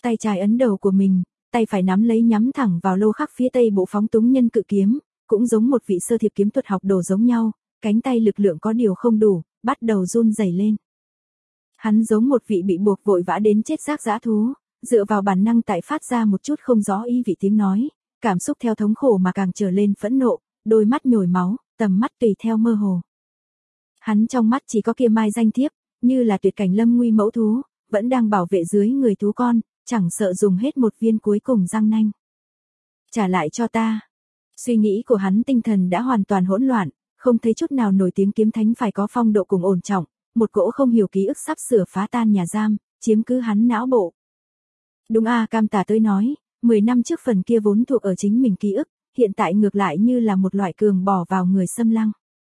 Tay trái ấn đầu của mình, tay phải nắm lấy nhắm thẳng vào lô khắc phía tây bộ phóng túng nhân cự kiếm, cũng giống một vị sơ thiệp kiếm thuật học đồ giống nhau, cánh tay lực lượng có điều không đủ, bắt đầu run rẩy lên. Hắn giống một vị bị buộc vội vã đến chết xác dã thú, dựa vào bản năng tại phát ra một chút không rõ ý vị tiếng nói, cảm xúc theo thống khổ mà càng trở lên phẫn nộ, đôi mắt nhồi máu, tầm mắt tùy theo mơ hồ. Hắn trong mắt chỉ có kia mai danh thiếp, như là tuyệt cảnh lâm nguy mẫu thú, vẫn đang bảo vệ dưới người thú con, chẳng sợ dùng hết một viên cuối cùng răng nanh. Trả lại cho ta. Suy nghĩ của hắn tinh thần đã hoàn toàn hỗn loạn, không thấy chút nào nổi tiếng kiếm thánh phải có phong độ cùng ổn trọng, một cỗ không hiểu ký ức sắp sửa phá tan nhà giam, chiếm cứ hắn não bộ. Đúng Cam Tà tới nói, 10 năm trước phần kia vốn thuộc ở chính mình ký ức, hiện tại ngược lại như là một loại cường bỏ vào người xâm lăng.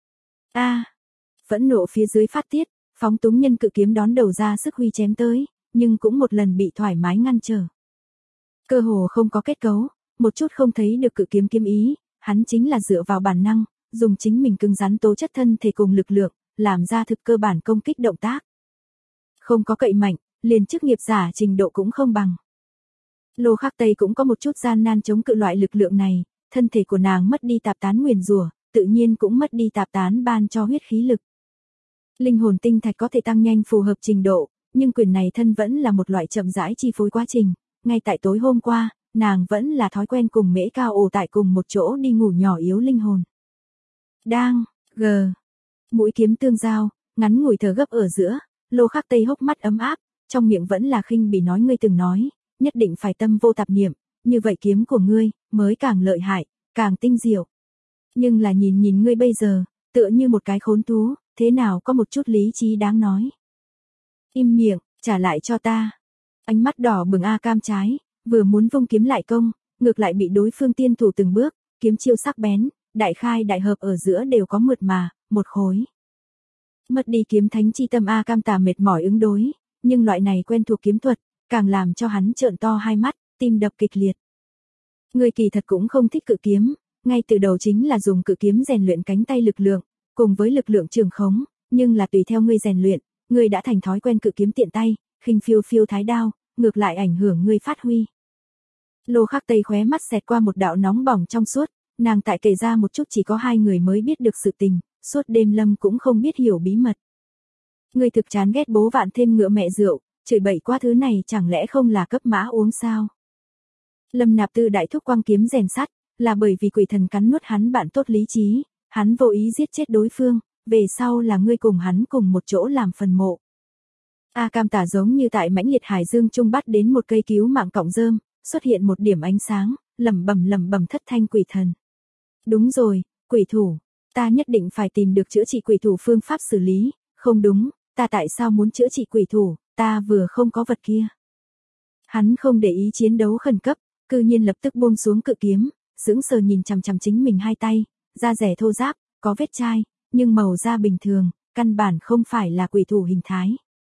Phẫn nộ phía dưới phát tiết, phóng túng nhân cự kiếm đón đầu ra sức huy chém tới, nhưng cũng một lần bị thoải mái ngăn trở. Cơ hồ không có kết cấu, một chút không thấy được cự kiếm kiếm ý, hắn chính là dựa vào bản năng, dùng chính mình cứng rắn tố chất thân thể cùng lực lượng, làm ra thực cơ bản công kích động tác. Không có cậy mạnh, liền chức nghiệp giả trình độ cũng không bằng. Lô Khắc Tây cũng có một chút gian nan chống cự loại lực lượng này, thân thể của nàng mất đi tạp tán nguyền rủa, tự nhiên cũng mất đi tạp tán ban cho huyết khí lực. Linh hồn tinh thạch có thể tăng nhanh phù hợp trình độ, nhưng quyền này thân vẫn là một loại chậm rãi chi phối quá trình, ngay tại tối hôm qua, nàng vẫn là thói quen cùng Mễ Cao ổ tại cùng một chỗ đi ngủ nhỏ yếu linh hồn. Mũi kiếm tương giao, ngắn ngủi thở gấp ở giữa, Lô Khắc Tây hốc mắt ấm áp, trong miệng vẫn là khinh bỉ nói ngươi từng nói, nhất định phải tâm vô tạp niệm, như vậy kiếm của ngươi mới càng lợi hại, càng tinh diệu. Nhưng là nhìn ngươi bây giờ, tựa như một cái khốn thú, thế nào có một chút lý trí đáng nói. Im miệng, trả lại cho ta. Ánh mắt đỏ bừng Cam trái, vừa muốn vung kiếm lại công, ngược lại bị đối phương tiên thủ từng bước, kiếm chiêu sắc bén, đại khai đại hợp ở giữa đều có mượt mà, một khối. Mất đi kiếm thánh chi tâm Cam Tà mệt mỏi ứng đối, nhưng loại này quen thuộc kiếm thuật, càng làm cho hắn trợn to hai mắt, tim đập kịch liệt. Người kỳ thật cũng không thích cự kiếm, ngay từ đầu chính là dùng cự kiếm rèn luyện cánh tay lực lượng, cùng với lực lượng trường khống, nhưng là tùy theo ngươi rèn luyện, ngươi đã thành thói quen cự kiếm tiện tay, khinh phiêu phiêu thái đao, ngược lại ảnh hưởng ngươi phát huy. Lô Khắc Tây khóe mắt xẹt qua một đạo nóng bỏng trong suốt, nàng tại kể ra một chút chỉ có hai người mới biết được sự tình, suốt đêm Lâm cũng không biết hiểu bí mật. Ngươi thực chán ghét bố vạn thêm ngựa mẹ rượu, chửi bậy qua thứ này chẳng lẽ không là cấp mã uống sao? Lâm Nạp Tư đại thúc quang kiếm rèn sắt, là bởi vì quỷ thần cắn nuốt hắn bạn tốt lý trí, hắn vô ý giết chết đối phương, về sau là ngươi cùng hắn cùng một chỗ làm phần mộ. Cam Tà giống như tại mãnh liệt hải dương trung bắt đến một cây cứu mạng cọng rơm, xuất hiện một điểm ánh sáng, lẩm bẩm thất thanh quỷ thần. Đúng rồi, quỷ thủ, ta nhất định phải tìm được chữa trị quỷ thủ phương pháp xử lý, không đúng, ta tại sao muốn chữa trị quỷ thủ, ta vừa không có vật kia. Hắn không để ý chiến đấu khẩn cấp, cư nhiên lập tức buông xuống cự kiếm, sững sờ nhìn chằm chằm chính mình hai tay, da rẻ thô ráp, có vết chai, nhưng màu da bình thường, căn bản không phải là quỷ thủ hình thái.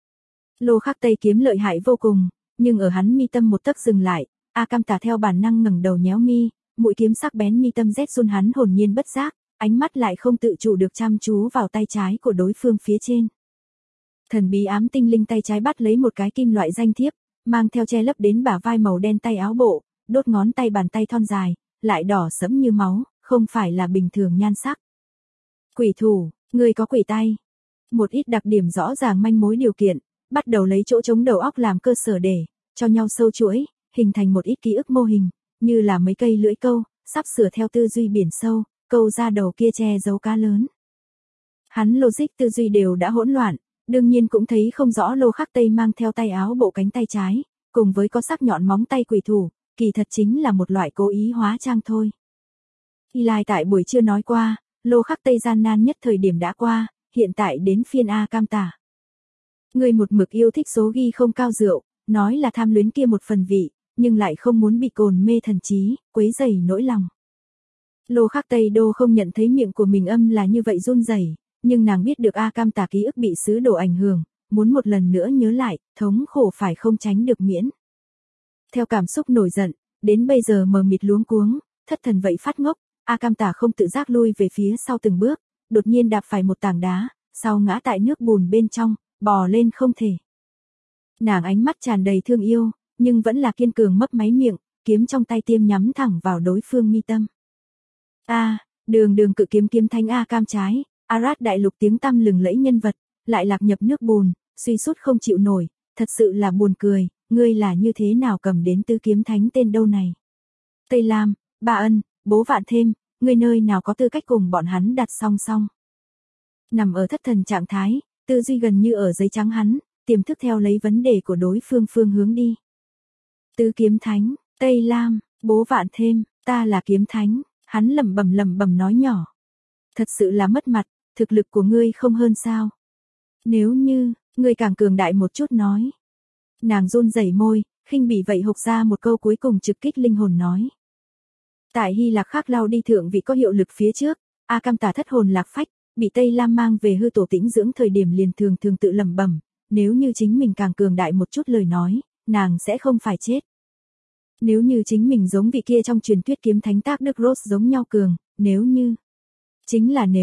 Lô Khắc Tây kiếm lợi hại vô cùng, nhưng ở hắn mi tâm một tấc dừng lại, Cam Tà theo bản năng ngẩng đầu nhéo mi, mũi kiếm sắc bén mi tâm rét run hắn hồn nhiên bất giác, ánh mắt lại không tự chủ được chăm chú vào tay trái của đối phương phía trên. Thần bí ám tinh linh tay trái bắt lấy một cái kim loại danh thiếp, mang theo che lấp đến bả vai màu đen tay áo bộ, đốt ngón tay bàn tay thon dài, lại đỏ sẫm như máu, không phải là bình thường nhan sắc. Quỷ thủ, người có quỷ tay. Một ít đặc điểm rõ ràng manh mối điều kiện, bắt đầu lấy chỗ trống đầu óc làm cơ sở để cho nhau sâu chuỗi, hình thành một ít ký ức mô hình, như là mấy cây lưỡi câu, sắp sửa theo tư duy biển sâu, câu ra đầu kia che giấu cá lớn. Hắn logic tư duy đều đã hỗn loạn, đương nhiên cũng thấy không rõ Lô Khắc Tây mang theo tay áo bộ cánh tay trái, cùng với có sắc nhọn móng tay quỷ thủ, kỳ thật chính là một loại cố ý hóa trang thôi. Eli tại buổi trưa nói qua, Lô Khắc Tây gian nan nhất thời điểm đã qua, hiện tại đến phiên Cam Tà. Người một mực yêu thích số ghi không cao rượu, nói là tham luyến kia một phần vị, nhưng lại không muốn bị cồn mê thần trí, quấy rầy nỗi lòng. Lô Khắc Tây đô không nhận thấy miệng của mình âm là như vậy run rẩy, nhưng nàng biết được Cam Tà ký ức bị sứ đồ ảnh hưởng, muốn một lần nữa nhớ lại, thống khổ phải không tránh được miễn. Theo cảm xúc nổi giận, đến bây giờ mờ mịt luống cuống, thất thần vậy phát ngốc, Cam Tà không tự giác lui về phía sau từng bước, đột nhiên đạp phải một tảng đá, sau ngã tại nước bùn bên trong, bò lên không thể. Nàng ánh mắt tràn đầy thương yêu, nhưng vẫn là kiên cường mấp máy miệng, kiếm trong tay tiêm nhắm thẳng vào đối phương mi tâm. Đường đường cự kiếm kiếm thánh A Cam trái, Arad đại lục tiếng tăm lừng lẫy nhân vật, lại lạc nhập nước bùn, suy sút không chịu nổi, thật sự là buồn cười, ngươi là như thế nào cầm đến tứ kiếm thánh tên đâu này. Tây Lam, Ba Ân, Bố Vạn Thêm, ngươi nơi nào có tư cách cùng bọn hắn đặt song song. Nằm ở thất thần trạng thái, tư duy gần như ở giấy trắng hắn, tiềm thức theo lấy vấn đề của đối phương phương hướng đi. Tứ kiếm thánh, Tây Lam, Bố Vạn Thêm, ta là kiếm thánh, hắn lẩm bẩm nói nhỏ. Thật sự là mất mặt, thực lực của ngươi không hơn sao. Nếu như, ngươi càng cường đại một chút nói. Nàng run rẩy môi, khinh bỉ vậy hộc ra một câu cuối cùng trực kích linh hồn nói. Tại Hy Lạc Khắc lao đi thượng vị có hiệu lực phía trước, A Cam tà thất hồn lạc phách, bị Tây Lam mang về hư tổ tĩnh dưỡng thời điểm liền thường tự lẩm bẩm, nếu như chính mình càng cường đại một chút lời nói, nàng sẽ không phải chết. Nếu như chính mình giống vị kia trong truyền thuyết kiếm thánh Tác Đức Rose giống nhau cường, nếu như, chính là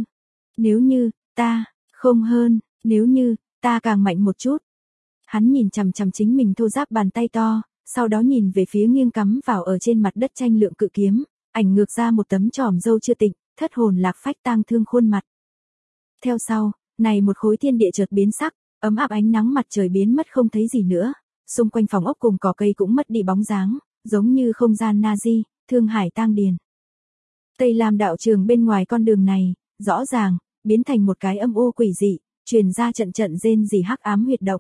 nếu như, ta, không hơn, nếu như, ta càng mạnh một chút. Hắn nhìn chằm chằm chính mình thô ráp bàn tay to, sau đó nhìn về phía nghiêng cắm vào ở trên mặt đất tranh lượng cự kiếm, ảnh ngược ra một tấm tròm râu chưa tịnh, thất hồn lạc phách tang thương khuôn mặt. Theo sau, này một khối thiên địa chợt biến sắc, ấm áp ánh nắng mặt trời biến mất không thấy gì nữa, xung quanh phòng ốc cùng cỏ cây cũng mất đi bóng dáng, giống như không gian Nazi, Thương Hải tang điền. Tây Lam đạo trường bên ngoài con đường này, rõ ràng, biến thành một cái âm u quỷ dị, truyền ra trận rên rỉ hắc ám huyệt động.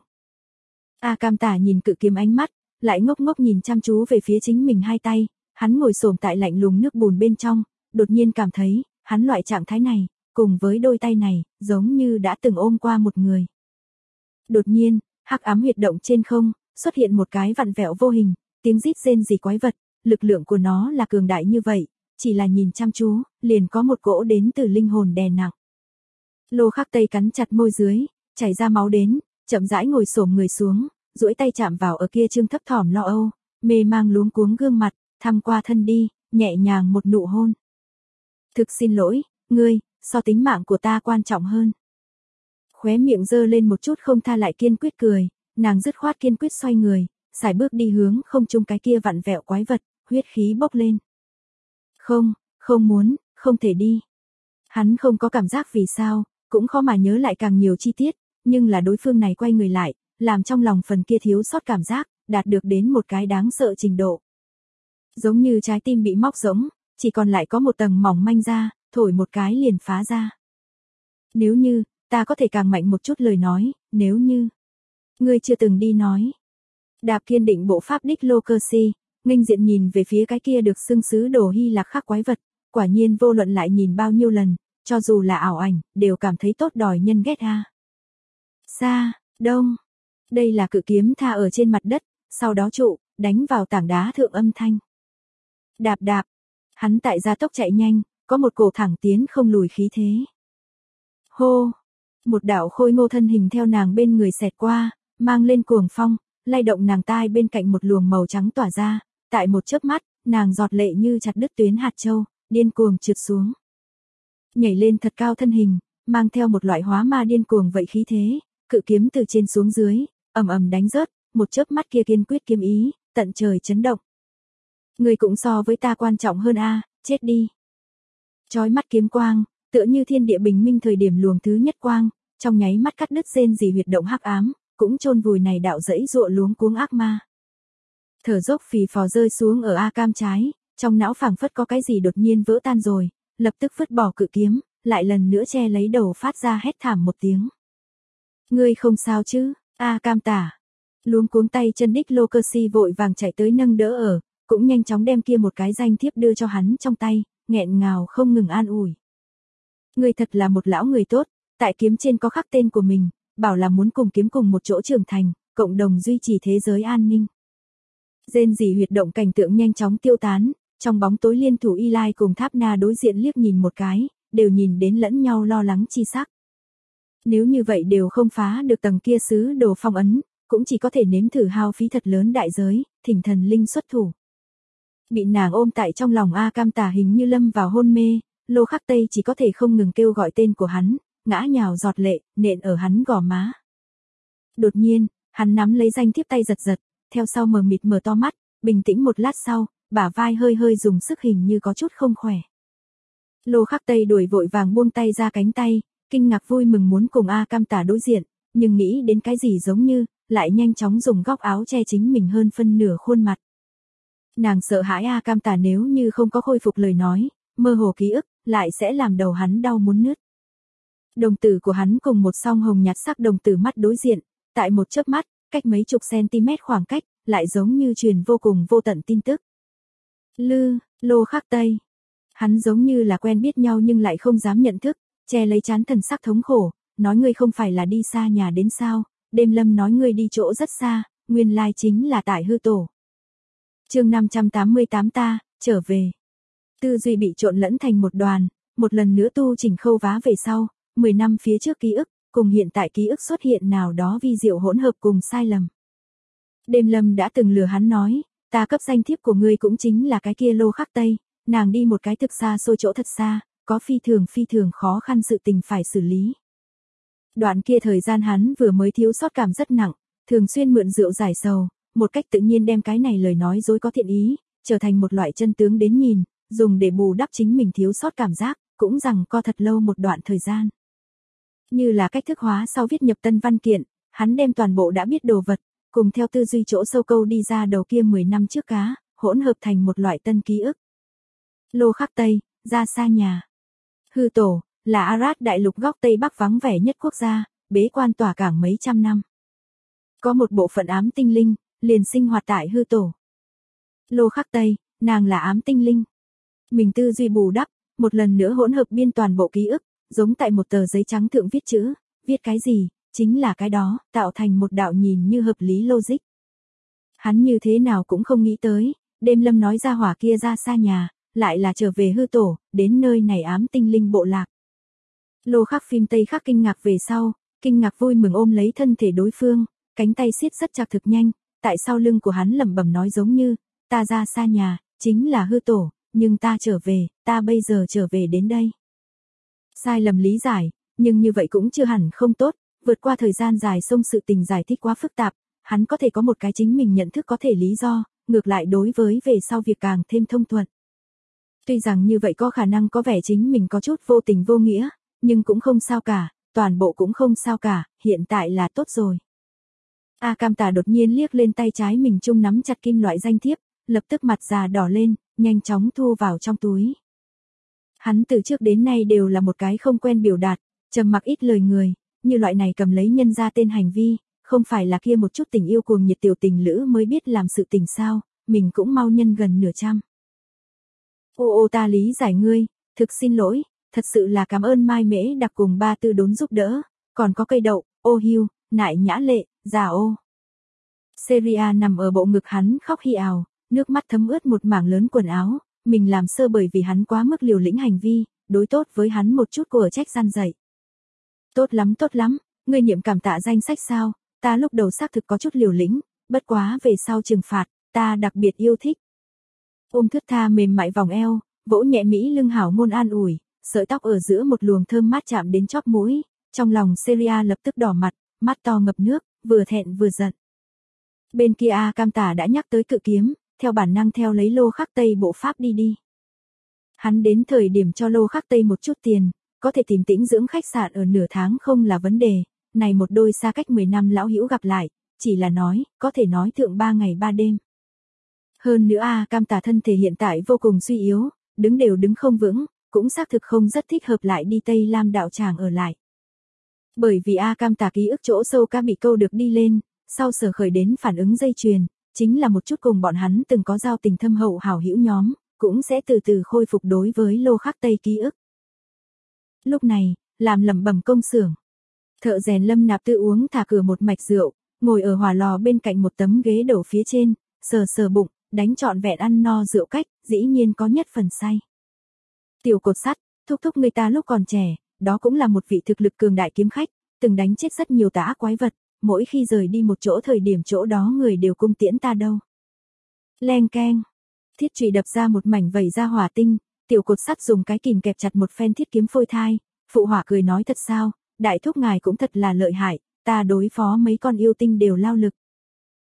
A Cam tả nhìn cự kiếm ánh mắt, lại ngốc ngốc nhìn chăm chú về phía chính mình hai tay, hắn ngồi xổm tại lạnh lùng nước bùn bên trong, đột nhiên cảm thấy, hắn loại trạng thái này, cùng với đôi tay này, giống như đã từng ôm qua một người. Đột nhiên, hắc ám huyệt động trên không, xuất hiện một cái vặn vẹo vô hình, tiếng rít rên rỉ quái vật, lực lượng của nó là cường đại như vậy, chỉ là nhìn chăm chú, liền có một cỗ đến từ linh hồn đè nặng. Lô Khắc Tây cắn chặt môi dưới, chảy ra máu đến, chậm rãi ngồi xổm người xuống, duỗi tay chạm vào ở kia trương thấp thỏm lo âu, mê mang luống cuống gương mặt, thăm qua thân đi, nhẹ nhàng một nụ hôn. Thực xin lỗi, ngươi, so tính mạng của ta quan trọng hơn. Khóe miệng giơ lên một chút không tha lại kiên quyết cười, nàng dứt khoát kiên quyết xoay người, sải bước đi hướng không trung cái kia vặn vẹo quái vật, huyết khí bốc lên. Không muốn, không thể đi. Hắn không có cảm giác vì sao, cũng khó mà nhớ lại càng nhiều chi tiết, nhưng là đối phương này quay người lại, làm trong lòng phần kia thiếu sót cảm giác, đạt được đến một cái đáng sợ trình độ. Giống như trái tim bị móc rỗng, chỉ còn lại có một tầng mỏng manh ra, thổi một cái liền phá ra. Nếu như, ta có thể càng mạnh một chút lời nói, nếu như, ngươi chưa từng đi nói. Đạp kiên định bộ pháp đích lô cơ si, nghênh diện nhìn về phía cái kia được xưng sứ đồ Hy Lạc Khắc quái vật, quả nhiên vô luận lại nhìn bao nhiêu lần, cho dù là ảo ảnh, đều cảm thấy tốt đòi nhân ghét a. Xa, đông. Đây là cự kiếm tha ở trên mặt đất, sau đó trụ, đánh vào tảng đá thượng âm thanh. Đạp đạp, hắn tại gia tốc chạy nhanh, có một cổ thẳng tiến không lùi khí thế. Hô, một đạo khôi ngô thân hình theo nàng bên người xẹt qua, mang lên cuồng phong, lay động nàng tai bên cạnh một luồng màu trắng tỏa ra, tại một chớp mắt, nàng giọt lệ như chặt đứt tuyến hạt châu, điên cuồng trượt xuống. Nhảy lên thật cao thân hình, mang theo một loại hóa ma điên cuồng vậy khí thế, cự kiếm từ trên xuống dưới, ầm đánh rớt, một chớp mắt kia kiên quyết kiếm ý, tận trời chấn động. Người cũng so với ta quan trọng hơn a, chết đi. Chói mắt kiếm quang, tựa như thiên địa bình minh thời điểm luồng thứ nhất quang, trong nháy mắt cắt đứt rên rỉ huyệt động hắc ám, cũng chôn vùi này đạo dẫy dụa luống cuống ác ma. Thở dốc phì phò rơi xuống ở A Cam trái, trong não phảng phất có cái gì đột nhiên vỡ tan rồi, lập tức vứt bỏ cự kiếm, lại lần nữa che lấy đầu phát ra hét thảm một tiếng. Ngươi không sao chứ, A Cam tả. Luống cuống tay chân đích lô cơ si vội vàng chạy tới nâng đỡ ở, cũng nhanh chóng đem kia một cái danh thiếp đưa cho hắn trong tay, nghẹn ngào không ngừng an ủi. Ngươi thật là một lão người tốt, tại kiếm trên có khắc tên của mình, bảo là muốn cùng kiếm cùng một chỗ trưởng thành, cộng đồng duy trì thế giới an ninh. Rên rỉ huyệt động cảnh tượng nhanh chóng tiêu tán, trong bóng tối liên thủ Y Lai cùng Tháp Na đối diện liếc nhìn một cái, đều nhìn đến lẫn nhau lo lắng chi sắc. Nếu như vậy đều không phá được tầng kia sứ đồ phong ấn, cũng chỉ có thể nếm thử hao phí thật lớn đại giới, thỉnh thần linh xuất thủ. Bị nàng ôm tại trong lòng A Cam tả hình như lâm vào hôn mê, Lô Khắc Tây chỉ có thể không ngừng kêu gọi tên của hắn, ngã nhào giọt lệ, nện ở hắn gò má. Đột nhiên, hắn nắm lấy danh thiếp tay giật giật, theo sau mờ mịt mở to mắt, bình tĩnh một lát sau, bả vai hơi hơi dùng sức hình như có chút không khỏe. Lô Khắc Tây đuổi vội vàng buông tay ra cánh tay, kinh ngạc vui mừng muốn cùng A Cam Tả đối diện, nhưng nghĩ đến cái gì giống như, lại nhanh chóng dùng góc áo che chính mình hơn phân nửa khuôn mặt. Nàng sợ hãi A Cam Tả nếu như không có khôi phục lời nói, mơ hồ ký ức, lại sẽ làm đầu hắn đau muốn nứt. Đồng tử của hắn cùng một song hồng nhạt sắc đồng tử mắt đối diện, tại một chớp mắt, cách mấy chục cm khoảng cách, lại giống như truyền vô cùng vô tận tin tức. Lô Khắc Tây. Hắn giống như là quen biết nhau nhưng lại không dám nhận thức, che lấy trán thần sắc thống khổ, nói ngươi không phải là đi xa nhà đến sao, đêm lâm nói ngươi đi chỗ rất xa, nguyên lai chính là tại hư tổ. Chương 588 ta, trở về. Tư duy bị trộn lẫn thành một đoàn, một lần nữa tu chỉnh khâu vá về sau, 10 năm phía trước ký ức, cùng hiện tại ký ức xuất hiện nào đó vi diệu hỗn hợp cùng sai lầm. Đêm lâm đã từng lừa hắn nói, ta cấp danh thiếp của ngươi cũng chính là cái kia Lô Khắc Tây, nàng đi một cái thực xa xôi chỗ thật xa, có phi thường khó khăn sự tình phải xử lý. Đoạn kia thời gian hắn vừa mới thiếu sót cảm rất nặng, thường xuyên mượn rượu giải sầu, một cách tự nhiên đem cái này lời nói dối có thiện ý, trở thành một loại chân tướng đến nhìn, dùng để bù đắp chính mình thiếu sót cảm giác, cũng rằng co thật lâu một đoạn thời gian. Như là cách thức hóa sau viết nhập tân văn kiện, hắn đem toàn bộ đã biết đồ vật, cùng theo tư duy chỗ sâu câu đi ra đầu kia 10 năm trước cá, hỗn hợp thành một loại tân ký ức. Lô Khắc Tây, ra xa nhà. Hư tổ, là Arad đại lục góc Tây Bắc vắng vẻ nhất quốc gia, bế quan tỏa cảng mấy trăm năm. Có một bộ phận ám tinh linh, liền sinh hoạt tại hư tổ. Lô Khắc Tây, nàng là ám tinh linh. Mình tư duy bù đắp, một lần nữa hỗn hợp biên toàn bộ ký ức, giống tại một tờ giấy trắng thượng viết chữ, viết cái gì, chính là cái đó, tạo thành một đạo nhìn như hợp lý logic. Hắn như thế nào cũng không nghĩ tới, đêm lâm nói ra hỏa kia ra xa nhà, lại là trở về hư tổ, đến nơi này ám tinh linh bộ lạc. Lô Khắc phim Tây Khắc kinh ngạc về sau, kinh ngạc vui mừng ôm lấy thân thể đối phương, cánh tay siết rất chặt thực nhanh, tại sau lưng của hắn lẩm bẩm nói giống như, ta ra xa nhà, chính là hư tổ, nhưng ta trở về, ta bây giờ trở về đến đây. Sai lầm lý giải, nhưng như vậy cũng chưa hẳn không tốt, vượt qua thời gian dài xông sự tình giải thích quá phức tạp, hắn có thể có một cái chính mình nhận thức có thể lý do, ngược lại đối với về sau việc càng thêm thông thuận. Tuy rằng như vậy có khả năng có vẻ chính mình có chút vô tình vô nghĩa, nhưng cũng không sao cả, toàn bộ cũng không sao cả, hiện tại là tốt rồi. A Cam Tả đột nhiên liếc lên tay trái mình chung nắm chặt kim loại danh thiếp, lập tức mặt già đỏ lên, nhanh chóng thu vào trong túi. Hắn từ trước đến nay đều là một cái không quen biểu đạt, trầm mặc ít lời người, như loại này cầm lấy nhân ra tên hành vi, không phải là kia một chút tình yêu cuồng nhiệt tiểu tình lữ mới biết làm sự tình sao, mình cũng mau nhân gần nửa trăm. Ô ta lý giải ngươi, thực xin lỗi, thật sự là cảm ơn Mai Mễ đặc cùng ba tư đốn giúp đỡ, còn có cây đậu, ô hiu, nại nhã lệ, già ô. Seria nằm ở bộ ngực hắn khóc hi ào, nước mắt thấm ướt một mảng lớn quần áo, mình làm sơ bởi vì hắn quá mức liều lĩnh hành vi, đối tốt với hắn một chút của trách gian dạy. Tốt lắm, ngươi niệm cảm tạ danh sách sao, ta lúc đầu xác thực có chút liều lĩnh, bất quá về sau trừng phạt, ta đặc biệt yêu thích. Ôm thướt tha mềm mại vòng eo, vỗ nhẹ mỹ lưng hảo ngôn an ủi, sợi tóc ở giữa một luồng thơm mát chạm đến chóp mũi, trong lòng Seria lập tức đỏ mặt, mắt to ngập nước, vừa thẹn vừa giận. Bên kia A Cam Tả đã nhắc tới cự kiếm, theo bản năng theo lấy Lô Khắc Tây bộ pháp đi. Hắn đến thời điểm cho Lô Khắc Tây một chút tiền, có thể tìm tĩnh dưỡng khách sạn ở nửa tháng không là vấn đề, này một đôi xa cách 10 năm lão hữu gặp lại, chỉ là nói, có thể nói thượng 3 ngày 3 đêm. Hơn nữa A Cam Tả thân thể hiện tại vô cùng suy yếu, đứng đều đứng không vững, cũng xác thực không rất thích hợp lại đi Tây Lam đạo tràng ở lại. Bởi vì A Cam Tả ký ức chỗ sâu ca bị câu được đi lên, sau sở khởi đến phản ứng dây chuyền, chính là một chút cùng bọn hắn từng có giao tình thâm hậu hảo hữu nhóm, cũng sẽ từ từ khôi phục đối với Lô Khắc Tây ký ức. Lúc này, làm lẩm bẩm công xưởng. Thợ rèn Lâm Nạp Tư uống thả cửa một mạch rượu, ngồi ở hỏa lò bên cạnh một tấm ghế đổ phía trên, sờ bụng, đánh trọn vẹn ăn no rượu cách, dĩ nhiên có nhất phần say. Tiểu cột sắt, thúc thúc người ta lúc còn trẻ, đó cũng là một vị thực lực cường đại kiếm khách, từng đánh chết rất nhiều tà ác quái vật, mỗi khi rời đi một chỗ thời điểm chỗ đó người đều cung tiễn ta đâu. Leng keng, thiết chùy đập ra một mảnh vẩy ra hỏa tinh, tiểu cột sắt dùng cái kìm kẹp chặt một phen thiết kiếm phôi thai, phụ hỏa cười nói thật sao, đại thúc ngài cũng thật là lợi hại, ta đối phó mấy con yêu tinh đều lao lực.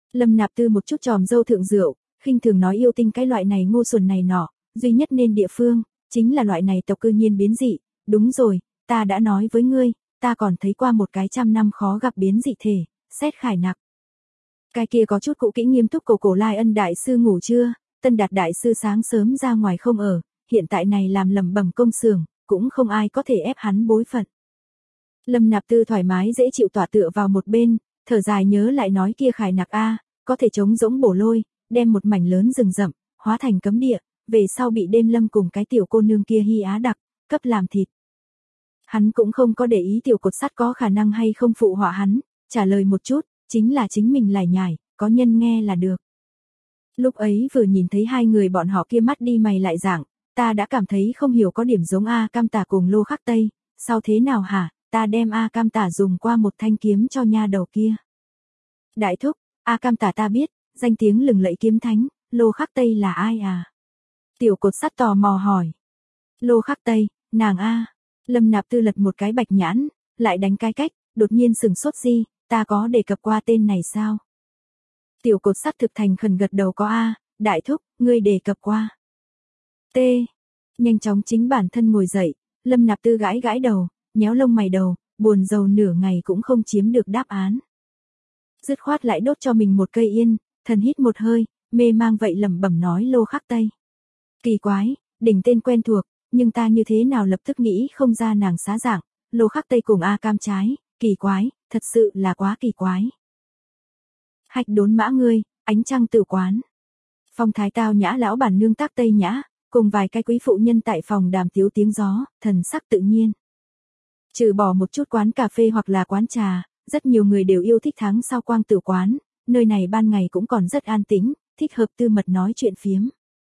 Lâm Nạp Tư một chút tròm dâu thượng rượu, khinh thường nói yêu tinh cái loại này ngu xuẩn này nọ, duy nhất nên địa phương, chính là loại này tộc cư nhiên biến dị, đúng rồi, ta đã nói với ngươi, ta còn thấy qua một cái 100 năm khó gặp biến dị thể, xét khải nặc. Cái kia có chút cũ kỹ nghiêm túc cổ Lai Ân đại sư ngủ chưa, Tân Đạt đại sư sáng sớm ra ngoài không ở, hiện tại này làm lẩm bẩm công xưởng, cũng không ai có thể ép hắn bối phận. Lâm Nạp Tư thoải mái dễ chịu tỏa tựa vào một bên, thở dài nhớ lại nói kia khải nặc a, có thể chống rỗng bổ lôi, đem một mảnh lớn rừng rậm, hóa thành cấm địa, về sau bị đêm lâm cùng cái tiểu cô nương kia hy á đặc, cấp làm thịt. Hắn cũng không có để ý tiểu cột sắt có khả năng hay không phụ họa hắn, trả lời một chút, chính là chính mình lải nhải, có nhân nghe là được. Lúc ấy vừa nhìn thấy hai người bọn họ kia mắt đi mày lại dạng, ta đã cảm thấy không hiểu có điểm giống A Cam Tả cùng Lô Khắc Tây, sao thế nào hả, ta đem A Cam Tả dùng qua một thanh kiếm cho nha đầu kia. Đại thúc, A Cam Tả ta biết, danh tiếng lừng lẫy kiếm thánh, Lô Khắc Tây là ai à? Tiểu cột sắt tò mò hỏi. Lô Khắc Tây, nàng A. Lâm Nạp Tư lật một cái bạch nhãn, lại đánh cái cách, đột nhiên sừng sốt gì, ta có đề cập qua tên này sao? Tiểu cột sắt thực thành khẩn gật đầu có A, đại thúc, ngươi đề cập qua. T. Nhanh chóng chính bản thân ngồi dậy, Lâm Nạp Tư gãi gãi đầu, nhéo lông mày đầu, buồn rầu nửa ngày cũng không chiếm được đáp án. Dứt khoát lại đốt cho mình một cây yên, thần hít một hơi, mê mang vậy lẩm bẩm nói Lô Khắc Tây. Kỳ quái, đỉnh tên quen thuộc, nhưng ta như thế nào lập tức nghĩ không ra nàng xá dạng, Lô Khắc Tây cùng A Cam trái, kỳ quái, thật sự là quá kỳ quái. Hạch đốn mã ngươi, ánh trăng tử quán. Phong thái tao nhã lão bản nương Tác Tây Nhã, cùng vài cái quý phụ nhân tại phòng đàm tiếu tiếng gió, thần sắc tự nhiên. Trừ bỏ một chút quán cà phê hoặc là quán trà, rất nhiều người đều yêu thích tháng sau quang tử quán, nơi này ban ngày cũng còn rất an tĩnh, thích hợp tư mật nói chuyện phiếm.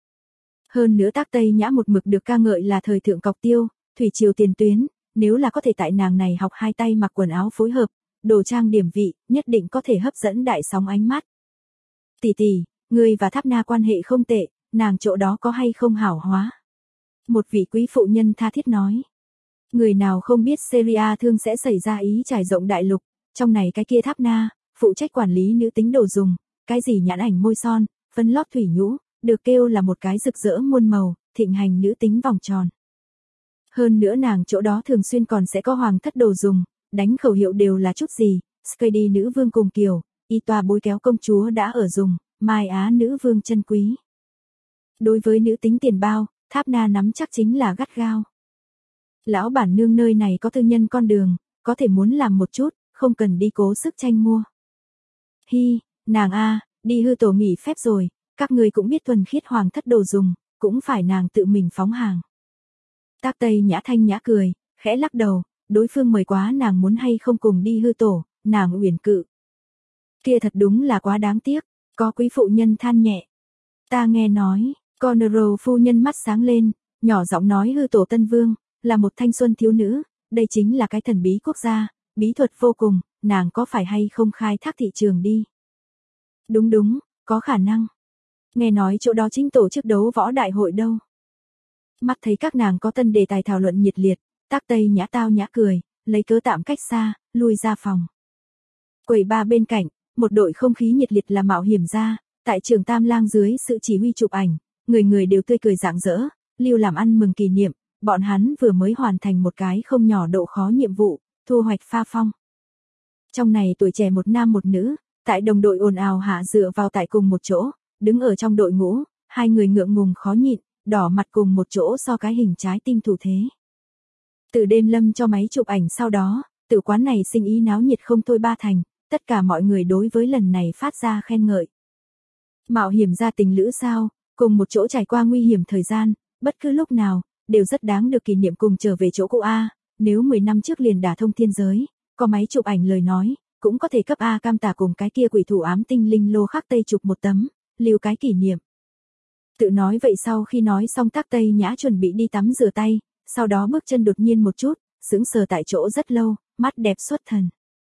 Hơn nữa Tác Tây Nhã một mực được ca ngợi là thời thượng cọc tiêu, thủy triều tiền tuyến, nếu là có thể tại nàng này học hai tay mặc quần áo phối hợp, đồ trang điểm vị, nhất định có thể hấp dẫn đại sóng ánh mắt. Tỷ tỷ, ngươi và Tháp Na quan hệ không tệ, nàng chỗ đó có hay không hảo hóa? Một vị quý phụ nhân tha thiết nói. Người nào không biết Syria thương sẽ xảy ra ý trải rộng đại lục, trong này cái kia Tháp Na, phụ trách quản lý nữ tính đồ dùng, cái gì nhãn ảnh môi son, phấn lót thủy nhũ, được kêu là một cái rực rỡ muôn màu, thịnh hành nữ tính vòng tròn. Hơn nữa nàng chỗ đó thường xuyên còn sẽ có hoàng thất đồ dùng, đánh khẩu hiệu đều là chút gì, Skady nữ vương cùng kiều, y tòa bối kéo công chúa đã ở dùng, Mai Á nữ vương chân quý. Đối với nữ tính tiền bao, Tháp Na nắm chắc chính là gắt gao. Lão bản nương nơi này có tư nhân con đường, có thể muốn làm một chút, không cần đi cố sức tranh mua. Hi, nàng A, đi hư tổ nghỉ phép rồi, các người cũng biết thuần khiết hoàng thất đồ dùng, cũng phải nàng tự mình phóng hàng. Tác Tây Nhã thanh nhã cười, khẽ lắc đầu, đối phương mời quá nàng muốn hay không cùng đi hư tổ, nàng uyển cự. Kia thật đúng là quá đáng tiếc, có quý phụ nhân than nhẹ. Ta nghe nói, Conero phu nhân mắt sáng lên, nhỏ giọng nói hư tổ Tân Vương, là một thanh xuân thiếu nữ, đây chính là cái thần bí quốc gia, bí thuật vô cùng, nàng có phải hay không khai thác thị trường đi. Đúng đúng, có khả năng. Nghe nói chỗ đó chính tổ chức đấu võ đại hội đâu. Mắt thấy các nàng có tân đề tài thảo luận nhiệt liệt, Tác Tây Nhã tao nhã cười, lấy cớ tạm cách xa, lui ra phòng. Quầy ba bên cạnh, một đội không khí nhiệt liệt là mạo hiểm ra, tại trường Tam Lang dưới sự chỉ huy chụp ảnh, người người đều tươi cười rạng rỡ, lưu làm ăn mừng kỷ niệm, bọn hắn vừa mới hoàn thành một cái không nhỏ độ khó nhiệm vụ, thu hoạch pha phong. Trong này tuổi trẻ một nam một nữ, tại đồng đội ồn ào hạ dựa vào tại cùng một chỗ, đứng ở trong đội ngũ, hai người ngượng ngùng khó nhịn, đỏ mặt cùng một chỗ so cái hình trái tim thủ thế. Từ đêm lâm cho máy chụp ảnh sau đó, tử quán này sinh ý náo nhiệt không thôi ba thành, tất cả mọi người đối với lần này phát ra khen ngợi. Mạo hiểm ra tình lữ sao, cùng một chỗ trải qua nguy hiểm thời gian, bất cứ lúc nào, đều rất đáng được kỷ niệm cùng trở về chỗ cũ A, nếu 10 năm trước liền đả thông thiên giới, có máy chụp ảnh lời nói, cũng có thể cấp A Cam Tả cùng cái kia quỷ thủ ám tinh linh Lô Khắc Tây chụp một tấm, lưu cái kỷ niệm. Tự nói vậy sau khi nói xong Tác Tây Nhã chuẩn bị đi tắm rửa tay, sau đó bước chân đột nhiên một chút, sững sờ tại chỗ rất lâu, mắt đẹp xuất thần.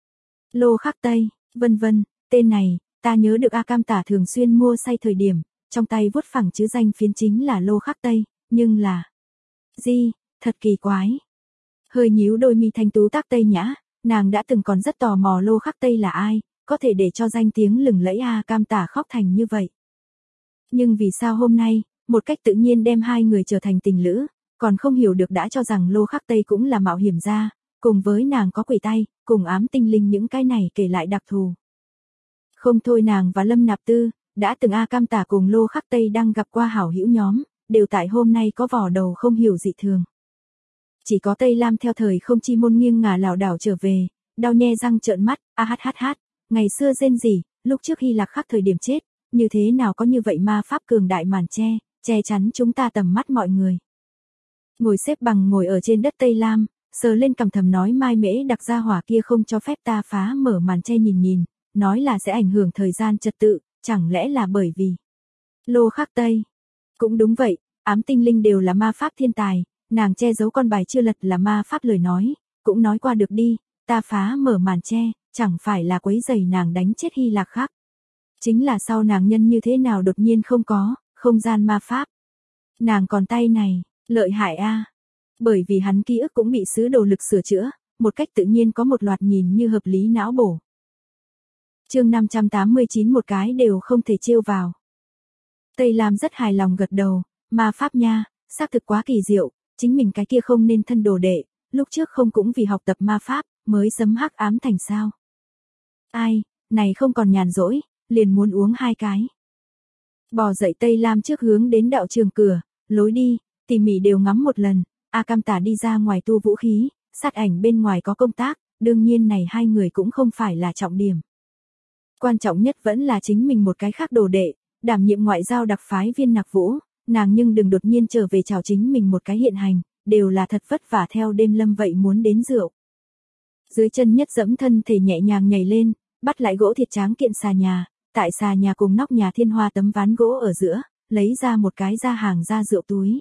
Lô Khắc Tây, vân vân, tên này, ta nhớ được A Cam Tả thường xuyên mua say thời điểm, trong tay vuốt phẳng chữ danh phiến chính là Lô Khắc Tây, nhưng là... Gì, thật kỳ quái. Hơi nhíu đôi mi thanh tú Tác Tây Nhã, nàng đã từng còn rất tò mò Lô Khắc Tây là ai, có thể để cho danh tiếng lừng lẫy A Cam Tả khóc thành như vậy. Nhưng vì sao hôm nay, một cách tự nhiên đem hai người trở thành tình lữ, còn không hiểu được đã cho rằng Lô Khắc Tây cũng là mạo hiểm gia, cùng với nàng có quỷ tay, cùng ám tinh linh những cái này kể lại đặc thù. Không thôi nàng và Lâm Nạp Tư, đã từng A Cam Tả cùng Lô Khắc Tây đang gặp qua hảo hữu nhóm, đều tại hôm nay có vỏ đầu không hiểu dị thường. Chỉ có Tây Lam theo thời không chi môn nghiêng ngả lảo đảo trở về, đau nhe răng trợn mắt, ngày xưa rên rỉ, lúc trước Hy Lạc Khắc thời điểm chết, như thế nào có như vậy ma pháp cường đại màn che chắn chúng ta tầm mắt mọi người. Ngồi xếp bằng ngồi ở trên đất Tây Lam, sờ lên cằm thầm nói Mai Mễ đặc gia hỏa kia không cho phép ta phá mở màn che nhìn, nói là sẽ ảnh hưởng thời gian trật tự, chẳng lẽ là bởi vì Lô Khắc Tây. Cũng đúng vậy, ám tinh linh đều là ma pháp thiên tài, nàng che giấu con bài chưa lật là ma pháp lời nói, cũng nói qua được đi, ta phá mở màn che, chẳng phải là quấy rầy nàng đánh chết Hy Lạc Khắc. Chính là sau nàng nhân như thế nào đột nhiên không có, không gian ma pháp. Nàng còn tay này, lợi hại a. Bởi vì hắn ký ức cũng bị sứ đồ lực sửa chữa, một cách tự nhiên có một loạt nhìn như hợp lý não bổ. Chương 589 một cái đều không thể trêu vào. Tây Lam rất hài lòng gật đầu, ma pháp nha, xác thực quá kỳ diệu, chính mình cái kia không nên thân đồ đệ, lúc trước không cũng vì học tập ma pháp, mới sấm hắc ám thành sao. Ai, này không còn nhàn rỗi, liền muốn uống hai cái. Bò dậy Tây Lam trước hướng đến đạo trường cửa, lối đi, tỉ mỉ đều ngắm một lần, A Cam Tả đi ra ngoài tu vũ khí, sát ảnh bên ngoài có công tác, đương nhiên này hai người cũng không phải là trọng điểm. Quan trọng nhất vẫn là chính mình một cái khác đồ đệ, đảm nhiệm ngoại giao đặc phái viên Nặc Vũ, nàng nhưng đừng đột nhiên trở về chào chính mình một cái hiện hành, đều là thật vất vả theo đêm lâm vậy muốn đến rượu. Dưới chân nhất dẫm thân thể nhẹ nhàng nhảy lên, bắt lại gỗ thiệt tráng kiện xà nhà, tại xà nhà cùng nóc nhà thiên hoa tấm ván gỗ ở giữa, lấy ra một cái ra hàng ra rượu túi.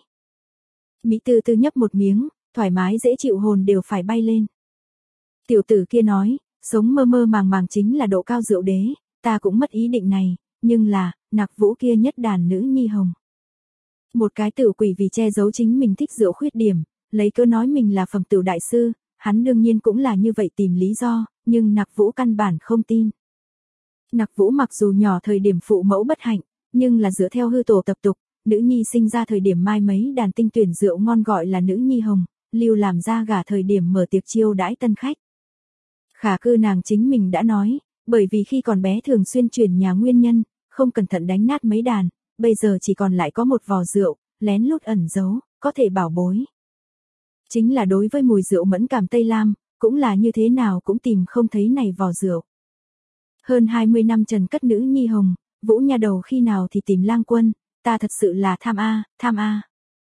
Mỹ Tư Tư nhấp một miếng, thoải mái dễ chịu hồn đều phải bay lên. Tiểu tử kia nói, sống mơ mơ màng màng chính là độ cao rượu đế, ta cũng mất ý định này, nhưng là, Nặc Vũ kia nhất đàn nữ nhi hồng. Một cái tiểu quỷ vì che giấu chính mình thích rượu khuyết điểm, lấy cớ nói mình là phẩm tửu đại sư, hắn đương nhiên cũng là như vậy tìm lý do, nhưng Nặc Vũ căn bản không tin. Nặc Vũ mặc dù nhỏ thời điểm phụ mẫu bất hạnh, nhưng là dựa theo hư tổ tập tục, nữ nhi sinh ra thời điểm mai mấy đàn tinh tuyển rượu ngon gọi là nữ nhi hồng, lưu làm ra gả thời điểm mở tiệc chiêu đãi tân khách. Khả cư nàng chính mình đã nói, bởi vì khi còn bé thường xuyên chuyển nhà nguyên nhân, không cẩn thận đánh nát mấy đàn, bây giờ chỉ còn lại có một vò rượu, lén lút ẩn giấu, có thể bảo bối. Chính là đối với mùi rượu mẫn cảm Tây Lam, cũng là như thế nào cũng tìm không thấy này vò rượu. Hơn 20 năm trần cất nữ nhi hồng, Vũ nhà đầu khi nào thì tìm lang quân, ta thật sự là tham a.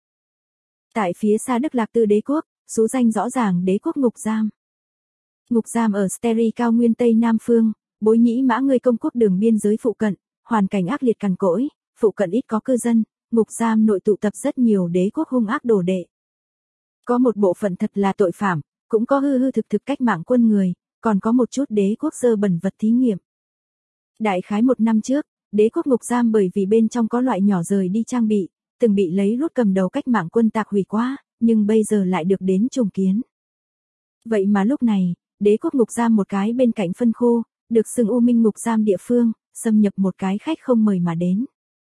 Tại phía xa Đức Lạc Tư đế quốc, số danh rõ ràng đế quốc ngục giam. Ngục giam ở Steri cao nguyên Tây Nam Phương, Bối Nhĩ Mã người công quốc đường biên giới phụ cận, hoàn cảnh ác liệt cằn cỗi, phụ cận ít có cư dân, ngục giam nội tụ tập rất nhiều đế quốc hung ác đồ đệ. Có một bộ phận thật là tội phạm, cũng có hư hư thực cách mạng quân người, còn có một chút đế quốc dơ bẩn vật thí nghiệm. Đại khái một năm trước, đế quốc ngục giam bởi vì bên trong có loại nhỏ rời đi trang bị, từng bị lấy rút cầm đầu cách mạng quân tạc hủy quá, nhưng bây giờ lại được đến trùng kiến. Vậy mà lúc này, đế quốc ngục giam một cái bên cạnh phân khu, được xưng U Minh ngục giam địa phương, xâm nhập một cái khách không mời mà đến.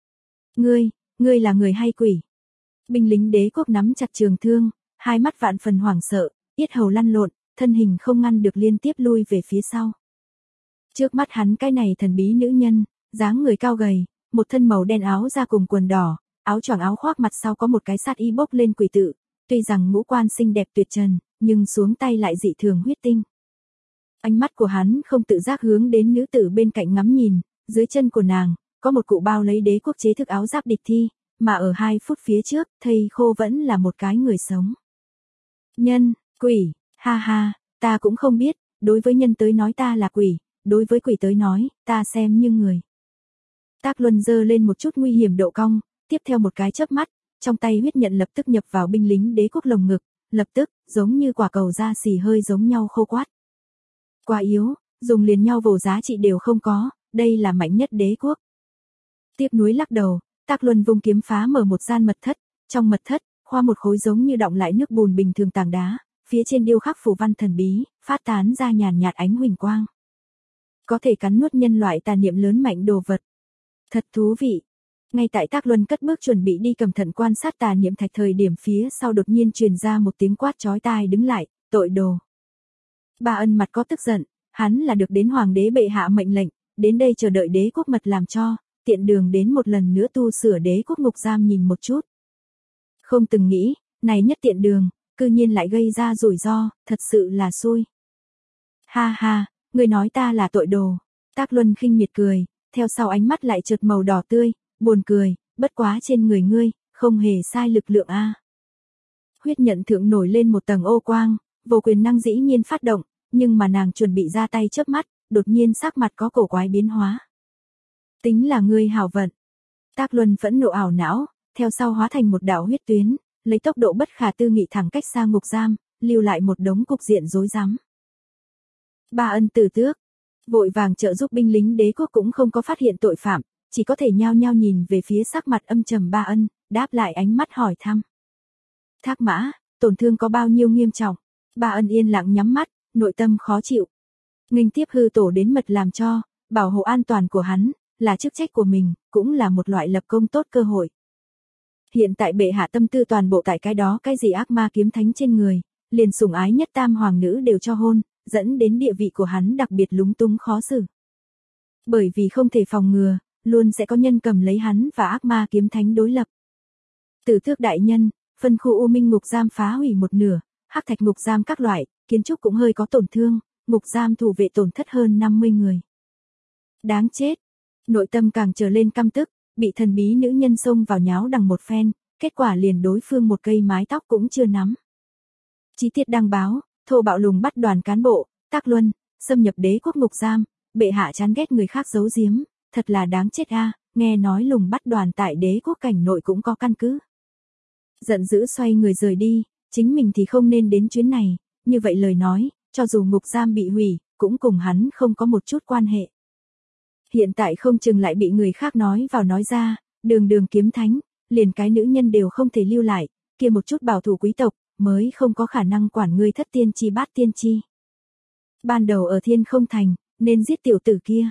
Ngươi là người hay quỷ? Binh lính đế quốc nắm chặt trường thương, hai mắt vạn phần hoảng sợ, yết hầu lăn lộn, thân hình không ngăn được liên tiếp lui về phía sau. Trước mắt hắn cái này thần bí nữ nhân, dáng người cao gầy, một thân màu đen áo da cùng quần đỏ, áo choàng áo khoác mặt sau có một cái sát y bốc lên quỷ tự, tuy rằng ngũ quan xinh đẹp tuyệt trần, nhưng xuống tay lại dị thường huyết tinh. Ánh mắt của hắn không tự giác hướng đến nữ tử bên cạnh ngắm nhìn, dưới chân của nàng, có một cụ bao lấy đế quốc chế thức áo giáp địch thi, mà ở 2 phút phía trước, thây khô vẫn là một cái người sống. Nhân, quỷ, ha ha, ta cũng không biết, đối với nhân tới nói ta là quỷ, đối với quỷ tới nói, ta xem như người. Tác Luân giơ lên một chút nguy hiểm độ cong, tiếp theo một cái chớp mắt, trong tay huyết nhận lập tức nhập vào binh lính đế quốc lồng ngực, lập tức, giống như quả cầu da xì hơi giống nhau khô quát. Quá yếu, dùng liền nhau vồ giá trị đều không có, đây là mạnh nhất đế quốc. Tiếc nuối lắc đầu, Tác Luân vung kiếm phá mở một gian mật thất, trong mật thất, khoa một khối giống như đọng lại nước bùn bình thường tảng đá, phía trên điêu khắc phù văn thần bí, phát tán ra nhàn nhạt ánh huỳnh quang. Có thể cắn nuốt nhân loại tà niệm lớn mạnh đồ vật. Thật thú vị. Ngay tại Tác Luân cất bước chuẩn bị đi cẩn thận quan sát tà niệm thạch thời điểm phía sau đột nhiên truyền ra một tiếng quát chói tai đứng lại, tội đồ. Ba Ân mặt có tức giận, hắn là được đến hoàng đế bệ hạ mệnh lệnh, đến đây chờ đợi đế quốc mật làm cho, tiện đường đến một lần nữa tu sửa đế quốc ngục giam nhìn một chút. Không từng nghĩ, này nhất tiện đường, cư nhiên lại gây ra rủi ro, thật sự là xui. Ha ha, ngươi nói ta là tội đồ. Tác Luân khinh miệt cười, theo sau ánh mắt lại chợt màu đỏ tươi, buồn cười, bất quá trên người ngươi, không hề sai lực lượng a. Huyết nhận thượng nổi lên một tầng ô quang, vô quyền năng dĩ nhiên phát động, nhưng mà nàng chuẩn bị ra tay chớp mắt, đột nhiên sắc mặt có cổ quái biến hóa. Tính là ngươi hảo vận. Tác Luân phẫn nộ ảo não, theo sau hóa thành một đạo huyết tuyến, lấy tốc độ bất khả tư nghị thẳng cách xa ngục giam, lưu lại một đống cục diện rối rắm. Ba Ân Tử Tước vội vàng trợ giúp binh lính đế quốc cũng không có phát hiện tội phạm, chỉ có thể nhao nhao nhìn về phía sắc mặt âm trầm Ba Ân, đáp lại ánh mắt hỏi thăm. Thác Mã, tổn thương có bao nhiêu nghiêm trọng? Ba Ân yên lặng nhắm mắt, nội tâm khó chịu. Nghênh tiếp hư tổ đến mật làm cho, bảo hộ an toàn của hắn, là chức trách của mình, cũng là một loại lập công tốt cơ hội. Hiện tại bệ hạ tâm tư toàn bộ tại cái đó cái gì ác ma kiếm thánh trên người, liền sủng ái nhất tam hoàng nữ đều cho hôn, dẫn đến địa vị của hắn đặc biệt lúng túng khó xử. Bởi vì không thể phòng ngừa, luôn sẽ có nhân cầm lấy hắn và ác ma kiếm thánh đối lập. Tử Tước đại nhân, phân khu U Minh ngục giam phá hủy một nửa, hắc thạch ngục giam các loại, kiến trúc cũng hơi có tổn thương, ngục giam thủ vệ tổn thất hơn 50 người. Đáng chết. Nội tâm càng trở lên căm tức, bị thần bí nữ nhân xông vào nháo đằng một phen, kết quả liền đối phương một cây mái tóc cũng chưa nắm. Chi tiết đăng báo, thô bạo lùng bắt đoàn cán bộ, Tác Luân, xâm nhập đế quốc ngục giam, bệ hạ chán ghét người khác giấu giếm, thật là đáng chết a, nghe nói lùng bắt đoàn tại đế quốc cảnh nội cũng có căn cứ. Giận dữ xoay người rời đi, chính mình thì không nên đến chuyến này, như vậy lời nói, cho dù ngục giam bị hủy, cũng cùng hắn không có một chút quan hệ. Hiện tại không chừng lại bị người khác nói vào nói ra, đường đường kiếm thánh, liền cái nữ nhân đều không thể lưu lại, kia một chút bảo thủ quý tộc, mới không có khả năng quản ngươi thất tiên chi bát tiên chi. Ban đầu ở Thiên Không Thành, nên giết tiểu tử kia.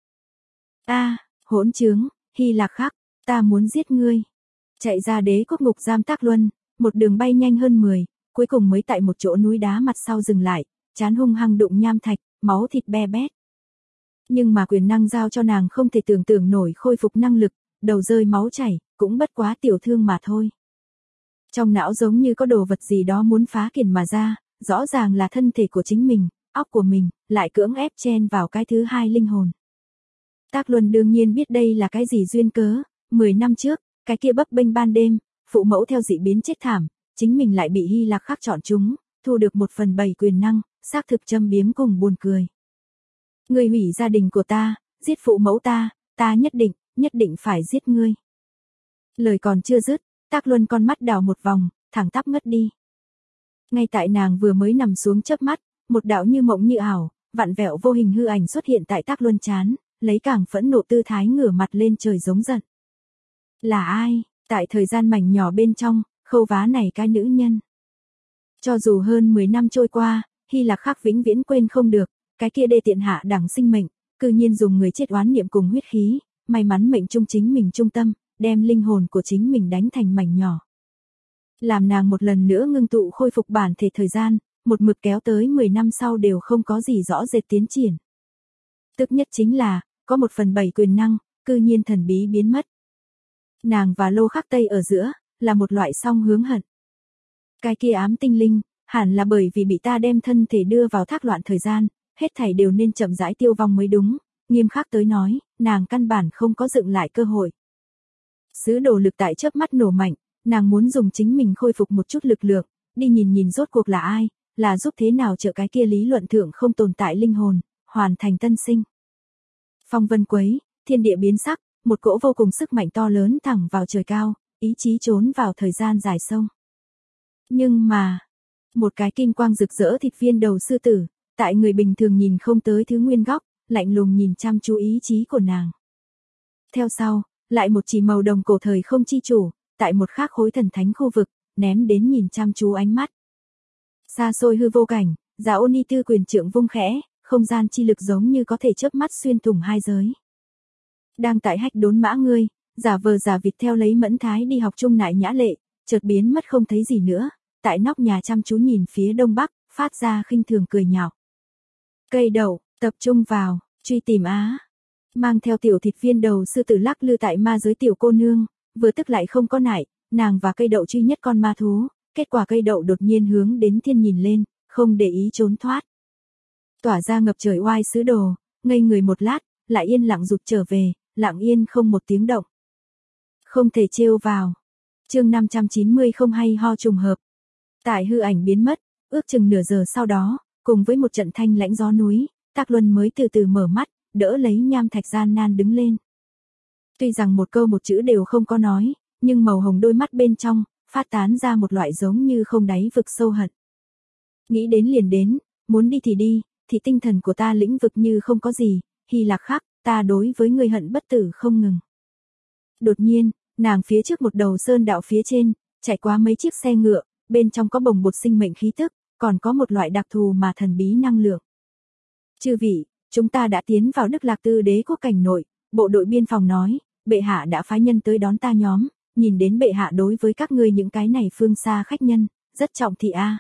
Hỗn trướng, Hy Lạc Khắc, ta muốn giết ngươi. Chạy ra đế quốc ngục giam Tác Luân, một đường bay nhanh hơn 10, cuối cùng mới tại một chỗ núi đá mặt sau dừng lại, chán hung hăng đụng nham thạch, máu thịt be bét. Nhưng mà quyền năng giao cho nàng không thể tưởng tượng nổi khôi phục năng lực, đầu rơi máu chảy, cũng bất quá tiểu thương mà thôi. Trong não giống như có đồ vật gì đó muốn phá kiền mà ra, rõ ràng là thân thể của chính mình, óc của mình, lại cưỡng ép chen vào cái thứ hai linh hồn. Tác Luân đương nhiên biết đây là cái gì duyên cớ, 10 năm trước, cái kia bấp bênh ban đêm, phụ mẫu theo dị biến chết thảm, chính mình lại bị Hy Lạc Khắc chọn chúng, thu được 1/7 quyền năng, xác thực châm biếm cùng buồn cười. Ngươi hủy gia đình của ta, giết phụ mẫu ta nhất định phải giết ngươi. Lời còn chưa dứt, Tác Luân con mắt đảo một vòng, thẳng tắp ngất đi. Ngay tại nàng vừa mới nằm xuống chớp mắt, một đạo như mộng như ảo, vặn vẹo vô hình hư ảnh xuất hiện tại Tác Luân trán, lấy càng phẫn nộ tư thái ngửa mặt lên trời giống giận. Là ai, tại thời gian mảnh nhỏ bên trong, khâu vá này cái nữ nhân. Cho dù hơn 10 năm trôi qua, Hy Lạc Khắc vĩnh viễn quên không được, cái kia đê tiện hạ đẳng sinh mệnh, cư nhiên dùng người chết oán niệm cùng huyết khí, may mắn mệnh trung chính mình trung tâm, đem linh hồn của chính mình đánh thành mảnh nhỏ. Làm nàng một lần nữa ngưng tụ khôi phục bản thể thời gian, một mực kéo tới 10 năm sau đều không có gì rõ rệt tiến triển. Tức nhất chính là, có 1/7 quyền năng, cư nhiên thần bí biến mất. Nàng và Lô Khắc Tây ở giữa, là một loại song hướng hận. Cái kia ám tinh linh, hẳn là bởi vì bị ta đem thân thể đưa vào thác loạn thời gian, hết thảy đều nên chậm rãi tiêu vong mới đúng, nghiêm khắc tới nói, nàng căn bản không có dựng lại cơ hội. Sứ đồ lực tại chớp mắt nổ mạnh, nàng muốn dùng chính mình khôi phục một chút lực lượng, đi nhìn nhìn rốt cuộc là ai, là giúp thế nào trợ cái kia lý luận thượng không tồn tại linh hồn, hoàn thành tân sinh. Phong vân quấy, thiên địa biến sắc, một cỗ vô cùng sức mạnh to lớn thẳng vào trời cao, ý chí trốn vào thời gian dài sông. Nhưng mà, một cái kim quang rực rỡ thịt viên đầu sư tử, tại người bình thường nhìn không tới thứ nguyên góc, lạnh lùng nhìn chăm chú ý chí của nàng. Theo sau, lại một chỉ màu đồng cổ thời không chi chủ, tại một khác khối thần thánh khu vực, ném đến nhìn chăm chú ánh mắt. Xa xôi hư vô cảnh, Giá Ô Ni Tư quyền trượng vung khẽ, không gian chi lực giống như có thể chớp mắt xuyên thủng hai giới. Đang tại hách đốn mã ngươi, giả vờ giả vịt theo lấy Mẫn Thái đi học chung nại nhã lệ, chợt biến mất không thấy gì nữa, tại nóc nhà chăm chú nhìn phía đông bắc, phát ra khinh thường cười nhạo. Cây đậu, tập trung vào, truy tìm á. Mang theo tiểu thịt viên đầu sư tử lắc lư tại ma giới tiểu cô nương, vừa tức lại không có nại, nàng và cây đậu truy nhất con ma thú, kết quả cây đậu đột nhiên hướng đến thiên nhìn lên, không để ý trốn thoát. Tỏa ra ngập trời oai sứ đồ, ngây người một lát, lại yên lặng rụt trở về, lặng yên không một tiếng động. Không thể trêu vào. Chương 590 không hay ho trùng hợp. Tại hư ảnh biến mất, ước chừng nửa giờ sau đó, cùng với một trận thanh lãnh gió núi, Tạc Luân mới từ từ mở mắt, đỡ lấy nham thạch gian nan đứng lên. Tuy rằng một câu một chữ đều không có nói, nhưng màu hồng đôi mắt bên trong, phát tán ra một loại giống như không đáy vực sâu hận. Nghĩ đến liền đến, muốn đi thì tinh thần của ta lĩnh vực như không có gì, Hy Lạc khắc, ta đối với người hận bất tử không ngừng. Đột nhiên, nàng phía trước một đầu sơn đạo phía trên, chạy qua mấy chiếc xe ngựa, bên trong có bồng bột sinh mệnh khí tức, còn có một loại đặc thù mà thần bí năng lượng. Chư vị, chúng ta đã tiến vào Đức Lạc Tư Đế quốc cảnh nội, bộ đội biên phòng nói, bệ hạ đã phái nhân tới đón ta nhóm, nhìn đến bệ hạ đối với các ngươi những cái này phương xa khách nhân, rất trọng thị a.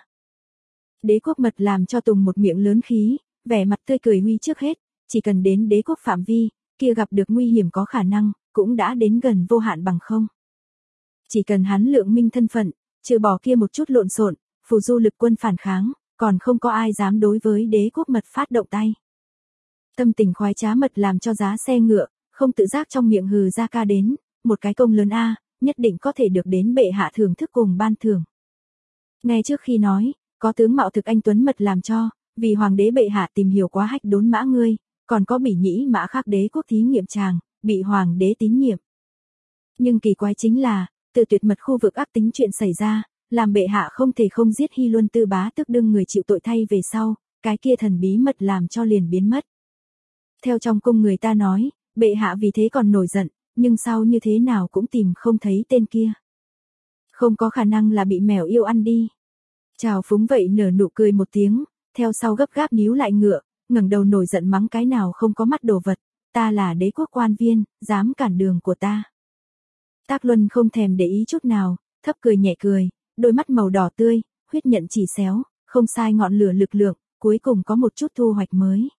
Đế quốc mật làm cho Tùng một miệng lớn khí, vẻ mặt tươi cười huy trước hết, chỉ cần đến đế quốc phạm vi, kia gặp được nguy hiểm có khả năng, cũng đã đến gần vô hạn bằng không. Chỉ cần hắn lượng minh thân phận, trừ bỏ kia một chút lộn xộn, phù du lực quân phản kháng, còn không có ai dám đối với đế quốc mật phát động tay. Tâm tình khoái trá mật làm cho giá xe ngựa, không tự giác trong miệng hừ ra ca đến, một cái công lớn a, nhất định có thể được đến bệ hạ thưởng thức cùng ban thưởng. Ngay trước khi nói, có tướng mạo thực anh tuấn mật làm cho, vì hoàng đế bệ hạ tìm hiểu quá hách đốn mã ngươi, còn có bỉ nhĩ mã khác đế quốc thí nghiệm tràng, bị hoàng đế tín nhiệm. Nhưng kỳ quái chính là, từ tuyệt mật khu vực ác tính chuyện xảy ra, làm bệ hạ không thể không giết Hy Luân Tư Bá tức đương người chịu tội thay về sau, cái kia thần bí mật làm cho liền biến mất. Theo trong cung người ta nói, bệ hạ vì thế còn nổi giận, nhưng sau như thế nào cũng tìm không thấy tên kia. Không có khả năng là bị mèo yêu ăn đi. Chào phúng vậy nở nụ cười một tiếng, theo sau gấp gáp níu lại ngựa, ngẩng đầu nổi giận mắng cái nào không có mắt đồ vật, ta là đế quốc quan viên, dám cản đường của ta. Tạc Luân không thèm để ý chút nào, thấp cười nhẹ cười, đôi mắt màu đỏ tươi, huyết nhận chỉ xéo, không sai ngọn lửa lực lượng, cuối cùng có một chút thu hoạch mới.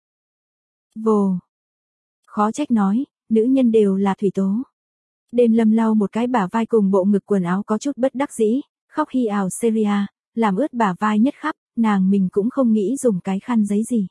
Vồ. Khó trách nói, nữ nhân đều là thủy tố. Đêm Lâm lau một cái bả vai cùng bộ ngực quần áo có chút bất đắc dĩ, khóc hi ào Seria, làm ướt bả vai nhất khắp, nàng mình cũng không nghĩ dùng cái khăn giấy gì.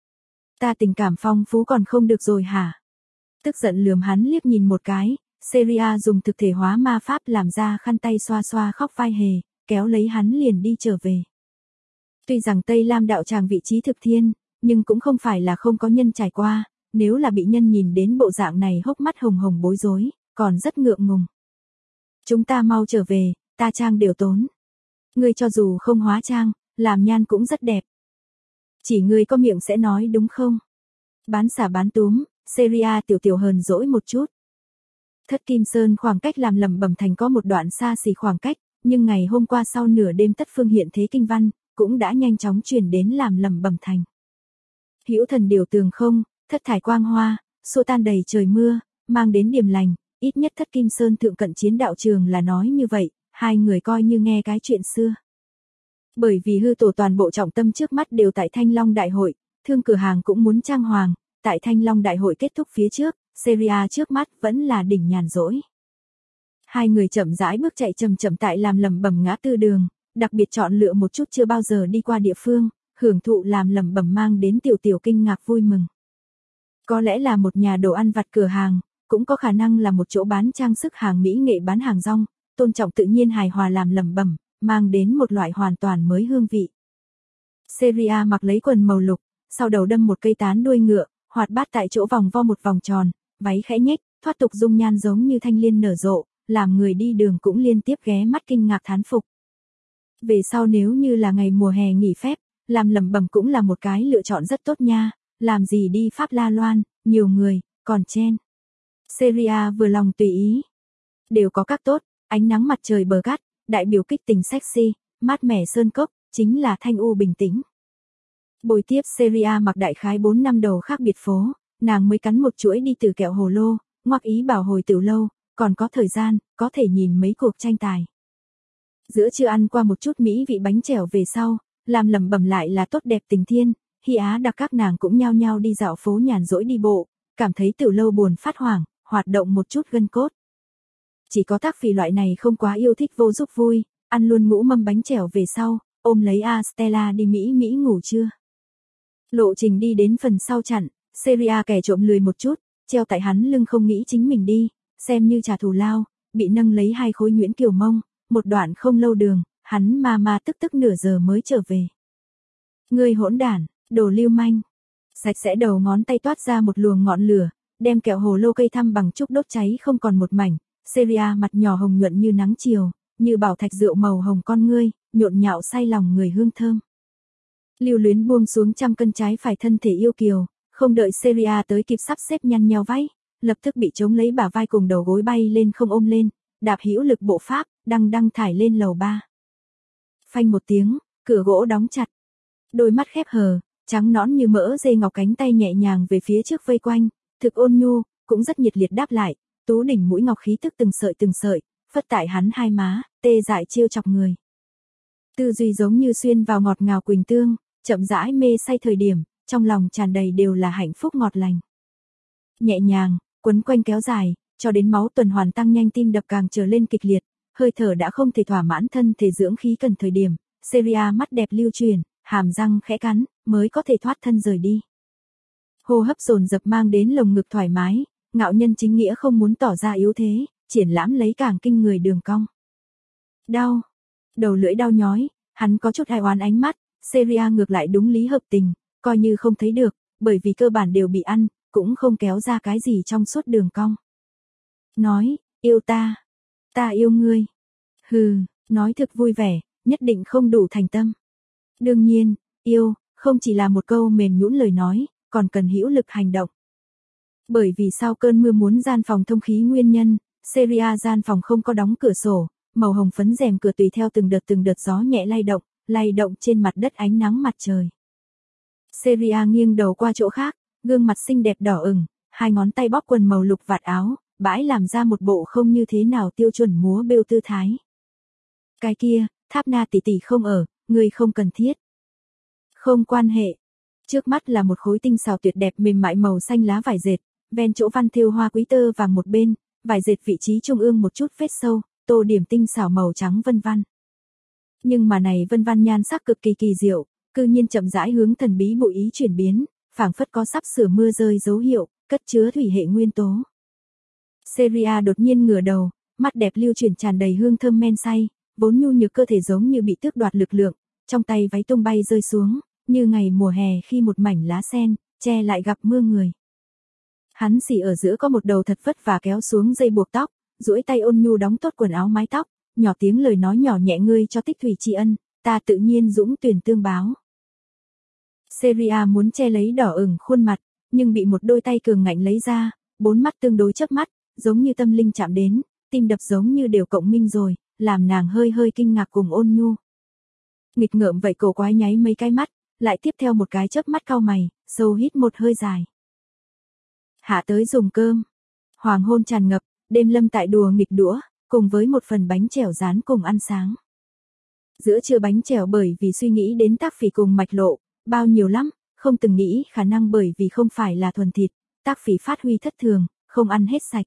Ta tình cảm phong phú còn không được rồi hả? Tức giận lườm hắn liếc nhìn một cái, Seria dùng thực thể hóa ma pháp làm ra khăn tay xoa xoa khóc vai hề, kéo lấy hắn liền đi trở về. Tuy rằng Tây Lam đạo tràng vị trí thực thiên, nhưng cũng không phải là không có nhân trải qua, nếu là bị nhân nhìn đến bộ dạng này hốc mắt hồng hồng bối rối, còn rất ngượng ngùng. Chúng ta mau trở về, ta trang đều tốn. Ngươi cho dù không hóa trang, làm nhan cũng rất đẹp. Chỉ ngươi có miệng sẽ nói đúng không? Bán xả bán túm, Seria tiểu hờn dỗi một chút. Thất Kim Sơn khoảng cách làm lẩm bẩm thành có một đoạn xa xỉ khoảng cách, nhưng ngày hôm qua sau nửa đêm tất phương hiện thế kinh văn, cũng đã nhanh chóng truyền đến làm lẩm bẩm thành. Hữu thần điều tường không, thất thải quang hoa, xua tan đầy trời mưa, mang đến điềm lành, ít nhất Thất Kim Sơn thượng cận chiến đạo trường là nói như vậy, hai người coi như nghe cái chuyện xưa. Bởi vì hư tổ toàn bộ trọng tâm trước mắt đều tại Thanh Long Đại hội, thương cửa hàng cũng muốn trang hoàng, tại Thanh Long Đại hội kết thúc phía trước, Seria trước mắt vẫn là đỉnh nhàn rỗi. Hai người chậm rãi bước chạy chậm tại làm lẩm bẩm ngã tư đường, đặc biệt chọn lựa một chút chưa bao giờ đi qua địa phương, hưởng thụ làm lẩm bẩm mang đến tiểu kinh ngạc vui mừng. Có lẽ là một nhà đồ ăn vặt cửa hàng, cũng có khả năng là một chỗ bán trang sức hàng mỹ nghệ bán hàng rong, tôn trọng tự nhiên hài hòa làm lẩm bẩm, mang đến một loại hoàn toàn mới hương vị. Seria mặc lấy quần màu lục, sau đầu đâm một cây tán đuôi ngựa, hoạt bát tại chỗ vòng vo một vòng tròn, váy khẽ nhếch, thoát tục dung nhan giống như thanh liên nở rộ, làm người đi đường cũng liên tiếp ghé mắt kinh ngạc thán phục. Về sau nếu như là ngày mùa hè nghỉ phép, làm lẩm bẩm cũng là một cái lựa chọn rất tốt nha, làm gì đi Pháp La Loan, nhiều người, còn chen. Seria vừa lòng tùy ý. Đều có các tốt, ánh nắng mặt trời bờ cát, đại biểu kích tình sexy, mát mẻ sơn cốc, chính là thanh u bình tĩnh. Buổi tiếp Serie A mặc đại khái 4 năm đầu khác biệt phố, nàng mới cắn một chuỗi đi từ kẹo hồ lô, ngoắc ý bảo hồi tiểu lâu, còn có thời gian, có thể nhìn mấy cuộc tranh tài. Giữa trưa ăn qua một chút mỹ vị bánh chèo về sau, làm lẩm bẩm lại là tốt đẹp tình thiên, Hy Á đặc các nàng cũng nhao nhao đi dạo phố nhàn rỗi đi bộ, cảm thấy tiểu lâu buồn phát hoảng, hoạt động một chút gân cốt. Chỉ có Tác Phỉ loại này không quá yêu thích vô giúp vui, ăn luôn ngũ mâm bánh chèo về sau, ôm lấy Stella đi Mỹ ngủ trưa. Lộ trình đi đến phần sau chặn, Seria kẻ trộm lười một chút, treo tại hắn lưng không nghĩ chính mình đi, xem như trả thù lao, bị nâng lấy 2 khối nhuyễn kiều mông, một đoạn không lâu đường, hắn ma tức nửa giờ mới trở về. Ngươi hỗn đản, đồ lưu manh. Sạch sẽ đầu ngón tay toát ra một luồng ngọn lửa, đem kẹo hồ lô cây thăm bằng trúc đốt cháy không còn một mảnh, Seria mặt nhỏ hồng nhuận như nắng chiều, như bảo thạch rượu màu hồng con ngươi, nhộn nhạo say lòng người hương thơm. Lưu luyến buông xuống 100 cân trái phải thân thể yêu kiều, không đợi Seria tới kịp sắp xếp nhăn nheo váy, lập tức bị chống lấy bả vai cùng đầu gối bay lên không ôm lên, đạp hữu lực bộ pháp, đăng thải lên lầu 3. Phanh một tiếng, cửa gỗ đóng chặt. Đôi mắt khép hờ, trắng nõn như mỡ dê ngọc cánh tay nhẹ nhàng về phía trước vây quanh, thực ôn nhu, cũng rất nhiệt liệt đáp lại, tú đỉnh mũi ngọc khí tức từng sợi, phất tại hắn hai má, tê dại chiêu chọc người. Tư duy giống như xuyên vào ngọt ngào quỳnh tương, chậm rãi mê say thời điểm, trong lòng tràn đầy đều là hạnh phúc ngọt lành. Nhẹ nhàng, quấn quanh kéo dài, cho đến máu tuần hoàn tăng nhanh tim đập càng trở lên kịch liệt, hơi thở đã không thể thỏa mãn thân thể dưỡng khí cần thời điểm, Seria mắt đẹp lưu chuyển, hàm răng khẽ cắn, mới có thể thoát thân rời đi. Hô hấp dồn dập mang đến lồng ngực thoải mái, ngạo nhân chính nghĩa không muốn tỏ ra yếu thế, triển lãm lấy càng kinh người đường cong. Đau, đầu lưỡi đau nhói, hắn có chút ai oán ánh mắt, Seria ngược lại đúng lý hợp tình, coi như không thấy được, bởi vì cơ bản đều bị ăn, cũng không kéo ra cái gì trong suốt đường cong. Nói, yêu ta yêu ngươi. Hừ, nói thực vui vẻ, nhất định không đủ thành tâm. Đương nhiên, yêu, không chỉ là một câu mềm nhũn lời nói, còn cần hữu lực hành động. Bởi vì sau cơn mưa muốn gian phòng thông khí nguyên nhân, Seria gian phòng không có đóng cửa sổ, màu hồng phấn rèm cửa tùy theo từng đợt gió nhẹ lay động trên mặt đất ánh nắng mặt trời. Seria nghiêng đầu qua chỗ khác, gương mặt xinh đẹp đỏ ửng, 2 ngón tay bóp quần màu lục vạt áo, bãi làm ra một bộ không như thế nào tiêu chuẩn múa bêu tư thái. Cái kia, Tháp Na tỷ tỷ không ở, ngươi không cần thiết. Không quan hệ. Trước mắt là một khối tinh xảo tuyệt đẹp mềm mại màu xanh lá vải dệt, ven chỗ văn thêu hoa quý tơ vàng một bên, vải dệt vị trí trung ương một chút vết sâu, tô điểm tinh xảo màu trắng vân văn. Nhưng mà này vân văn nhan sắc cực kỳ kỳ diệu, cư nhiên chậm rãi hướng thần bí bụi ý chuyển biến, phảng phất có sắp sửa mưa rơi dấu hiệu, cất chứa thủy hệ nguyên tố. Seria đột nhiên ngửa đầu, mắt đẹp lưu chuyển tràn đầy hương thơm men say, vốn nhu nhược cơ thể giống như bị tước đoạt lực lượng, trong tay váy tung bay rơi xuống, như ngày mùa hè khi một mảnh lá sen che lại gặp mưa người. Hắn xỉ ở giữa có một đầu thật vất vả kéo xuống dây buộc tóc, duỗi tay ôn nhu đóng tốt quần áo mái tóc, nhỏ tiếng lời nói nhỏ nhẹ ngươi cho tích thủy tri ân, ta tự nhiên dũng tuyển tương báo. Seria muốn che lấy đỏ ửng khuôn mặt, nhưng bị một đôi tay cường ngạnh lấy ra, 4 mắt tương đối chớp mắt, giống như tâm linh chạm đến, tim đập giống như đều cộng minh rồi, làm nàng hơi kinh ngạc cùng ôn nhu. Nghịch ngợm vậy cổ quái nháy mấy cái mắt, lại tiếp theo một cái chớp mắt cau mày, sâu hít một hơi dài. Hạ tới dùng cơm. Hoàng hôn tràn ngập, đêm lâm tại đùa nghịch đũa, cùng với một phần bánh chèo rán cùng ăn sáng. Giữa trưa bánh chèo bởi vì suy nghĩ đến Tác Phỉ cùng Mạch Lộ, bao nhiêu lắm, không từng nghĩ khả năng bởi vì không phải là thuần thịt, Tác Phỉ phát huy thất thường, không ăn hết sạch.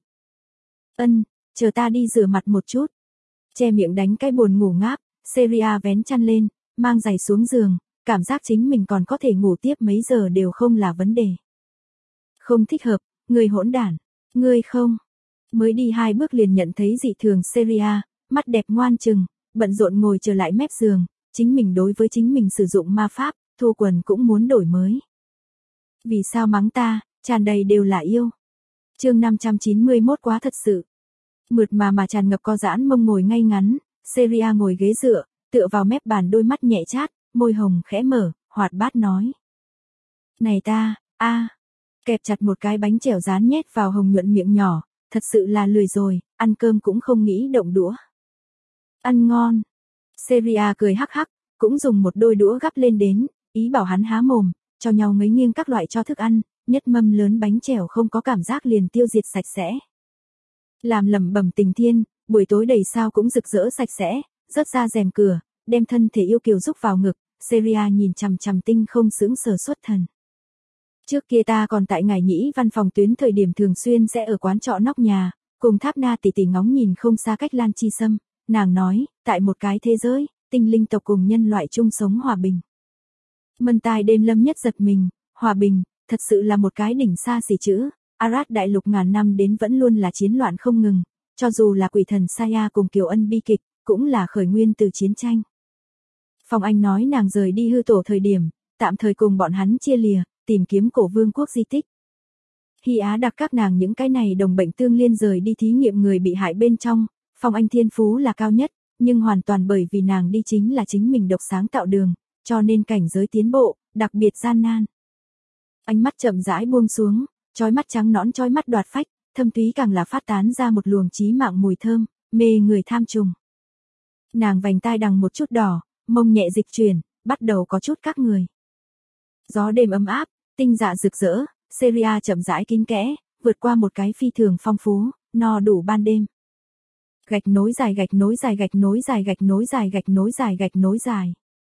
Chờ ta đi rửa mặt một chút. Che miệng đánh cái buồn ngủ ngáp, Seria vén chăn lên, mang giày xuống giường, cảm giác chính mình còn có thể ngủ tiếp mấy giờ đều không là vấn đề. Không thích hợp, ngươi hỗn đản, ngươi không. Mới đi 2 bước liền nhận thấy dị thường Seria, mắt đẹp ngoan chừng, bận rộn ngồi trở lại mép giường, chính mình đối với chính mình sử dụng ma pháp, thô quần cũng muốn đổi mới. Vì sao mắng ta, tràn đầy đều là yêu. Chương 591 quá thật sự. Mượt mà tràn ngập co giãn mông ngồi ngay ngắn, Seria ngồi ghế dựa, tựa vào mép bàn đôi mắt nhẹ chát, môi hồng khẽ mở, hoạt bát nói. Này ta, kẹp chặt một cái bánh chèo rán nhét vào hồng nhuận miệng nhỏ, thật sự là lười rồi, ăn cơm cũng không nghĩ động đũa. Ăn ngon. Seria cười hắc hắc, cũng dùng một đôi đũa gắp lên đến, ý bảo hắn há mồm, cho nhau ngấy nghiêng các loại cho thức ăn, nhất mâm lớn bánh chèo không có cảm giác liền tiêu diệt sạch sẽ. Làm lẩm bẩm tình thiên, buổi tối đầy sao cũng rực rỡ sạch sẽ, rớt ra rèm cửa, đem thân thể yêu kiều rúc vào ngực, Seria nhìn chằm chằm tinh không sững sờ xuất thần. Trước kia ta còn tại ngải nhĩ văn phòng tuyến thời điểm thường xuyên sẽ ở quán trọ nóc nhà, cùng Tháp Na tỷ tỷ ngóng nhìn không xa cách Lan Chi Sâm, nàng nói, tại một cái thế giới, tinh linh tộc cùng nhân loại chung sống hòa bình. Mân tai đêm lâm nhất giật mình, hòa bình, thật sự là một cái đỉnh xa xỉ chữ, Arad đại lục ngàn năm đến vẫn luôn là chiến loạn không ngừng, cho dù là quỷ thần Saya cùng Kiều Ân bi kịch, cũng là khởi nguyên từ chiến tranh. Phong Anh nói nàng rời đi hư tổ thời điểm, tạm thời cùng bọn hắn chia lìa, tìm kiếm cổ vương quốc di tích. Hy Á đặc các nàng những cái này đồng bệnh tương liên rời đi thí nghiệm người bị hại bên trong, Phong Anh thiên phú là cao nhất, nhưng hoàn toàn bởi vì nàng đi chính là chính mình độc sáng tạo đường, cho nên cảnh giới tiến bộ, đặc biệt gian nan. Ánh mắt chậm rãi buông xuống, trói mắt trắng nõn trói mắt đoạt phách, thâm thúy càng là phát tán ra một luồng chí mạng mùi thơm, mê người tham trùng. Nàng vành tai đằng một chút đỏ, mông nhẹ dịch chuyển, bắt đầu có chút các người. Gió đêm ấm áp, tinh dạ rực rỡ, Seria chậm rãi kín kẽ, vượt qua một cái phi thường phong phú, no đủ ban đêm. Gạch nối dài gạch nối dài gạch nối dài gạch nối dài gạch nối dài gạch nối dài.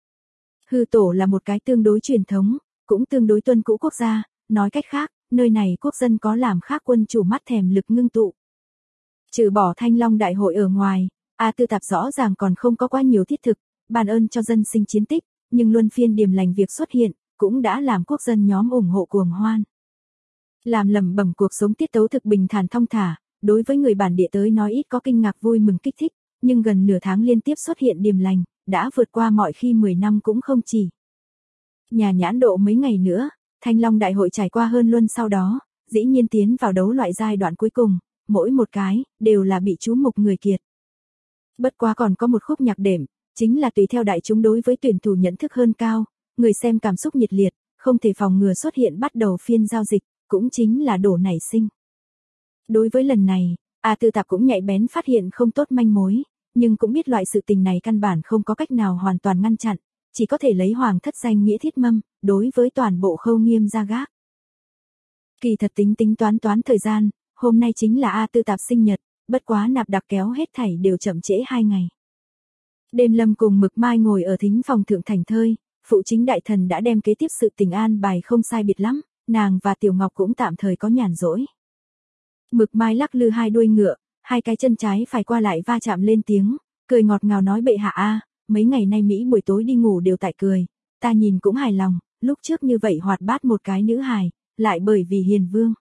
Hư tổ là một cái tương đối truyền thống, cũng tương đối tuân cũ quốc gia, nói cách khác, nơi này quốc dân có làm khác quân chủ mắt thèm lực ngưng tụ. Trừ bỏ Thanh Long đại hội ở ngoài, A Tư Tạp rõ ràng còn không có quá nhiều thiết thực, ban ơn cho dân sinh chiến tích, nhưng luân phiên điềm lành việc xuất hiện, cũng đã làm quốc dân nhóm ủng hộ cuồng hoan. Làm lẩm bẩm cuộc sống tiết tấu thực bình thản thong thả, đối với người bản địa tới nói ít có kinh ngạc vui mừng kích thích, nhưng gần nửa tháng liên tiếp xuất hiện điềm lành, đã vượt qua mọi khi 10 năm cũng không chỉ. Nhà nhãn độ mấy ngày nữa, Thanh Long đại hội trải qua hơn luân sau đó, dĩ nhiên tiến vào đấu loại giai đoạn cuối cùng, mỗi một cái, đều là bị chú mục người kiệt. Bất quá còn có một khúc nhạc đệm, chính là tùy theo đại chúng đối với tuyển thủ nhận thức hơn cao, người xem cảm xúc nhiệt liệt, không thể phòng ngừa xuất hiện bắt đầu phiên giao dịch, cũng chính là đổ nảy sinh. Đối với lần này, A Tư Tạp cũng nhạy bén phát hiện không tốt manh mối, nhưng cũng biết loại sự tình này căn bản không có cách nào hoàn toàn ngăn chặn, chỉ có thể lấy hoàng thất danh nghĩa thiết mâm, đối với toàn bộ khâu nghiêm ra gác. Kỳ thật tính toán thời gian, hôm nay chính là A Tư Tạp sinh nhật, bất quá nạp đặc kéo hết thảy đều chậm trễ 2 ngày. Đêm Lâm cùng Mực Mai ngồi ở thính phòng thượng thành thơi, phụ chính đại thần đã đem kế tiếp sự tình an bài không sai biệt lắm, nàng và Tiểu Ngọc cũng tạm thời có nhàn rỗi. Mực Mai lắc lư hai đuôi ngựa, hai cái chân trái phải qua lại va chạm lên tiếng, cười ngọt ngào nói bệ hạ a, mấy ngày nay Mỹ buổi tối đi ngủ đều tại cười, ta nhìn cũng hài lòng, lúc trước như vậy hoạt bát một cái nữ hài, lại bởi vì hiền vương.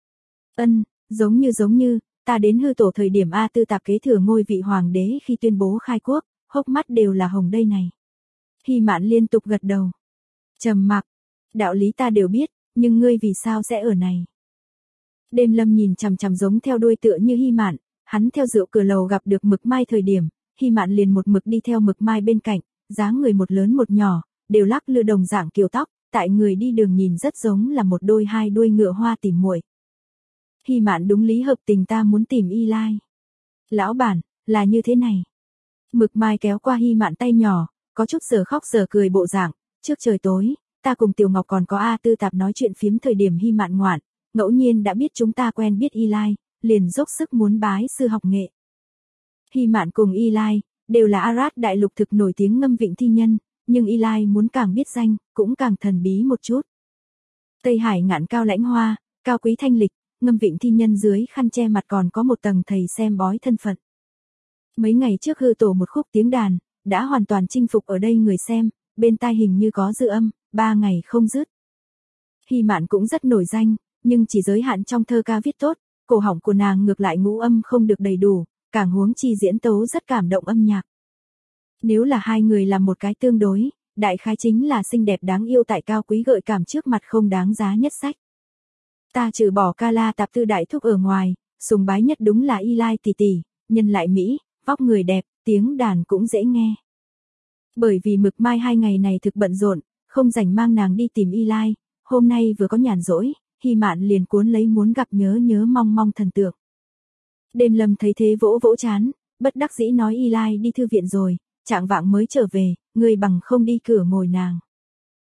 Giống như, ta đến hư tổ thời điểm A Tư Tạp kế thừa ngôi vị hoàng đế khi tuyên bố khai quốc, hốc mắt đều là hồng đây này. Hy Mạn liên tục gật đầu. Trầm mặc, đạo lý ta đều biết, nhưng ngươi vì sao sẽ ở này? Đêm Lâm nhìn chằm chằm giống theo đuôi tựa như Hy Mạn, hắn theo rượu cửa lầu gặp được Mực Mai thời điểm, Hy Mạn liền một mực đi theo Mực Mai bên cạnh, dáng người một lớn một nhỏ, đều lắc lư đồng dạng kiều tóc, tại người đi đường nhìn rất giống là một đôi hai đuôi ngựa hoa tìm muội. Hy Mạn đúng lý hợp tình ta muốn tìm Y Lai. Lão bản, là như thế này. Mực Mai kéo qua Hy Mạn tay nhỏ, có chút giờ khóc giờ cười bộ dạng, trước trời tối, ta cùng Tiểu Ngọc còn có A Tư Tạp nói chuyện phiếm thời điểm Hy Mạn ngoạn, ngẫu nhiên đã biết chúng ta quen biết Y Lai, liền dốc sức muốn bái sư học nghệ. Hy Mạn cùng Y Lai, đều là Arad đại lục thực nổi tiếng ngâm vịnh thi nhân, nhưng Y Lai muốn càng biết danh, cũng càng thần bí một chút. Tây Hải ngạn cao lãnh hoa, cao quý thanh lịch, ngâm vịnh thi nhân dưới khăn che mặt còn có một tầng thầy xem bói thân phận. Mấy ngày trước hư tổ một khúc tiếng đàn, đã hoàn toàn chinh phục ở đây người xem, bên tai hình như có dư âm, 3 ngày không dứt. Hy Mạn cũng rất nổi danh, nhưng chỉ giới hạn trong thơ ca viết tốt, cổ họng của nàng ngược lại ngũ âm không được đầy đủ, càng huống chi diễn tấu rất cảm động âm nhạc. Nếu là hai người làm một cái tương đối, đại khái chính là xinh đẹp đáng yêu tại cao quý gợi cảm trước mặt không đáng giá nhất sách. Ta trừ bỏ ca la tạp tư đại thúc ở ngoài, sùng bái nhất đúng là Y Lai tỷ tỷ, nhân lại Mỹ, vóc người đẹp, tiếng đàn cũng dễ nghe. Bởi vì Mực Mai 2 ngày này thực bận rộn, không rảnh mang nàng đi tìm Y Lai, hôm nay vừa có nhàn rỗi, Hy Mạn liền cuốn lấy muốn gặp nhớ mong thần tượng. Đêm Lâm thấy thế vỗ vỗ chán, bất đắc dĩ nói Y Lai đi thư viện rồi, trạng vạng mới trở về, người bằng không đi cửa ngồi nàng.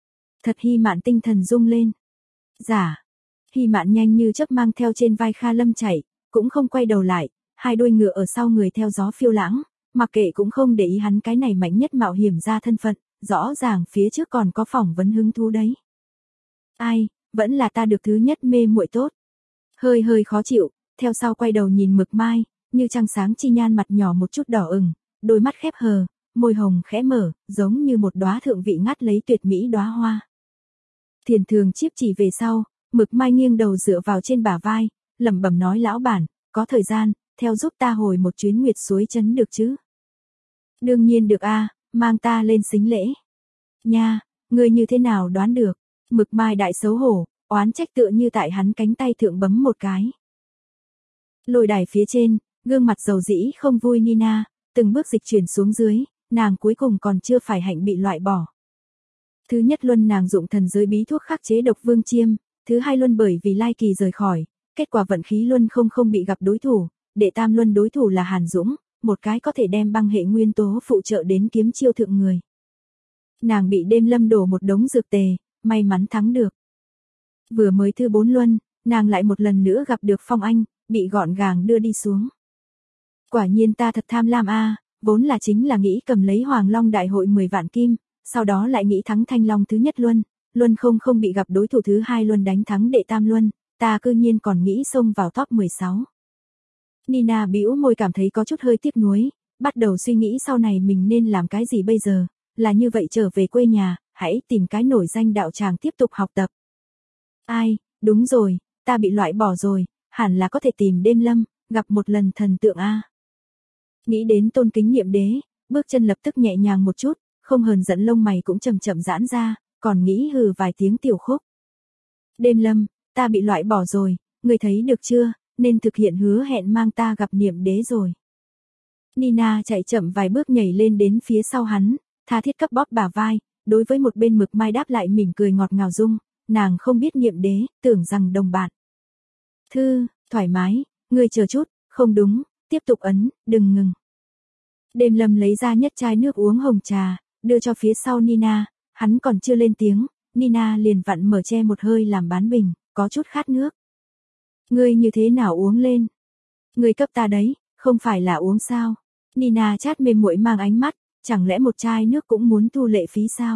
Thật Hy Mạn tinh thần rung lên. Dạ. Hy Mạn nhanh như chớp mang theo trên vai Kha Lâm chạy, cũng không quay đầu lại, hai đuôi ngựa ở sau người theo gió phiêu lãng, mặc kệ cũng không để ý hắn cái này mạnh nhất mạo hiểm ra thân phận, rõ ràng phía trước còn có phỏng vấn hứng thú đấy. Ai, vẫn là ta được thứ nhất mê muội tốt. Hơi hơi khó chịu, theo sau quay đầu nhìn Mực Mai, như trăng sáng chi nhan mặt nhỏ một chút đỏ ửng, đôi mắt khép hờ, môi hồng khẽ mở, giống như một đóa thượng vị ngắt lấy tuyệt mỹ đóa hoa. Thiền Thường chiếp chỉ về sau, Mực Mai nghiêng đầu dựa vào trên bả vai, lẩm bẩm nói lão bản, có thời gian, theo giúp ta hồi một chuyến Nguyệt Suối Trấn được chứ? Đương nhiên được a, mang ta lên xính lễ. Nha, ngươi như thế nào đoán được? Mực Mai đại xấu hổ, oán trách tựa như tại hắn cánh tay thượng bấm một cái. Lôi đài phía trên, gương mặt dầu dĩ không vui Nina, từng bước dịch chuyển xuống dưới, nàng cuối cùng còn chưa phải hạnh bị loại bỏ. Thứ nhất luân nàng dụng thần giới bí thuốc khắc chế độc vương chiêm, thứ hai luân bởi vì Lai Kỳ rời khỏi, kết quả vận khí luân không bị gặp đối thủ, đệ tam luân đối thủ là Hàn Dũng, một cái có thể đem băng hệ nguyên tố phụ trợ đến kiếm chiêu thượng người. Nàng bị Đêm Lâm đổ một đống dược tề, may mắn thắng được. Vừa mới thứ 4 luân, nàng lại một lần nữa gặp được Phong Anh, bị gọn gàng đưa đi xuống. Quả nhiên ta thật tham lam a, vốn là chính là nghĩ cầm lấy Hoàng Long đại hội 10 vạn kim, sau đó lại nghĩ thắng Thanh Long thứ nhất luân, luân không bị gặp đối thủ thứ hai luân đánh thắng đệ tam luân, ta cư nhiên còn nghĩ xông vào top 16. Nina bĩu môi cảm thấy có chút hơi tiếc nuối, bắt đầu suy nghĩ sau này mình nên làm cái gì bây giờ, là như vậy trở về quê nhà, hãy tìm cái nổi danh đạo tràng tiếp tục học tập. Ai, đúng rồi, ta bị loại bỏ rồi, hẳn là có thể tìm Đêm Lâm, gặp một lần thần tượng a. Nghĩ đến tôn kính Niệm Đế, bước chân lập tức nhẹ nhàng một chút, không hờn giận lông mày cũng chậm chậm giãn ra, còn nghĩ hừ vài tiếng tiểu khúc. Đêm Lâm, ta bị loại bỏ rồi, ngươi thấy được chưa, nên thực hiện hứa hẹn mang ta gặp Niệm Đế rồi. Nina chạy chậm vài bước nhảy lên đến phía sau hắn, tha thiết cấp bóp bả vai, đối với một bên Mực Mai đáp lại mỉm cười ngọt ngào dung, nàng không biết Niệm Đế, tưởng rằng đồng bạn. Thư, thoải mái, ngươi chờ chút, không đúng, tiếp tục ấn, đừng ngừng. Đêm Lâm lấy ra nhất chai nước uống hồng trà, đưa cho phía sau Nina, hắn còn chưa lên tiếng, Nina liền vặn mở che một hơi làm bán bình, có chút khát nước. Ngươi như thế nào uống lên? Ngươi cấp ta đấy, không phải là uống sao? Nina chát mềm muội mang ánh mắt, chẳng lẽ một chai nước cũng muốn thu lệ phí sao?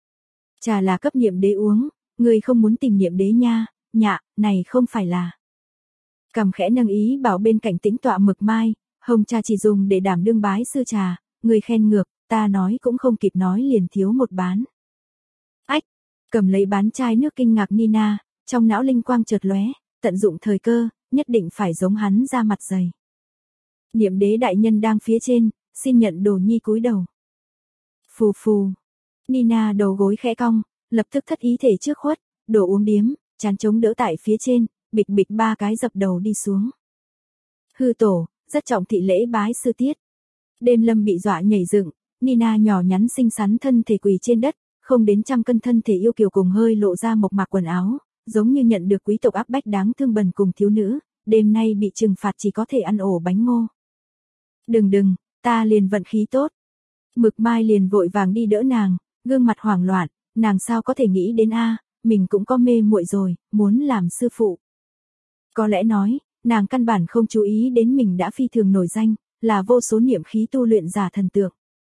Trà là cấp Niệm Đế uống, ngươi không muốn tìm Niệm Đế nha, nhạ, này không phải là. Cầm khẽ nâng ý bảo bên cạnh tĩnh tọa Mực Mai, hồng trà chỉ dùng để đảm đương bái sư trà, ngươi khen ngược, ta nói cũng không kịp nói liền thiếu một bán. Ách, cầm lấy bán chai nước kinh ngạc Nina, trong não linh quang chợt lóe, tận dụng thời cơ, nhất định phải giống hắn ra mặt dày. Niệm Đế đại nhân đang phía trên, xin nhận đồ nhi cúi đầu. Phù phù. Nina đầu gối khẽ cong, lập tức thất ý thể trước khuất, đồ uống điếm, chán chống đỡ tại phía trên, bịch bịch ba cái dập đầu đi xuống. Hư tổ, rất trọng thị lễ bái sư tiết. Đêm Lâm bị dọa nhảy dựng, Nina nhỏ nhắn xinh xắn thân thể quỳ trên đất, không đến 100 cân thân thể yêu kiều cùng hơi lộ ra mộc mạc quần áo, giống như nhận được quý tộc áp bách đáng thương bần cùng thiếu nữ, đêm nay bị trừng phạt chỉ có thể ăn ổ bánh ngô. Đừng, ta liền vận khí tốt. Mực Mai liền vội vàng đi đỡ nàng, gương mặt hoảng loạn, nàng sao có thể nghĩ đến mình cũng có mê muội rồi, muốn làm sư phụ. Có lẽ nói, nàng căn bản không chú ý đến mình đã phi thường nổi danh, là vô số niệm khí tu luyện giả thần tượng.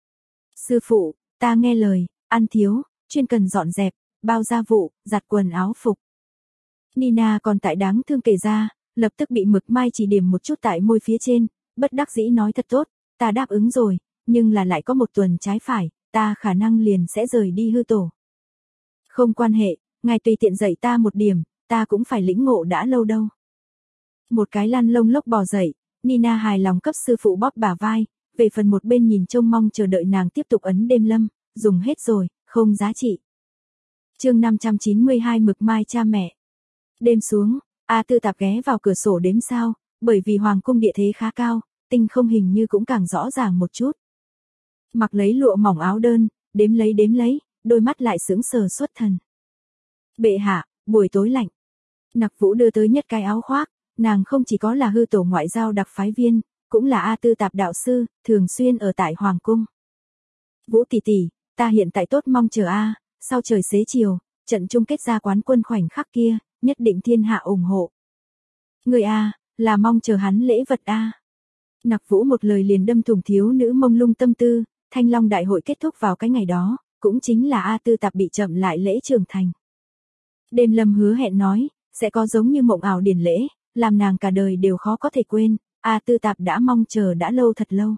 Sư phụ, ta nghe lời, ăn thiếu, chuyên cần dọn dẹp, bao gia vụ, giặt quần áo phục. Nina còn tại đáng thương kể ra, lập tức bị Mực Mai chỉ điểm một chút tại môi phía trên, bất đắc dĩ nói thật tốt, ta đáp ứng rồi, nhưng là lại có một tuần trái phải, ta khả năng liền sẽ rời đi hư tổ. Không quan hệ, ngài tùy tiện dạy ta một điểm, ta cũng phải lĩnh ngộ đã lâu đâu. Một cái lăn lông lốc bò dậy, Nina hài lòng cấp sư phụ bóp bả vai, về phần một bên nhìn trông mong chờ đợi nàng tiếp tục ấn Đêm Lâm, dùng hết rồi, không giá trị. Chương 592 Mực Mai cha mẹ. Đêm xuống, A Tư Tạp ghé vào cửa sổ đếm sao, bởi vì hoàng cung địa thế khá cao, tinh không hình như cũng càng rõ ràng một chút. Mặc lấy lụa mỏng áo đơn, đếm lấy, đôi mắt lại sững sờ xuất thần. Bệ hạ, buổi tối lạnh. Nặc Vũ đưa tới nhất cái áo khoác, nàng không chỉ có là hư tổ ngoại giao đặc phái viên, cũng là A Tư Tạp đạo sư, thường xuyên ở tại hoàng cung. Vũ tỷ tỷ, ta hiện tại tốt mong chờ sau trời xế chiều, trận chung kết ra quán quân khoảnh khắc kia, nhất định thiên hạ ủng hộ. Người a, là mong chờ hắn lễ vật a. Nặc Vũ một lời liền đâm thủng thiếu nữ mông lung tâm tư, Thanh Long đại hội kết thúc vào cái ngày đó, cũng chính là A Tư Tạp bị chậm lại lễ trưởng thành. Đêm Lâm hứa hẹn nói, sẽ có giống như mộng ảo điển lễ, làm nàng cả đời đều khó có thể quên, A Tư Tạp đã mong chờ đã lâu thật lâu.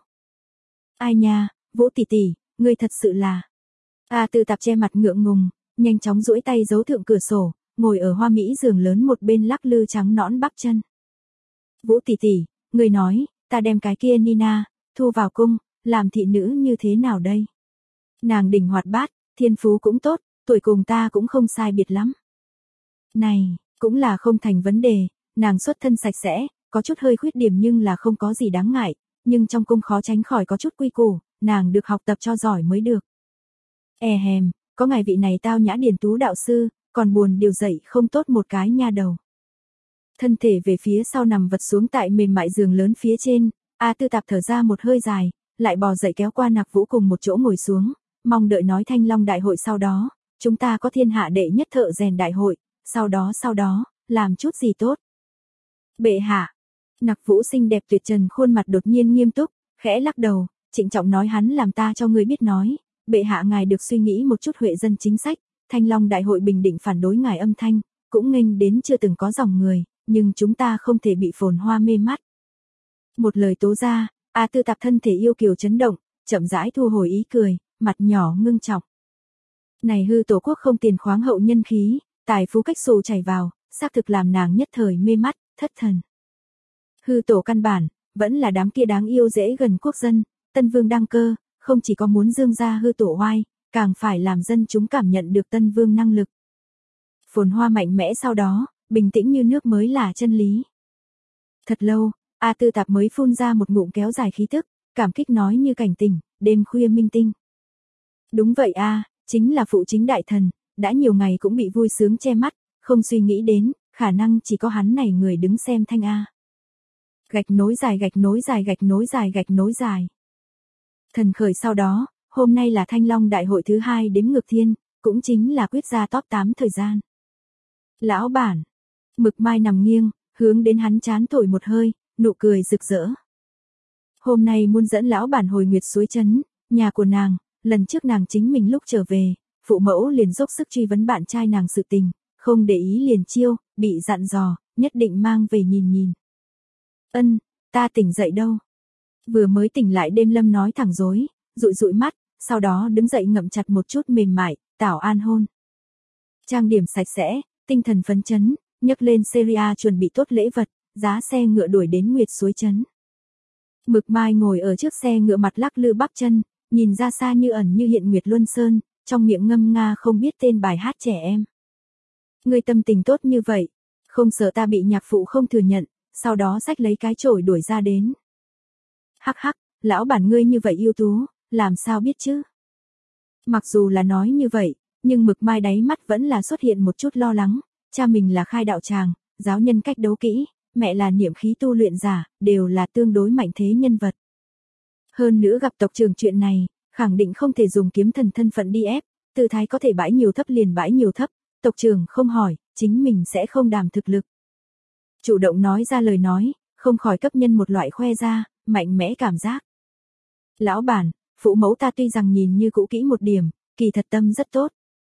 Ai nha, Vũ tỷ tỷ, ngươi thật sự là. A Tư Tạp che mặt ngượng ngùng, nhanh chóng duỗi tay giấu thượng cửa sổ, ngồi ở hoa mỹ giường lớn một bên lắc lư trắng nõn bắp chân. Vũ tỷ tỷ, ngươi nói, ta đem cái kia Nina thu vào cung, làm thị nữ như thế nào đây? Nàng đỉnh hoạt bát, thiên phú cũng tốt, tuổi cùng ta cũng không sai biệt lắm. Này, cũng là không thành vấn đề, nàng xuất thân sạch sẽ, có chút hơi khuyết điểm nhưng là không có gì đáng ngại, nhưng trong cung khó tránh khỏi có chút quy củ, nàng được học tập cho giỏi mới được. Hèm, có ngày vị này tao nhã điển tú đạo sư, còn buồn điều dậy không tốt một cái nha đầu. Thân thể về phía sau nằm vật xuống tại mềm mại giường lớn phía trên, A Tư Tạp thở ra một hơi dài, lại bò dậy kéo qua Nặc Vũ cùng một chỗ ngồi xuống, mong đợi nói Thanh Long đại hội sau đó, chúng ta có thiên hạ đệ nhất thợ rèn đại hội, sau đó, làm chút gì tốt. Bệ hạ. Nặc Vũ xinh đẹp tuyệt trần khuôn mặt đột nhiên nghiêm túc, khẽ lắc đầu, trịnh trọng nói hắn làm ta cho ngươi biết nói, bệ hạ ngài được suy nghĩ một chút huệ dân chính sách, Thanh Long đại hội bình định phản đối ngài âm thanh, cũng nghênh đến chưa từng có dòng người, nhưng chúng ta không thể bị phồn hoa mê mắt. Một lời tố ra, A Tư Tạp thân thể yêu kiều chấn động, chậm rãi thu hồi ý cười, mặt nhỏ ngưng trọng. Này hư tổ quốc không tiền khoáng hậu nhân khí, tài phú cách xù chảy vào, xác thực làm nàng nhất thời mê mắt, thất thần. Hư tổ căn bản, vẫn là đám kia đáng yêu dễ gần quốc dân, Tân Vương đăng cơ, không chỉ có muốn dương ra hư tổ oai, càng phải làm dân chúng cảm nhận được Tân Vương năng lực. Phồn hoa mạnh mẽ sau đó, bình tĩnh như nước mới là chân lý. Thật lâu, A Tư Tạp mới phun ra một ngụm kéo dài khí thức, cảm kích nói như cảnh tỉnh, đêm khuya minh tinh. Đúng vậy a, chính là phụ chính đại thần, đã nhiều ngày cũng bị vui sướng che mắt, không suy nghĩ đến, khả năng chỉ có hắn này người đứng xem thanh a. Gạch nối dài gạch nối dài gạch nối dài gạch nối dài. Thần khởi sau đó, hôm nay là Thanh Long đại hội thứ 2 đếm ngược thiên, cũng chính là quyết ra top 8 thời gian. Lão bản, Mực Mai nằm nghiêng, hướng đến hắn chán thổi một hơi, nụ cười rực rỡ. Hôm nay muốn dẫn lão bản hồi Nguyệt Suối Trấn, nhà của nàng, lần trước nàng chính mình lúc trở về, phụ mẫu liền dốc sức truy vấn bạn trai nàng sự tình, không để ý liền chiêu, bị dặn dò, nhất định mang về nhìn nhìn. Ta tỉnh dậy đâu? Vừa mới tỉnh lại Đêm Lâm nói thẳng dối, dụi dụi mắt, sau đó đứng dậy ngậm chặt một chút mềm mại, tảo an hôn. Trang điểm sạch sẽ, tinh thần phấn chấn, nhấc lên Seria chuẩn bị tốt lễ vật, giá xe ngựa đuổi đến Nguyệt Suối Trấn. Mực Mai ngồi ở trước xe ngựa mặt lắc lư bắp chân, nhìn ra xa như ẩn như hiện Nguyệt Luân Sơn, trong miệng ngâm nga không biết tên bài hát trẻ em. Ngươi tâm tình tốt như vậy, không sợ ta bị nhạc phụ không thừa nhận, sau đó xách lấy cái chổi đuổi ra đến. Hắc hắc, lão bản ngươi như vậy ưu tú, làm sao biết chứ? Mặc dù là nói như vậy, nhưng Mực Mai đáy mắt vẫn là xuất hiện một chút lo lắng, cha mình là khai đạo tràng, giáo nhân cách đấu kỹ, mẹ là niệm khí tu luyện giả, đều là tương đối mạnh thế nhân vật. Hơn nữa gặp tộc trưởng chuyện này, khẳng định không thể dùng kiếm thần thân phận đi ép, tư thái có thể bãi nhiều thấp liền bãi nhiều thấp, tộc trưởng không hỏi, chính mình sẽ không đảm thực lực. Chủ động nói ra lời nói, không khỏi cấp nhân một loại khoe ra, mạnh mẽ cảm giác. Lão bản, phụ mẫu ta tuy rằng nhìn như cũ kỹ một điểm, kỳ thật tâm rất tốt.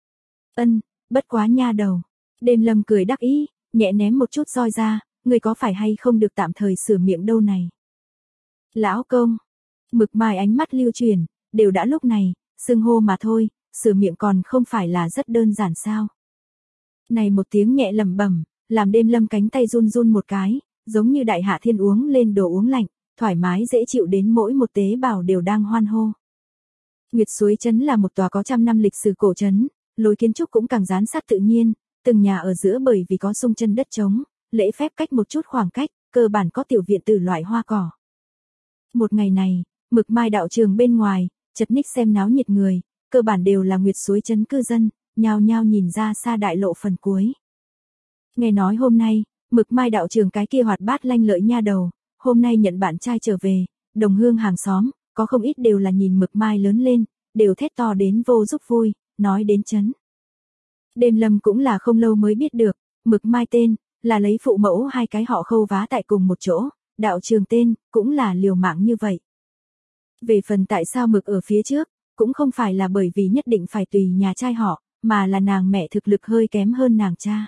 Bất quá nha đầu. Đêm Lâm cười đắc ý, nhẹ ném một chút roi ra, người có phải hay không được tạm thời sửa miệng đâu này. Lão công. Mực Mai ánh mắt lưu truyền, đều đã lúc này, xưng hô mà thôi, sửa miệng còn không phải là rất đơn giản sao. Này một tiếng nhẹ lẩm bẩm, làm Đêm Lâm cánh tay run run một cái, giống như đại hạ thiên uống lên đồ uống lạnh, thoải mái dễ chịu đến mỗi một tế bào đều đang hoan hô. Nguyệt Suối Trấn là một tòa có trăm năm lịch sử cổ trấn, lối kiến trúc cũng càng dán sát tự nhiên, từng nhà ở giữa bởi vì có xung chân đất trống, lễ phép cách một chút khoảng cách, cơ bản có tiểu viện từ loại hoa cỏ. Một ngày này, Mực Mai đạo trường bên ngoài, chật ních xem náo nhiệt người, cơ bản đều là Nguyệt Suối Trấn cư dân, nhao nhao nhìn ra xa đại lộ phần cuối. Nghe nói hôm nay, Mực Mai đạo trường cái kia hoạt bát lanh lợi nha đầu, hôm nay nhận bạn trai trở về, đồng hương hàng xóm, có không ít đều là nhìn Mực Mai lớn lên, đều thét to đến vô giúp vui, nói đến chấn. Đêm Lâm cũng là không lâu mới biết được, Mực Mai tên, là lấy phụ mẫu hai cái họ Khâu vá tại cùng một chỗ, đạo trường tên, cũng là liều mạng như vậy. Về phần tại sao Mực ở phía trước, cũng không phải là bởi vì nhất định phải tùy nhà trai họ, mà là nàng mẹ thực lực hơi kém hơn nàng cha.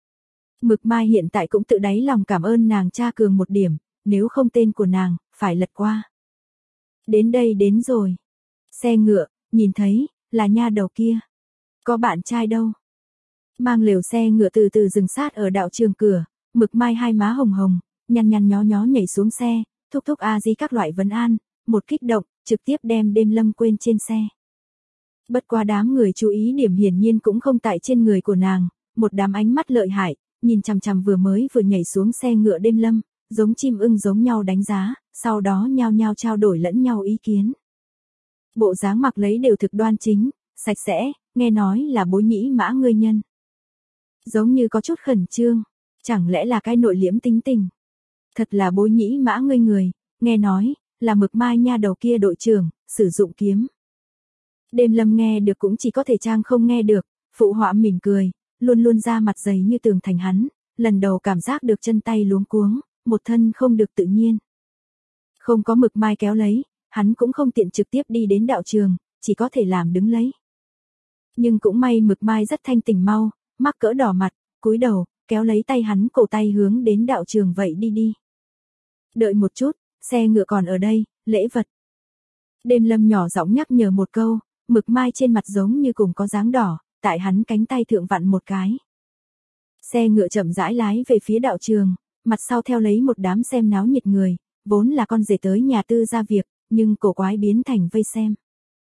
Mực Mai hiện tại cũng tự đáy lòng cảm ơn nàng cha cường một điểm, nếu không tên của nàng, phải lật qua. Đến đây đến rồi. Xe ngựa, nhìn thấy, là nha đầu kia. Có bạn trai đâu. Mang lều xe ngựa từ từ dừng sát ở đạo trường cửa, Mực Mai hai má hồng hồng, nhăn nhăn nhó nhó nhảy xuống xe, thúc thúc a di các loại vấn an, một kích động, trực tiếp đem Đêm Lâm quên trên xe. Bất quá đám người chú ý điểm hiển nhiên cũng không tại trên người của nàng, một đám ánh mắt lợi hại, nhìn chằm chằm vừa nhảy xuống xe ngựa Đêm Lâm, giống chim ưng giống nhau đánh giá, sau đó nhao nhao trao đổi lẫn nhau ý kiến. Bộ dáng mặc lấy đều thực đoan chính, sạch sẽ, nghe nói là Bối Nhĩ Mã ngươi nhân. Giống như có chút khẩn trương, chẳng lẽ là cái nội liễm tính tình. Thật là Bối Nhĩ Mã ngươi người, nghe nói, là Mực Mai nha đầu kia đội trưởng, sử dụng kiếm. Đêm Lâm nghe được cũng chỉ có thể trang không nghe được, phụ họa mỉm cười, luôn luôn ra mặt dày như tường thành hắn, lần đầu cảm giác được chân tay luống cuống, một thân không được tự nhiên. Không có Mực Mai kéo lấy, hắn cũng không tiện trực tiếp đi đến đạo trường, chỉ có thể làm đứng lấy. Nhưng cũng may Mực Mai rất thanh tỉnh mau, mắc cỡ đỏ mặt, cúi đầu, kéo lấy tay hắn cổ tay hướng đến đạo trường vậy đi. Đợi một chút, xe ngựa còn ở đây, lễ vật. Đêm Lâm nhỏ giọng nhắc nhở một câu, Mực Mai trên mặt giống như cùng có dáng đỏ, tại hắn cánh tay thượng vặn một cái. Xe ngựa chậm rãi lái về phía đạo trường, mặt sau theo lấy một đám xem náo nhiệt người, vốn là con rể tới nhà tư ra việc, nhưng cổ quái biến thành vây xem.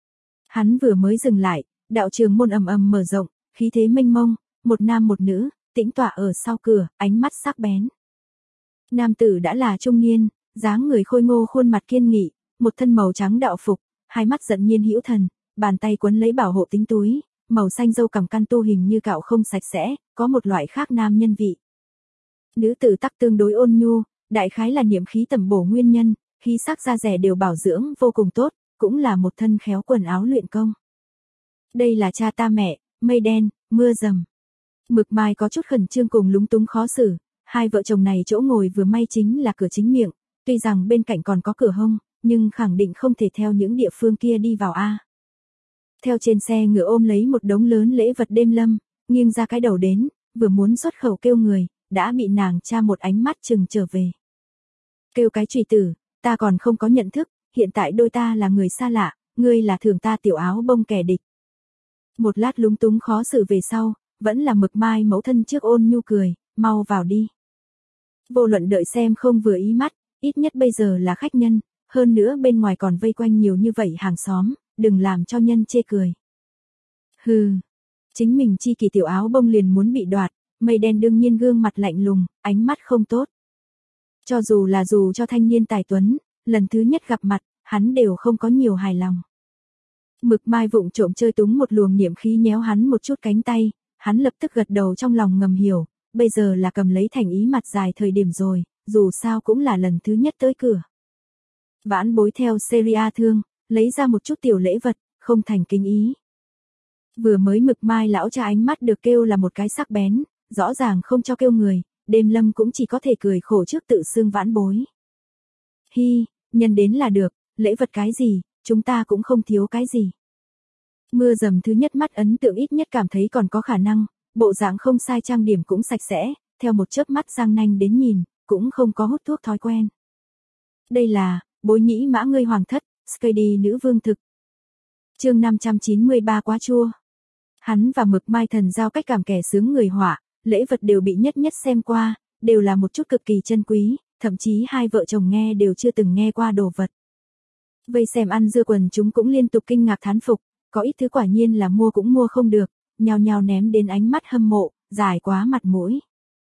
Hắn vừa mới dừng lại, đạo trường môn ầm ầm mở rộng, khí thế mênh mông, một nam một nữ, tĩnh tọa ở sau cửa, ánh mắt sắc bén. Nam tử đã là trung niên, dáng người khôi ngô khuôn mặt kiên nghị, một thân màu trắng đạo phục, hai mắt giận nhiên hữu thần, bàn tay quấn lấy bảo hộ tính túi, màu xanh râu cằm căn tô hình như cạo không sạch sẽ, có một loại khác nam nhân vị. Nữ tử tắc tương đối ôn nhu, đại khái là niệm khí tẩm bổ nguyên nhân, khí sắc da rẻ đều bảo dưỡng vô cùng tốt, cũng là một thân khéo quần áo luyện công. Đây là cha ta mẹ, mây đen, mưa rầm. Mực Mai có chút khẩn trương cùng lúng túng khó xử, hai vợ chồng này chỗ ngồi vừa may chính là cửa chính miệng, tuy rằng bên cạnh còn có cửa hông, nhưng khẳng định không thể theo những địa phương kia đi vào a. Theo trên xe ngựa ôm lấy một đống lớn lễ vật Đêm Lâm, nghiêng ra cái đầu đến, vừa muốn xuất khẩu kêu người, đã bị nàng cha một ánh mắt chừng trở về. Kêu cái trùy tử, ta còn không có nhận thức, hiện tại đôi ta là người xa lạ, ngươi là thường ta tiểu áo bông kẻ địch. Một lát lúng túng khó xử về sau, vẫn là Mực Mai mẫu thân trước ôn nhu cười, mau vào đi. Vô luận đợi xem không vừa ý mắt, ít nhất bây giờ là khách nhân, hơn nữa bên ngoài còn vây quanh nhiều như vậy hàng xóm, đừng làm cho nhân chê cười. Hừ, chính mình chi kỳ tiểu áo bông liền muốn bị đoạt, mây đen đương nhiên gương mặt lạnh lùng, ánh mắt không tốt. Cho dù cho thanh niên tài tuấn, lần thứ nhất gặp mặt, hắn đều không có nhiều hài lòng. Mực Mai vụng trộm chơi túng một luồng niệm khí nhéo hắn một chút cánh tay, hắn lập tức gật đầu trong lòng ngầm hiểu, bây giờ là cầm lấy thành ý mặt dài thời điểm rồi, dù sao cũng là lần thứ nhất tới cửa. Vãn Bối theo Syria thương, lấy ra một chút tiểu lễ vật, không thành kính ý. Vừa mới Mực Mai lão cha ánh mắt được kêu là một cái sắc bén, rõ ràng không cho kêu người, Đêm Lâm cũng chỉ có thể cười khổ trước tự xưng Vãn Bối. Hi, nhân đến là được, lễ vật cái gì, chúng ta cũng không thiếu cái gì. Mưa rầm thứ nhất mắt ấn tượng ít nhất cảm thấy còn có khả năng, bộ dạng không sai trang điểm cũng sạch sẽ, theo một chớp mắt giang nanh đến nhìn, cũng không có hút thuốc thói quen. Đây là, Bối Nhĩ Mã ngươi hoàng thất, Skady nữ vương thực. Chương 593 quá chua. Hắn và Mực Mai thần giao cách cảm kẻ sướng người họa, lễ vật đều bị nhất nhất xem qua, đều là một chút cực kỳ chân quý, thậm chí hai vợ chồng nghe đều chưa từng nghe qua đồ vật. Vây xem ăn dưa quần chúng cũng liên tục kinh ngạc thán phục, có ít thứ quả nhiên là mua cũng mua không được, nhao nhao ném đến ánh mắt hâm mộ, dài quá mặt mũi.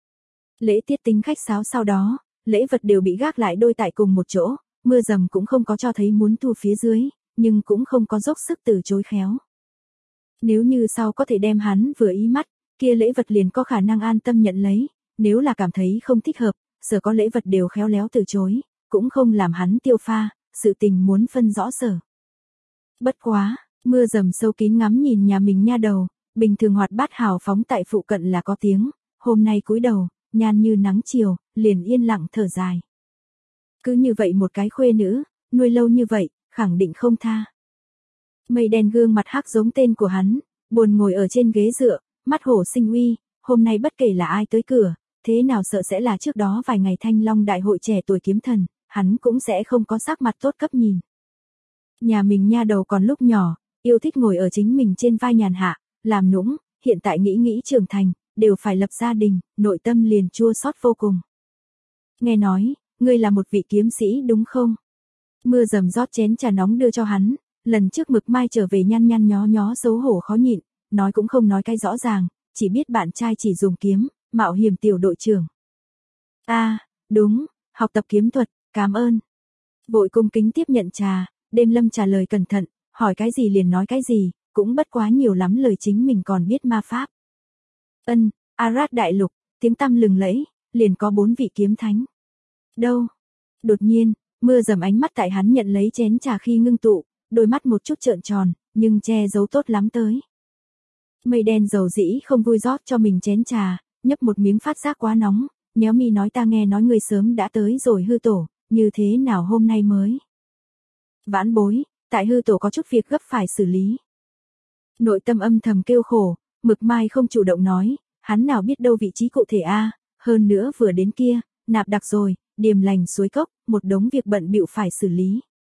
Lễ tiết tính khách sáo sau đó, lễ vật đều bị gác lại đôi tại cùng một chỗ, mưa rầm cũng không có cho thấy muốn thu phía dưới, nhưng cũng không có dốc sức từ chối khéo. Nếu như sau có thể đem hắn vừa ý mắt, kia lễ vật liền có khả năng an tâm nhận lấy, nếu là cảm thấy không thích hợp, sở có lễ vật đều khéo léo từ chối, cũng không làm hắn tiêu pha, sự tình muốn phân rõ sở. Bất quá, mưa rầm sâu kín ngắm nhìn nhà mình nha đầu, bình thường hoạt bát hào phóng tại phụ cận là có tiếng, hôm nay cúi đầu, nhan như nắng chiều, liền yên lặng thở dài. Cứ như vậy một cái khuê nữ, nuôi lâu như vậy, khẳng định không tha. Mây đen gương mặt hắc giống tên của hắn, buồn ngồi ở trên ghế dựa, mắt hổ sinh uy, hôm nay bất kể là ai tới cửa, thế nào sợ sẽ là trước đó vài ngày Thanh Long đại hội trẻ tuổi kiếm thần, hắn cũng sẽ không có sắc mặt tốt cấp nhìn. Nhà mình nha đầu còn lúc nhỏ, yêu thích ngồi ở chính mình trên vai nhàn hạ, làm nũng, hiện tại nghĩ trưởng thành, đều phải lập gia đình, nội tâm liền chua xót vô cùng. Nghe nói, ngươi là một vị kiếm sĩ đúng không? Mưa rầm rót chén trà nóng đưa cho hắn, lần trước Mực Mai trở về nhăn nhó xấu hổ khó nhịn, nói cũng không nói cái rõ ràng, chỉ biết bạn trai chỉ dùng kiếm, mạo hiểm tiểu đội trưởng. Đúng, học tập kiếm thuật, cảm ơn. Vội cung kính tiếp nhận trà, Đêm Lâm trả lời cẩn thận, hỏi cái gì liền nói cái gì, cũng bất quá nhiều lắm lời chính mình còn biết ma pháp. Arad đại lục, tiếng tăm lừng lẫy, liền có 4 vị kiếm thánh. Đâu? Đột nhiên, Mưa rầm ánh mắt tại hắn nhận lấy chén trà khi ngưng tụ, đôi mắt một chút trợn tròn, nhưng che giấu tốt lắm tới. Mây đen dầu dĩ không vui rót cho mình chén trà, nhấp một miếng phát giác quá nóng, nhéo mi nói ta nghe nói ngươi sớm đã tới rồi hư tổ, như thế nào hôm nay mới? Vãn bối, tại hư tổ có chút việc gấp phải xử lý. Nội tâm âm thầm kêu khổ, Mực Mai không chủ động nói, hắn nào biết đâu vị trí cụ thể hơn nữa vừa đến kia, nạp đặc rồi, điềm lành suối cốc, một đống việc bận bịu phải xử lý.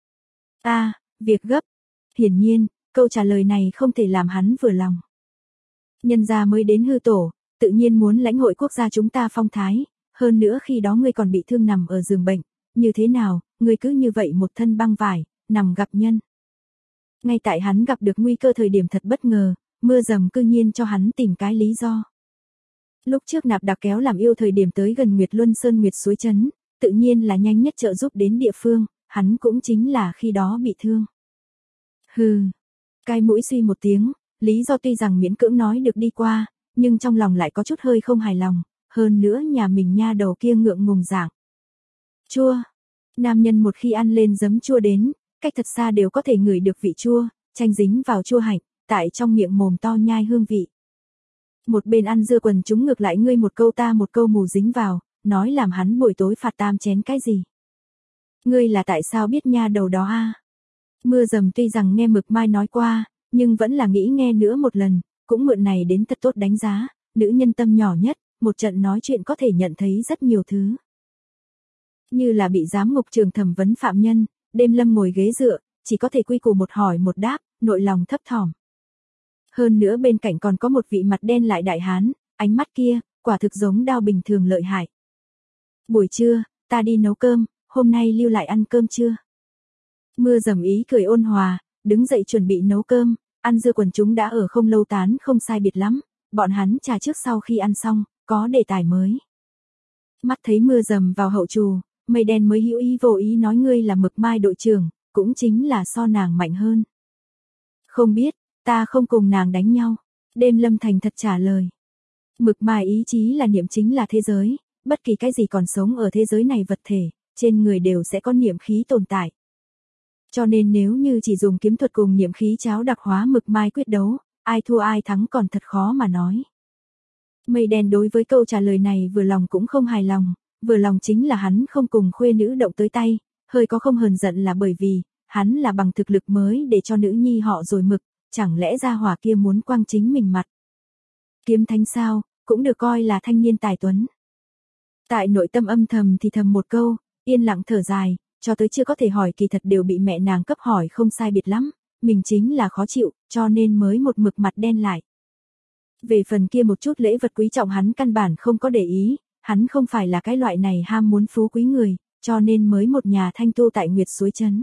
Việc gấp. Hiển nhiên, câu trả lời này không thể làm hắn vừa lòng. Nhân gia mới đến hư tổ, tự nhiên muốn lãnh hội quốc gia chúng ta phong thái, hơn nữa khi đó ngươi còn bị thương nằm ở giường bệnh, như thế nào, ngươi cứ như vậy một thân băng vải, nằm gặp nhân. Ngay tại hắn gặp được nguy cơ thời điểm thật bất ngờ, Mưa rầm cư nhiên cho hắn tìm cái lý do. Lúc trước Nạp Đặc kéo làm yêu thời điểm tới gần Nguyệt Luân Sơn Nguyệt Suối Trấn, tự nhiên là nhanh nhất trợ giúp đến địa phương, hắn cũng chính là khi đó bị thương. Cai mũi suy một tiếng, lý do tuy rằng miễn cưỡng nói được đi qua, nhưng trong lòng lại có chút hơi không hài lòng, hơn nữa nhà mình nha đầu kia ngượng ngùng dạng. Chua. Nam nhân một khi ăn lên giấm chua đến, cách thật xa đều có thể ngửi được vị chua, tranh dính vào chua hạnh, tại trong miệng mồm to nhai hương vị. Một bên ăn dưa quần chúng ngược lại ngươi một câu ta một câu mù dính vào, nói làm hắn buổi tối phạt tam chén cái gì. Ngươi là tại sao biết nha đầu đó Mưa rầm tuy rằng nghe Mực Mai nói qua, nhưng vẫn là nghĩ nghe nữa một lần, cũng mượn này đến thật tốt đánh giá, nữ nhân tâm nhỏ nhất, một trận nói chuyện có thể nhận thấy rất nhiều thứ. Như là bị giám ngục trường thẩm vấn phạm nhân, Đêm Lâm ngồi ghế dựa, chỉ có thể quy củ một hỏi một đáp, nội lòng thấp thỏm. Hơn nữa bên cạnh còn có một vị mặt đen lại đại hán, ánh mắt kia, quả thực giống đao bình thường lợi hại. Buổi trưa, ta đi nấu cơm, hôm nay lưu lại ăn cơm trưa. Mưa rầm ý cười ôn hòa, đứng dậy chuẩn bị nấu cơm, ăn dưa quần chúng đã ở không lâu tán không sai biệt lắm, bọn hắn trà trước sau khi ăn xong, có đề tài mới. Mắt thấy Mưa rầm vào hậu trù, Mây đen mới hữu ý vô ý nói ngươi là Mực Mai đội trưởng, cũng chính là so nàng mạnh hơn. Không biết, ta không cùng nàng đánh nhau. Đêm Lâm thành thật trả lời. Mực Mai ý chí là niệm chính là thế giới, bất kỳ cái gì còn sống ở thế giới này vật thể, trên người đều sẽ có niệm khí tồn tại. Cho nên nếu như chỉ dùng kiếm thuật cùng niệm khí cháo đặc hóa Mực Mai quyết đấu, ai thua ai thắng còn thật khó mà nói. Mây đen đối với câu trả lời này vừa lòng cũng không hài lòng, vừa lòng chính là hắn không cùng khuê nữ động tới tay, hơi có không hờn giận là bởi vì, hắn là bằng thực lực mới để cho nữ nhi họ rồi mực, chẳng lẽ gia hỏa kia muốn quăng chính mình mặt. Kiếm thánh sao, cũng được coi là thanh niên tài tuấn. Tại nội tâm âm thầm thì thầm một câu, yên lặng thở dài, cho tới chưa có thể hỏi kỳ thật đều bị mẹ nàng cấp hỏi không sai biệt lắm, mình chính là khó chịu, cho nên mới một mực mặt đen lại. Về phần kia một chút lễ vật quý trọng hắn căn bản không có để ý, hắn không phải là cái loại này ham muốn phú quý người, cho nên mới một nhà thanh tu tại Nguyệt Suối Trấn.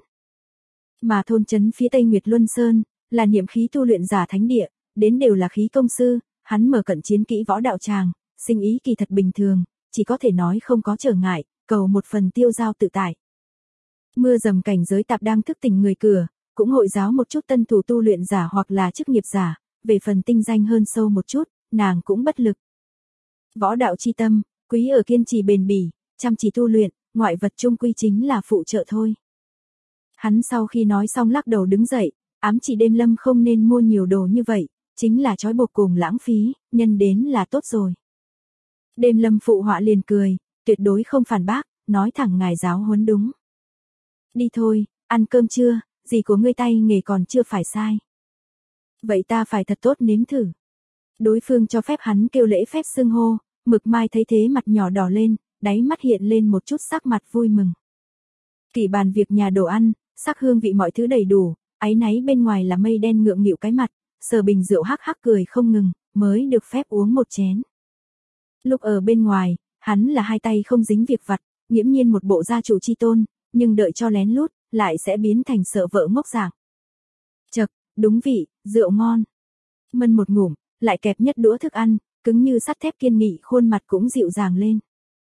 Mà thôn trấn phía tây Nguyệt Luân Sơn, là niệm khí tu luyện giả thánh địa, đến đều là khí công sư, hắn mở cận chiến kỹ võ đạo tràng, sinh ý kỳ thật bình thường, chỉ có thể nói không có trở ngại, cầu một phần tiêu giao tự tại. Mưa rầm cảnh giới tạp đang thức tỉnh người cửa, cũng hội giáo một chút tân thủ tu luyện giả hoặc là chức nghiệp giả, về phần tinh danh hơn sâu một chút, nàng cũng bất lực. Võ đạo chi tâm, quý ở kiên trì bền bỉ, chăm chỉ tu luyện, ngoại vật chung quy chính là phụ trợ thôi. Hắn sau khi nói xong lắc đầu đứng dậy, ám chỉ Đêm Lâm không nên mua nhiều đồ như vậy, chính là trói buộc cùng lãng phí, nhân đến là tốt rồi. Đêm Lâm phụ họa liền cười, tuyệt đối không phản bác, nói thẳng ngài giáo huấn đúng. Đi thôi, ăn cơm chưa, gì của ngươi tay nghề còn chưa phải sai. Vậy ta phải thật tốt nếm thử. Đối phương cho phép hắn kêu lễ phép xưng hô, Mực Mai thấy thế mặt nhỏ đỏ lên, đáy mắt hiện lên một chút sắc mặt vui mừng. Kỷ bàn việc nhà đồ ăn, sắc hương vị mọi thứ đầy đủ, áy náy bên ngoài là mây đen ngượng nghịu cái mặt, sờ bình rượu hắc hắc cười không ngừng, mới được phép uống một chén. Lúc ở bên ngoài, hắn là hai tay không dính việc vặt, nghiễm nhiên một bộ gia chủ chi tôn, nhưng đợi cho lén lút, lại sẽ biến thành sợ vợ ngốc dạng. Chậc, đúng vị, rượu ngon. Mân một ngụm, lại kẹp nhất đũa thức ăn, cứng như sắt thép kiên nghị, khuôn mặt cũng dịu dàng lên.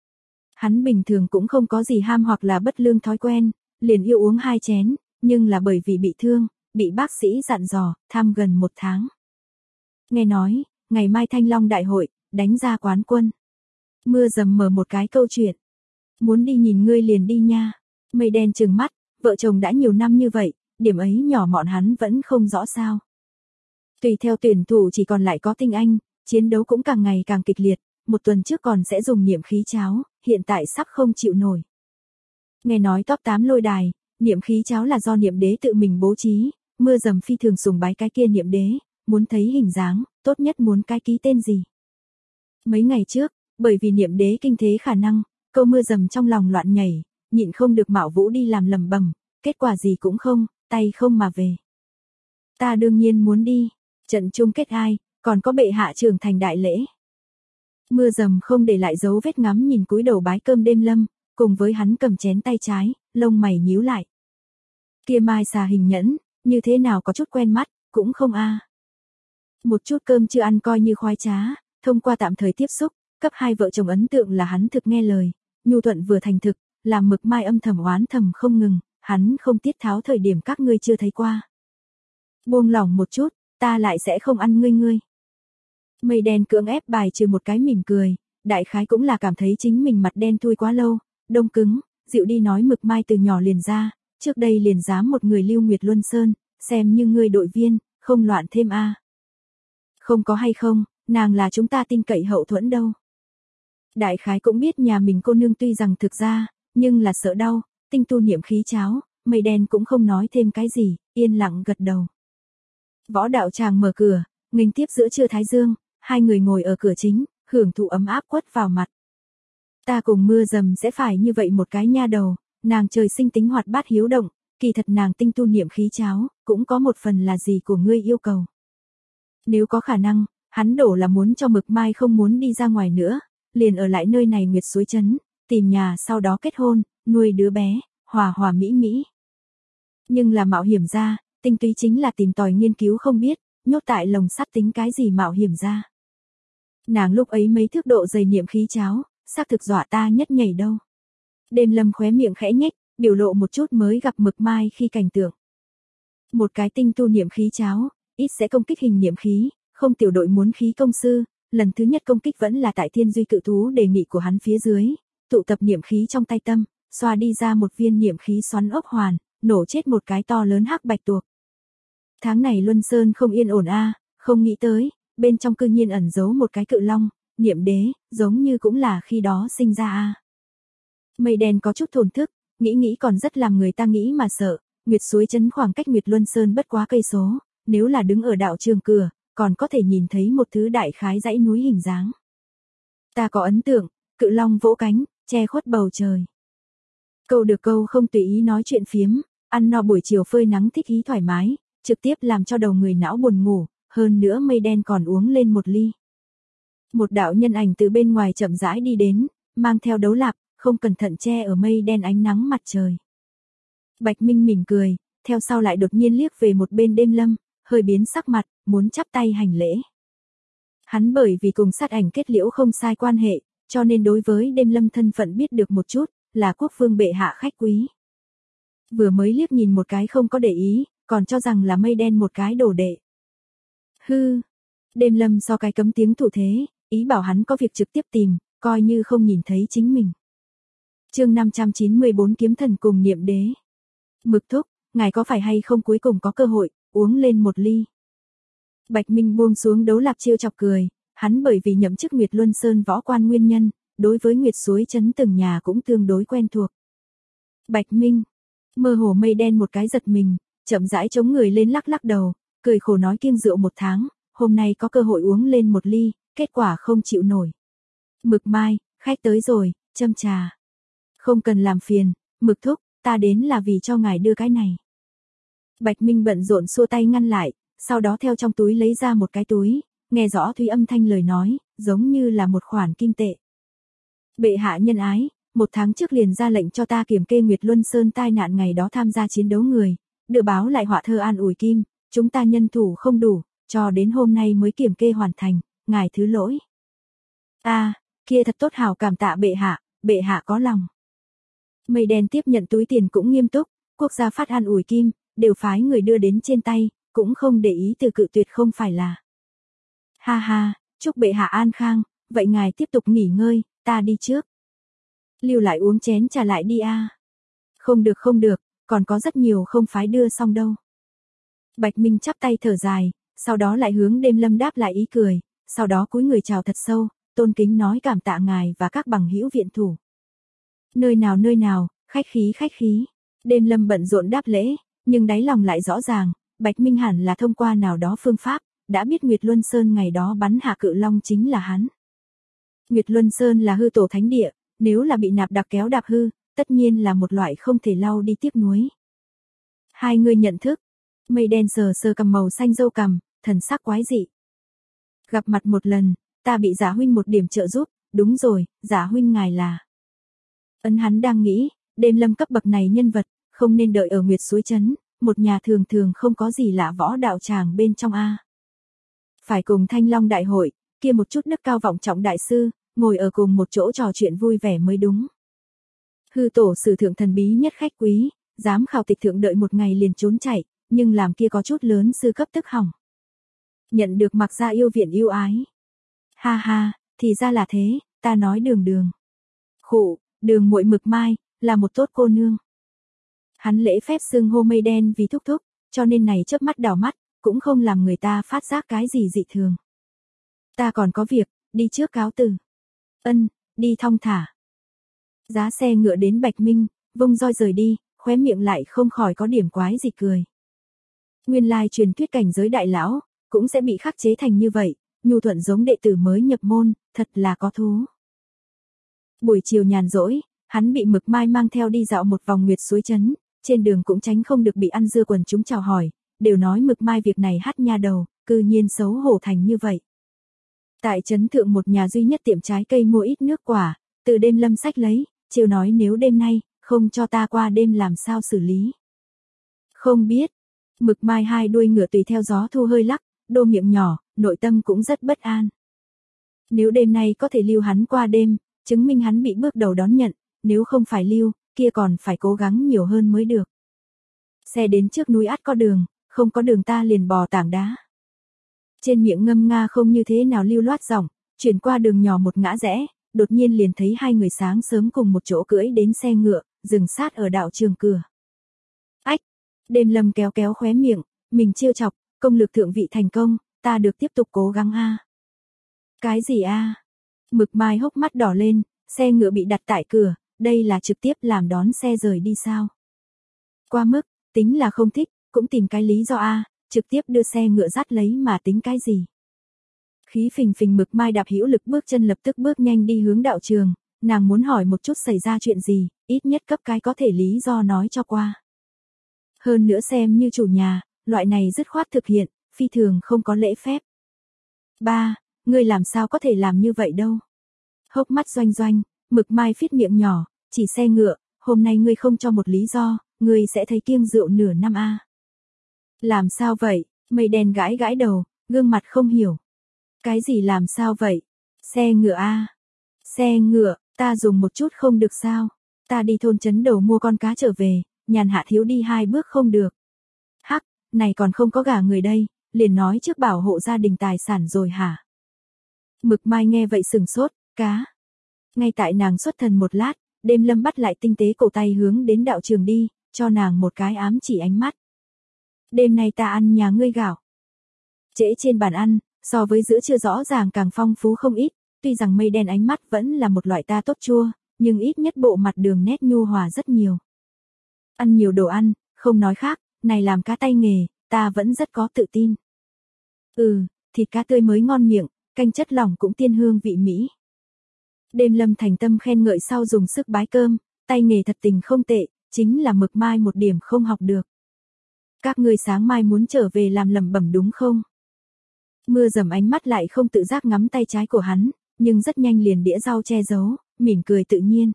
Hắn bình thường cũng không có gì ham hoặc là bất lương thói quen, liền yêu uống 2 chén, nhưng là bởi vì bị thương, bị bác sĩ dặn dò, tham gần 1 tháng. Nghe nói, ngày mai Thanh Long đại hội, đánh ra quán quân. Mưa dầm mở một cái câu chuyện. Muốn đi nhìn ngươi liền đi nha. Mây đen trừng mắt, vợ chồng đã nhiều năm như vậy, điểm ấy nhỏ mọn hắn vẫn không rõ sao. Tùy theo tuyển thủ chỉ còn lại có Tinh Anh, chiến đấu cũng càng ngày càng kịch liệt, 1 tuần trước còn sẽ dùng niệm khí cháo, hiện tại sắp không chịu nổi. Nghe nói top 8 lôi đài, niệm khí cháo là do niệm đế tự mình bố trí, mưa dầm phi thường sùng bái cái kia niệm đế, muốn thấy hình dáng, tốt nhất muốn cái ký tên gì. Mấy ngày trước, bởi vì niệm đế kinh thế khả năng, câu mưa dầm trong lòng loạn nhảy, nhịn không được mạo vũ đi làm lầm bầm, kết quả gì cũng không, tay không mà về. Ta đương nhiên muốn đi, trận chung kết ai, còn có bệ hạ trưởng thành đại lễ. Mưa dầm không để lại dấu vết ngắm nhìn cúi đầu bái cơm Đêm Lâm, cùng với hắn cầm chén tay trái, lông mày nhíu lại. Kia mai xà hình nhẫn, như thế nào có chút quen mắt, cũng không a. Một chút cơm chưa ăn coi như khoái trá, thông qua tạm thời tiếp xúc, cấp 2 vợ chồng ấn tượng là hắn thực nghe lời, nhu thuận vừa thành thực, làm Mực Mai âm thầm oán thầm không ngừng, hắn không tiết tháo thời điểm các ngươi chưa thấy qua. Buông lỏng một chút, ta lại sẽ không ăn ngươi. Mây đen cưỡng ép bài trừ một cái mỉm cười, đại khái cũng là cảm thấy chính mình mặt đen thui quá lâu, đông cứng, dịu đi nói Mực Mai từ nhỏ liền ra, trước đây liền dám một người Lưu Nguyệt Luân Sơn, xem như ngươi đội viên, không loạn thêm a. Không có hay không, nàng là chúng ta tin cậy hậu thuẫn đâu. Đại khái cũng biết nhà mình cô nương tuy rằng thực ra, nhưng là sợ đau, tinh tu niệm khí cháo, mây đen cũng không nói thêm cái gì, yên lặng gật đầu. Võ đạo tràng mở cửa, nghênh tiếp giữa trưa thái dương, hai người ngồi ở cửa chính, hưởng thụ ấm áp quất vào mặt. Ta cùng mưa dầm sẽ phải như vậy một cái nha đầu, nàng trời sinh tính hoạt bát hiếu động, kỳ thật nàng tinh tu niệm khí cháo, cũng có một phần là gì của ngươi yêu cầu. Nếu có khả năng, hắn đổ là muốn cho Mực Mai không muốn đi ra ngoài nữa, liền ở lại nơi này Nguyệt Suối Trấn, tìm nhà sau đó kết hôn, nuôi đứa bé, hòa hòa mỹ mỹ. Nhưng là mạo hiểm ra, tinh túy chính là tìm tòi nghiên cứu không biết, nhốt tại lồng sắt tính cái gì mạo hiểm ra. Nàng lúc ấy mấy thước độ dày niệm khí cháo, xác thực dọa ta nhất nhảy đâu. Đêm Lâm khóe miệng khẽ nhếch, biểu lộ một chút mới gặp Mực Mai khi cảnh tượng. Một cái tinh tu niệm khí cháo, ít sẽ công kích hình niệm khí, không tiểu đội muốn khí công sư, lần thứ nhất công kích vẫn là tại Thiên Duy cự thú đề nghị của hắn phía dưới, tụ tập niệm khí trong tay tâm, xoa đi ra một viên niệm khí xoắn ốc hoàn, nổ chết một cái to lớn hắc bạch tuộc. Tháng này Luân Sơn không yên ổn a, không nghĩ tới, bên trong cư nhiên ẩn giấu một cái cự long, niệm đế, giống như cũng là khi đó sinh ra a. Mây đen có chút thổn thức, nghĩ còn rất làm người ta nghĩ mà sợ, Nguyệt Suối Trấn khoảng cách Nguyệt Luân Sơn bất quá cây số, nếu là đứng ở đạo trường cửa, còn có thể nhìn thấy một thứ đại khái dãy núi hình dáng. Ta có ấn tượng, cự long vỗ cánh, che khuất bầu trời. Câu được câu không tùy ý nói chuyện phiếm, ăn no buổi chiều phơi nắng thích ý thoải mái, trực tiếp làm cho đầu người não buồn ngủ, hơn nữa mây đen còn uống lên một ly. Một đạo nhân ảnh từ bên ngoài chậm rãi đi đến, mang theo đấu lạp, không cẩn thận che ở mây đen ánh nắng mặt trời. Bạch Minh mỉm cười, theo sau lại đột nhiên liếc về một bên Đêm Lâm, hơi biến sắc mặt, muốn chắp tay hành lễ. Hắn bởi vì cùng sát ảnh kết liễu không sai quan hệ, cho nên đối với Đêm Lâm thân phận biết được một chút, là quốc vương bệ hạ khách quý. Vừa mới liếc nhìn một cái không có để ý, còn cho rằng là mây đen một cái đồ đệ. Hư, Đêm Lâm so cái cấm tiếng thủ thế, ý bảo hắn có việc trực tiếp tìm, coi như không nhìn thấy chính mình. Chương 594 Kiếm thần cùng niệm đế. Mực thúc, ngài có phải hay không cuối cùng có cơ hội uống lên một ly. Bạch Minh buông xuống đấu lạp trêu chọc cười, hắn bởi vì nhậm chức Nguyệt Luân Sơn võ quan nguyên nhân, đối với Nguyệt suối trấn từng nhà cũng tương đối quen thuộc. Bạch Minh, mơ hồ mây đen một cái giật mình, chậm rãi chống người lên lắc lắc đầu, cười khổ nói kiêng rượu 1 tháng, hôm nay có cơ hội uống lên 1 ly, kết quả không chịu nổi. Mực Mai, khách tới rồi, châm trà. Không cần làm phiền, Mực thúc, ta đến là vì cho ngài đưa cái này. Bạch Minh bận rộn xua tay ngăn lại, sau đó theo trong túi lấy ra một cái túi, nghe rõ Thúy âm thanh lời nói, giống như là một khoản kim tệ. Bệ hạ nhân ái, 1 tháng trước liền ra lệnh cho ta kiểm kê Nguyệt Luân Sơn tai nạn ngày đó tham gia chiến đấu người, đưa báo lại họa thơ an ủi Kim, chúng ta nhân thủ không đủ, cho đến hôm nay mới kiểm kê hoàn thành, ngài thứ lỗi. Kia thật tốt, hảo cảm tạ bệ hạ có lòng. Mây đen tiếp nhận túi tiền cũng nghiêm túc, quốc gia phát an ủi Kim, đều phái người đưa đến trên tay, cũng không để ý từ cự tuyệt không phải là. Ha ha, chúc bệ hạ an khang, vậy ngài tiếp tục nghỉ ngơi, ta đi trước. Lưu lại uống chén trà lại đi a. Không được, còn có rất nhiều không phái đưa xong đâu. Bạch Minh chắp tay thở dài, sau đó lại hướng Đêm Lâm đáp lại ý cười, sau đó cúi người chào thật sâu, tôn kính nói cảm tạ ngài và các bằng hữu viện thủ. Nơi nào, khách khí. Đêm Lâm bận rộn đáp lễ, nhưng đáy lòng lại rõ ràng, Bạch Minh hẳn là thông qua nào đó phương pháp, đã biết Nguyệt Luân Sơn ngày đó bắn hạ cự long chính là hắn. Nguyệt Luân Sơn là hư tổ thánh địa, nếu là bị nạp đặc kéo đạp hư, tất nhiên là một loại không thể lau đi tiếc nuối. Hai người nhận thức, mây đen sờ cầm màu xanh râu cằm, thần sắc quái dị. Gặp mặt một lần, ta bị Giả huynh một điểm trợ giúp, đúng rồi, Giả huynh ngài là. Hắn đang nghĩ, Đêm Lâm cấp bậc này nhân vật, không nên đợi ở Nguyệt suối trấn, một nhà thường không có gì lạ võ đạo tràng bên trong a. Phải cùng Thanh Long đại hội, kia một chút đức cao vọng trọng đại sư, ngồi ở cùng một chỗ trò chuyện vui vẻ mới đúng. Hư tổ sử thượng thần bí nhất khách quý, dám khảo tịch thượng đợi một ngày liền trốn chạy, nhưng làm kia có chút lớn sư cấp tức hỏng. Nhận được mặc gia yêu viện yêu ái. Ha, thì ra là thế, ta nói Đường. Khụ, Đường muội Mực Mai, là một tốt cô nương. Hắn lễ phép xưng hô mây đen vì thúc, cho nên này chớp mắt đảo mắt, cũng không làm người ta phát giác cái gì dị thường. Ta còn có việc, đi trước cáo từ. Đi thong thả. Giá xe ngựa đến Bạch Minh, vung roi rời đi, khóe miệng lại không khỏi có điểm quái gì cười. Nguyên lai truyền thuyết cảnh giới đại lão, cũng sẽ bị khắc chế thành như vậy, nhu thuận giống đệ tử mới nhập môn, thật là có thú. Buổi chiều nhàn rỗi, hắn bị Mực Mai mang theo đi dạo một vòng Nguyệt suối trấn, trên đường cũng tránh không được bị ăn dưa quần chúng chào hỏi, đều nói Mực Mai việc này hắt nha đầu, cư nhiên xấu hổ thành như vậy. Tại trấn thượng một nhà duy nhất tiệm trái cây mua ít nước quả, từ Đêm Lâm sách lấy, chiều nói nếu đêm nay, không cho ta qua đêm làm sao xử lý. Không biết, Mực Mai hai đuôi ngựa tùy theo gió thu hơi lắc, đô miệng nhỏ, nội tâm cũng rất bất an. Nếu đêm nay có thể lưu hắn qua đêm, chứng minh hắn bị bước đầu đón nhận, nếu không phải lưu, kia còn phải cố gắng nhiều hơn mới được. Xe đến trước núi ắt có đường, không có đường ta liền bò tảng đá. Trên miệng ngâm nga không như thế nào lưu loát giọng, chuyển qua đường nhỏ một ngã rẽ, đột nhiên liền thấy hai người sáng sớm cùng một chỗ cưỡi đến xe ngựa, dừng sát ở đạo trường cửa. Ách! Đêm Lâm kéo khóe miệng, mình trêu chọc, công lược thượng vị thành công, ta được tiếp tục cố gắng a. Cái gì a? Mực Mai hốc mắt đỏ lên, xe ngựa bị đặt tại cửa, đây là trực tiếp làm đón xe rời đi sao? Qua mức, tính là không thích, cũng tìm cái lý do a, trực tiếp đưa xe ngựa dắt lấy mà tính cái gì? Khí phình Mực Mai đạp hữu lực bước chân lập tức bước nhanh đi hướng đạo trường, nàng muốn hỏi một chút xảy ra chuyện gì, ít nhất cấp cái có thể lý do nói cho qua. Hơn nữa xem như chủ nhà, loại này dứt khoát thực hiện, phi thường không có lễ phép. Ba, ngươi làm sao có thể làm như vậy đâu? Hốc mắt doanh, Mực Mai phít miệng nhỏ, chỉ xe ngựa, hôm nay ngươi không cho một lý do, ngươi sẽ thấy kiêng rượu nửa năm a. Làm sao vậy? Mây đen gãi đầu, gương mặt không hiểu. Cái gì làm sao vậy? Xe ngựa a. Xe ngựa, ta dùng một chút không được sao? Ta đi thôn trấn đầu mua con cá trở về, nhàn hạ thiếu đi 2 bước không được. Hắc, này còn không có gả người đây, liền nói trước bảo hộ gia đình tài sản rồi hả? Mực Mai nghe vậy sừng sốt, cá. Ngay tại nàng xuất thần một lát, Đêm Lâm bắt lại tinh tế cổ tay hướng đến đạo trường đi, cho nàng một cái ám chỉ ánh mắt. Đêm nay ta ăn nhà ngươi gạo. Trễ trên bàn ăn, so với giữa trưa rõ ràng càng phong phú không ít, tuy rằng mây đen ánh mắt vẫn là một loại ta tốt chua, nhưng ít nhất bộ mặt đường nét nhu hòa rất nhiều. Ăn nhiều đồ ăn, không nói khác, này làm cá tay nghề, ta vẫn rất có tự tin. Thịt cá tươi mới ngon miệng, canh chất lỏng cũng tiên hương vị mỹ. Đêm Lâm thành tâm khen ngợi sau dùng sức bái cơm, tay nghề thật tình không tệ, chính là mực mai một điểm không học được. Các ngươi sáng mai muốn trở về làm lẩm bẩm đúng không? Mưa Dầm ánh mắt lại không tự giác ngắm tay trái của hắn, nhưng rất nhanh liền đĩa rau che giấu, mỉm cười tự nhiên.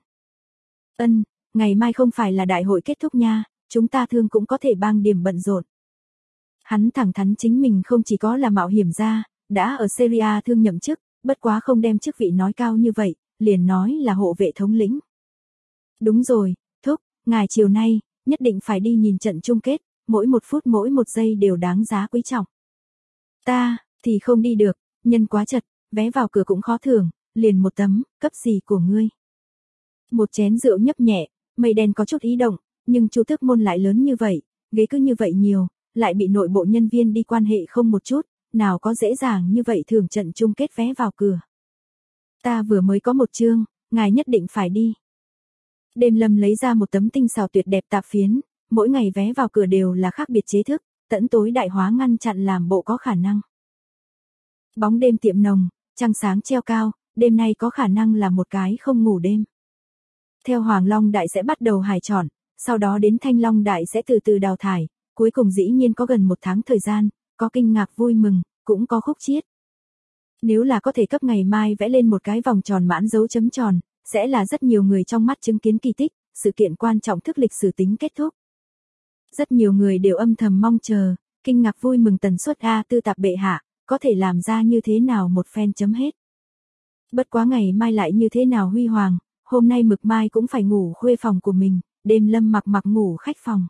Ngày mai không phải là đại hội kết thúc nha, chúng ta thương cũng có thể bang điểm bận rộn. Hắn thẳng thắn chính mình không chỉ có là mạo hiểm gia, đã ở Syria thương nhậm chức, bất quá không đem chức vị nói cao như vậy, liền nói là hộ vệ thống lĩnh. Đúng rồi, thúc, ngài chiều nay, nhất định phải đi nhìn trận chung kết, mỗi một phút mỗi một giây đều đáng giá quý trọng. Ta, thì không đi được, nhân quá chật, vé vào cửa cũng khó thưởng, liền một tấm, cấp gì của ngươi. Một chén rượu nhấp nhẹ, mây đen có chút ý động, nhưng Chu Tước Môn lại lớn như vậy, ghế cứ như vậy nhiều, lại bị nội bộ nhân viên đi quan hệ không một chút, nào có dễ dàng như vậy thưởng trận chung kết vé vào cửa. Ta vừa mới có một chương, ngài nhất định phải đi. Đêm Lâm lấy ra một tấm tinh xảo tuyệt đẹp tạp phiến, mỗi ngày vé vào cửa đều là khác biệt chế thức, tận tối đại hóa ngăn chặn làm bộ có khả năng. Bóng đêm tiệm nồng, trăng sáng treo cao, đêm nay có khả năng là một cái không ngủ đêm. Theo Hoàng Long Đại sẽ bắt đầu hài chọn, sau đó đến Thanh Long Đại sẽ từ từ đào thải, cuối cùng dĩ nhiên có gần một tháng thời gian, có kinh ngạc vui mừng, cũng có khúc chiết. Nếu là có thể cấp ngày mai vẽ lên một cái vòng tròn mãn dấu chấm tròn, sẽ là rất nhiều người trong mắt chứng kiến kỳ tích, sự kiện quan trọng thức lịch sử tính kết thúc. Rất nhiều người đều âm thầm mong chờ, kinh ngạc vui mừng tần suất tư tạp bệ hạ, có thể làm ra như thế nào một phen chấm hết. Bất quá ngày mai lại như thế nào huy hoàng, hôm nay Mực Mai cũng phải ngủ khuê phòng của mình, Đêm Lâm mặc ngủ khách phòng.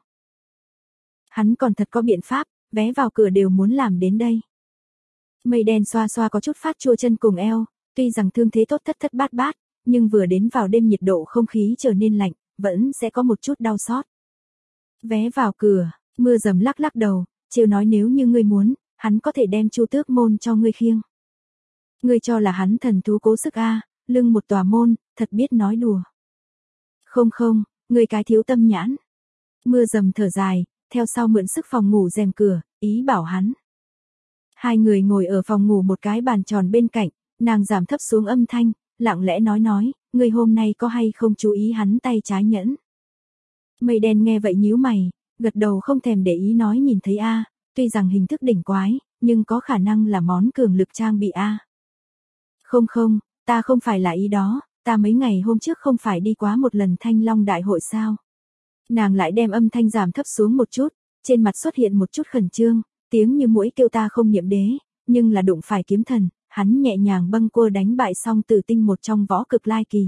Hắn còn thật có biện pháp, vé vào cửa đều muốn làm đến đây. Mây đen xoa xoa có chút phát chua chân cùng eo, tuy rằng thương thế tốt thất thất bát bát, nhưng vừa đến vào đêm nhiệt độ không khí trở nên lạnh, vẫn sẽ có một chút đau xót. Vé vào cửa, Mưa Dầm lắc lắc đầu, trêu nói nếu như ngươi muốn, hắn có thể đem Chu Tước Môn cho ngươi khiêng. Ngươi cho là hắn thần thú cố sức lưng một tòa môn, thật biết nói đùa. Không, ngươi cái thiếu tâm nhãn. Mưa Dầm thở dài, theo sau mượn sức phòng ngủ rèm cửa, ý bảo hắn. Hai người ngồi ở phòng ngủ một cái bàn tròn bên cạnh, nàng giảm thấp xuống âm thanh, lặng lẽ nói, ngươi hôm nay có hay không chú ý hắn tay trái nhẫn. Mây đen nghe vậy nhíu mày, gật đầu không thèm để ý nói nhìn thấy tuy rằng hình thức đỉnh quái, nhưng có khả năng là món cường lực trang bị Không, ta không phải là ý đó, ta mấy ngày hôm trước không phải đi quá một lần Thanh Long Đại hội sao. Nàng lại đem âm thanh giảm thấp xuống một chút, trên mặt xuất hiện một chút khẩn trương, tiếng như muỗi kêu ta không niệm đế, nhưng là đụng phải kiếm thần, hắn nhẹ nhàng bâng quơ đánh bại Song Tử Tinh một trong võ cực lai kỳ.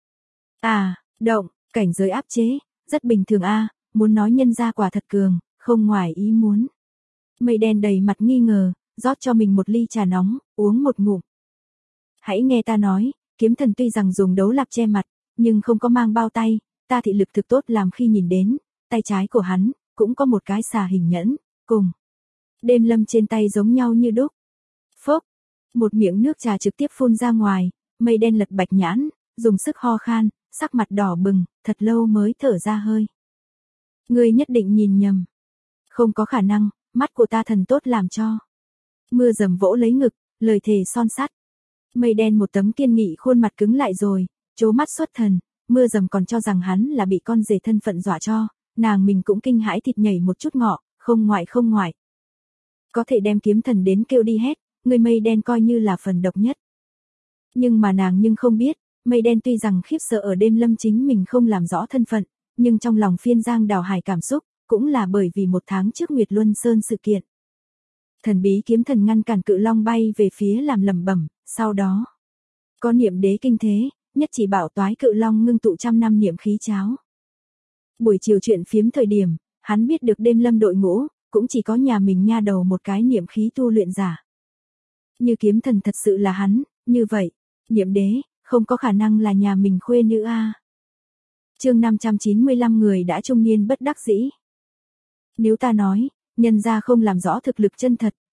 Động, cảnh giới áp chế, rất bình thường muốn nói nhân gia quả thật cường, không ngoài ý muốn. Mây đen đầy mặt nghi ngờ, rót cho mình một ly trà nóng, uống một ngụm. Hãy nghe ta nói, kiếm thần tuy rằng dùng đấu lạp che mặt, nhưng không có mang bao tay, ta thị lực thực tốt làm khi nhìn đến, tay trái của hắn, cũng có một cái xà hình nhẫn, cùng. Đêm Lâm trên tay giống nhau như đúc. Phốc, một miệng nước trà trực tiếp phun ra ngoài, mây đen lật bạch nhãn, dùng sức ho khan, sắc mặt đỏ bừng, thật lâu mới thở ra hơi. Ngươi nhất định nhìn nhầm. Không có khả năng, mắt của ta thần tốt làm cho. Mưa Dầm vỗ lấy ngực, lời thề son sắt. Mây đen một tấm kiên nghị khuôn mặt cứng lại rồi, trố mắt xuất thần, Mưa Dầm còn cho rằng hắn là bị con rể thân phận dọa cho, nàng mình cũng kinh hãi thịt nhảy một chút ngọ, không ngoại. Có thể đem kiếm thần đến kêu đi hết, người mây đen coi như là phần độc nhất. Nhưng mà nàng không biết, mây đen tuy rằng khiếp sợ ở Đêm Lâm chính mình không làm rõ thân phận, nhưng trong lòng phiên giang đào hải cảm xúc, cũng là bởi vì một tháng trước Nguyệt Luân Sơn sự kiện. Thần bí kiếm thần ngăn cản cự long bay về phía làm lẩm bẩm, sau đó có niệm đế kinh thế, nhất chỉ bảo toái cự long ngưng tụ trăm năm niệm khí cháo. Buổi chiều chuyện phiếm thời điểm, hắn biết được Đêm Lâm đội ngũ, cũng chỉ có nhà mình nha đầu một cái niệm khí tu luyện giả. Như kiếm thần thật sự là hắn, như vậy, niệm đế, không có khả năng là nhà mình khuê nữ Chương 595 người đã trung niên bất đắc dĩ. Nếu ta nói, nhân gia không làm rõ thực lực chân thật,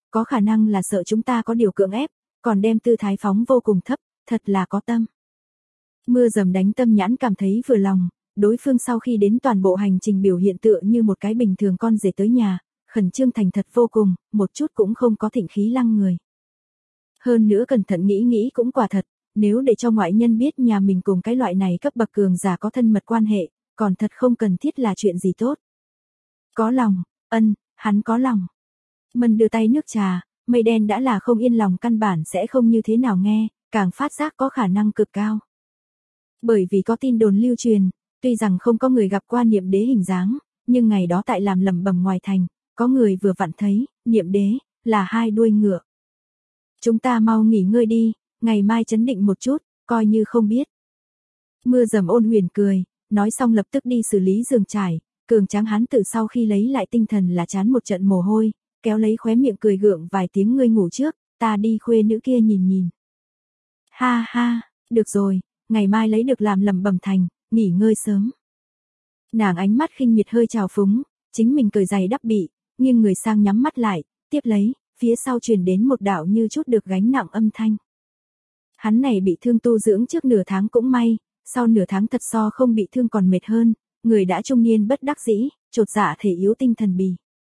có khả năng là sợ chúng ta có điều cưỡng ép, còn đem tư thái phóng vô cùng thấp, thật là có tâm. Mưa dầm đánh tâm nhãn cảm thấy vừa lòng, đối phương sau khi đến toàn bộ hành trình biểu hiện tựa như một cái bình thường con rể tới nhà, khẩn trương thành thật vô cùng, một chút cũng không có thịnh khí lăng người. Hơn nữa cẩn thận nghĩ nghĩ cũng quả thật, nếu để cho ngoại nhân biết nhà mình cùng cái loại này cấp bậc cường giả có thân mật quan hệ, còn thật không cần thiết là chuyện gì tốt. Có lòng, hắn có lòng. Mân đưa tay nước trà, mây đen đã là không yên lòng căn bản sẽ không như thế nào nghe, càng phát giác có khả năng cực cao. Bởi vì có tin đồn lưu truyền, tuy rằng không có người gặp qua Niệm Đế hình dáng, nhưng ngày đó tại làm lẩm bẩm ngoài thành, có người vừa vặn thấy, Niệm Đế, là hai đuôi ngựa. Chúng ta mau nghỉ ngơi đi, ngày mai chấn định một chút, coi như không biết. Mưa dầm ôn huyền cười, nói xong lập tức đi xử lý giường trải, cường tráng hắn tự sau khi lấy lại tinh thần là chán một trận mồ hôi, kéo lấy khóe miệng cười gượng vài tiếng ngươi ngủ trước, ta đi khuê nữ kia nhìn nhìn. Ha ha, được rồi, ngày mai lấy được làm lẩm bẩm thành, nghỉ ngơi sớm. Nàng ánh mắt khinh miệt hơi trào phúng, chính mình cởi giày đắp bị, nghiêng người sang nhắm mắt lại, tiếp lấy, phía sau truyền đến một đạo như chút được gánh nặng âm thanh. Hắn này bị thương tu dưỡng trước nửa tháng cũng may, sau nửa tháng thật so không bị thương còn mệt hơn, người đã trung niên bất đắc dĩ, chột dạ thể yếu tinh thần bì.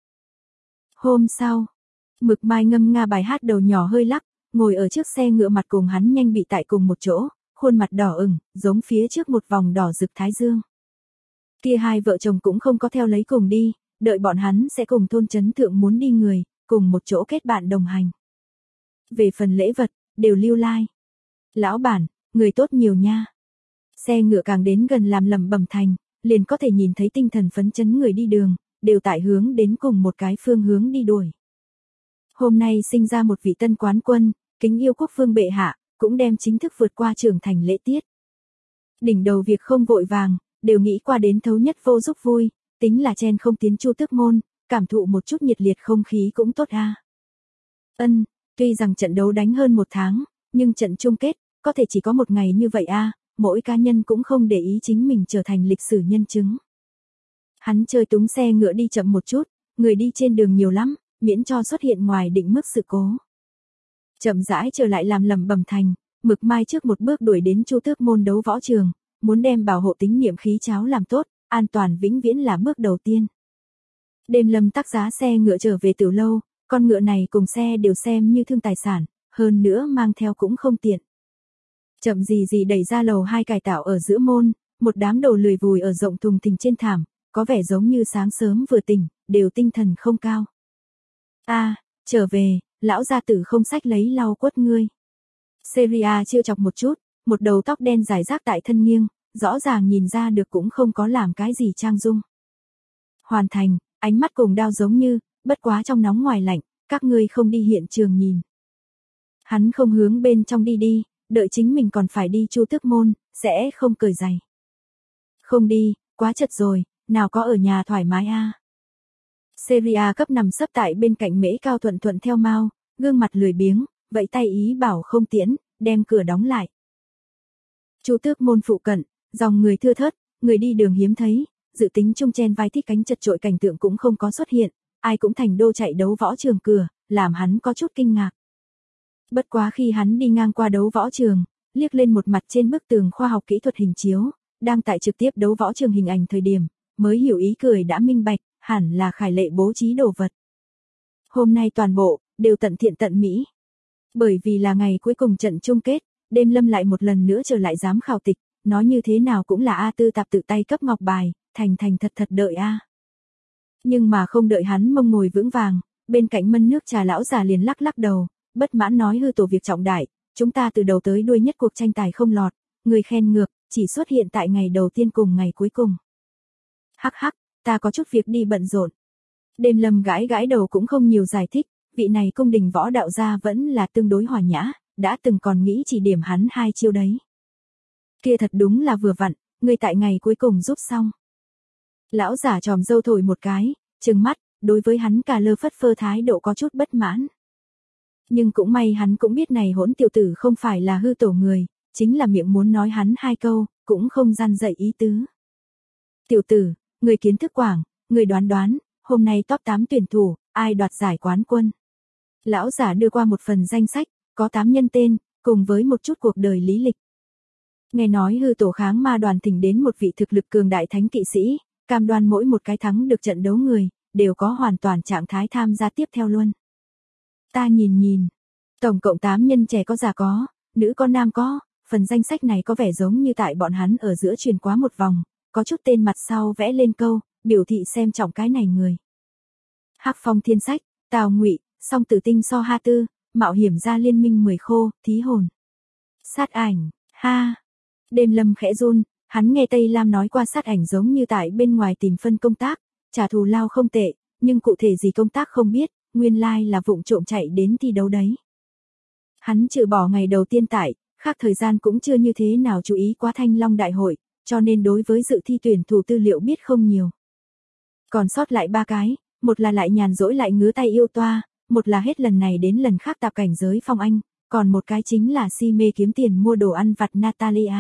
Hôm sau, Mực Mai ngâm nga bài hát đầu nhỏ hơi lắc, ngồi ở trước xe ngựa mặt cùng hắn nhanh bị tại cùng một chỗ, khuôn mặt đỏ ửng, giống phía trước một vòng đỏ rực thái dương. Kia hai vợ chồng cũng không có theo lấy cùng đi, đợi bọn hắn sẽ cùng thôn trấn thượng muốn đi người, cùng một chỗ kết bạn đồng hành. Về phần lễ vật, đều lưu lai. Lão bản, người tốt nhiều nha. Xe ngựa càng đến gần làm lẩm bẩm thành, liền có thể nhìn thấy tinh thần phấn chấn người đi đường, đều tại hướng đến cùng một cái phương hướng đi đuổi. Hôm nay sinh ra một vị tân quán quân, kính yêu quốc vương bệ hạ, cũng đem chính thức vượt qua trưởng thành lễ tiết. Đỉnh đầu việc không vội vàng, đều nghĩ qua đến thấu nhất vô giúp vui, tính là chen không tiến Chu Tước môn, cảm thụ một chút nhiệt liệt không khí cũng tốt a. Tuy rằng trận đấu đánh hơn một tháng, nhưng trận chung kết, có thể chỉ có một ngày như vậy a, mỗi cá nhân cũng không để ý chính mình trở thành lịch sử nhân chứng. Hắn chơi túng xe ngựa đi chậm một chút, người đi trên đường nhiều lắm, miễn cho xuất hiện ngoài định mức sự cố. Chậm rãi trở lại làm lẩm bẩm thành, Mực Mai trước một bước đuổi đến Chu Tước môn đấu võ trường, muốn đem bảo hộ tính niệm khí cháo làm tốt, an toàn vĩnh viễn là bước đầu tiên. Đêm Lâm tắc giá xe ngựa trở về Tiểu lâu, con ngựa này cùng xe đều xem như thương tài sản, hơn nữa mang theo cũng không tiện. Chậm gì gì đẩy ra lầu 2 cải tạo ở giữa môn, một đám đồ lười vùi ở rộng thùng thình trên thảm, có vẻ giống như sáng sớm vừa tỉnh, đều tinh thần không cao. Trở về, lão gia tử không sách lấy lau quất ngươi. Seria trêu chọc một chút, một đầu tóc đen dài rác tại thân nghiêng, rõ ràng nhìn ra được cũng không có làm cái gì trang dung. Hoàn thành, ánh mắt cùng đao giống như, bất quá trong nóng ngoài lạnh, các ngươi không đi hiện trường nhìn. Hắn không hướng bên trong đi, đợi chính mình còn phải đi Chu Tước môn, sẽ không cởi giày. Không đi, quá chật rồi, nào có ở nhà thoải mái a. Seria cấp nằm sấp tại bên cạnh Mễ Cao thuận thuận theo mau, gương mặt lười biếng, vậy tay ý bảo không tiễn, đem cửa đóng lại. Chu Tước môn phụ cận, dòng người thưa thớt, người đi đường hiếm thấy, dự tính chung chen vai thích cánh chật chội cảnh tượng cũng không có xuất hiện, ai cũng thành đô chạy đấu võ trường cửa, làm hắn có chút kinh ngạc. Bất quá khi hắn đi ngang qua đấu võ trường, liếc lên một mặt trên bức tường khoa học kỹ thuật hình chiếu, đang tại trực tiếp đấu võ trường hình ảnh thời điểm, mới hiểu ý cười đã minh bạch, hẳn là Khải Lệ bố trí đồ vật. Hôm nay toàn bộ, đều tận thiện tận mỹ. Bởi vì là ngày cuối cùng trận chung kết, Đêm Lâm lại một lần nữa trở lại giám khảo tịch, nói như thế nào cũng là A Tư Tạp tự tay cấp ngọc bài, thành thật đợi A. Nhưng mà không đợi hắn mông ngồi vững vàng, bên cạnh mân nước trà lão già liền lắc đầu, bất mãn nói hư tổ việc trọng đại, chúng ta từ đầu tới đuôi nhất cuộc tranh tài không lọt, người khen ngược, chỉ xuất hiện tại ngày đầu tiên cùng ngày cuối cùng. Hắc, ta có chút việc đi bận rộn. Đêm Lâm gãi đầu cũng không nhiều giải thích, vị này cung đình võ đạo gia vẫn là tương đối hòa nhã, đã từng còn nghĩ chỉ điểm hắn 2 chiêu đấy. Kia thật đúng là vừa vặn, người tại ngày cuối cùng giúp xong. Lão giả tròm râu thổi một cái, trừng mắt, đối với hắn cà lơ phất phơ thái độ có chút bất mãn. Nhưng cũng may hắn cũng biết này hỗn tiểu tử không phải là hư tổ người, chính là miệng muốn nói hắn 2 câu, cũng không gian dạy ý tứ. Tiểu tử, người kiến thức quảng, người đoán, hôm nay top 8 tuyển thủ, ai đoạt giải quán quân. Lão giả đưa qua một phần danh sách, có 8 nhân tên, cùng với một chút cuộc đời lý lịch. Nghe nói hư tổ kháng ma đoàn thỉnh đến một vị thực lực cường đại thánh kỵ sĩ, cam đoan mỗi một cái thắng được trận đấu người, đều có hoàn toàn trạng thái tham gia tiếp theo luôn. Ta nhìn, tổng cộng 8 nhân, trẻ có già có, nữ có nam có, phần danh sách này có vẻ giống như tại bọn hắn ở giữa truyền quá một vòng, có chút tên mặt sau vẽ lên câu, biểu thị xem trọng cái này người. Hắc Phong Thiên Sách, Tào Ngụy, Song Tử Tinh So Ha Tư, Mạo Hiểm Gia Liên Minh 10 Khô, Thí Hồn. Sát Ảnh, ha. Đêm Lâm khẽ run, hắn nghe Tây Lam nói qua Sát Ảnh giống như tại bên ngoài tìm phân công tác, trả thù lao không tệ, nhưng cụ thể gì công tác không biết, nguyên lai là vụng trộm chạy đến thi đấu đấy. Hắn trừ bỏ ngày đầu tiên tại, khác thời gian cũng chưa như thế nào chú ý quá Thanh Long Đại hội, cho nên đối với dự thi tuyển thủ tư liệu biết không nhiều. Còn sót lại 3 cái, một là lại nhàn rỗi lại ngứa tay yêu toa, một là hết lần này đến lần khác tạp cảnh giới Phong Anh, còn một cái chính là si mê kiếm tiền mua đồ ăn vặt Natalia.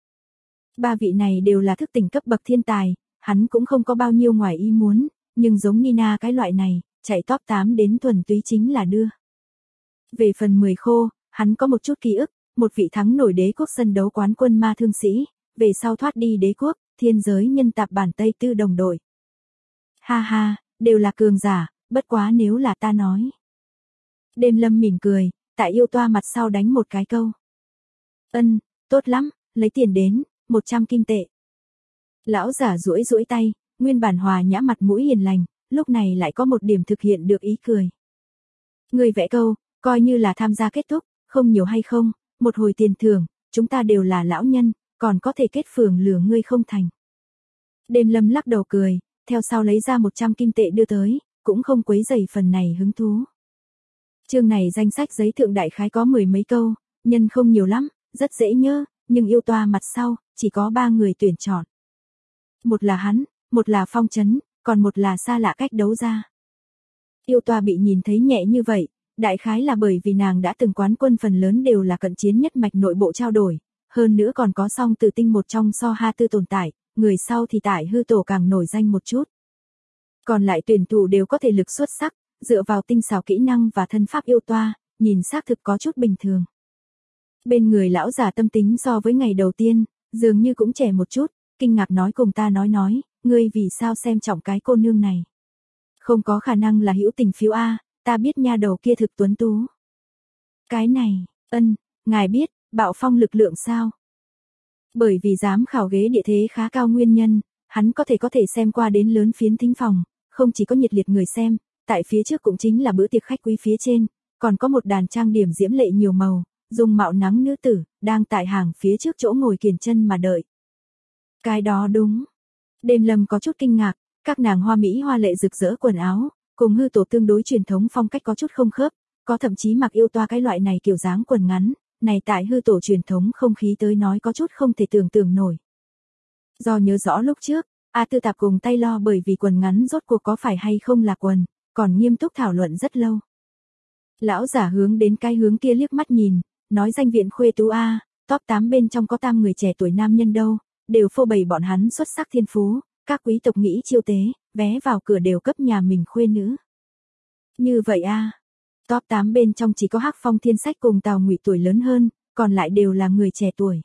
3 vị này đều là thức tỉnh cấp bậc thiên tài, hắn cũng không có bao nhiêu ngoài ý muốn, nhưng giống Nina cái loại này, chạy top 8 đến thuần túy chính là đưa. Về phần 10 Khô, hắn có một chút ký ức, một vị thắng nổi đế quốc sân đấu quán quân ma thương sĩ, về sau thoát đi đế quốc, thiên giới nhân tạp bản Tây Tư đồng đội. Ha ha, đều là cường giả, bất quá nếu là ta nói. Đêm Lâm mỉm cười, tại yêu toa mặt sau đánh một cái câu. Tốt lắm, lấy tiền đến, 100 kim tệ. Lão giả duỗi tay, nguyên bản hòa nhã mặt mũi hiền lành, lúc này lại có một điểm thực hiện được ý cười. Người vẽ câu, coi như là tham gia kết thúc, không nhiều hay không, một hồi tiền thưởng, chúng ta đều là lão nhân, còn có thể kết phường lừa ngươi không thành. Đêm Lâm lắc đầu cười, theo sau lấy ra 100 kim tệ đưa tới, cũng không quấy rầy phần này hứng thú. Chương này danh sách giấy thượng đại khái có 10 mấy câu, nhân không nhiều lắm, rất dễ nhớ, nhưng yêu toa mặt sau, chỉ có 3 người tuyển chọn. Một là hắn, một là Phong Trấn, còn một là xa lạ cách đấu ra. Yêu toa bị nhìn thấy nhẹ như vậy, đại khái là bởi vì nàng đã từng quán quân phần lớn đều là cận chiến nhất mạch nội bộ trao đổi, hơn nữa còn có Song Tử Tinh một trong So Ha Tư tồn tại, người sau thì tại hư tổ càng nổi danh một chút. Còn lại tuyển thủ đều có thể lực xuất sắc, dựa vào tinh xảo kỹ năng và thân pháp yêu toa, nhìn xác thực có chút bình thường. Bên người lão giả tâm tính so với ngày đầu tiên, dường như cũng trẻ một chút, kinh ngạc nói cùng ta nói, ngươi vì sao xem trọng cái cô nương này. Không có khả năng là hữu tình phiếu A, ta biết nha đầu kia thực tuấn tú. Cái này, ngài biết, bạo phong lực lượng sao? Bởi vì giám khảo ghế địa thế khá cao nguyên nhân, hắn có thể xem qua đến lớn phiến thính phòng, không chỉ có nhiệt liệt người xem, tại phía trước cũng chính là bữa tiệc khách quý phía trên, còn có một đàn trang điểm diễm lệ nhiều màu, dùng mạo nắng nữ tử, đang tại hàng phía trước chỗ ngồi kiềng chân mà đợi. Cái đó đúng. Đêm Lâm có chút kinh ngạc, các nàng hoa mỹ hoa lệ rực rỡ quần áo, cùng hư tổ tương đối truyền thống phong cách có chút không khớp, có thậm chí mặc yêu toa cái loại này kiểu dáng quần ngắn, này tại hư tổ truyền thống không khí tới nói có chút không thể tưởng tượng nổi. Do nhớ rõ lúc trước, A Tư Tạp cùng tay lo bởi vì quần ngắn rốt cuộc có phải hay không là quần, còn nghiêm túc thảo luận rất lâu. Lão giả hướng đến cái hướng kia liếc mắt nhìn, nói danh viện khuê tú A, top 8 bên trong có 8 người trẻ tuổi nam nhân đâu, đều phô bày bọn hắn xuất sắc thiên phú, các quý tộc nghĩ chiêu tế, vé vào cửa đều cấp nhà mình khuê nữ. Như vậy A, top 8 bên trong chỉ có Hắc Phong Thiên Sách cùng Tào Ngụy tuổi lớn hơn, còn lại đều là người trẻ tuổi.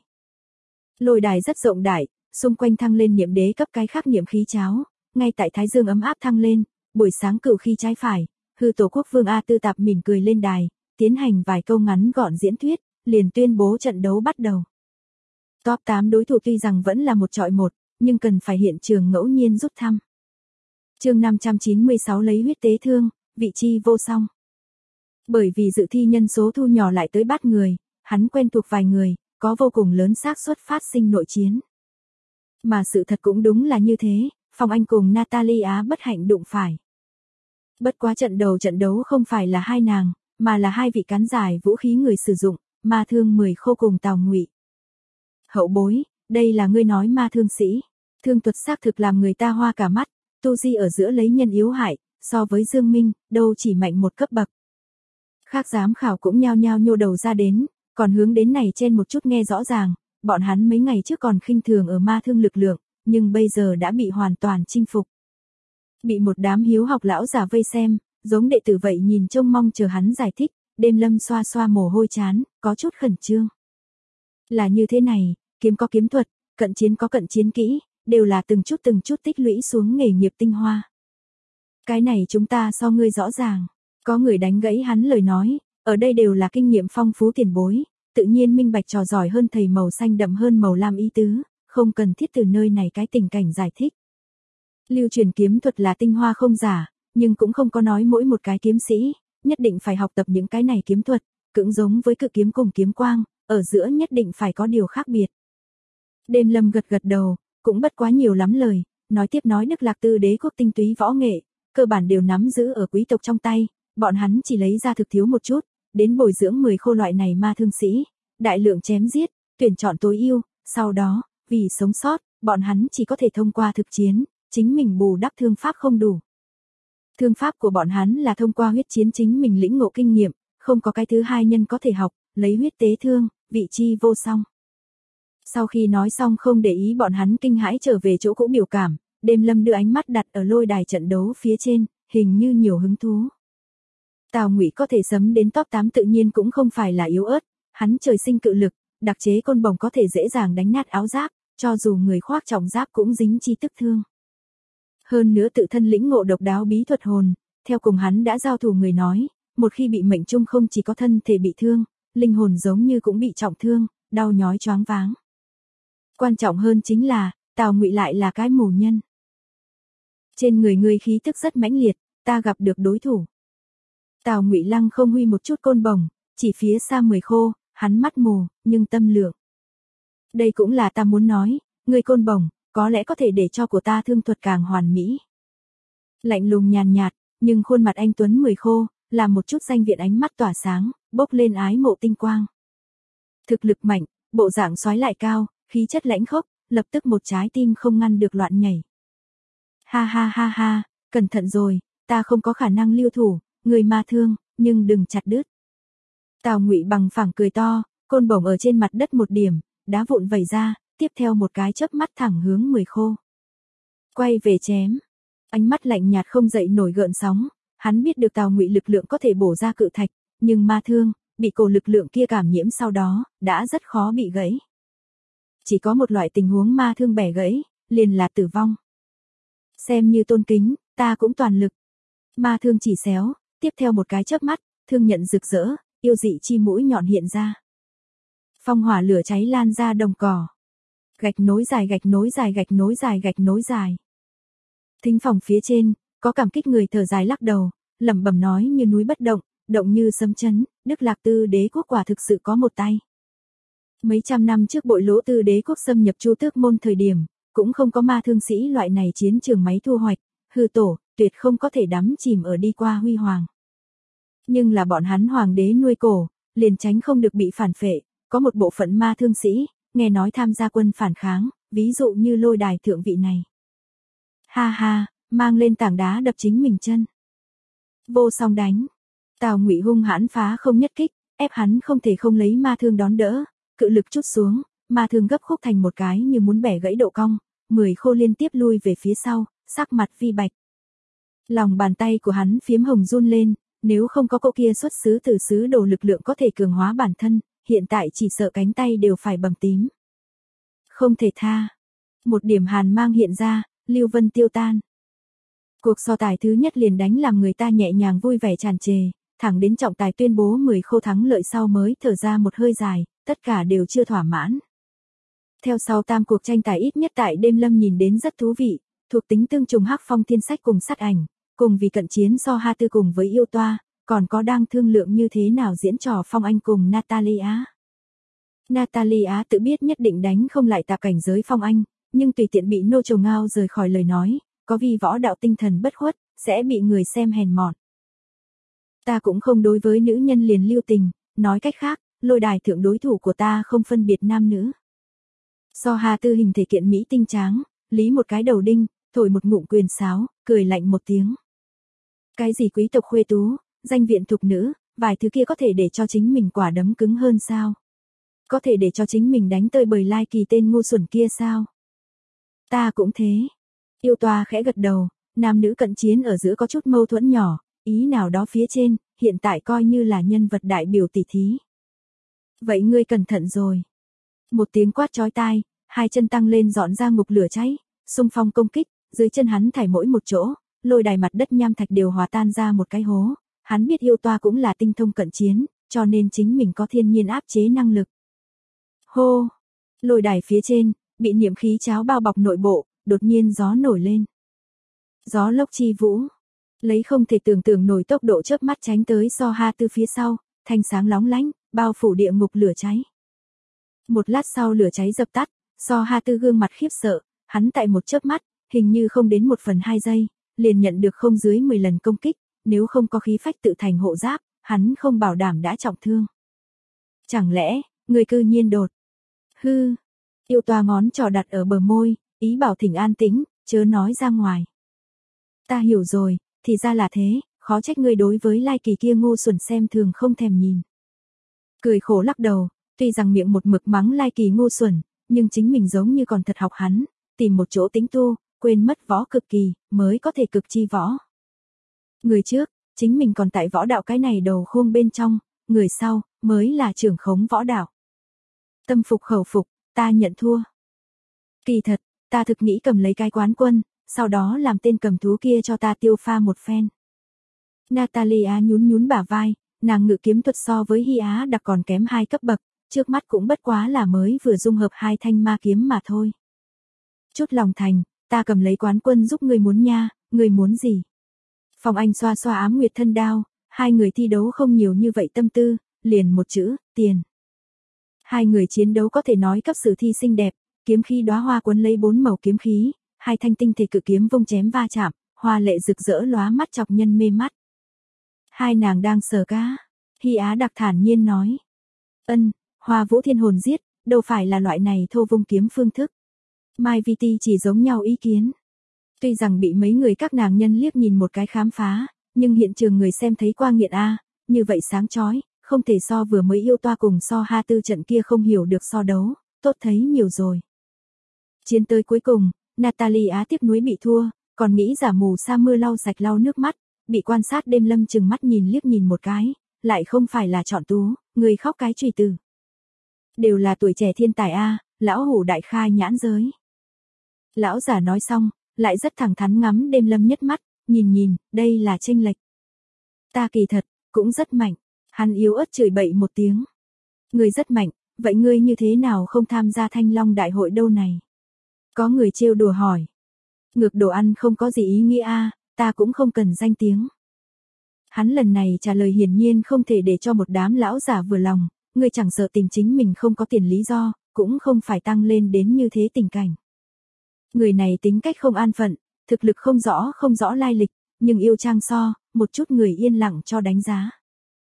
Lôi đài rất rộng đại, xung quanh thăng lên niệm đế cấp cái khác niệm khí cháo, ngay tại thái dương ấm áp thăng lên, buổi sáng cửu khi trái phải, hư tổ quốc vương A Tư Tạp mỉm cười lên đài, tiến hành vài câu ngắn gọn diễn thuyết, liền tuyên bố trận đấu bắt đầu. Top 8 đối thủ tuy rằng vẫn là một chọi một, nhưng cần phải hiện trường ngẫu nhiên rút thăm. Chương 596 lấy huyết tế thương, vị chi vô song. Bởi vì dự thi nhân số thu nhỏ lại tới bát người, hắn quen thuộc vài người, có vô cùng lớn xác suất phát sinh nội chiến. Mà sự thật cũng đúng là như thế, Phong Anh cùng Natalia bất hạnh đụng phải. Bất quá trận đấu không phải là hai nàng, mà là hai vị cán giải vũ khí người sử dụng, ma thương 10 Khô cùng Tào Ngụy. Hậu bối, đây là ngươi nói ma thương sĩ, thương thuật xác thực làm người ta hoa cả mắt, tu di ở giữa lấy nhân yếu hại, so với Dương Minh, đâu chỉ mạnh một cấp bậc. Khác giám khảo cũng nhao nhao nhô đầu ra đến, còn hướng đến này trên một chút nghe rõ ràng, bọn hắn mấy ngày trước còn khinh thường ở ma thương lực lượng, nhưng bây giờ đã bị hoàn toàn chinh phục. Bị một đám hiếu học lão giả vây xem, giống đệ tử vậy nhìn trông mong chờ hắn giải thích. Đêm Lâm xoa xoa mồ hôi trán, có chút khẩn trương. Là như thế này, kiếm có kiếm thuật, cận chiến có cận chiến kỹ, đều là từng chút tích lũy xuống nghề nghiệp tinh hoa. Cái này chúng ta so ngươi rõ ràng. Có người đánh gãy hắn lời nói, ở đây đều là kinh nghiệm phong phú tiền bối, tự nhiên minh bạch trò giỏi hơn thầy màu xanh đậm hơn màu lam ý tứ, không cần thiết từ nơi này cái tình cảnh giải thích. Lưu truyền kiếm thuật là tinh hoa không giả, nhưng cũng không có nói mỗi một cái kiếm sĩ, nhất định phải học tập những cái này kiếm thuật, cũng giống với cự kiếm cùng kiếm quang, ở giữa nhất định phải có điều khác biệt. Đêm Lâm gật gật đầu, cũng bất quá nhiều lắm lời, nói tiếp nói Đức Lạc Tư đế quốc tinh túy võ nghệ, cơ bản đều nắm giữ ở quý tộc trong tay, bọn hắn chỉ lấy ra thực thiếu một chút, đến bồi dưỡng 10 khô loại này ma thương sĩ, đại lượng chém giết, tuyển chọn tối ưu, sau đó, vì sống sót, bọn hắn chỉ có thể thông qua thực chiến, chính mình bù đắp thương pháp không đủ. Thương pháp của bọn hắn là thông qua huyết chiến chính mình lĩnh ngộ kinh nghiệm, không có cái thứ hai nhân có thể học, lấy huyết tế thương, vị chi vô song. Sau khi nói xong không để ý bọn hắn kinh hãi trở về chỗ cũ biểu cảm, Đêm Lâm đưa ánh mắt đặt ở lôi đài trận đấu phía trên, hình như nhiều hứng thú. Tào Ngụy có thể sấm đến top 8 tự nhiên cũng không phải là yếu ớt, hắn trời sinh cự lực, đặc chế côn bồng có thể dễ dàng đánh nát áo giáp, cho dù người khoác trọng giáp cũng dính chi tức thương. Hơn nữa tự thân lĩnh ngộ độc đáo bí thuật hồn, theo cùng hắn đã giao thủ người nói, một khi bị mệnh trung không chỉ có thân thể bị thương, linh hồn giống như cũng bị trọng thương, đau nhói choáng váng. Quan trọng hơn chính là, Tào Ngụy lại là cái mù nhân. Trên người ngươi khí tức rất mãnh liệt, ta gặp được đối thủ. Tào Ngụy lăng không huy một chút côn bồng, chỉ phía xa 10 khô, hắn mắt mù, nhưng tâm lượng. Đây cũng là ta muốn nói, ngươi côn bồng, có lẽ có thể để cho của ta thương thuật càng hoàn mỹ. Lạnh lùng nhàn nhạt, nhưng khuôn mặt anh tuấn 10 khô, làm một chút danh viện ánh mắt tỏa sáng, bốc lên ái mộ tinh quang. Thực lực mạnh, bộ dạng soái lại cao, khí chất lãnh khốc, lập tức một trái tim không ngăn được loạn nhảy. Ha ha ha ha, cẩn thận rồi, ta không có khả năng lưu thủ, người ma thương, nhưng đừng chặt đứt. Tào Ngụy bằng phẳng cười to, côn bổng ở trên mặt đất một điểm, đá vụn vẩy ra, tiếp theo một cái chớp mắt thẳng hướng 10 khô. Quay về chém, ánh mắt lạnh nhạt không dậy nổi gợn sóng, hắn biết được Tào Ngụy lực lượng có thể bổ ra cự thạch, nhưng ma thương, bị cổ lực lượng kia cảm nhiễm sau đó, đã rất khó bị gãy. Chỉ có một loại tình huống ma thương bẻ gãy, liền là tử vong. Xem như tôn kính, ta cũng toàn lực. Ma thương chỉ xéo, tiếp theo một cái chớp mắt, thương nhận rực rỡ, yêu dị chi mũi nhọn hiện ra. Phong hỏa lửa cháy lan ra đồng cỏ. Gạch nối dài gạch nối dài gạch nối dài gạch nối dài. Thính phòng phía trên, có cảm kích người thở dài lắc đầu, lẩm bẩm nói như núi bất động, động như sấm chấn, Đức Lạc Tư đế quốc quả thực sự có một tay. Mấy trăm năm trước Bội Lỗ Tư đế quốc xâm nhập Chu Tước môn thời điểm, cũng không có ma thương sĩ loại này chiến trường máy thu hoạch, hư tổ, tuyệt không có thể đắm chìm ở đi qua huy hoàng. Nhưng là bọn hắn hoàng đế nuôi cổ, liền tránh không được bị phản phệ, có một bộ phận ma thương sĩ, nghe nói tham gia quân phản kháng, ví dụ như lôi đài thượng vị này. Ha ha, mang lên tảng đá đập chính mình chân. Vô song đánh. Tào Ngụy hung hãn phá không nhất kích, ép hắn không thể không lấy ma thương đón đỡ, cự lực chút xuống, ma thương gấp khúc thành một cái như muốn bẻ gãy độ cong, 10 khô liên tiếp lui về phía sau, sắc mặt vi bạch. Lòng bàn tay của hắn phiếm hồng run lên, nếu không có cậu kia xuất xứ từ xứ đồ lực lượng có thể cường hóa bản thân, hiện tại chỉ sợ cánh tay đều phải bầm tím. Không thể tha. Một điểm hàn mang hiện ra, lưu vân tiêu tan. Cuộc so tài thứ nhất liền đánh làm người ta nhẹ nhàng vui vẻ tràn trề, thẳng đến trọng tài tuyên bố 10 khô thắng lợi sau mới thở ra một hơi dài, tất cả đều chưa thỏa mãn. Theo sau tam cuộc tranh tài ít nhất tại Đêm Lâm nhìn đến rất thú vị, thuộc tính tương trùng Hắc Phong Thiên Sách cùng sát ảnh, cùng vì cận chiến so Ha Tư cùng với yêu toa, còn có đang thương lượng như thế nào diễn trò Phong Anh cùng Natalia. Natalia tự biết nhất định đánh không lại tạp cảnh giới Phong Anh, nhưng tùy tiện bị nô trầu ngao rời khỏi lời nói, có vì võ đạo tinh thần bất khuất, sẽ bị người xem hèn mọn. Ta cũng không đối với nữ nhân liền lưu tình, nói cách khác, lôi đài thượng đối thủ của ta không phân biệt nam nữ. So Ha Tư hình thể kiện mỹ tinh tráng, lý một cái đầu đinh, thổi một ngụm quyền sáo, cười lạnh một tiếng. Cái gì quý tộc khuê tú, danh viện thục nữ, vài thứ kia có thể để cho chính mình quả đấm cứng hơn sao? Có thể để cho chính mình đánh tơi bời lai kỳ tên ngu xuẩn kia sao? Ta cũng thế. Yêu toa khẽ gật đầu, nam nữ cận chiến ở giữa có chút mâu thuẫn nhỏ, ý nào đó phía trên, hiện tại coi như là nhân vật đại biểu tỷ thí. Vậy ngươi cẩn thận rồi. Một tiếng quát chói tai, hai chân tăng lên dọn ra ngục lửa cháy, xung phong công kích, dưới chân hắn thảy mỗi một chỗ, lôi đài mặt đất nham thạch đều hòa tan ra một cái hố. Hắn biết yêu toa cũng là tinh thông cận chiến, cho nên chính mình có thiên nhiên áp chế năng lực. Hô! Lôi đài phía trên, bị niệm khí cháo bao bọc nội bộ, đột nhiên gió nổi lên. Gió lốc chi vũ. Lấy không thể tưởng tượng nổi tốc độ chớp mắt tránh tới So Ha Tư phía sau, thanh sáng lóng lánh, bao phủ địa ngục lửa cháy. Một lát sau lửa cháy dập tắt, So Ha Tư gương mặt khiếp sợ, hắn tại một chớp mắt, hình như không đến 1/2 giây, liền nhận được không dưới 10 lần công kích, nếu không có khí phách tự thành hộ giáp, hắn không bảo đảm đã trọng thương. Chẳng lẽ, người cư nhiên đột. Hư. Yêu toa ngón trỏ đặt ở bờ môi, ý bảo thỉnh an tĩnh, chớ nói ra ngoài. Ta hiểu rồi, thì ra là thế, khó trách ngươi đối với Lai Kỳ kia ngu xuẩn xem thường không thèm nhìn. Cười khổ lắc đầu, tuy rằng miệng một mực mắng Lai Kỳ ngu xuẩn, nhưng chính mình giống như còn thật học hắn, tìm một chỗ tĩnh tu, quên mất võ cực kỳ, mới có thể cực chi võ. Người trước, chính mình còn tại võ đạo cái này đầu khuôn bên trong, người sau, mới là trưởng khống võ đạo. Tâm phục khẩu phục, ta nhận thua. Kỳ thật, ta thực nghĩ cầm lấy cái quán quân, sau đó làm tên cầm thú kia cho ta tiêu pha một phen. Natalia nhún nhún bả vai, nàng ngự kiếm thuật so với Hy Á đặc còn kém 2 cấp bậc, trước mắt cũng bất quá là mới vừa dung hợp 2 thanh ma kiếm mà thôi. Chút lòng thành, ta cầm lấy quán quân giúp ngươi muốn nha, ngươi muốn gì? Phong Anh xoa xoa ám nguyệt thân đao, hai người thi đấu không nhiều như vậy tâm tư, liền một chữ, tiền. Hai người chiến đấu có thể nói cấp sử thi xinh đẹp, kiếm khí đóa hoa quấn lấy 4 màu kiếm khí, hai thanh tinh thể cự kiếm vung chém va chạm, hoa lệ rực rỡ lóa mắt chọc nhân mê mắt. Hai nàng đang sờ cá, Hy Á đặc thản nhiên nói. Hoa Vũ Thiên hồn giết, đâu phải là loại này thô vung kiếm phương thức. Mai Vi Ti chỉ giống nhau ý kiến. Tuy rằng bị mấy người các nàng nhân liếc nhìn một cái khám phá, nhưng hiện trường người xem thấy qua nghiện a, như vậy sáng chói, không thể so vừa mới yêu toa cùng So Ha Tư trận kia không hiểu được so đấu, tốt thấy nhiều rồi. Chiến tới cuối cùng, Natalia tiếc nuối bị thua, còn nghĩ giả mù sa mưa lau sạch lau nước mắt, bị quan sát đêm lâm chừng mắt nhìn liếc nhìn một cái, lại không phải là chọn tú, người khóc cái chùy tử. Đều là tuổi trẻ thiên tài a, lão hủ đại khai nhãn giới. Lão giả nói xong, lại rất thẳng thắn ngắm đêm lâm nhất mắt, nhìn, đây là chênh lệch. Ta kỳ thật, cũng rất mạnh, hắn yếu ớt chửi bậy một tiếng. Ngươi rất mạnh, vậy ngươi như thế nào không tham gia Thanh Long đại hội đâu này? Có người trêu đùa hỏi. Ngược đồ ăn không có gì ý nghĩa a, ta cũng không cần danh tiếng. Hắn lần này trả lời hiển nhiên không thể để cho một đám lão giả vừa lòng, ngươi chẳng sợ tìm chính mình không có tiền lý do, cũng không phải tăng lên đến như thế tình cảnh. Người này tính cách không an phận, thực lực không rõ lai lịch, nhưng yêu trang so, một chút người yên lặng cho đánh giá.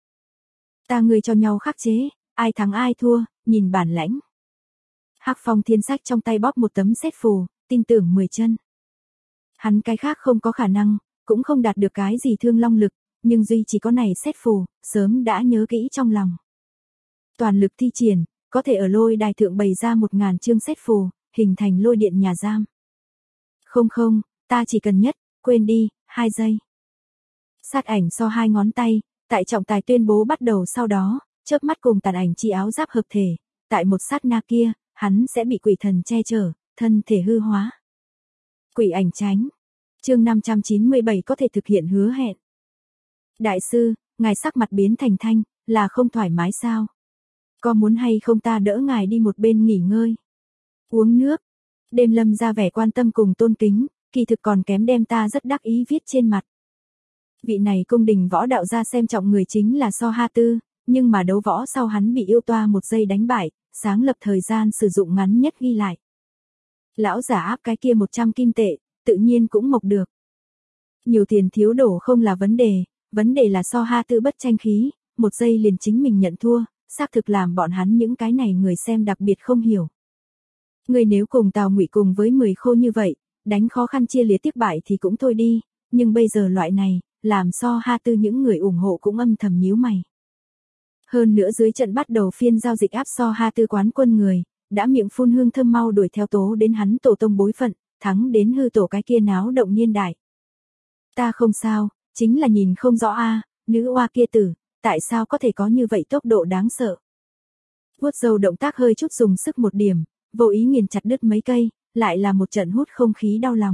Ta người cho nhau khắc chế, ai thắng ai thua, nhìn bản lãnh. Hắc Phong Thiên Sách trong tay bóp một tấm xét phù, tin tưởng 10 chân. Hắn cái khác không có khả năng, cũng không đạt được cái gì thương long lực, nhưng duy chỉ có này xét phù, sớm đã nhớ kỹ trong lòng. Toàn lực thi triển, có thể ở lôi đài thượng bày ra 1000 chương xét phù, hình thành lôi điện nhà giam. Không, ta chỉ cần nhất, quên đi, 2 giây. Sát ảnh so 2 ngón tay, tại trọng tài tuyên bố bắt đầu sau đó, chớp mắt cùng tàn ảnh chi áo giáp hợp thể, tại một sát na kia, hắn sẽ bị quỷ thần che chở, thân thể hư hóa. Quỷ ảnh tránh. Chương 597 có thể thực hiện hứa hẹn. Đại sư, ngài sắc mặt biến thành thanh, là không thoải mái sao? Có muốn hay không ta đỡ ngài đi một bên nghỉ ngơi? Uống nước. Đêm lâm ra vẻ quan tâm cùng tôn kính, kỳ thực còn kém đem ta rất đắc ý viết trên mặt. Vị này cung đình võ đạo gia xem trọng người chính là So Ha Tư, nhưng mà đấu võ sau hắn bị yêu toa một giây đánh bại, sáng lập thời gian sử dụng ngắn nhất ghi lại. Lão giả áp cái kia 100 kim tệ, tự nhiên cũng mộc được. Nhiều tiền thiếu đổ không là vấn đề là So Ha Tư bất tranh khí, một giây liền chính mình nhận thua, xác thực làm bọn hắn những cái này người xem đặc biệt không hiểu. Người nếu cùng Tào Ngụy cùng với 10 khô như vậy, đánh khó khăn chia lìa tiếc bại thì cũng thôi đi, nhưng bây giờ loại này, làm So Ha Tư những người ủng hộ cũng âm thầm nhíu mày. Hơn nữa dưới trận bắt đầu phiên giao dịch áp So Ha Tư quán quân người, đã miệng phun hương thơm mau đuổi theo tố đến hắn tổ tông bối phận, thắng đến hư tổ cái kia náo động niên đại. Ta không sao, chính là nhìn không rõ a, nữ oa kia tử, tại sao có thể có như vậy tốc độ đáng sợ. Vuốt râu động tác hơi chút dùng sức một điểm, vô ý nghiền chặt đứt mấy cây, lại là một trận hút không khí đau lòng.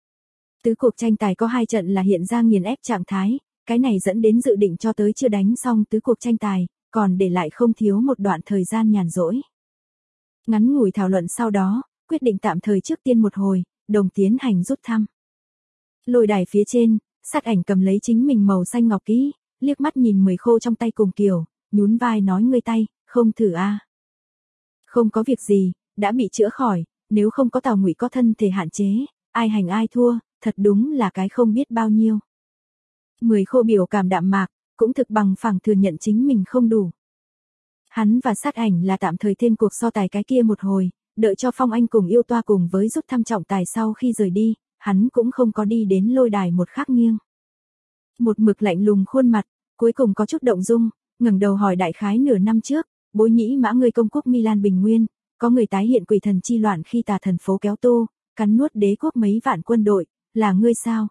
Tứ cuộc tranh tài có 2 trận là hiện ra nghiền ép trạng thái, cái này dẫn đến dự định cho tới chưa đánh xong tứ cuộc tranh tài, còn để lại không thiếu một đoạn thời gian nhàn rỗi. Ngắn ngủi thảo luận sau đó, quyết định tạm thời trước tiên một hồi, đồng tiến hành rút thăm. Lôi đài phía trên, Sát Ảnh cầm lấy chính mình màu xanh ngọc kỹ, liếc mắt nhìn 10 khô trong tay cùng kiểu, nhún vai nói ngươi tay, không thử a. Không có việc gì, đã bị chữa khỏi, nếu không có Tào Ngụy có thân thể hạn chế, ai hành ai thua, thật đúng là cái không biết bao nhiêu. 10 khô biểu cảm đạm mạc, cũng thực bằng phẳng thừa nhận chính mình không đủ. Hắn và Sát Ảnh là tạm thời thêm cuộc so tài cái kia một hồi, đợi cho Phong Anh cùng Yêu Toa cùng với rút thăm trọng tài sau khi rời đi, hắn cũng không có đi đến lôi đài một khắc nghiêng. Một mực lạnh lùng khuôn mặt, cuối cùng có chút động dung, ngẩng đầu hỏi đại khái nửa năm trước, Bối Nhĩ Mã ngươi công quốc Milan Bình Nguyên, có người tái hiện quỷ thần chi loạn khi tà thần phố kéo tô, cắn nuốt đế quốc mấy vạn quân đội, là ngươi sao?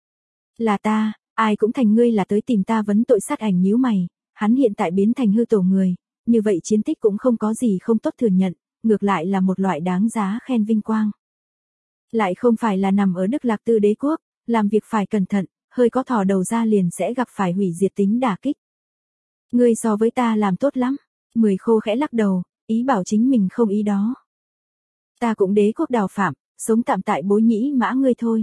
Là ta, ai cũng thành ngươi là tới tìm ta vấn tội. Sát Ảnh nhíu mày, hắn hiện tại biến thành hư tổ người, như vậy chiến tích cũng không có gì không tốt thừa nhận, ngược lại là một loại đáng giá khen vinh quang. Lại không phải là nằm ở Đức Lạc Tư đế quốc, làm việc phải cẩn thận, hơi có thò đầu ra liền sẽ gặp phải hủy diệt tính đả kích. Ngươi so với ta làm tốt lắm. 10 khô khẽ lắc đầu, ý bảo chính mình không ý đó. Ta cũng đế quốc đào phạm, sống tạm tại Bối Nhĩ Mã ngươi thôi.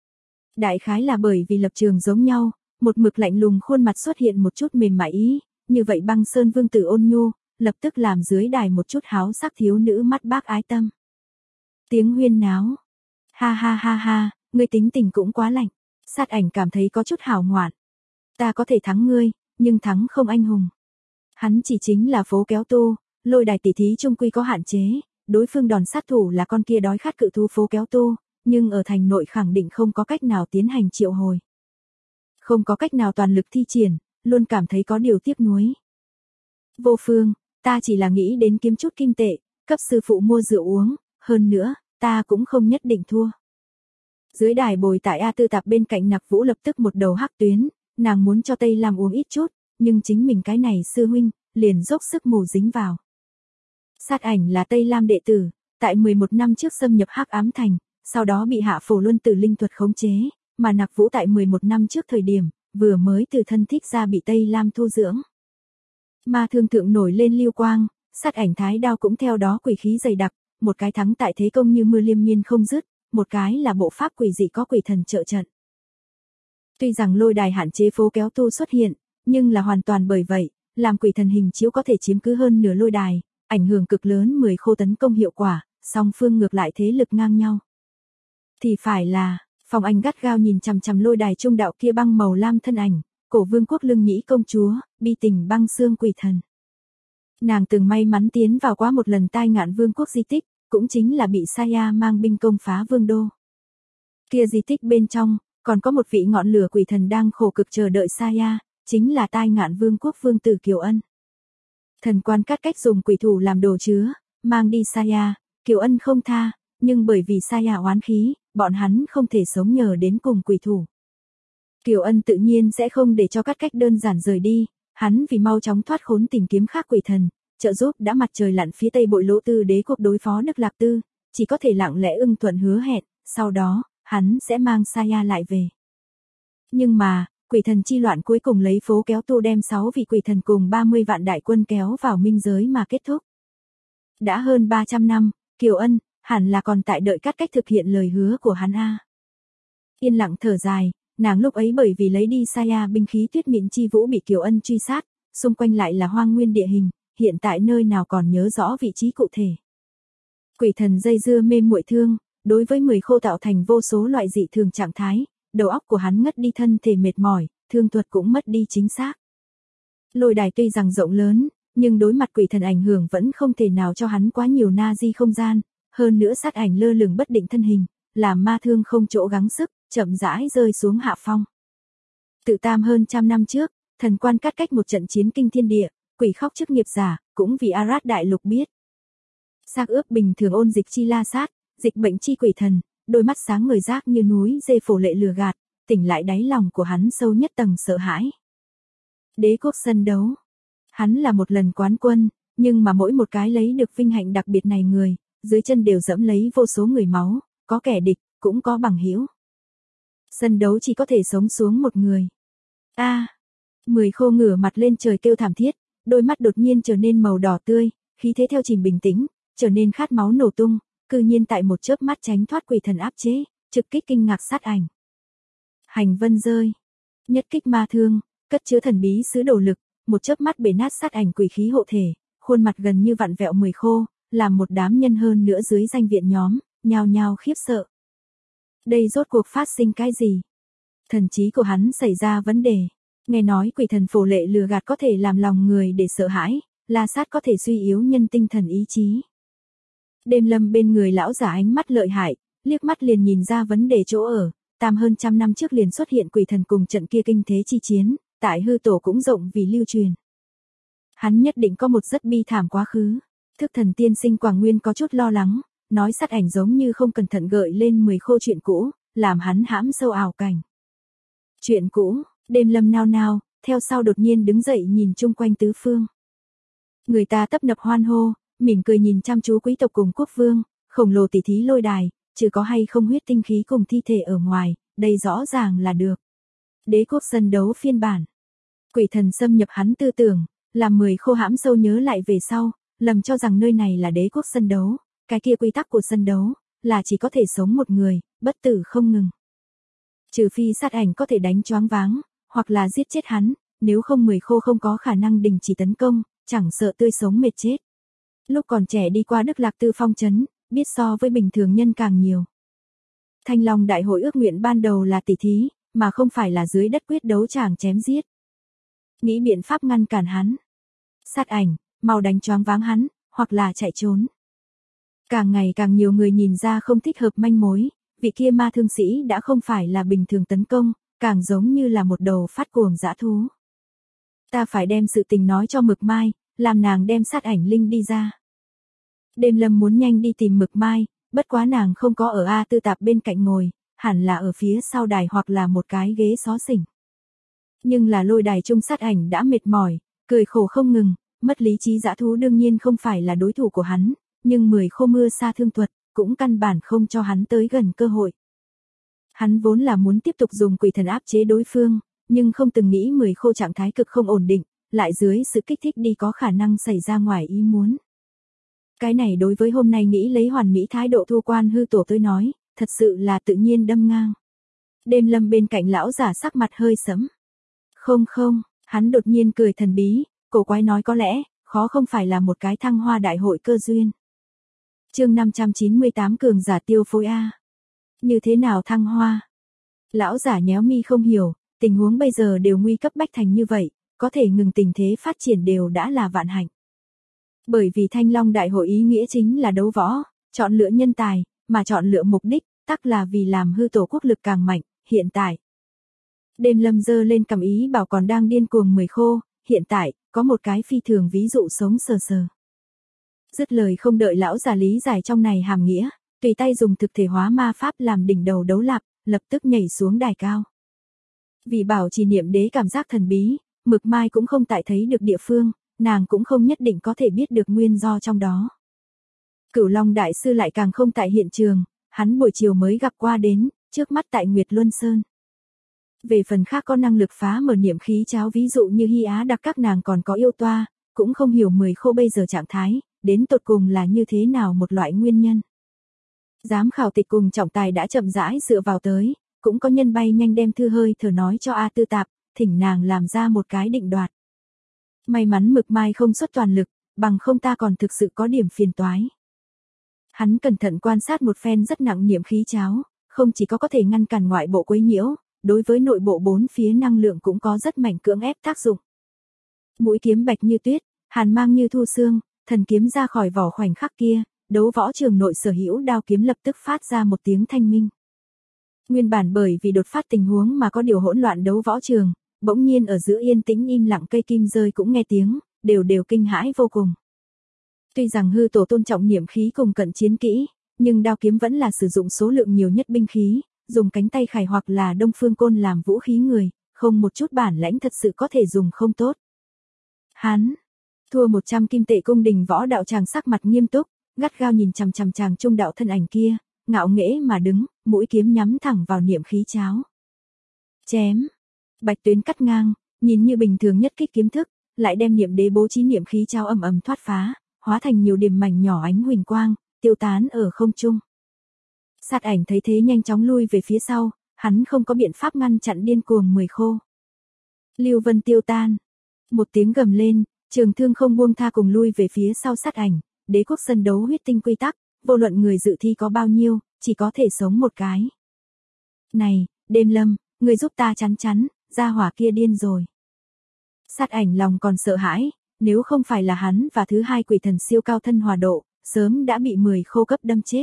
Đại khái là bởi vì lập trường giống nhau, một mực lạnh lùng khuôn mặt xuất hiện một chút mềm mại ý, như vậy Băng Sơn vương tử ôn nhu, lập tức làm dưới đài một chút háo sắc thiếu nữ mắt bác ái tâm. Tiếng huyên náo. Ha ha ha ha, ngươi tính tình cũng quá lạnh. Sát Ảnh cảm thấy có chút hảo ngoạn. Ta có thể thắng ngươi, nhưng thắng không anh hùng. Hắn chỉ chính là phố kéo tô, lôi đài tỷ thí chung quy có hạn chế, đối phương đòn sát thủ là con kia đói khát cự thú phố kéo tô, nhưng ở thành nội khẳng định không có cách nào tiến hành triệu hồi. Không có cách nào toàn lực thi triển, luôn cảm thấy có điều tiếc nuối. Vô Phương, ta chỉ là nghĩ đến kiếm chút kim tệ, cấp sư phụ mua rượu uống, hơn nữa, ta cũng không nhất định thua. Dưới đài bồi tại A Tư Tạp bên cạnh Nặc Vũ lập tức một đầu hắc tuyến, nàng muốn cho Tây Lam uống ít chút, nhưng chính mình cái này sư huynh, liền dốc sức mù dính vào. Sát Ảnh là Tây Lam đệ tử, tại 11 năm trước xâm nhập Hắc Ám Thành, sau đó bị Hạ Phổ Luân Tử linh thuật khống chế, mà Nặc Vũ tại 11 năm trước thời điểm, vừa mới từ thân thích ra bị Tây Lam thu dưỡng. Ma thương thượng nổi lên lưu quang, Sát Ảnh thái đao cũng theo đó quỷ khí dày đặc, một cái thắng tại thế công như mưa liên miên không dứt, một cái là bộ pháp quỷ dị có quỷ thần trợ trận. Tuy rằng lôi đài hạn chế phố kéo tu xuất hiện, nhưng là hoàn toàn bởi vậy, làm quỷ thần hình chiếu có thể chiếm cứ hơn nửa lôi đài, ảnh hưởng cực lớn 10 khô tấn công hiệu quả, song phương ngược lại thế lực ngang nhau. Thì phải là, Phong Anh gắt gao nhìn chằm chằm lôi đài trung đạo kia băng màu lam thân ảnh, cổ vương quốc lưng nhĩ công chúa, bi tình băng xương quỷ thần. Nàng từng may mắn tiến vào quá một lần tai ngạn vương quốc di tích, cũng chính là bị Saya mang binh công phá vương đô. Kia di tích bên trong, còn có một vị ngọn lửa quỷ thần đang khổ cực chờ đợi Saya, chính là tai ngạn vương quốc vương tử Kiều Ân. Thần quan cắt cách dùng quỷ thủ làm đồ chứa, mang đi Saya, Kiều Ân không tha, nhưng bởi vì Saya oán khí, bọn hắn không thể sống nhờ đến cùng quỷ thủ. Kiều Ân tự nhiên sẽ không để cho cắt cách đơn giản rời đi, hắn vì mau chóng thoát khốn tìm kiếm khác quỷ thần, trợ giúp đã mặt trời lặn phía tây bội lỗ tư đế quốc đối phó Đức Lạc Tư, chỉ có thể lặng lẽ ưng thuận hứa hẹn, sau đó, hắn sẽ mang Saya lại về. Nhưng mà, quỷ thần chi loạn cuối cùng lấy phố kéo tu đem 6 vị quỷ thần cùng 30 vạn đại quân kéo vào minh giới mà kết thúc. Đã hơn 300 năm, Kiều Ân, hẳn là còn tại đợi cắt cách thực hiện lời hứa của hắn a. Yên lặng thở dài, nàng lúc ấy bởi vì lấy đi Saya binh khí tuyết mịn chi vũ bị Kiều Ân truy sát, xung quanh lại là hoang nguyên địa hình, hiện tại nơi nào còn nhớ rõ vị trí cụ thể. Quỷ thần dây dưa mê muội thương, đối với 10 khô tạo thành vô số loại dị thường trạng thái, đầu óc của hắn ngất đi thân thể mệt mỏi, thương thuật cũng mất đi chính xác. Lôi đài tuy rằng rộng lớn, nhưng đối mặt quỷ thần ảnh hưởng vẫn không thể nào cho hắn quá nhiều na di không gian, hơn nữa Sát Ảnh lơ lửng bất định thân hình, làm ma thương không chỗ gắng sức, chậm rãi rơi xuống hạ phong. Tự tam hơn trăm năm trước, thần quan cắt cách một trận chiến kinh thiên địa, quỷ khóc chức nghiệp giả, cũng vì Arad đại lục biết. Xác ướp bình thường ôn dịch chi la sát, dịch bệnh chi quỷ thần, đôi mắt sáng người rác như núi dê phổ lệ lừa gạt, tỉnh lại đáy lòng của hắn sâu nhất tầng sợ hãi. Đế quốc sân đấu. Hắn là một lần quán quân, nhưng mà mỗi một cái lấy được vinh hạnh đặc biệt này người, dưới chân đều dẫm lấy vô số người máu, có kẻ địch, cũng có bằng hữu. Sân đấu chỉ có thể sống xuống một người. Mười khô ngửa mặt lên trời kêu thảm thiết, đôi mắt đột nhiên trở nên màu đỏ tươi, khí thế theo trình bình tĩnh, trở nên khát máu nổ tung, cư nhiên tại một chớp mắt tránh thoát quỷ thần áp chế, trực kích kinh ngạc sát ảnh. Hành vân rơi, nhất kích ma thương, cất chứa thần bí sứ đồ lực, một chớp mắt bể nát sát ảnh quỷ khí hộ thể, khuôn mặt gần như vặn vẹo mười khô, làm một đám nhân hơn nữa dưới danh viện nhóm, nhao nhao khiếp sợ. Đây rốt cuộc phát sinh cái gì? Thần trí của hắn xảy ra vấn đề. Nghe nói quỷ thần phổ lệ lừa gạt có thể làm lòng người để sợ hãi, la sát có thể suy yếu nhân tinh thần ý chí. Đêm lâm bên người lão giả ánh mắt lợi hại, liếc mắt liền nhìn ra vấn đề chỗ ở, tam hơn trăm năm trước liền xuất hiện quỷ thần cùng trận kia kinh thế chi chiến, tại hư tổ cũng rộng vì lưu truyền. Hắn nhất định có một rất bi thảm quá khứ. Thức thần tiên sinh Quảng Nguyên có chút lo lắng, nói sát ảnh giống như không cẩn thận gợi lên 10 khô chuyện cũ, làm hắn hãm sâu ảo cảnh. Chuyện cũ, đêm lâm nao nao, theo sau đột nhiên đứng dậy nhìn chung quanh tứ phương. Người ta tấp nập hoan hô, mỉm cười nhìn chăm chú quý tộc cùng quốc vương, khổng lồ tỷ thí lôi đài, chứ có hay không huyết tinh khí cùng thi thể ở ngoài, đây rõ ràng là được. Đế quốc sân đấu phiên bản. Quỷ thần xâm nhập hắn tư tưởng, làm 10 khô hãm sâu nhớ lại về sau, lầm cho rằng nơi này là đế quốc sân đấu, cái kia quy tắc của sân đấu, là chỉ có thể sống một người, bất tử không ngừng. Trừ phi sát ảnh có thể đánh choáng váng, hoặc là giết chết hắn, nếu không 10 khô không có khả năng đình chỉ tấn công, chẳng sợ tươi sống mệt chết. Lúc còn trẻ đi qua Đức Lạc Tư phong trấn, biết so với bình thường nhân càng nhiều. Thanh Long đại hội ước nguyện ban đầu là tỷ thí, mà không phải là dưới đất quyết đấu chàng chém giết. Nghĩ biện pháp ngăn cản hắn. Sát ảnh, mau đánh choáng váng hắn, hoặc là chạy trốn. Càng ngày càng nhiều người nhìn ra không thích hợp manh mối, vị kia ma thương sĩ đã không phải là bình thường tấn công, càng giống như là một đầu phát cuồng dã thú. Ta phải đem sự tình nói cho Mực Mai, làm nàng đem sát ảnh linh đi ra. Đêm lâm muốn nhanh đi tìm Mực Mai, bất quá nàng không có ở A Tư Tạp bên cạnh ngồi, hẳn là ở phía sau đài hoặc là một cái ghế xó xỉnh. Nhưng là lôi đài trung sát ảnh đã mệt mỏi, cười khổ không ngừng, mất lý trí dã thú đương nhiên không phải là đối thủ của hắn, nhưng 10 khô mưa sa thương thuật, cũng căn bản không cho hắn tới gần cơ hội. Hắn vốn là muốn tiếp tục dùng quỷ thần áp chế đối phương, nhưng không từng nghĩ 10 khô trạng thái cực không ổn định, lại dưới sự kích thích đi có khả năng xảy ra ngoài ý muốn. Cái này đối với hôm nay nghĩ lấy hoàn mỹ thái độ thu quan hư tổ tôi nói, thật sự là tự nhiên đâm ngang. Đêm lâm bên cạnh lão giả sắc mặt hơi sẫm. Không, hắn đột nhiên cười thần bí, cổ quái nói có lẽ, khó không phải là một cái thăng hoa đại hội cơ duyên. Chương 598 cường giả tiêu phối A. Như thế nào thăng hoa? Lão giả nhéo mi không hiểu, tình huống bây giờ đều nguy cấp bách thành như vậy, có thể ngừng tình thế phát triển đều đã là vạn hạnh. Bởi vì Thanh Long đại hội ý nghĩa chính là đấu võ, chọn lựa nhân tài, mà chọn lựa mục đích, tắc là vì làm hư tổ quốc lực càng mạnh, hiện tại. Đêm lâm dơ lên cầm ý bảo còn đang điên cuồng 10 khô, hiện tại, có một cái phi thường ví dụ sống sờ sờ. Dứt lời không đợi lão giả lý giải trong này hàm nghĩa, tùy tay dùng thực thể hóa ma pháp làm đỉnh đầu đấu lạp, lập tức nhảy xuống đài cao. Vì bảo trì niệm đế cảm giác thần bí, Mực Mai cũng không tại thấy được địa phương, nàng cũng không nhất định có thể biết được nguyên do trong đó. Cửu Long đại sư lại càng không tại hiện trường, hắn buổi chiều mới gặp qua đến, trước mắt tại Nguyệt Luân Sơn. Về phần khác có năng lực phá mở niệm khí cháo ví dụ như Hy Á đặc các nàng còn có yêu toa, cũng không hiểu 10 khô bây giờ trạng thái, đến tột cùng là như thế nào một loại nguyên nhân. Giám khảo tịch cùng trọng tài đã chậm rãi dựa vào tới, cũng có nhân bay nhanh đem thư hơi thở nói cho A Tư Tạp, thỉnh nàng làm ra một cái định đoạt. May mắn Mực Mai không xuất toàn lực, bằng không ta còn thực sự có điểm phiền toái. Hắn cẩn thận quan sát một phen rất nặng niệm khí cháo, không chỉ có thể ngăn cản ngoại bộ quấy nhiễu, đối với nội bộ bốn phía năng lượng cũng có rất mạnh cưỡng ép tác dụng. Mũi kiếm bạch như tuyết, hàn mang như thu xương, thần kiếm ra khỏi vỏ khoảnh khắc kia, đấu võ trường nội sở hữu đao kiếm lập tức phát ra một tiếng thanh minh. Nguyên bản bởi vì đột phát tình huống mà có điều hỗn loạn đấu võ trường, bỗng nhiên ở giữa yên tĩnh im lặng cây kim rơi cũng nghe tiếng, đều kinh hãi vô cùng. Tuy rằng hư tổ tôn trọng niệm khí cùng cận chiến kỹ, nhưng đao kiếm vẫn là sử dụng số lượng nhiều nhất binh khí, dùng cánh tay khải hoặc là Đông Phương Côn làm vũ khí người, không một chút bản lãnh thật sự có thể dùng không tốt. Hắn thua 100 kim tệ. Cung đình võ đạo chàng sắc mặt nghiêm túc, gắt gao nhìn chằm chằm chàng trung đạo thân ảnh kia, ngạo nghễ mà đứng, mũi kiếm nhắm thẳng vào niệm khí cháo. Chém, bạch tuyến cắt ngang, nhìn như bình thường nhất kích kiếm thức, lại đem niệm đế bố trí niệm khí cháo ầm ầm thoát phá, hóa thành nhiều điểm mảnh nhỏ ánh huỳnh quang, tiêu tán ở không trung. Sát Ảnh thấy thế nhanh chóng lui về phía sau, hắn không có biện pháp ngăn chặn điên cuồng 10 khô. Lưu Vân tiêu tan, một tiếng gầm lên, trường thương không buông tha cùng lui về phía sau Sát Ảnh. Đế quốc sân đấu huyết tinh quy tắc, vô luận người dự thi có bao nhiêu, chỉ có thể sống một cái. Này, Đêm Lâm, người giúp ta chắn chắn, gia hỏa kia điên rồi. Sát Ảnh lòng còn sợ hãi, nếu không phải là hắn và thứ hai quỷ thần siêu cao thân hòa độ, sớm đã bị 10 khô cấp đâm chết.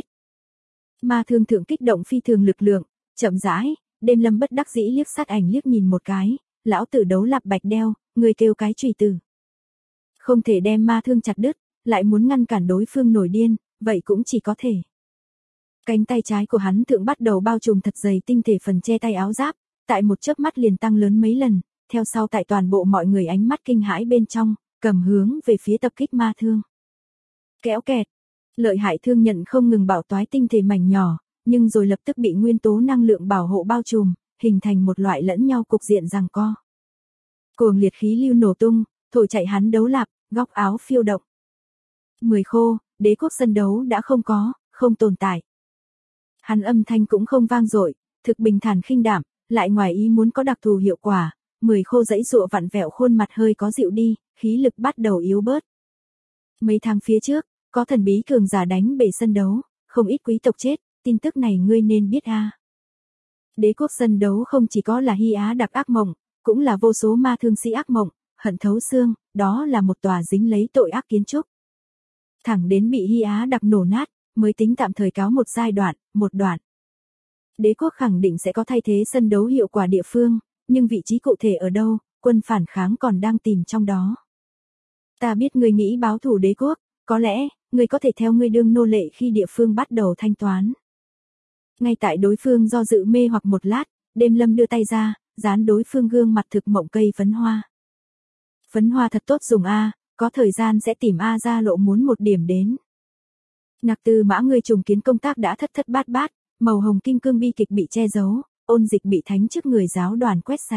Ma Thương thượng kích động phi thường lực lượng, chậm rãi, Đêm Lâm bất đắc dĩ liếc Sát Ảnh liếc nhìn một cái, lão tử đấu lạp bạch đeo, người kêu cái chùy tử. Không thể đem ma thương chặt đứt, lại muốn ngăn cản đối phương nổi điên, vậy cũng chỉ có thể. Cánh tay trái của hắn thượng bắt đầu bao trùm thật dày tinh thể phần che tay áo giáp, tại một chớp mắt liền tăng lớn mấy lần, theo sau tại toàn bộ mọi người ánh mắt kinh hãi bên trong, cầm hướng về phía tập kích ma thương. Kéo kẹt, lợi hại thương nhận không ngừng bảo toái tinh thể mảnh nhỏ, nhưng rồi lập tức bị nguyên tố năng lượng bảo hộ bao trùm, hình thành một loại lẫn nhau cục diện giằng co. Cuồng liệt khí lưu nổ tung, thổi chạy hắn đấu lạp, góc áo phiêu động. 10 khô, đế quốc sân đấu đã không tồn tại. Hắn âm thanh cũng không vang dội, thực bình thản khinh đạm, lại ngoài ý muốn có đặc thù hiệu quả, 10 khô dãy dụa vặn vẹo khuôn mặt hơi có dịu đi, khí lực bắt đầu yếu bớt. Mấy tháng phía trước, có thần bí cường giả đánh bể sân đấu, không ít quý tộc chết, tin tức này ngươi nên biết a. Đế quốc sân đấu không chỉ có là Hy Á đặc ác mộng, cũng là vô số ma thương sĩ ác mộng, hận thấu xương, đó là một tòa dính lấy tội ác kiến trúc. Thẳng đến bị Hy Á đặc nổ nát, mới tính tạm thời cáo một giai đoạn, một đoạn. Đế quốc khẳng định sẽ có thay thế sân đấu hiệu quả địa phương, nhưng vị trí cụ thể ở đâu, quân phản kháng còn đang tìm trong đó. Ta biết ngươi nghĩ báo thù đế quốc, có lẽ, ngươi có thể theo ngươi đương nô lệ khi địa phương bắt đầu thanh toán. Ngay tại đối phương do dự mê hoặc một lát, Đêm Lâm đưa tay ra, dán đối phương gương mặt thực mộng cây phấn hoa. Phấn hoa thật tốt dùng a, có thời gian sẽ tìm a ra lộ muốn một điểm đến. Nặc Tư Mã người trùng kiến công tác đã thất thất bát bát, màu hồng kim cương bi kịch bị che giấu, ôn dịch bị thánh trước người giáo đoàn quét sạch.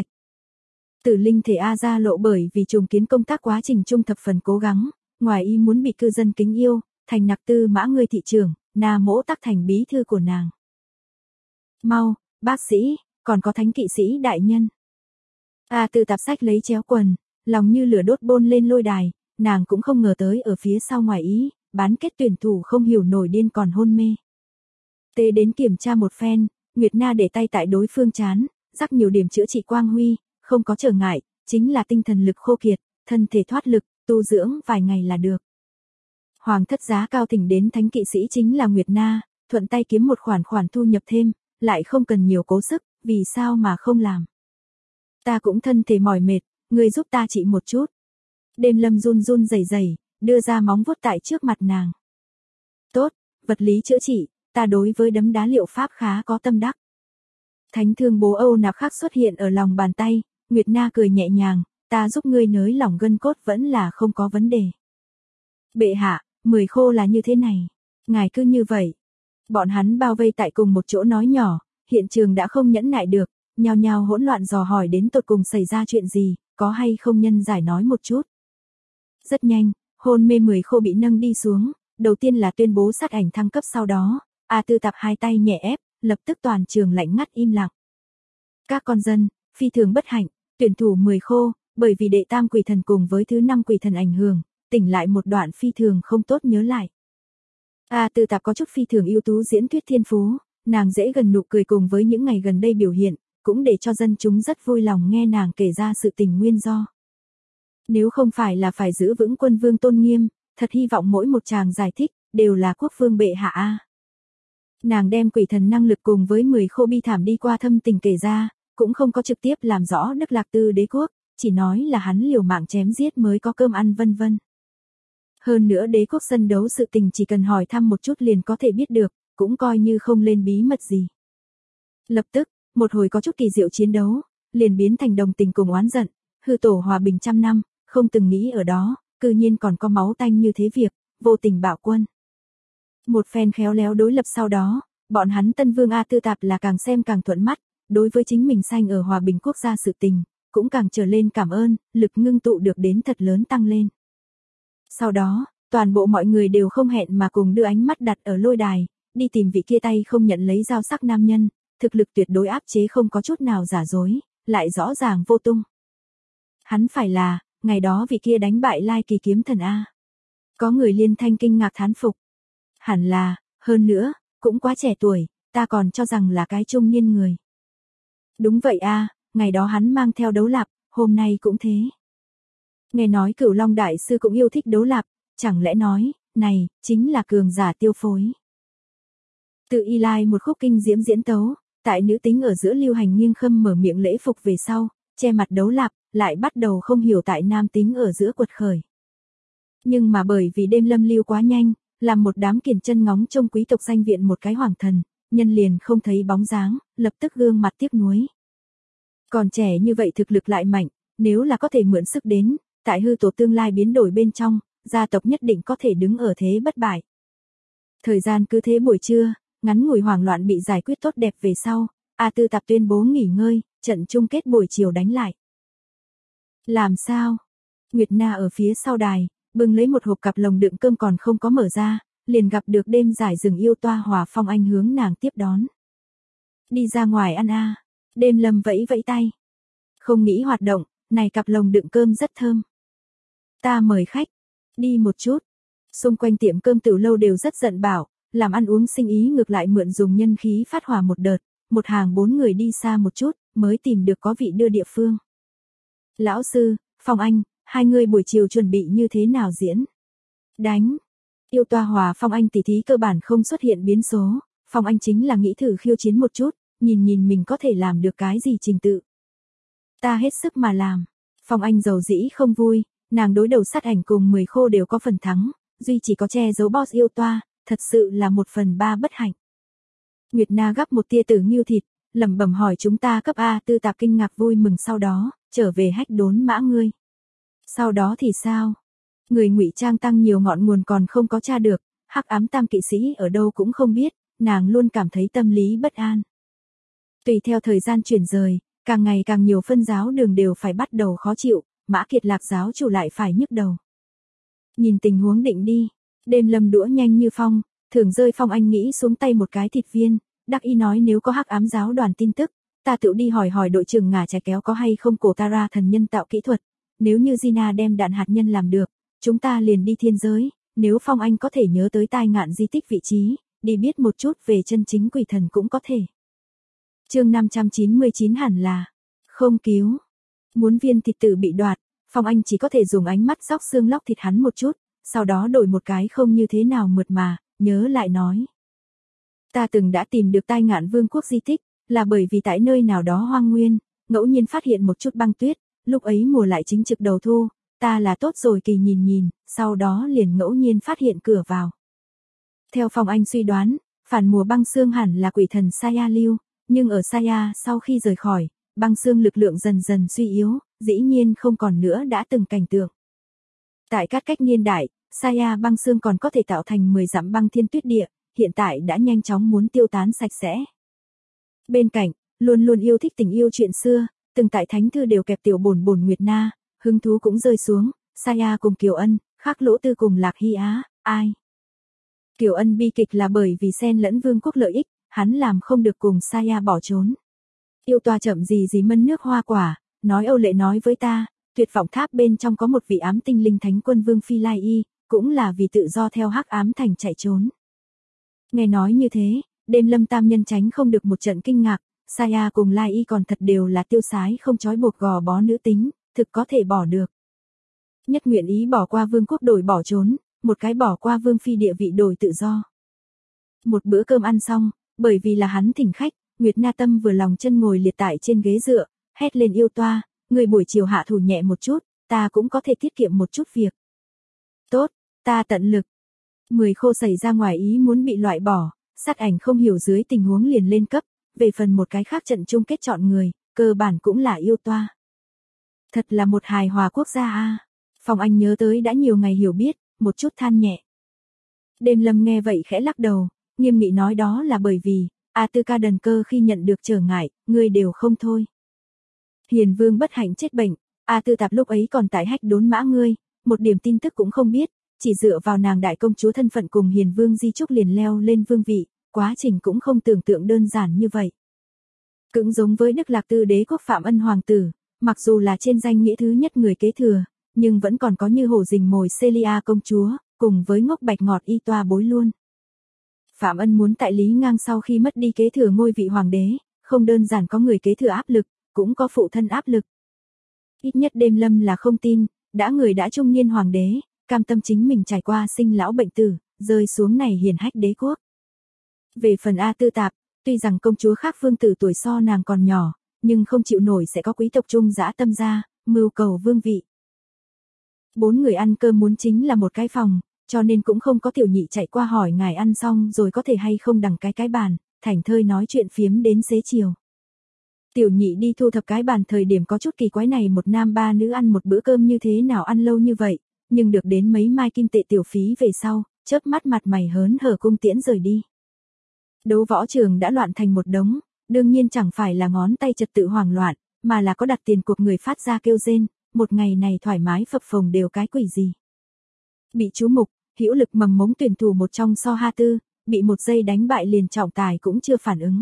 Tử linh thể a ra lộ bởi vì trùng kiến công tác quá trình trung thập phần cố gắng, ngoài ý muốn bị cư dân kính yêu, thành Nặc Tư Mã người thị trưởng, Na Mỗ tắc thành bí thư của nàng. Mau, bác sĩ, còn có thánh kỵ sĩ đại nhân. A Tư tạp sách lấy chéo quần, lòng như lửa đốt bôn lên lôi đài, nàng cũng không ngờ tới ở phía sau ngoài ý, bán kết tuyển thủ không hiểu nổi điên còn hôn mê. Tê đến kiểm tra một phen, Nguyệt Na để tay tại đối phương chán, rắc nhiều điểm chữa trị quang huy, không có trở ngại, chính là tinh thần lực khô kiệt, thân thể thoát lực, tu dưỡng vài ngày là được. Hoàng thất giá cao thỉnh đến thánh kỵ sĩ chính là Nguyệt Na, thuận tay kiếm một khoản thu nhập thêm, lại không cần nhiều cố sức, vì sao mà không làm. Ta cũng thân thể mỏi mệt, người giúp ta trị một chút. Đêm Lâm run run rẩy rẩy, đưa ra móng vuốt tại trước mặt nàng. Tốt, vật lý chữa trị, ta đối với đấm đá liệu pháp khá có tâm đắc. Thánh thương bố Âu nạp khắc xuất hiện ở lòng bàn tay, Nguyệt Na cười nhẹ nhàng, ta giúp ngươi nới lỏng gân cốt vẫn là không có vấn đề. Bệ hạ, 10 khô là như thế này, ngài cứ như vậy. Bọn hắn bao vây tại cùng một chỗ nói nhỏ, hiện trường đã không nhẫn nại được, nhao nhao hỗn loạn dò hỏi đến tột cùng xảy ra chuyện gì, có hay không nhân giải nói một chút. Rất nhanh, hôn mê 10 khô bị nâng đi xuống, đầu tiên là tuyên bố Sát Ảnh thăng cấp, sau đó, A Tư tạp hai tay nhẹ ép, lập tức toàn trường lạnh ngắt im lặng. Các con dân, phi thường bất hạnh, tuyển thủ 10 khô, bởi vì đệ tam quỷ thần cùng với thứ 5 quỷ thần ảnh hưởng, tỉnh lại một đoạn phi thường không tốt nhớ lại. A Tư tạp có chút phi thường ưu tú diễn thuyết thiên phú, nàng dễ gần nụ cười cùng với những ngày gần đây biểu hiện, cũng để cho dân chúng rất vui lòng nghe nàng kể ra sự tình nguyên do. Nếu không phải là phải giữ vững quân vương tôn nghiêm, thật hy vọng mỗi một chàng giải thích, đều là quốc vương bệ hạ a. Nàng đem quỷ thần năng lực cùng với 10 khô bi thảm đi qua thâm tình kể ra, cũng không có trực tiếp làm rõ Đức Lạc Tư đế quốc, chỉ nói là hắn liều mạng chém giết mới có cơm ăn vân vân. Hơn nữa đế quốc sân đấu sự tình chỉ cần hỏi thăm một chút liền có thể biết được, cũng coi như không lên bí mật gì. Lập tức, một hồi có chút kỳ diệu chiến đấu, liền biến thành đồng tình cùng oán giận, hư tổ hòa bình trăm năm, không từng nghĩ ở đó, cư nhiên còn có máu tanh như thế việc, vô tình bạo quân. Một phen khéo léo đối lập sau đó, bọn hắn Tân Vương A Tư Tạp là càng xem càng thuận mắt, đối với chính mình sanh ở hòa bình quốc gia sự tình, cũng càng trở lên cảm ơn, lực ngưng tụ được đến thật lớn tăng lên. Sau đó, toàn bộ mọi người đều không hẹn mà cùng đưa ánh mắt đặt ở lôi đài, đi tìm vị kia tay không nhận lấy dao sắc nam nhân, thực lực tuyệt đối áp chế không có chút nào giả dối, lại rõ ràng vô tung. Hắn phải là, ngày đó vị kia đánh bại Lai Kỳ kiếm thần A. Có người liên thanh kinh ngạc thán phục. Hẳn là, hơn nữa, cũng quá trẻ tuổi, ta còn cho rằng là cái trung niên người. Đúng vậy A, ngày đó hắn mang theo đấu lạp, hôm nay cũng thế. Nghe nói Cửu Long Đại Sư cũng yêu thích đấu lạp, chẳng lẽ nói, này, chính là cường giả tiêu phối. Tự y lai một khúc kinh diễm diễn tấu, tại nữ tính ở giữa lưu hành nghiêng khâm mở miệng lễ phục về sau, che mặt đấu lạp, lại bắt đầu không hiểu tại nam tính ở giữa quật khởi. Nhưng mà bởi vì đêm lâm lưu quá nhanh, làm một đám kiền chân ngóng trông quý tộc danh viện một cái hoàng thần, nhân liền không thấy bóng dáng, lập tức gương mặt tiếc nuối. Còn trẻ như vậy thực lực lại mạnh, nếu là có thể mượn sức đến, tại hư tổ tương lai biến đổi bên trong, gia tộc nhất định có thể đứng ở thế bất bại. Thời gian cứ thế buổi trưa, ngắn ngủi hoảng loạn bị giải quyết tốt đẹp về sau, A Tư Tạp tuyên bố nghỉ ngơi, trận chung kết buổi chiều đánh lại. Làm sao? Nguyệt Na ở phía sau đài, bưng lấy một hộp cặp lồng đựng cơm còn không có mở ra, liền gặp được đêm giải rừng yêu toa Hòa Phong Anh hướng nàng tiếp đón. Đi ra ngoài ăn a. Đêm Lâm vẫy vẫy tay. Không nghĩ hoạt động, này cặp lồng đựng cơm rất thơm. Ta mời khách, đi một chút. Xung quanh tiệm cơm tiểu lâu đều rất giận bảo, làm ăn uống sinh ý ngược lại mượn dùng nhân khí phát hỏa một đợt, một hàng 4 người đi xa một chút, mới tìm được có vị đưa địa phương. Lão sư, Phong Anh, hai người buổi chiều chuẩn bị như thế nào diễn? Đánh. Yêu toa Hòa Phong Anh tỷ thí cơ bản không xuất hiện biến số, Phong Anh chính là nghĩ thử khiêu chiến một chút, nhìn mình có thể làm được cái gì trình tự. Ta hết sức mà làm. Phong Anh giàu dĩ không vui, nàng đối đầu sát ảnh cùng 10 khô đều có phần thắng, duy chỉ có che giấu boss yêu toa, thật sự là 1/3 bất hạnh. Nguyệt Na gắp một tia tử ngưu thịt, lẩm bẩm hỏi chúng ta cấp A Tư Tạp kinh ngạc vui mừng sau đó, trở về hách đốn mã ngươi. Sau đó thì sao? Người ngụy trang tăng nhiều ngọn nguồn còn không có tra được, hắc ám tam kỵ sĩ ở đâu cũng không biết, nàng luôn cảm thấy tâm lý bất an. Tùy theo thời gian chuyển rời, càng ngày càng nhiều phân giáo đường đều phải bắt đầu khó chịu, Mã Kiệt Lạc giáo chủ lại phải nhức đầu. Nhìn tình huống định đi, đêm Lâm đũa nhanh như phong, thường rơi Phong Anh nghĩ xuống tay một cái thịt viên, đắc y nói nếu có hắc ám giáo đoàn tin tức, ta tự đi hỏi đội trưởng ngả trái kéo có hay không cổ ta ra thần nhân tạo kỹ thuật, nếu như Gina đem đạn hạt nhân làm được, chúng ta liền đi thiên giới, nếu Phong Anh có thể nhớ tới tai ngạn di tích vị trí, đi biết một chút về chân chính quỷ thần cũng có thể. Chương 599 hẳn là không cứu. Muốn viên thịt tử bị đoạt, Phong Anh chỉ có thể dùng ánh mắt róc xương lóc thịt hắn một chút, sau đó đổi một cái không như thế nào mượt mà, nhớ lại nói. Ta từng đã tìm được tai ngạn vương quốc di tích, là bởi vì tại nơi nào đó hoang nguyên, ngẫu nhiên phát hiện một chút băng tuyết, lúc ấy mùa lại chính trực đầu thu, ta là tốt rồi kỳ nhìn, sau đó liền ngẫu nhiên phát hiện cửa vào. Theo Phong Anh suy đoán, phản mùa băng xương hẳn là quỷ thần Saya lưu, nhưng ở Saya sau khi rời khỏi, băng xương lực lượng dần dần suy yếu, dĩ nhiên không còn nữa đã từng cảnh tượng. Tại các cách niên đại, Saya băng xương còn có thể tạo thành 10 dặm băng thiên tuyết địa, hiện tại đã nhanh chóng muốn tiêu tán sạch sẽ. Bên cạnh, luôn luôn yêu thích tình yêu chuyện xưa, từng tại thánh thư đều kẹp tiểu bổn Nguyệt Na, hứng thú cũng rơi xuống, Saya cùng Kiều Ân, Khắc Lỗ Tư cùng Lạc Hy Á, ai? Kiều Ân bi kịch là bởi vì xen lẫn vương quốc lợi ích, hắn làm không được cùng Saya bỏ trốn. Yêu toa chậm gì mân nước hoa quả, nói Âu Lệ nói với ta, tuyệt vọng tháp bên trong có một vị ám tinh linh thánh quân vương Phi Lai Y, cũng là vì tự do theo hắc ám thành chạy trốn. Nghe nói như thế, đêm Lâm tam nhân tránh không được một trận kinh ngạc, Saya cùng Lai Y còn thật đều là tiêu sái không trói buộc gò bó nữ tính, thực có thể bỏ được. Nhất nguyện ý bỏ qua vương quốc đổi bỏ trốn, một cái bỏ qua vương phi địa vị đổi tự do. Một bữa cơm ăn xong, bởi vì là hắn thỉnh khách, Nguyệt Na tâm vừa lòng chân ngồi liệt tại trên ghế dựa, hét lên yêu toa, người buổi chiều hạ thủ nhẹ một chút, ta cũng có thể tiết kiệm một chút việc. Tốt, ta tận lực. 10 khô xảy ra ngoài ý muốn bị loại bỏ, sát ảnh không hiểu dưới tình huống liền lên cấp, về phần một cái khác trận chung kết chọn người, cơ bản cũng là yêu toa. Thật là một hài hòa quốc gia a. Phong Anh nhớ tới đã nhiều ngày hiểu biết, một chút than nhẹ. Đêm Lâm nghe vậy khẽ lắc đầu, nghiêm nghị nói đó là bởi vì, A Tư ca đần cơ khi nhận được trở ngại, ngươi đều không thôi. Hiền Vương bất hạnh chết bệnh, A Tư Tạp lúc ấy còn tại hách đốn mã ngươi, một điểm tin tức cũng không biết, chỉ dựa vào nàng đại công chúa thân phận cùng Hiền Vương di chúc liền leo lên vương vị, quá trình cũng không tưởng tượng đơn giản như vậy. Cũng giống với Đức Lạc Tư đế quốc Phạm Ân hoàng tử, mặc dù là trên danh nghĩa thứ nhất người kế thừa, nhưng vẫn còn có như hổ rình mồi Celia công chúa, cùng với ngốc bạch ngọt y toa bối luôn. Phạm Ân muốn tại Lý Ngang sau khi mất đi kế thừa ngôi vị hoàng đế, không đơn giản có người kế thừa áp lực, cũng có phụ thân áp lực. Ít nhất Đêm Lâm là không tin, người đã trung niên hoàng đế, cam tâm chính mình trải qua sinh lão bệnh tử, rơi xuống này hiển hách đế quốc. Về phần A Tư Tạp, tuy rằng công chúa khác vương tử tuổi so nàng còn nhỏ, nhưng không chịu nổi sẽ có quý tộc chung dã tâm ra, mưu cầu vương vị. 4 người ăn cơm muốn chính là một cái phòng, cho nên cũng không có tiểu nhị chạy qua hỏi ngài ăn xong rồi có thể hay không đằng cái bàn, thảnh thơi nói chuyện phiếm đến xế chiều. Tiểu nhị đi thu thập cái bàn thời điểm có chút kỳ quái này một nam ba nữ ăn một bữa cơm như thế nào ăn lâu như vậy, nhưng được đến mấy mai kim tệ tiểu phí về sau, chớp mắt mặt mày hớn hở cung tiễn rời đi. Đấu võ trường đã loạn thành một đống, đương nhiên chẳng phải là ngón tay trật tự hoảng loạn, mà là có đặt tiền cuộc người phát ra kêu rên, một ngày này thoải mái phập phồng đều cái quỷ gì. Bị chú mục, hữu lực mầm mống tuyển thủ một trong So Ha Tư, bị một giây đánh bại liền trọng tài cũng chưa phản ứng.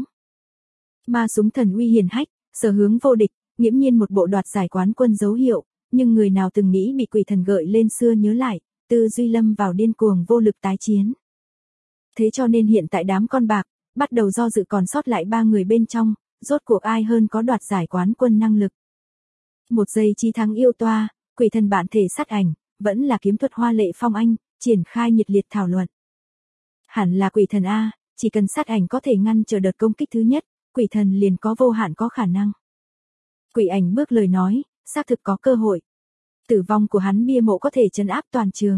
Ma súng thần uy hiền hách, sở hướng vô địch, nghiễm nhiên một bộ đoạt giải quán quân dấu hiệu, nhưng người nào từng nghĩ bị quỷ thần gợi lên xưa nhớ lại, tư duy lâm vào điên cuồng vô lực tái chiến. Thế cho nên hiện tại đám con bạc, bắt đầu do dự còn sót lại 3 người bên trong, rốt cuộc ai hơn có đoạt giải quán quân năng lực. Một giây chí thắng yêu toa, quỷ thần bản thể sát ảnh, vẫn là kiếm thuật hoa lệ Phong Anh, triển khai nhiệt liệt thảo luận. Hẳn là quỷ thần A, chỉ cần sát ảnh có thể ngăn chờ đợt công kích thứ nhất, quỷ thần liền có vô hạn có khả năng. Quỷ ảnh bước lời nói, xác thực có cơ hội. Tử vong của hắn bia mộ có thể trấn áp toàn trường.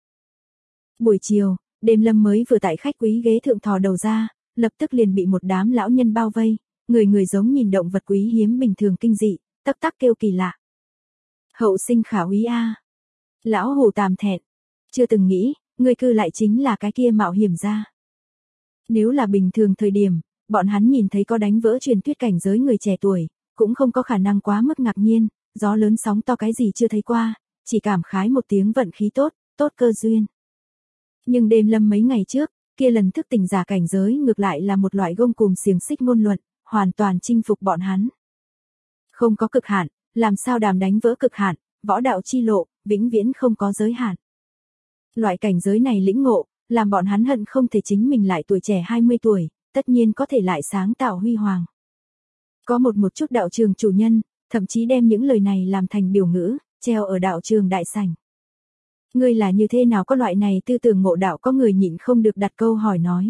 Buổi chiều, Đêm Lâm mới vừa tại khách quý ghế thượng thò đầu ra, lập tức liền bị một đám lão nhân bao vây, người giống nhìn động vật quý hiếm bình thường kinh dị, tắc tắc kêu kỳ lạ. Hậu sinh khả úy a. Lão hù tàm thẹn, chưa từng nghĩ, ngươi cư lại chính là cái kia mạo hiểm ra. Nếu là bình thường thời điểm, bọn hắn nhìn thấy có đánh vỡ truyền thuyết cảnh giới người trẻ tuổi, cũng không có khả năng quá mức ngạc nhiên, gió lớn sóng to cái gì chưa thấy qua, chỉ cảm khái một tiếng vận khí tốt, tốt cơ duyên. Nhưng Đêm Lâm mấy ngày trước, kia lần thức tỉnh giả cảnh giới ngược lại là một loại gông cùm xiềng xích ngôn luận, hoàn toàn chinh phục bọn hắn. Không có cực hạn, làm sao đàm đánh vỡ cực hạn, võ đạo chi lộ, vĩnh viễn không có giới hạn. Loại cảnh giới này lĩnh ngộ, làm bọn hắn hận không thể chính mình lại tuổi trẻ 20 tuổi, tất nhiên có thể lại sáng tạo huy hoàng. Có một chút đạo trường chủ nhân, thậm chí đem những lời này làm thành biểu ngữ, treo ở đạo trường đại sảnh. Ngươi là như thế nào có loại này tư tưởng ngộ đạo, có người nhịn không được đặt câu hỏi nói.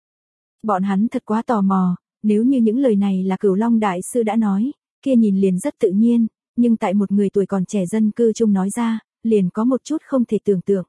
Bọn hắn thật quá tò mò, nếu như những lời này là Cửu Long đại sư đã nói, kia nhìn liền rất tự nhiên, nhưng tại một người tuổi còn trẻ dân cư chung nói ra, liền có một chút không thể tưởng tượng.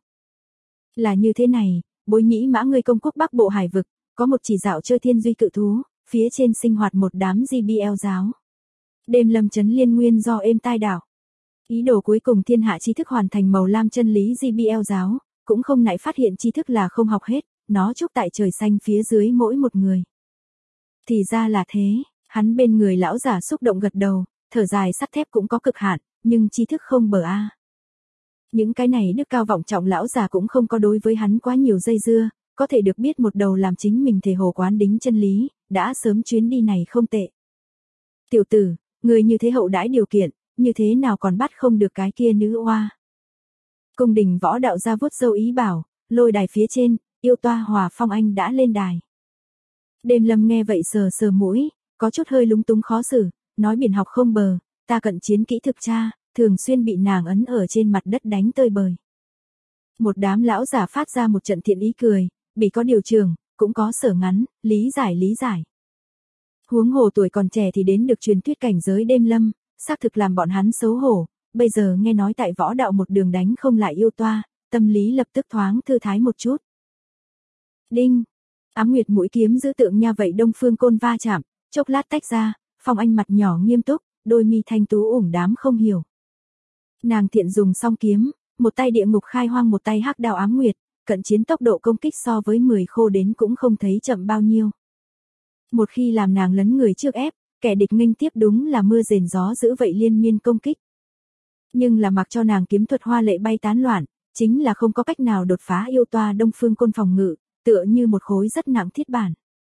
Là như thế này, Bối Nhĩ Mã ngươi công quốc Bắc Bộ Hải vực, có một chỉ dạo chơi thiên duy cự thú, phía trên sinh hoạt một đám GBL giáo. Đêm Lâm chấn liên nguyên do êm tai đảo. Ý đồ cuối cùng thiên hạ tri thức hoàn thành màu lam chân lý GBL giáo, cũng không nại phát hiện tri thức là không học hết, nó chúc tại trời xanh phía dưới mỗi một người. Thì ra là thế, hắn bên người lão giả xúc động gật đầu, thở dài sắt thép cũng có cực hạn, nhưng tri thức không bờ a. Những cái này đức cao vọng trọng lão già cũng không có đối với hắn quá nhiều dây dưa, có thể được biết một đầu làm chính mình thể hồ quán đính chân lý, đã sớm chuyến đi này không tệ. Tiểu tử, người như thế hậu đãi điều kiện, như thế nào còn bắt không được cái kia nữ oa. Cung đình võ đạo gia vuốt râu ý bảo, lôi đài phía trên, yêu toa Hòa Phong Anh đã lên đài. Đêm Lâm nghe vậy sờ sờ mũi, có chút hơi lúng túng khó xử, nói biển học không bờ, ta cận chiến kỹ thực tra, thường xuyên bị nàng ấn ở trên mặt đất đánh tơi bời. Một đám lão giả phát ra một trận thiện ý cười, bị có điều trường, cũng có sở ngắn, lý giải. Huống hồ tuổi còn trẻ thì đến được truyền thuyết cảnh giới Đêm Lâm, xác thực làm bọn hắn xấu hổ, bây giờ nghe nói tại võ đạo một đường đánh không lại yêu toa, tâm lý lập tức thoáng thư thái một chút. Đinh! Ám nguyệt mũi kiếm giữ tượng nha vậy Đông Phương Côn va chạm, Chốc lát tách ra, Phong Anh mặt nhỏ nghiêm túc, đôi mi thanh tú ủng đám không hiểu. Nàng thiện dùng song kiếm, một tay địa ngục khai hoang một tay hắc đao ám nguyệt, cận chiến tốc độ công kích so với 10 khô đến cũng không thấy chậm bao nhiêu. Một khi làm nàng lấn người trước ép, kẻ địch nghênh tiếp đúng là mưa rền gió dữ vậy liên miên công kích. Nhưng là mặc cho nàng kiếm thuật hoa lệ bay tán loạn, chính là không có cách nào đột phá yêu toa Đông Phương Côn phòng ngự, tựa như một khối rất nặng thiết bản.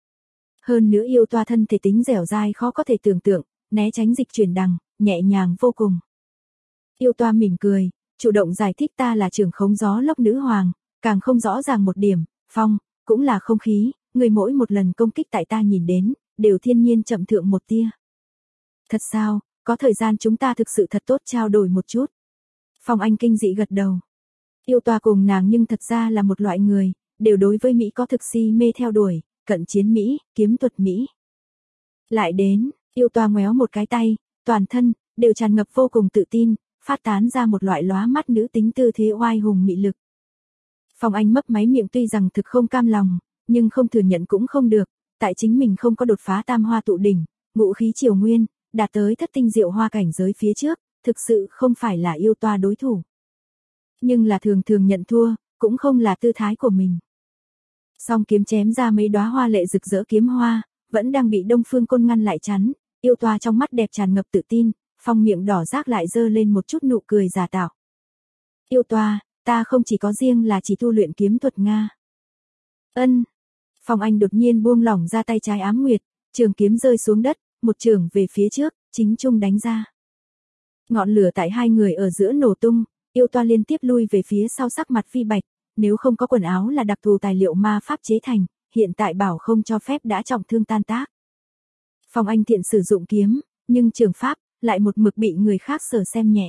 Hơn nữa yêu toa thân thể tính dẻo dai khó có thể tưởng tượng, né tránh dịch chuyển đằng, nhẹ nhàng vô cùng. Yêu toa mỉm cười, chủ động giải thích ta là trưởng khống gió lốc nữ hoàng, càng không rõ ràng một điểm, phong, cũng là không khí, người mỗi một lần công kích tại ta nhìn đến, đều thiên nhiên chậm thượng một tia. Thật sao, có thời gian chúng ta thực sự thật tốt trao đổi một chút. Phong Anh kinh dị gật đầu. Yêu toa cùng nàng nhưng thật ra là một loại người, đều đối với Mỹ có thực si mê theo đuổi, cận chiến Mỹ, kiếm thuật Mỹ. Lại đến, yêu toa ngoéo một cái tay, toàn thân, đều tràn ngập vô cùng tự tin, phát tán ra một loại lóa mắt nữ tính tư thế oai hùng mị lực. Phong Anh mấp máy miệng tuy rằng thực không cam lòng, nhưng không thừa nhận cũng không được, tại chính mình không có đột phá tam hoa tụ đỉnh, ngũ khí triều nguyên, đạt tới thất tinh diệu hoa cảnh giới phía trước, thực sự không phải là yêu toa đối thủ. Nhưng là thường thường nhận thua, cũng không là tư thái của mình. Song kiếm chém ra mấy đóa hoa lệ rực rỡ kiếm hoa, vẫn đang bị Đông Phương Côn ngăn lại chắn, yêu toa trong mắt đẹp tràn ngập tự tin, Phong miệng đỏ rác lại dơ lên một chút nụ cười giả tạo. Yêu toa, ta không chỉ có riêng là chỉ tu luyện kiếm thuật Nga. Ân. Phong Anh đột nhiên buông lỏng ra tay trái ám nguyệt, trường kiếm rơi xuống đất, một trường về phía trước, chính trung đánh ra. Ngọn lửa tại hai người ở giữa nổ tung, yêu toa liên tiếp lui về phía sau sắc mặt phi bạch, nếu không có quần áo là đặc thù tài liệu ma pháp chế thành, hiện tại bảo không cho phép đã trọng thương tan tác. Phong Anh thiện sử dụng kiếm, nhưng trường pháp lại một mực bị người khác sở xem nhẹ.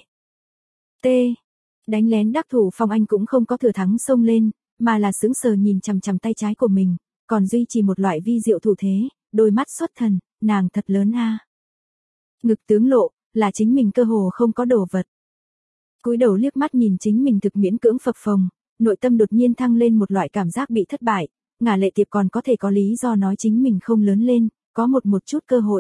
T. Đánh lén đắc thủ Phong Anh cũng không có thừa thắng xông lên, mà là sững sờ nhìn chằm chằm tay trái của mình, còn duy trì một loại vi diệu thủ thế, đôi mắt xuất thần, nàng thật lớn a. Ngực tướng lộ, là chính mình cơ hồ không có đồ vật. Cúi đầu liếc mắt nhìn chính mình thực miễn cưỡng phập phồng, nội tâm đột nhiên thăng lên một loại cảm giác bị thất bại, ngả lệ tiệp còn có thể có lý do nói chính mình không lớn lên, có một chút cơ hội.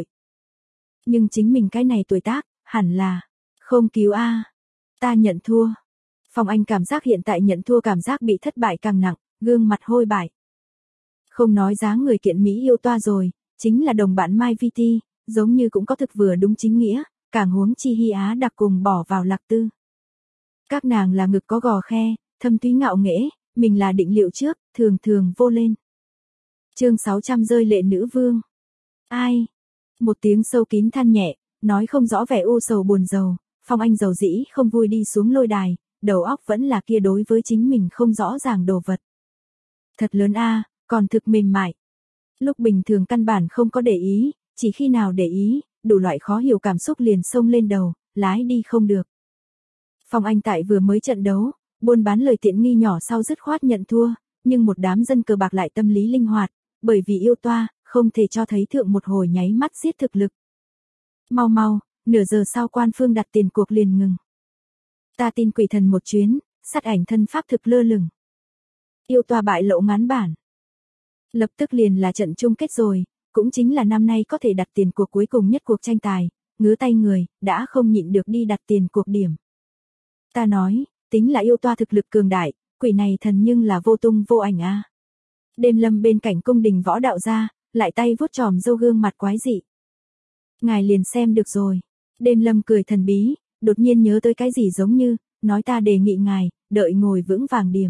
Nhưng chính mình cái này tuổi tác, hẳn là, không cứu a. Ta nhận thua. Phong Anh cảm giác hiện tại nhận thua cảm giác bị thất bại càng nặng, gương mặt hôi bại. Không nói dáng người kiện Mỹ yêu toa rồi, chính là đồng bạn Mai Vi Ti, giống như cũng có thực vừa đúng chính nghĩa, càng huống chi Hy Á đặc cùng bỏ vào Lạc Tư. Các nàng là ngực có gò khe, thâm thúy ngạo nghễ, mình là định liệu trước, thường thường vô lên. Chương 600 rơi lệ nữ vương. Ai? Một tiếng sâu kín than nhẹ, nói không rõ vẻ u sầu buồn rầu, Phong Anh dầu dĩ không vui đi xuống lôi đài, đầu óc vẫn là kia đối với chính mình không rõ ràng đồ vật. Thật lớn a, còn thực mềm mại. Lúc bình thường căn bản không có để ý, chỉ khi nào để ý, đủ loại khó hiểu cảm xúc liền xông lên đầu, lái đi không được. Phong Anh tại vừa mới trận đấu, buôn bán lời tiện nghi nhỏ sau dứt khoát nhận thua, nhưng một đám dân cờ bạc lại tâm lý linh hoạt, bởi vì yêu toa, không thể cho thấy thượng một hồi nháy mắt giết thực lực. Mau mau, nửa giờ sau quan phương đặt tiền cuộc liền ngừng. Ta tin quỷ thần một chuyến, sát ảnh thân pháp thực lơ lửng. Yêu toa bại lộ ngắn bản. Lập tức liền là trận chung kết rồi, cũng chính là năm nay có thể đặt tiền cuộc cuối cùng nhất cuộc tranh tài, ngứa tay người, đã không nhịn được đi đặt tiền cuộc điểm. Ta nói, tính là yêu toa thực lực cường đại, quỷ này thần nhưng là vô tung vô ảnh a. Đêm Lâm bên cạnh cung đình võ đạo gia, lại tay vuốt tròm râu gương mặt quái dị. Ngài liền xem được rồi. Đêm Lâm cười thần bí, đột nhiên nhớ tới cái gì giống như, nói ta đề nghị ngài, đợi ngồi vững vàng điểm.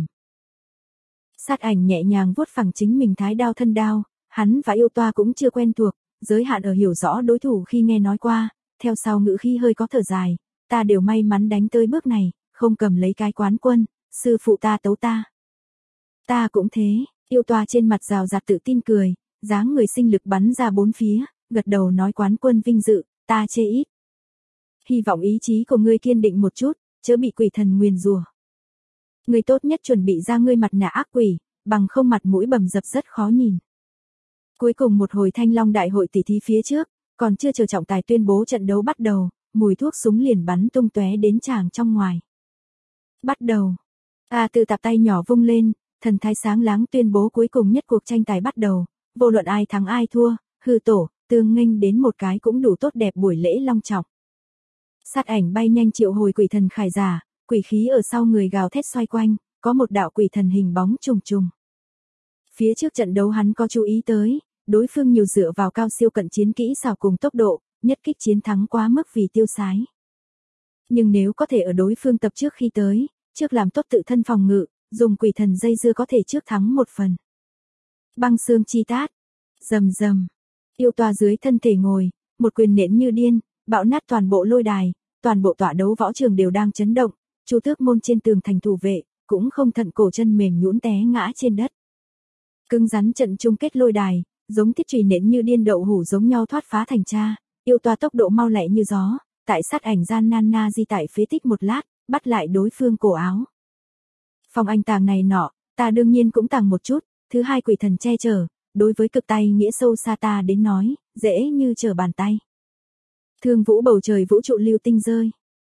Sát ảnh nhẹ nhàng vuốt phẳng chính mình thái đao thân đao, hắn và yêu toa cũng chưa quen thuộc, giới hạn ở hiểu rõ đối thủ khi nghe nói qua, theo sau ngữ khi hơi có thở dài, ta đều may mắn đánh tới bước này, không cầm lấy cái quán quân, sư phụ ta tấu ta. Ta cũng thế, yêu toa trên mặt rào rạt tự tin cười, dáng người sinh lực bắn ra bốn phía, gật đầu nói quán quân vinh dự, ta chê ít. Hy vọng ý chí của ngươi kiên định một chút, chớ bị quỷ thần nguyền rủa. Ngươi tốt nhất chuẩn bị ra ngươi mặt nạ ác quỷ, bằng không mặt mũi bầm dập rất khó nhìn. Cuối cùng một hồi Thanh Long đại hội tỷ thí phía trước, còn chưa chờ trọng tài tuyên bố trận đấu bắt đầu, mùi thuốc súng liền bắn tung tóe đến tràng trong ngoài. Bắt đầu. Từ tạp tay nhỏ vung lên, thần thái sáng láng tuyên bố cuối cùng nhất cuộc tranh tài bắt đầu, vô luận ai thắng ai thua, hư tổ, tương nghênh đến một cái cũng đủ tốt đẹp buổi lễ long trọng. Sát ảnh bay nhanh triệu hồi quỷ thần khải giả, quỷ khí ở sau người gào thét xoay quanh, có một đạo quỷ thần hình bóng trùng trùng. Phía trước trận đấu hắn có chú ý tới, đối phương nhiều dựa vào cao siêu cận chiến kỹ xảo cùng tốc độ, nhất kích chiến thắng quá mức vì tiêu sái. Nhưng nếu có thể ở đối phương tập trước khi tới, trước làm tốt tự thân phòng ngự, dùng quỷ thần dây dưa có thể trước thắng một phần. Băng xương chi tát, rầm rầm, yêu tòa dưới thân thể ngồi, một quyền nện như điên, bạo nát toàn bộ lôi đài, toàn bộ tọa đấu võ trường đều đang chấn động, Chu Tước môn trên tường thành thủ vệ, cũng không thận cổ chân mềm nhũn té ngã trên đất. Cứng rắn trận chung kết lôi đài, giống thiết chùy nện như điên đậu hủ giống nhau thoát phá thành tra, yêu tòa tốc độ mau lẹ như gió, tại sát ảnh gian nan na di tại phế tích một lát, bắt lại đối phương cổ áo. Phòng anh tàng này nọ, ta đương nhiên cũng tàng một chút, thứ hai quỷ thần che chở, đối với cực tay nghĩa sâu xa ta đến nói, dễ như trở bàn tay. Thương vũ bầu trời vũ trụ lưu tinh rơi.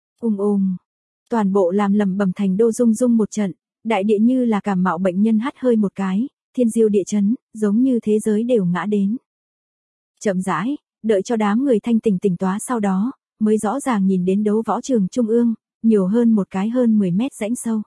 Toàn bộ làm lầm bầm thành đô rung rung một trận, đại địa như là cảm mạo bệnh nhân hắt hơi một cái, thiên diêu địa chấn, giống như thế giới đều ngã đến. Chậm rãi, đợi cho đám người thanh tỉnh tỉnh táo sau đó, mới rõ ràng nhìn đến đấu võ trường trung ương, nhiều hơn một cái hơn 10 mét rãnh sâu.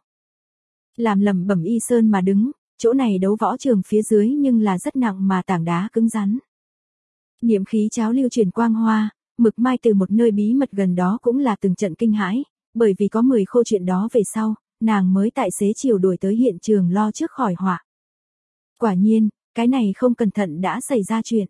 Làm lầm bẩm y sơn mà đứng, chỗ này đấu võ trường phía dưới nhưng là rất nặng mà tảng đá cứng rắn. Niệm khí cháo lưu truyền quang hoa, Mực Mai từ một nơi bí mật gần đó cũng là từng trận kinh hãi, bởi vì có 10 khô chuyện đó về sau, nàng mới tại xế chiều đuổi tới hiện trường lo trước khỏi họa. Quả nhiên, cái này không cẩn thận đã xảy ra chuyện.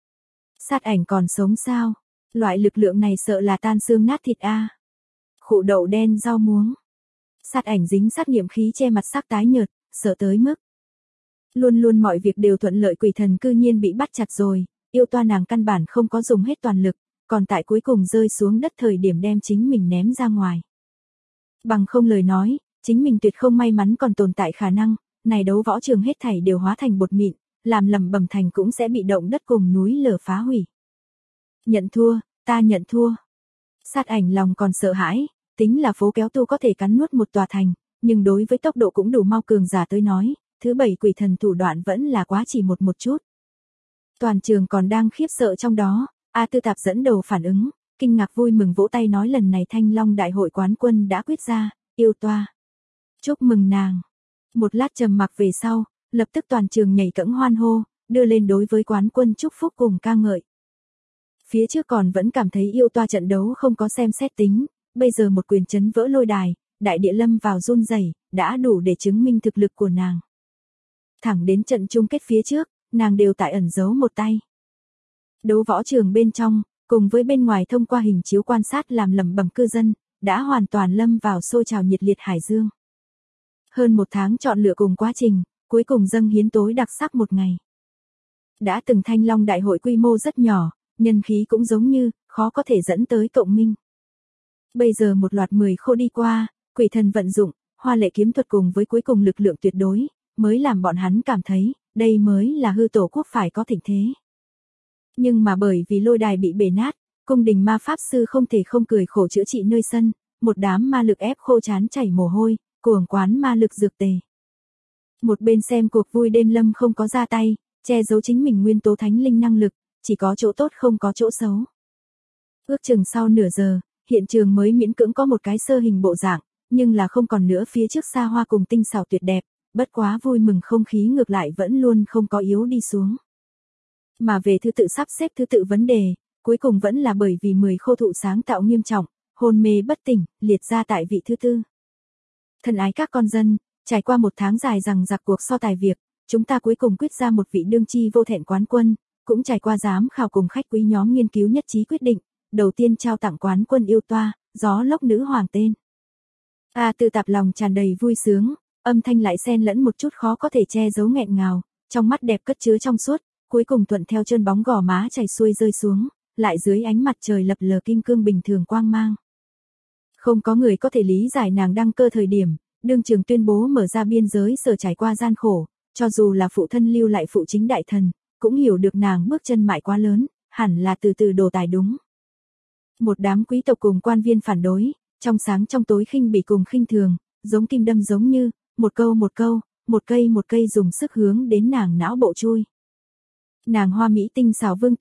Sát ảnh còn sống sao? Loại lực lượng này sợ là tan xương nát thịt a. Khụ đậu đen rau muống. Sát ảnh dính sát niệm khí che mặt sắc tái nhợt, sợ tới mức. Luôn luôn mọi việc đều thuận lợi quỷ thần cư nhiên bị bắt chặt rồi, yêu toa nàng căn bản không có dùng hết toàn lực, còn tại cuối cùng rơi xuống đất thời điểm đem chính mình ném ra ngoài. Bằng không lời nói, chính mình tuyệt không may mắn còn tồn tại khả năng, này đấu võ trường hết thảy đều hóa thành bột mịn, làm lầm bầm thành cũng sẽ bị động đất cùng núi lở phá hủy. Nhận thua, ta nhận thua. Sát ảnh lòng còn sợ hãi, tính là phố kéo tu có thể cắn nuốt một tòa thành, nhưng đối với tốc độ cũng đủ mau cường giả tới nói, thứ bảy quỷ thần thủ đoạn vẫn là quá chỉ một chút. Toàn trường còn đang khiếp sợ trong đó, A Tư Tạp dẫn đầu phản ứng, kinh ngạc vui mừng vỗ tay nói lần này Thanh Long đại hội quán quân đã quyết ra, yêu toa. Chúc mừng nàng. Một lát trầm mặc về sau, lập tức toàn trường nhảy cẫng hoan hô, đưa lên đối với quán quân chúc phúc cùng ca ngợi. Phía trước còn vẫn cảm thấy yêu toa trận đấu không có xem xét tính, bây giờ một quyền chấn vỡ lôi đài, đại địa lâm vào run rẩy, đã đủ để chứng minh thực lực của nàng. Thẳng đến trận chung kết phía trước, nàng đều tại ẩn giấu một tay. Đấu võ trường bên trong, cùng với bên ngoài thông qua hình chiếu quan sát làm lẩm bẩm cư dân, đã hoàn toàn lâm vào sôi trào nhiệt liệt hải dương. Hơn một tháng chọn lựa cùng quá trình, cuối cùng dâng hiến tối đặc sắc một ngày. Đã từng Thanh Long đại hội quy mô rất nhỏ, nhân khí cũng giống như, khó có thể dẫn tới cộng minh. Bây giờ một loạt 10 khô đi qua, quỷ thần vận dụng, hoa lệ kiếm thuật cùng với cuối cùng lực lượng tuyệt đối, mới làm bọn hắn cảm thấy, đây mới là hư tổ quốc phải có thịnh thế. Nhưng mà bởi vì lôi đài bị bể nát, cung đình ma pháp sư không thể không cười khổ chữa trị nơi sân, một đám ma lực ép khô chán chảy mồ hôi, cuồng quán ma lực dược tề. Một bên xem cuộc vui đêm lâm không có ra tay, che giấu chính mình nguyên tố thánh linh năng lực, chỉ có chỗ tốt không có chỗ xấu. Ước chừng sau nửa giờ, hiện trường mới miễn cưỡng có một cái sơ hình bộ dạng, nhưng là không còn nữa phía trước xa hoa cùng tinh xảo tuyệt đẹp, bất quá vui mừng không khí ngược lại vẫn luôn không có yếu đi xuống. Mà về thứ tự sắp xếp thứ tự vấn đề, cuối cùng vẫn là bởi vì 10 khô thụ sáng tạo nghiêm trọng, hôn mê bất tỉnh, liệt ra tại vị thứ tư. Thân ái các con dân, trải qua một tháng dài rằng giặc cuộc so tài việc, chúng ta cuối cùng quyết ra một vị đương chi vô thẹn quán quân, cũng trải qua giám khảo cùng khách quý nhóm nghiên cứu nhất trí quyết định, đầu tiên trao tặng quán quân yêu toa, gió lốc nữ hoàng tên. A Tư Tạp lòng tràn đầy vui sướng, âm thanh lại xen lẫn một chút khó có thể che giấu nghẹn ngào, trong mắt đẹp cất chứa trong suốt, cuối cùng thuận theo chân bóng gò má chảy xuôi rơi xuống, lại dưới ánh mặt trời lập lờ kim cương bình thường quang mang. Không có người có thể lý giải nàng đăng cơ thời điểm, đương trường tuyên bố mở ra biên giới sở trải qua gian khổ, cho dù là phụ thân lưu lại phụ chính đại thần, cũng hiểu được nàng bước chân mại quá lớn, hẳn là từ từ đổ tài đúng. Một đám quý tộc cùng quan viên phản đối, trong sáng trong tối khinh bỉ cùng khinh thường, giống kim đâm giống như, một câu, một cây dùng sức hướng đến nàng não bộ chui. Nàng hoa mỹ tinh xảo vương tỏa,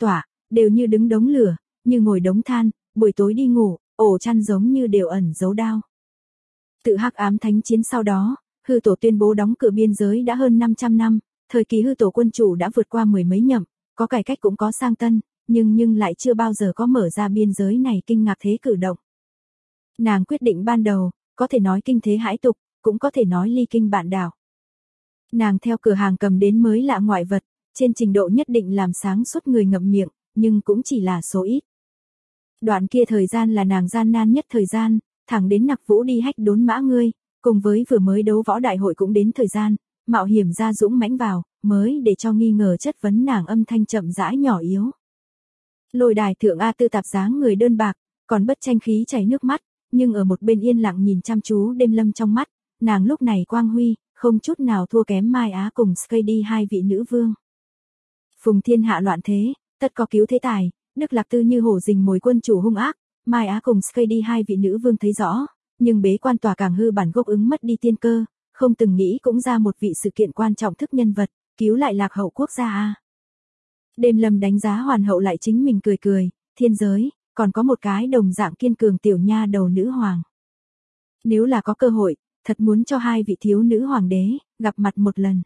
đều như đứng đống lửa, như ngồi đống than, buổi tối đi ngủ, ổ chăn giống như đều ẩn giấu đao. Tự Hắc ám thánh chiến sau đó, Hư Tổ tuyên bố đóng cửa biên giới đã hơn 500 năm, thời kỳ Hư Tổ quân chủ đã vượt qua mười mấy nhậm, có cải cách cũng có sang tân, nhưng lại chưa bao giờ có mở ra biên giới này kinh ngạc thế cử động. Nàng quyết định ban đầu, có thể nói kinh thế hãi tục, cũng có thể nói ly kinh bạn đảo. Nàng theo cửa hàng cầm đến mới lạ ngoại vật, trên trình độ nhất định làm sáng suốt người ngậm miệng, nhưng cũng chỉ là số ít. Đoạn kia thời gian là nàng gian nan nhất thời gian, thẳng đến Nặc Vũ đi hách đốn mã ngươi, cùng với vừa mới đấu võ đại hội cũng đến thời gian, mạo hiểm ra dũng mãnh vào, mới để cho nghi ngờ chất vấn nàng âm thanh chậm rãi nhỏ yếu. Lôi đài thượng A Tư tạp dáng người đơn bạc, còn bất tranh khí chảy nước mắt, nhưng ở một bên yên lặng nhìn chăm chú đêm lâm trong mắt, nàng lúc này quang huy, không chút nào thua kém Mai Á cùng Skady hai vị nữ vương. Phùng thiên hạ loạn thế, tất có cứu thế tài, Đức Lạc Tư như hổ rình mồi quân chủ hung ác, Mai Á cùng Skady hai vị nữ vương thấy rõ, nhưng bế quan tòa càng hư bản gốc ứng mất đi tiên cơ, không từng nghĩ cũng ra một vị sự kiện quan trọng thức nhân vật, cứu lại Lạc Hậu quốc gia a. Đêm lâm đánh giá hoàn hậu lại chính mình cười cười, thiên giới, còn có một cái đồng dạng kiên cường tiểu nha đầu nữ hoàng. Nếu là có cơ hội, thật muốn cho hai vị thiếu nữ hoàng đế, gặp mặt một lần.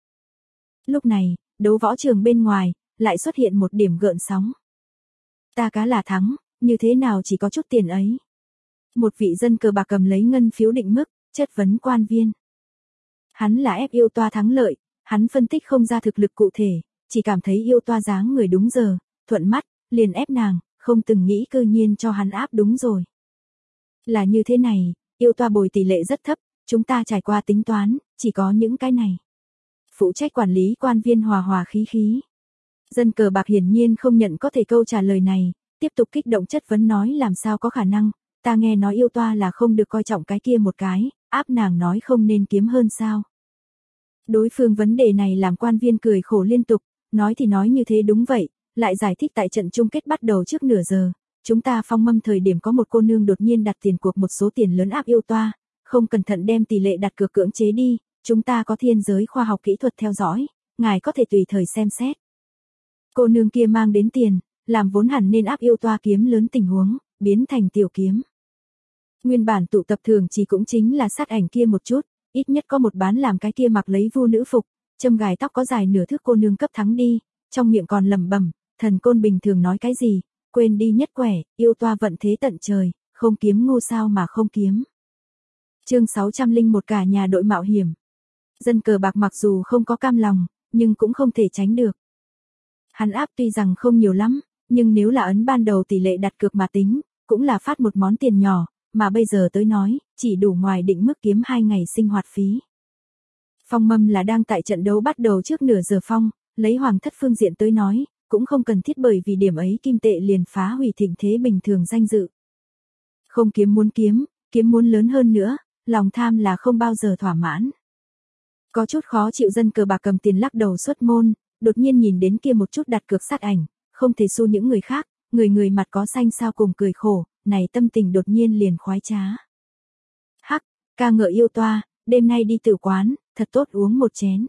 Lúc này, đấu võ trường bên ngoài, lại xuất hiện một điểm gợn sóng. Ta cá là thắng, như thế nào chỉ có chút tiền ấy. Một vị dân cờ bạc cầm lấy ngân phiếu định mức, chất vấn quan viên. Hắn là ép yêu toa thắng lợi, hắn phân tích không ra thực lực cụ thể, chỉ cảm thấy yêu toa dáng người đúng giờ, thuận mắt, liền ép nàng, không từng nghĩ cơ nhiên cho hắn áp đúng rồi. Là như thế này, yêu toa bồi tỷ lệ rất thấp, chúng ta trải qua tính toán, chỉ có những cái này. Phụ trách quản lý quan viên hòa hòa khí khí. Dân cờ bạc hiển nhiên không nhận có thể câu trả lời này, tiếp tục kích động chất vấn nói làm sao có khả năng, ta nghe nói yêu toa là không được coi trọng cái kia một cái, áp nàng nói không nên kiếm hơn sao. Đối phương vấn đề này làm quan viên cười khổ liên tục, nói thì nói như thế đúng vậy, lại giải thích tại trận chung kết bắt đầu trước nửa giờ, chúng ta phong mâm thời điểm có một cô nương đột nhiên đặt tiền cuộc một số tiền lớn áp yêu toa, không cẩn thận đem tỷ lệ đặt cược cưỡng chế đi, chúng ta có thiên giới khoa học kỹ thuật theo dõi, ngài có thể tùy thời xem xét. Cô nương kia mang đến tiền, làm vốn hẳn nên áp yêu toa kiếm lớn tình huống, biến thành tiểu kiếm. Nguyên bản tụ tập thường chỉ cũng chính là sát ảnh kia một chút, ít nhất có một bán làm cái kia mặc lấy vu nữ phục, châm gài tóc có dài nửa thước cô nương cấp thắng đi, trong miệng còn lẩm bẩm, thần côn bình thường nói cái gì, quên đi nhất quẻ, yêu toa vận thế tận trời, không kiếm ngu sao mà không kiếm. Chương 601 cả nhà đội mạo hiểm. Dân cờ bạc mặc dù không có cam lòng, nhưng cũng không thể tránh được. Hắn áp tuy rằng không nhiều lắm, nhưng nếu là ấn ban đầu tỷ lệ đặt cược mà tính, cũng là phát một món tiền nhỏ, mà bây giờ tới nói, chỉ đủ ngoài định mức kiếm 2 ngày sinh hoạt phí. Phong mâm là đang tại trận đấu bắt đầu trước nửa giờ phong, lấy hoàng thất phương diện tới nói, cũng không cần thiết bởi vì điểm ấy kim tệ liền phá hủy thịnh thế bình thường danh dự. Không kiếm muốn lớn hơn nữa, lòng tham là không bao giờ thỏa mãn. Có chút khó chịu dân cờ bạc cầm tiền lắc đầu xuất môn, đột nhiên nhìn đến kia một chút đặt cược sát ảnh, không thể xu những người khác, người mặt có xanh sao cùng cười khổ, này tâm tình đột nhiên liền khoái trá. Hắc, ca ngợi yêu toa, đêm nay đi tử quán, thật tốt uống một chén.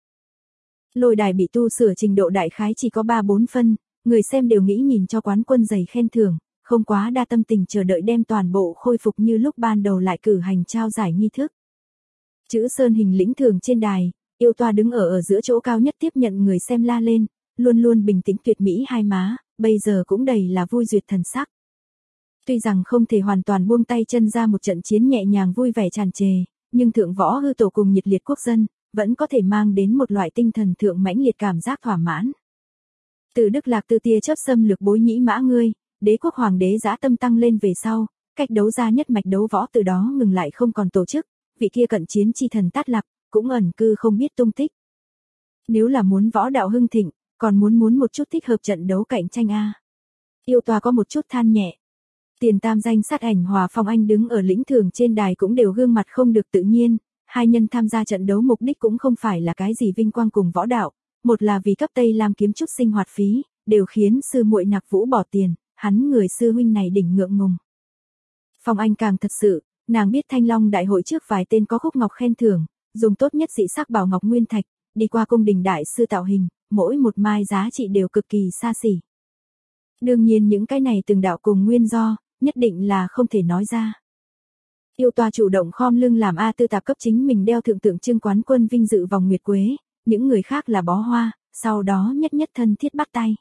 Lôi đài bị tu sửa trình độ đại khái chỉ có 3-4 phân, người xem đều nghĩ nhìn cho quán quân giày khen thưởng, không quá đa tâm tình chờ đợi đem toàn bộ khôi phục như lúc ban đầu lại cử hành trao giải nghi thức. Chữ sơn hình lĩnh thường trên đài, yêu toa đứng ở giữa chỗ cao nhất tiếp nhận người xem la lên, luôn luôn bình tĩnh tuyệt mỹ hai má, bây giờ cũng đầy là vui duyệt thần sắc. Tuy rằng không thể hoàn toàn buông tay chân ra một trận chiến nhẹ nhàng vui vẻ tràn trề, nhưng thượng võ hư tổ cùng nhiệt liệt quốc dân, vẫn có thể mang đến một loại tinh thần thượng mãnh liệt cảm giác thỏa mãn. Từ Đức Lạc Tư tia chớp xâm lược bối nhĩ mã ngươi, đế quốc hoàng đế dã tâm tăng lên về sau, cách đấu ra nhất mạch đấu võ từ đó ngừng lại không còn tổ chức, vị kia cận chiến chi thần Tát Lạc, cũng ẩn cư không biết tung tích. Nếu là muốn võ đạo hưng thịnh, còn muốn một chút thích hợp trận đấu cạnh tranh a. Yêu toa có một chút than nhẹ. Tiền tam danh sát ảnh Hòa Phong Anh đứng ở lĩnh thường trên đài cũng đều gương mặt không được tự nhiên, hai nhân tham gia trận đấu mục đích cũng không phải là cái gì vinh quang cùng võ đạo, một là vì cấp Tây Lam kiếm chút sinh hoạt phí, đều khiến sư muội Nặc Vũ bỏ tiền, hắn người sư huynh này đỉnh ngượng ngùng. Phong Anh càng thật sự, nàng biết Thanh Long đại hội trước vài tên có khúc ngọc khen thưởng, dùng tốt nhất dị sắc bảo ngọc nguyên thạch, đi qua cung đình đại sư tạo hình, mỗi một mai giá trị đều cực kỳ xa xỉ. Đương nhiên những cái này từng đạo cùng nguyên do, nhất định là không thể nói ra. Yêu Toa chủ động khom lưng làm A Tư Tạp cấp chính mình đeo thượng tượng trưng quán quân vinh dự vòng nguyệt quế, những người khác là bó hoa, sau đó nhất nhất thân thiết bắt tay.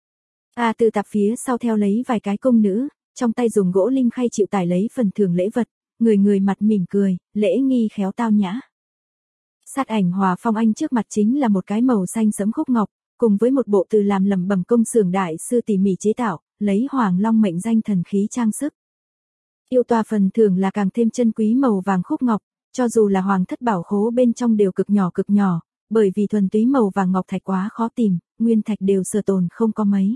A Tư Tạp phía sau theo lấy vài cái công nữ, trong tay dùng gỗ lim khay chịu tải lấy phần thưởng lễ vật, người người mặt mỉm cười, lễ nghi khéo tao nhã. Sát ảnh Hòa Phong Anh trước mặt chính là một cái màu xanh sẫm khúc ngọc, cùng với một bộ từ làm lẩm bẩm công xưởng đại sư tỉ mỉ chế tạo, lấy Hoàng Long mệnh danh thần khí trang sức. Yêu Toa phần thưởng là càng thêm chân quý màu vàng khúc ngọc, cho dù là hoàng thất bảo khố bên trong đều cực nhỏ, bởi vì thuần túy màu vàng ngọc thạch quá khó tìm, nguyên thạch đều sở tồn không có mấy.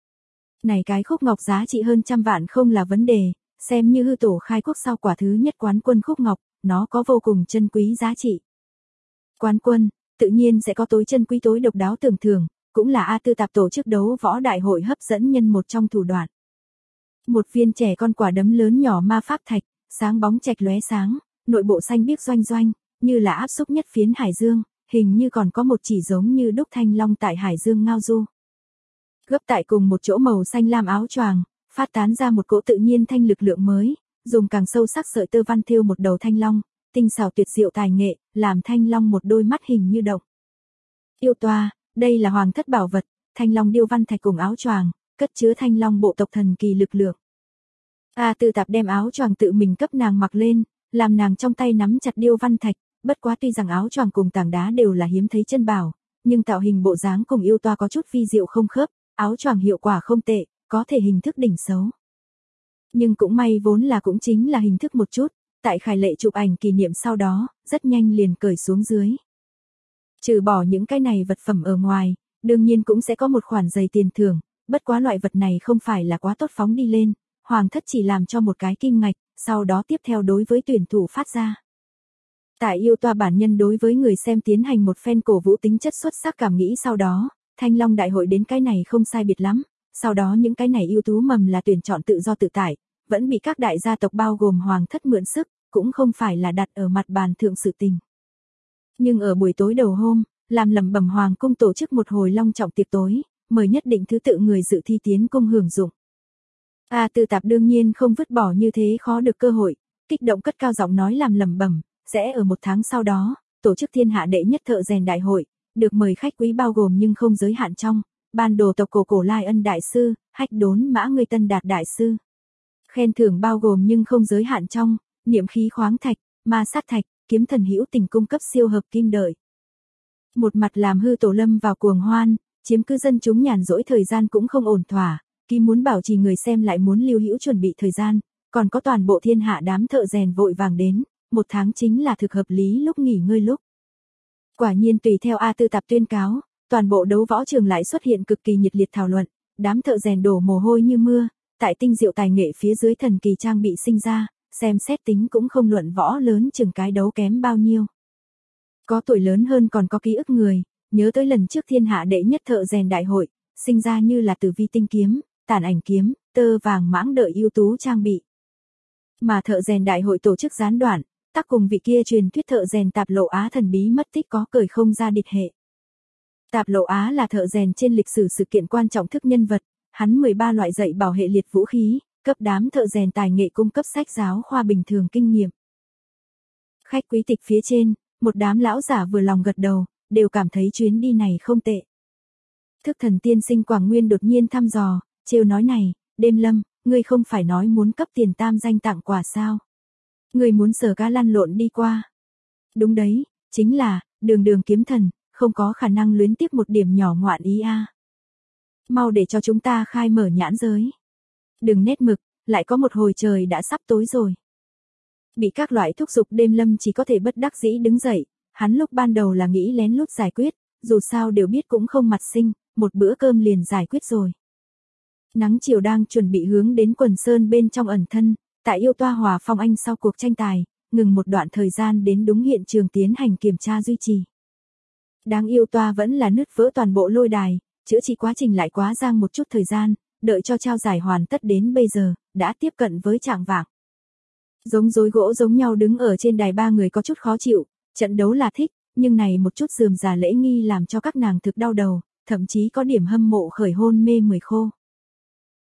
Này cái khúc ngọc giá trị hơn 100 vạn không là vấn đề, xem như hư tổ khai quốc sau quả thứ nhất quán quân khúc ngọc, nó có vô cùng chân quý giá trị. Quán quân, tự nhiên sẽ có tối chân quý tối độc đáo tưởng thưởng, cũng là A Tư Tạp tổ chức đấu võ đại hội hấp dẫn nhân một trong thủ đoạn. Một viên trẻ con quả đấm lớn nhỏ ma pháp thạch, sáng bóng trạch lóe sáng, nội bộ xanh biếc doanh doanh, như là áp xúc nhất phiến hải dương, hình như còn có một chỉ giống như đúc thanh long tại hải dương ngao du. Gấp tại cùng một chỗ màu xanh lam áo choàng, phát tán ra một cỗ tự nhiên thanh lực lượng mới, dùng càng sâu sắc sợi tơ văn thêu một đầu thanh long, tinh xảo tuyệt diệu tài nghệ, làm thanh long một đôi mắt hình như động. Yêu Toa, đây là hoàng thất bảo vật, thanh long điêu văn thạch cùng áo choàng, cất chứa thanh long bộ tộc thần kỳ lực lượng. A Tư Tạp đem áo choàng tự mình cấp nàng mặc lên, làm nàng trong tay nắm chặt điêu văn thạch, bất quá tuy rằng áo choàng cùng tảng đá đều là hiếm thấy chân bảo, nhưng tạo hình bộ dáng cùng Yêu Toa có chút vi diệu không khớp, áo choàng hiệu quả không tệ, có thể hình thức đỉnh xấu. Nhưng cũng may vốn là cũng chính là hình thức một chút, tại Khải Lệ chụp ảnh kỷ niệm sau đó, rất nhanh liền cởi xuống dưới. Trừ bỏ những cái này vật phẩm ở ngoài, đương nhiên cũng sẽ có một khoản giày tiền thưởng, bất quá loại vật này không phải là quá tốt phóng đi lên, hoàng thất chỉ làm cho một cái kim ngạch, sau đó tiếp theo đối với tuyển thủ phát ra. Tại Yêu Toa bản nhân đối với người xem tiến hành một phen cổ vũ tính chất xuất sắc cảm nghĩ sau đó, Thanh Long đại hội đến cái này không sai biệt lắm, sau đó những cái này ưu tú mầm là tuyển chọn tự do tự tại, vẫn bị các đại gia tộc bao gồm hoàng thất mượn sức, cũng không phải là đặt ở mặt bàn thượng sự tình. Nhưng ở buổi tối đầu hôm, làm lẩm bẩm hoàng cung tổ chức một hồi long trọng tiệc tối, mời nhất định thứ tự người dự thi tiến cung hưởng dụng. A Tư Tạp đương nhiên không vứt bỏ như thế khó được cơ hội, kích động cất cao giọng nói làm lẩm bẩm, sẽ ở một tháng sau đó, tổ chức thiên hạ đệ nhất thợ rèn đại hội, được mời khách quý bao gồm nhưng không giới hạn trong, ban đồ tộc Cổ Lai Ân đại sư, Hách Đốn Mã Ngươi Tân Đạt đại sư. Khen thưởng bao gồm nhưng không giới hạn trong, niệm khí khoáng thạch, ma sát thạch, kiếm thần hữu tình cung cấp siêu hợp kim đợi. Một mặt làm hư tổ lâm vào cuồng hoan, chiếm cư dân chúng nhàn rỗi thời gian cũng không ổn thỏa, khi muốn bảo trì người xem lại muốn lưu hữu chuẩn bị thời gian, còn có toàn bộ thiên hạ đám thợ rèn vội vàng đến, một tháng chính là thực hợp lý lúc nghỉ ngơi lúc. Quả nhiên tùy theo A Tư Tạp tuyên cáo, toàn bộ đấu võ trường lại xuất hiện cực kỳ nhiệt liệt thảo luận, đám thợ rèn đổ mồ hôi như mưa, tại tinh diệu tài nghệ phía dưới thần kỳ trang bị sinh ra, xem xét tính cũng không luận võ lớn chừng cái đấu kém bao nhiêu. Có tuổi lớn hơn còn có ký ức người, nhớ tới lần trước thiên hạ đệ nhất thợ rèn đại hội, sinh ra như là tử vi tinh kiếm, tản ảnh kiếm, tơ vàng mãng đợi ưu tú trang bị. Mà thợ rèn đại hội tổ chức gián đoạn, tác cùng vị kia truyền thuyết thợ rèn Tạp Lộ Á thần bí mất tích có cởi không ra địch hệ. Tạp Lộ Á là thợ rèn trên lịch sử sự kiện quan trọng thức nhân vật, hắn 13 loại dạy bảo hệ liệt vũ khí, cấp đám thợ rèn tài nghệ cung cấp sách giáo khoa bình thường kinh nghiệm. Khách quý tịch phía trên, một đám lão giả vừa lòng gật đầu, đều cảm thấy chuyến đi này không tệ. Thức Thần tiên sinh Quảng Nguyên đột nhiên thăm dò, trêu nói này, Đêm Lâm, ngươi không phải nói muốn cấp tiền tam danh tặng quà sao? Ngươi muốn sở cá lăn lộn đi qua. Đúng đấy, chính là, đường kiếm thần, không có khả năng luyến tiếc một điểm nhỏ ngoạn ý a. Mau để cho chúng ta khai mở nhãn giới. Đừng nét mực, lại có một hồi trời đã sắp tối rồi. Bị các loại thúc giục Đêm Lâm chỉ có thể bất đắc dĩ đứng dậy, hắn lúc ban đầu là nghĩ lén lút giải quyết, dù sao đều biết cũng không mặt sinh, một bữa cơm liền giải quyết rồi. Nắng chiều đang chuẩn bị hướng đến quần sơn bên trong ẩn thân, tại Yêu Toa Hòa Phong Anh sau cuộc tranh tài, ngừng một đoạn thời gian đến đúng hiện trường tiến hành kiểm tra duy trì. Đáng Yêu Toa vẫn là nứt vỡ toàn bộ lôi đài, chữa trị quá trình lại quá giang một chút thời gian, đợi cho trao giải hoàn tất đến bây giờ, đã tiếp cận với trạng vạng. Giống rối gỗ giống nhau đứng ở trên đài ba người có chút khó chịu, trận đấu là thích, nhưng này một chút rườm rà lễ nghi làm cho các nàng thực đau đầu, thậm chí có điểm hâm mộ khởi hôn mê mười khô.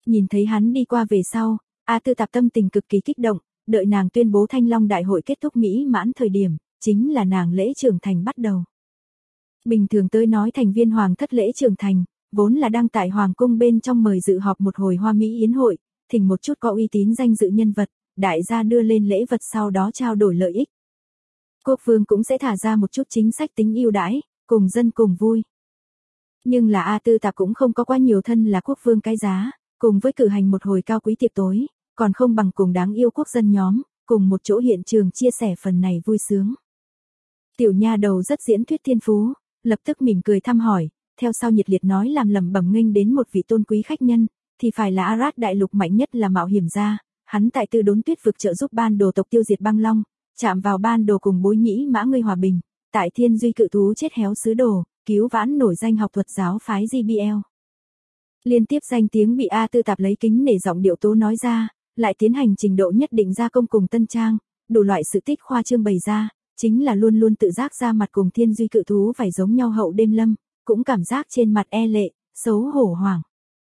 Nhìn thấy hắn đi qua về sau, A Tư Tạp tâm tình cực kỳ kích động, đợi nàng tuyên bố Thanh Long Đại hội kết thúc mỹ mãn thời điểm, chính là nàng lễ trưởng thành bắt đầu. Bình thường tới nói thành viên hoàng thất lễ trưởng thành, vốn là đang tại hoàng cung bên trong mời dự họp một hồi hoa mỹ yến hội, thỉnh một chút có uy tín danh dự nhân vật, đại gia đưa lên lễ vật sau đó trao đổi lợi ích. Quốc vương cũng sẽ thả ra một chút chính sách tính ưu đãi, cùng dân cùng vui. Nhưng là A Tư Tạp cũng không có quá nhiều thân là quốc vương cái giá, cùng với cử hành một hồi cao quý tiệc tối, còn không bằng cùng đáng yêu quốc dân nhóm, cùng một chỗ hiện trường chia sẻ phần này vui sướng. Tiểu nha đầu rất diễn thuyết thiên phú, lập tức mỉm cười thăm hỏi, theo sau nhiệt liệt nói làm lẩm bẩm nghênh đến một vị tôn quý khách nhân, thì phải là Arad đại lục mạnh nhất là mạo hiểm gia, hắn tại Tư Đốn Tuyết vực trợ giúp ban đồ tộc tiêu diệt băng long, chạm vào ban đồ cùng Bối Nhĩ Mã ngươi hòa bình, tại Thiên Duy cự thú chết héo sứ đồ, cứu vãn nổi danh học thuật giáo phái GBL. Liên tiếp danh tiếng bị A Tư Tạp lấy kính để giọng điệu tố nói ra, lại tiến hành trình độ nhất định gia công cùng tân trang, đủ loại sự tích khoa trương bày ra, chính là luôn luôn tự giác ra mặt cùng Thiên Duy cự thú phải giống nhau hậu đêm lâm, cũng cảm giác trên mặt e lệ, xấu hổ hoảng.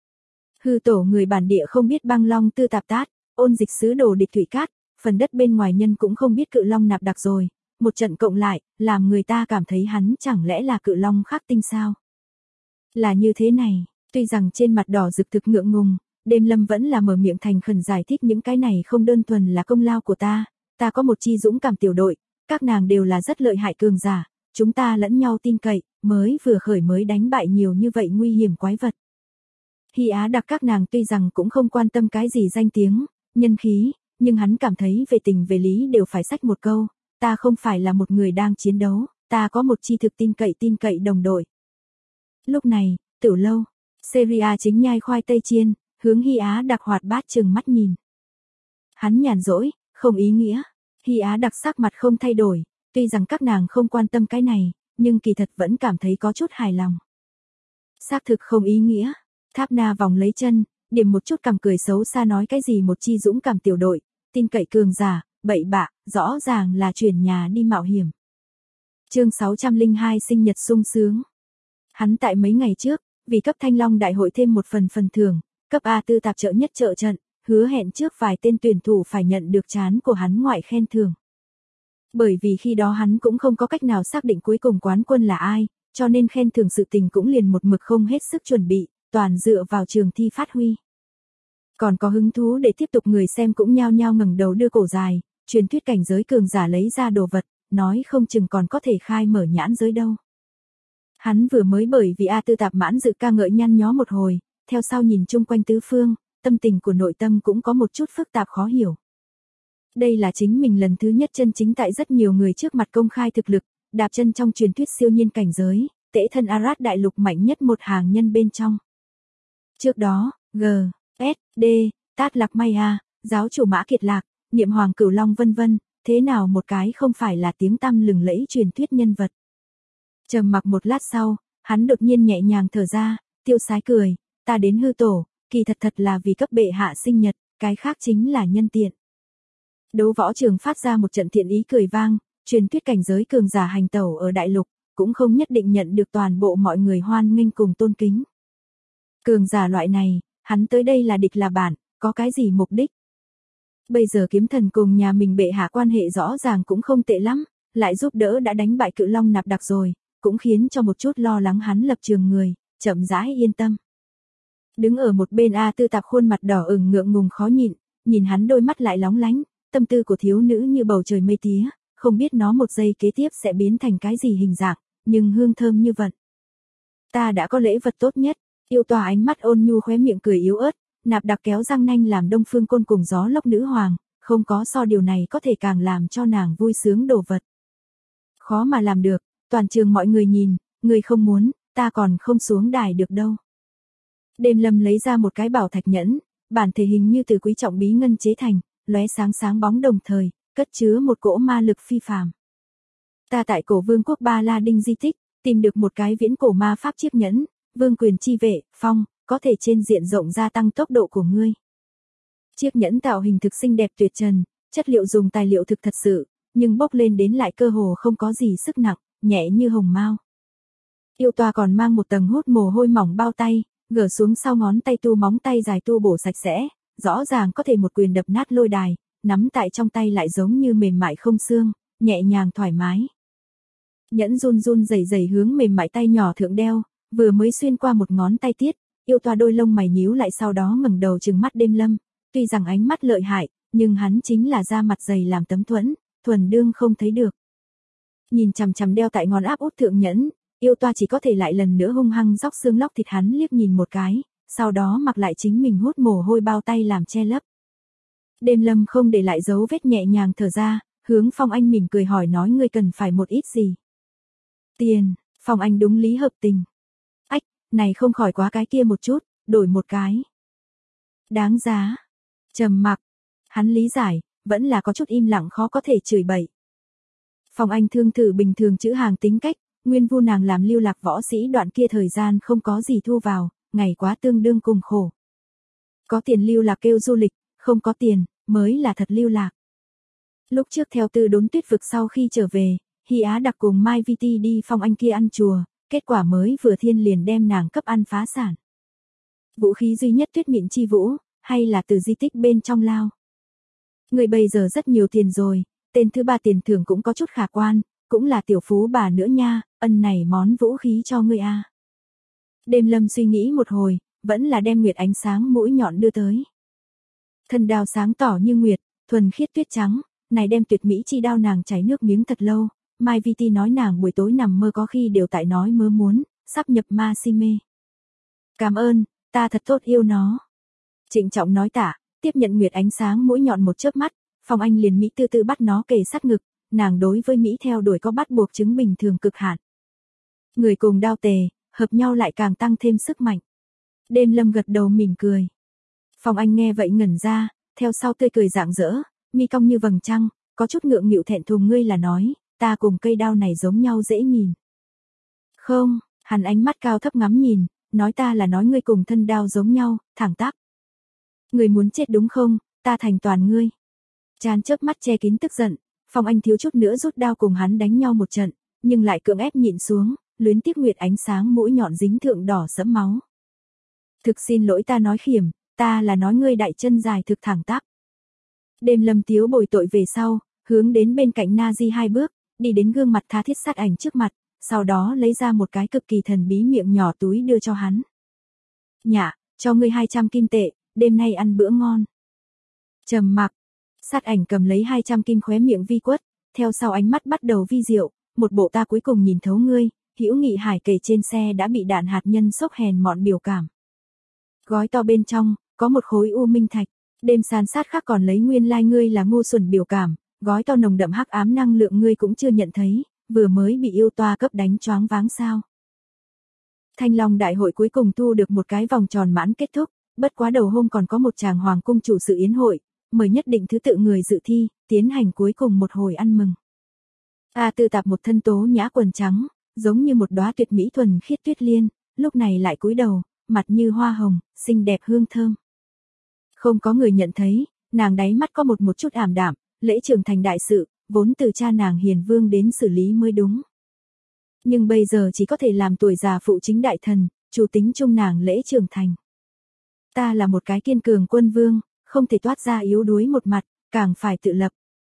Hư tổ người bản địa không biết băng long Tư Tạp tát, ôn dịch sứ đồ địch thủy cát, phần đất bên ngoài nhân cũng không biết cự long nạp đặc rồi, một trận cộng lại, làm người ta cảm thấy hắn chẳng lẽ là cự long khắc tinh sao? Là như thế này, tuy rằng trên mặt đỏ rực thực ngượng ngùng, đêm lâm vẫn là mở miệng thành khẩn giải thích những cái này không đơn thuần là công lao của ta có một chi dũng cảm tiểu đội, các nàng đều là rất lợi hại cường giả, chúng ta lẫn nhau tin cậy, mới vừa khởi mới đánh bại nhiều như vậy nguy hiểm quái vật. Hy Á Đặc các nàng tuy rằng cũng không quan tâm cái gì danh tiếng, nhân khí, nhưng hắn cảm thấy về tình về lý đều phải xách một câu, ta không phải là một người đang chiến đấu, ta có một chi thực tin cậy đồng đội. Lúc này, Tiểu Lâu, Seria chính nhai khoai tây chiên, hướng Hy Á Đặc hoạt bát trừng mắt nhìn. Hắn nhàn rỗi, không ý nghĩa, Hy Á Đặc sắc mặt không thay đổi, tuy rằng các nàng không quan tâm cái này, nhưng kỳ thật vẫn cảm thấy có chút hài lòng. Xác thực không ý nghĩa, Tháp Na vòng lấy chân, điểm một chút cằm cười xấu xa nói cái gì một chi dũng cảm tiểu đội, tin cậy cường giả, bậy bạ, rõ ràng là chuyển nhà đi mạo hiểm. Chương 602 sinh nhật sung sướng. Hắn tại mấy ngày trước, vì cấp Thanh Long đại hội thêm một phần thưởng, cấp A Tư Tạp trợ nhất trợ trận, hứa hẹn trước vài tên tuyển thủ phải nhận được trán của hắn ngoại khen thưởng. Bởi vì khi đó hắn cũng không có cách nào xác định cuối cùng quán quân là ai, cho nên khen thưởng sự tình cũng liền một mực không hết sức chuẩn bị, toàn dựa vào trường thi phát huy. Còn có hứng thú để tiếp tục người xem cũng nhao nhao ngẩng đầu đưa cổ dài, truyền thuyết cảnh giới cường giả lấy ra đồ vật, nói không chừng còn có thể khai mở nhãn giới đâu. Hắn vừa mới bởi vì A Tư Tạp mãn dự ca ngợi nhăn nhó một hồi, theo sau nhìn chung quanh tứ phương, tâm tình của nội tâm cũng có một chút phức tạp khó hiểu. Đây là chính mình lần thứ nhất chân chính tại rất nhiều người trước mặt công khai thực lực, đạp chân trong truyền thuyết siêu nhiên cảnh giới, tễ thân Arad đại lục mạnh nhất một hàng nhân bên trong. Trước đó, G, S, D, Tát Lạc Maya, giáo chủ Mã Kiệt Lạc, Niệm Hoàng Cửu Long vân vân, thế nào một cái không phải là tiếng tăm lừng lẫy truyền thuyết nhân vật. Trầm mặc một lát sau, hắn đột nhiên nhẹ nhàng thở ra, tiêu sái cười, ta đến hư tổ, kỳ thật là vì cấp bệ hạ sinh nhật, cái khác chính là nhân tiện. Đấu võ trường phát ra một trận thiện ý cười vang, truyền thuyết cảnh giới cường giả hành tẩu ở đại lục, cũng không nhất định nhận được toàn bộ mọi người hoan nghênh cùng tôn kính. Cường giả loại này, hắn tới đây là địch là bạn, có cái gì mục đích? Bây giờ kiếm thần cùng nhà mình bệ hạ quan hệ rõ ràng cũng không tệ lắm, lại giúp đỡ đã đánh bại cự long nạp đặc rồi, cũng khiến cho một chút lo lắng hắn lập trường người, chậm rãi yên tâm. Đứng ở một bên A Tư Tạp khuôn mặt đỏ ửng ngượng ngùng khó nhịn, nhìn hắn đôi mắt lại lóng lánh, tâm tư của thiếu nữ như bầu trời mây tía, không biết nó một giây kế tiếp sẽ biến thành cái gì hình dạng, nhưng hương thơm như vậy. Ta đã có lễ vật tốt nhất, yêu tòa ánh mắt ôn nhu khóe miệng cười yếu ớt, nạp đặc kéo răng nanh làm Đông Phương Côn cùng gió lốc nữ hoàng, không có so điều này có thể càng làm cho nàng vui sướng đồ vật. Khó mà làm được, toàn trường mọi người nhìn, người không muốn, ta còn không xuống đài được đâu. Đêm Lâm lấy ra một cái bảo thạch nhẫn, bản thể hình như từ quý trọng bí ngân chế thành, lóe sáng sáng bóng đồng thời, cất chứa một cỗ ma lực phi phàm. Ta tại cổ vương quốc Ba La Đinh di tích, tìm được một cái viễn cổ ma pháp chiếc nhẫn, vương quyền chi vệ, phong, có thể trên diện rộng gia tăng tốc độ của ngươi. Chiếc nhẫn tạo hình thực xinh đẹp tuyệt trần, chất liệu dùng tài liệu thực thật sự, nhưng bốc lên đến lại cơ hồ không có gì sức nặng, nhẹ như hồng mao. Yêu tòa còn mang một tầng hút mồ hôi mỏng bao tay, Gỡ xuống sau ngón tay tu móng tay dài tu bổ sạch sẽ, rõ ràng có thể một quyền đập nát lôi đài, nắm tại trong tay lại giống như mềm mại không xương, nhẹ nhàng thoải mái. Nhẫn run run rẩy rẩy hướng mềm mại tay nhỏ thượng đeo, vừa mới xuyên qua một ngón tay tiết, yêu toa đôi lông mày nhíu lại sau đó ngẩng đầu trừng mắt Đêm Lâm, tuy rằng ánh mắt lợi hại, nhưng hắn chính là da mặt dày làm tấm thuần đương không thấy được. Nhìn chằm chằm đeo tại ngón áp út thượng nhẫn, yêu toa chỉ có thể lại lần nữa hung hăng róc xương lóc thịt hắn liếc nhìn một cái, sau đó mặc lại chính mình hút mồ hôi bao tay làm che lấp. Đêm Lâm không để lại dấu vết nhẹ nhàng thở ra, hướng Phong Anh mỉm cười hỏi nói ngươi cần phải một ít gì. Tiền, Phong Anh đúng lý hợp tình. Ách, này không khỏi quá cái kia một chút, đổi một cái. Đáng giá. Trầm mặc. Hắn lý giải, vẫn là có chút im lặng khó có thể chửi bậy. Phong Anh thương thử bình thường chữ hàng tính cách, nguyên vu nàng làm lưu lạc võ sĩ đoạn kia thời gian không có gì thu vào, ngày quá tương đương cùng khổ. Có tiền lưu lạc kêu du lịch, không có tiền, mới là thật lưu lạc. Lúc trước theo Tư Đốn Tuyết vực sau khi trở về, Hy Á đặc cùng Mai Vi Ti đi Phong Anh kia ăn chùa, kết quả mới vừa thiên liền đem nàng cấp ăn phá sản. Vũ khí duy nhất Tuyết Mịn chi vũ, hay là từ di tích bên trong lao. Người bây giờ rất nhiều tiền rồi, tên thứ ba tiền thưởng cũng có chút khả quan, cũng là tiểu phú bà nữa nha, ân này món vũ khí cho ngươi a. Đêm Lâm suy nghĩ một hồi, vẫn là đem nguyệt ánh sáng mũi nhọn đưa tới. Thân đao sáng tỏ như nguyệt, thuần khiết tuyết trắng, này đem tuyệt mỹ chi đao nàng chảy nước miếng thật lâu, Mai Vi Ti nói nàng buổi tối nằm mơ có khi đều tại nói mơ muốn, sắp nhập ma si mê. Cảm ơn, ta thật tốt yêu nó. Trịnh trọng nói tạ, tiếp nhận nguyệt ánh sáng mũi nhọn một chớp mắt, Phong Anh liền mỹ tư tư bắt nó kề sát ngực, nàng đối với Mỹ theo đuổi có bắt buộc chứng bình thường cực hạn. Người cùng đao tề, hợp nhau lại càng tăng thêm sức mạnh. Đêm Lâm gật đầu mỉm cười. Phong Anh nghe vậy ngẩn ra, theo sau tươi cười rạng rỡ, mi cong như vầng trăng, có chút ngượng nghịu thẹn thùng ngươi là nói, ta cùng cây đao này giống nhau dễ nhìn. Không, hắn ánh mắt cao thấp ngắm nhìn, nói ta là nói ngươi cùng thân đao giống nhau, thẳng tắp. Ngươi muốn chết đúng không, ta thành toàn ngươi. Chán chớp mắt che kín tức giận, Phong Anh thiếu chút nữa rút đao cùng hắn đánh nhau một trận, nhưng lại cưỡng ép nhịn xuống, luyến tiếc nguyệt ánh sáng mũi nhọn dính thượng đỏ sẫm máu. Thực xin lỗi ta nói khiểm, ta là nói ngươi đại chân dài thực thẳng tắp. Đêm Lâm tiếu bồi tội về sau, hướng đến bên cạnh Na Di hai bước, đi đến gương mặt tha thiết sát ảnh trước mặt, sau đó lấy ra một cái cực kỳ thần bí miệng nhỏ túi đưa cho hắn. Nhạ, cho ngươi 200 kim tệ, đêm nay ăn bữa ngon. Trầm mặc, sát ảnh cầm lấy 200 kim khóe miệng vi quất, theo sau ánh mắt bắt đầu vi diệu, một bộ ta cuối cùng nhìn thấu ngươi, hữu nghị hải kề trên xe đã bị đạn hạt nhân sốc hèn mọn biểu cảm. Gói to bên trong, có một khối u minh thạch, đêm san sát khác còn lấy nguyên lai ngươi là ngu xuẩn biểu cảm, gói to nồng đậm hắc ám năng lượng ngươi cũng chưa nhận thấy, vừa mới bị yêu toa cấp đánh choáng váng sao. Thanh Long đại hội cuối cùng thu được một cái vòng tròn mãn kết thúc, bất quá đầu hôm còn có một chàng hoàng cung chủ sự yến hội, mời nhất định thứ tự người dự thi, tiến hành cuối cùng một hồi ăn mừng. A Tư Tạp một thân tố nhã quần trắng, giống như một đóa tuyệt mỹ thuần khiết tuyết liên, lúc này lại cúi đầu, mặt như hoa hồng, xinh đẹp hương thơm. Không có người nhận thấy, nàng đáy mắt có một chút ảm đạm, lễ trưởng thành đại sự, vốn từ cha nàng Hiền Vương đến xử lý mới đúng. Nhưng bây giờ chỉ có thể làm tuổi già phụ chính đại thần, chủ tính chung nàng lễ trưởng thành. Ta là một cái kiên cường quân vương, không thể toát ra yếu đuối một mặt, càng phải tự lập.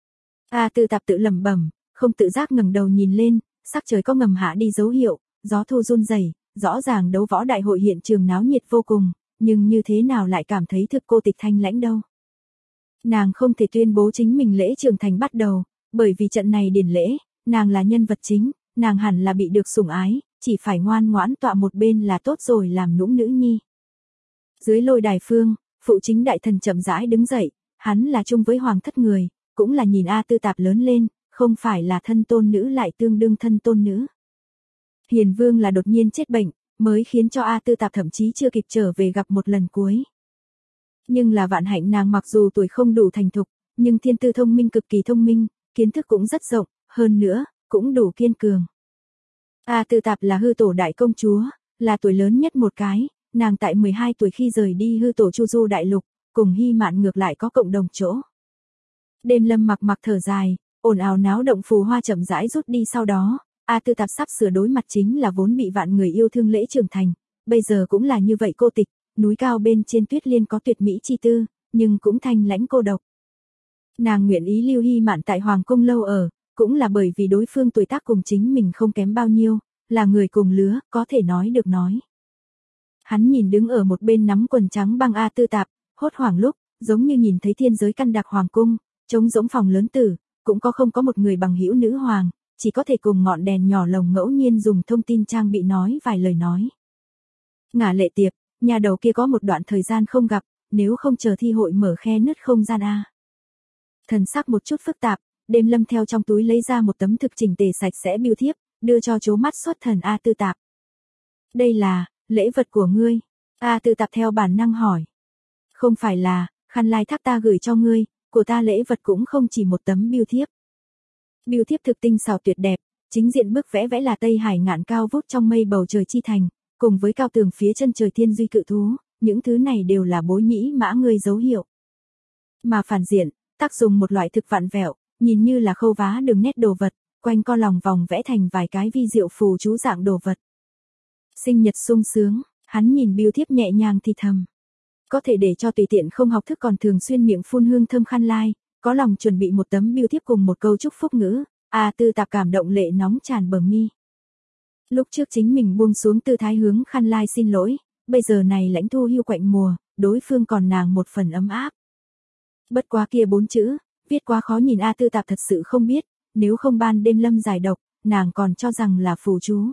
A Tư Tạp tự lẩm bẩm, không tự giác ngẩng đầu nhìn lên, sắc trời có ngầm hạ đi dấu hiệu, gió thu run rẩy, rõ ràng đấu võ đại hội hiện trường náo nhiệt vô cùng, nhưng như thế nào lại cảm thấy thực cô tịch thanh lãnh đâu. Nàng không thể tuyên bố chính mình lễ trưởng thành bắt đầu, bởi vì trận này điển lễ, nàng là nhân vật chính, nàng hẳn là bị được sủng ái, chỉ phải ngoan ngoãn tọa một bên là tốt rồi làm nũng nữ nhi. Dưới lôi đài phương, phụ chính đại thần chậm rãi đứng dậy, hắn là chung với hoàng thất người, cũng là nhìn A Tư Tạp lớn lên, không phải là thân tôn nữ lại tương đương thân tôn nữ. Hiền Vương là đột nhiên chết bệnh, mới khiến cho A Tư Tạp thậm chí chưa kịp trở về gặp một lần cuối. Nhưng là vạn hạnh nàng mặc dù tuổi không đủ thành thục, nhưng thiên tư thông minh cực kỳ thông minh, kiến thức cũng rất rộng, hơn nữa, cũng đủ kiên cường. A Tư Tạp là hư tổ đại công chúa, là tuổi lớn nhất một cái, nàng tại 12 tuổi khi rời đi hư tổ Chu Du đại lục, cùng Hy Mạn ngược lại có cộng đồng chỗ. Đêm Lâm mặc thở dài, ồn ào náo động phù hoa chậm rãi rút đi sau đó, A Tư Tạp sắp sửa đối mặt chính là vốn bị vạn người yêu thương lễ trưởng thành, bây giờ cũng là như vậy cô tịch, núi cao bên trên Tuyết Liên có tuyệt mỹ chi tư, nhưng cũng thanh lãnh cô độc. Nàng nguyện ý lưu Hy Mạn tại Hoàng cung lâu ở, cũng là bởi vì đối phương tuổi tác cùng chính mình không kém bao nhiêu, là người cùng lứa, có thể nói được nói. Hắn nhìn đứng ở một bên nắm quần trắng băng A Tư Tạp, hốt hoảng lúc, giống như nhìn thấy thiên giới căn đặc hoàng cung, trống rỗng phòng lớn tử, cũng không có một người bằng hữu nữ hoàng, chỉ có thể cùng ngọn đèn nhỏ lồng ngẫu nhiên dùng thông tin trang bị nói vài lời nói. Ngả Lệ Tiệp, nhà đầu kia có một đoạn thời gian không gặp, nếu không chờ thi hội mở khe nứt không gian A. Thần sắc một chút phức tạp, Đêm Lâm theo trong túi lấy ra một tấm thực chỉnh tề sạch sẽ bưu thiếp, đưa cho chố mắt xuất thần A Tư Tạp. Đây là lễ vật của ngươi. A Tư Tạp theo bản năng hỏi. Không phải là, khăn lai thác ta gửi cho ngươi, của ta lễ vật cũng không chỉ một tấm bưu thiếp. Bưu thiếp thực tinh xảo tuyệt đẹp, chính diện bức vẽ là Tây Hải ngạn cao vút trong mây bầu trời chi thành, cùng với cao tường phía chân trời thiên duy cự thú, những thứ này đều là bối nhĩ mã ngươi dấu hiệu. Mà phản diện, tác dùng một loại thực vặn vẹo, nhìn như là khâu vá đường nét đồ vật, quanh co lòng vòng vẽ thành vài cái vi diệu phù chú dạng đồ vật. Sinh nhật sung sướng, hắn nhìn bưu thiếp nhẹ nhàng thì thầm. Có thể để cho tùy tiện không học thức còn thường xuyên miệng phun hương thơm khăn lai, có lòng chuẩn bị một tấm bưu thiếp cùng một câu chúc phúc ngữ, A Tư Tạp cảm động lệ nóng tràn bờ mi. Lúc trước chính mình buông xuống tư thái hướng khăn lai xin lỗi, bây giờ này lãnh thu hưu quạnh mùa, đối phương còn nàng một phần ấm áp. Bất quá kia 4 chữ, viết quá khó nhìn A Tư Tạp thật sự không biết, nếu không ban Đêm Lâm giải độc, nàng còn cho rằng là phù chú.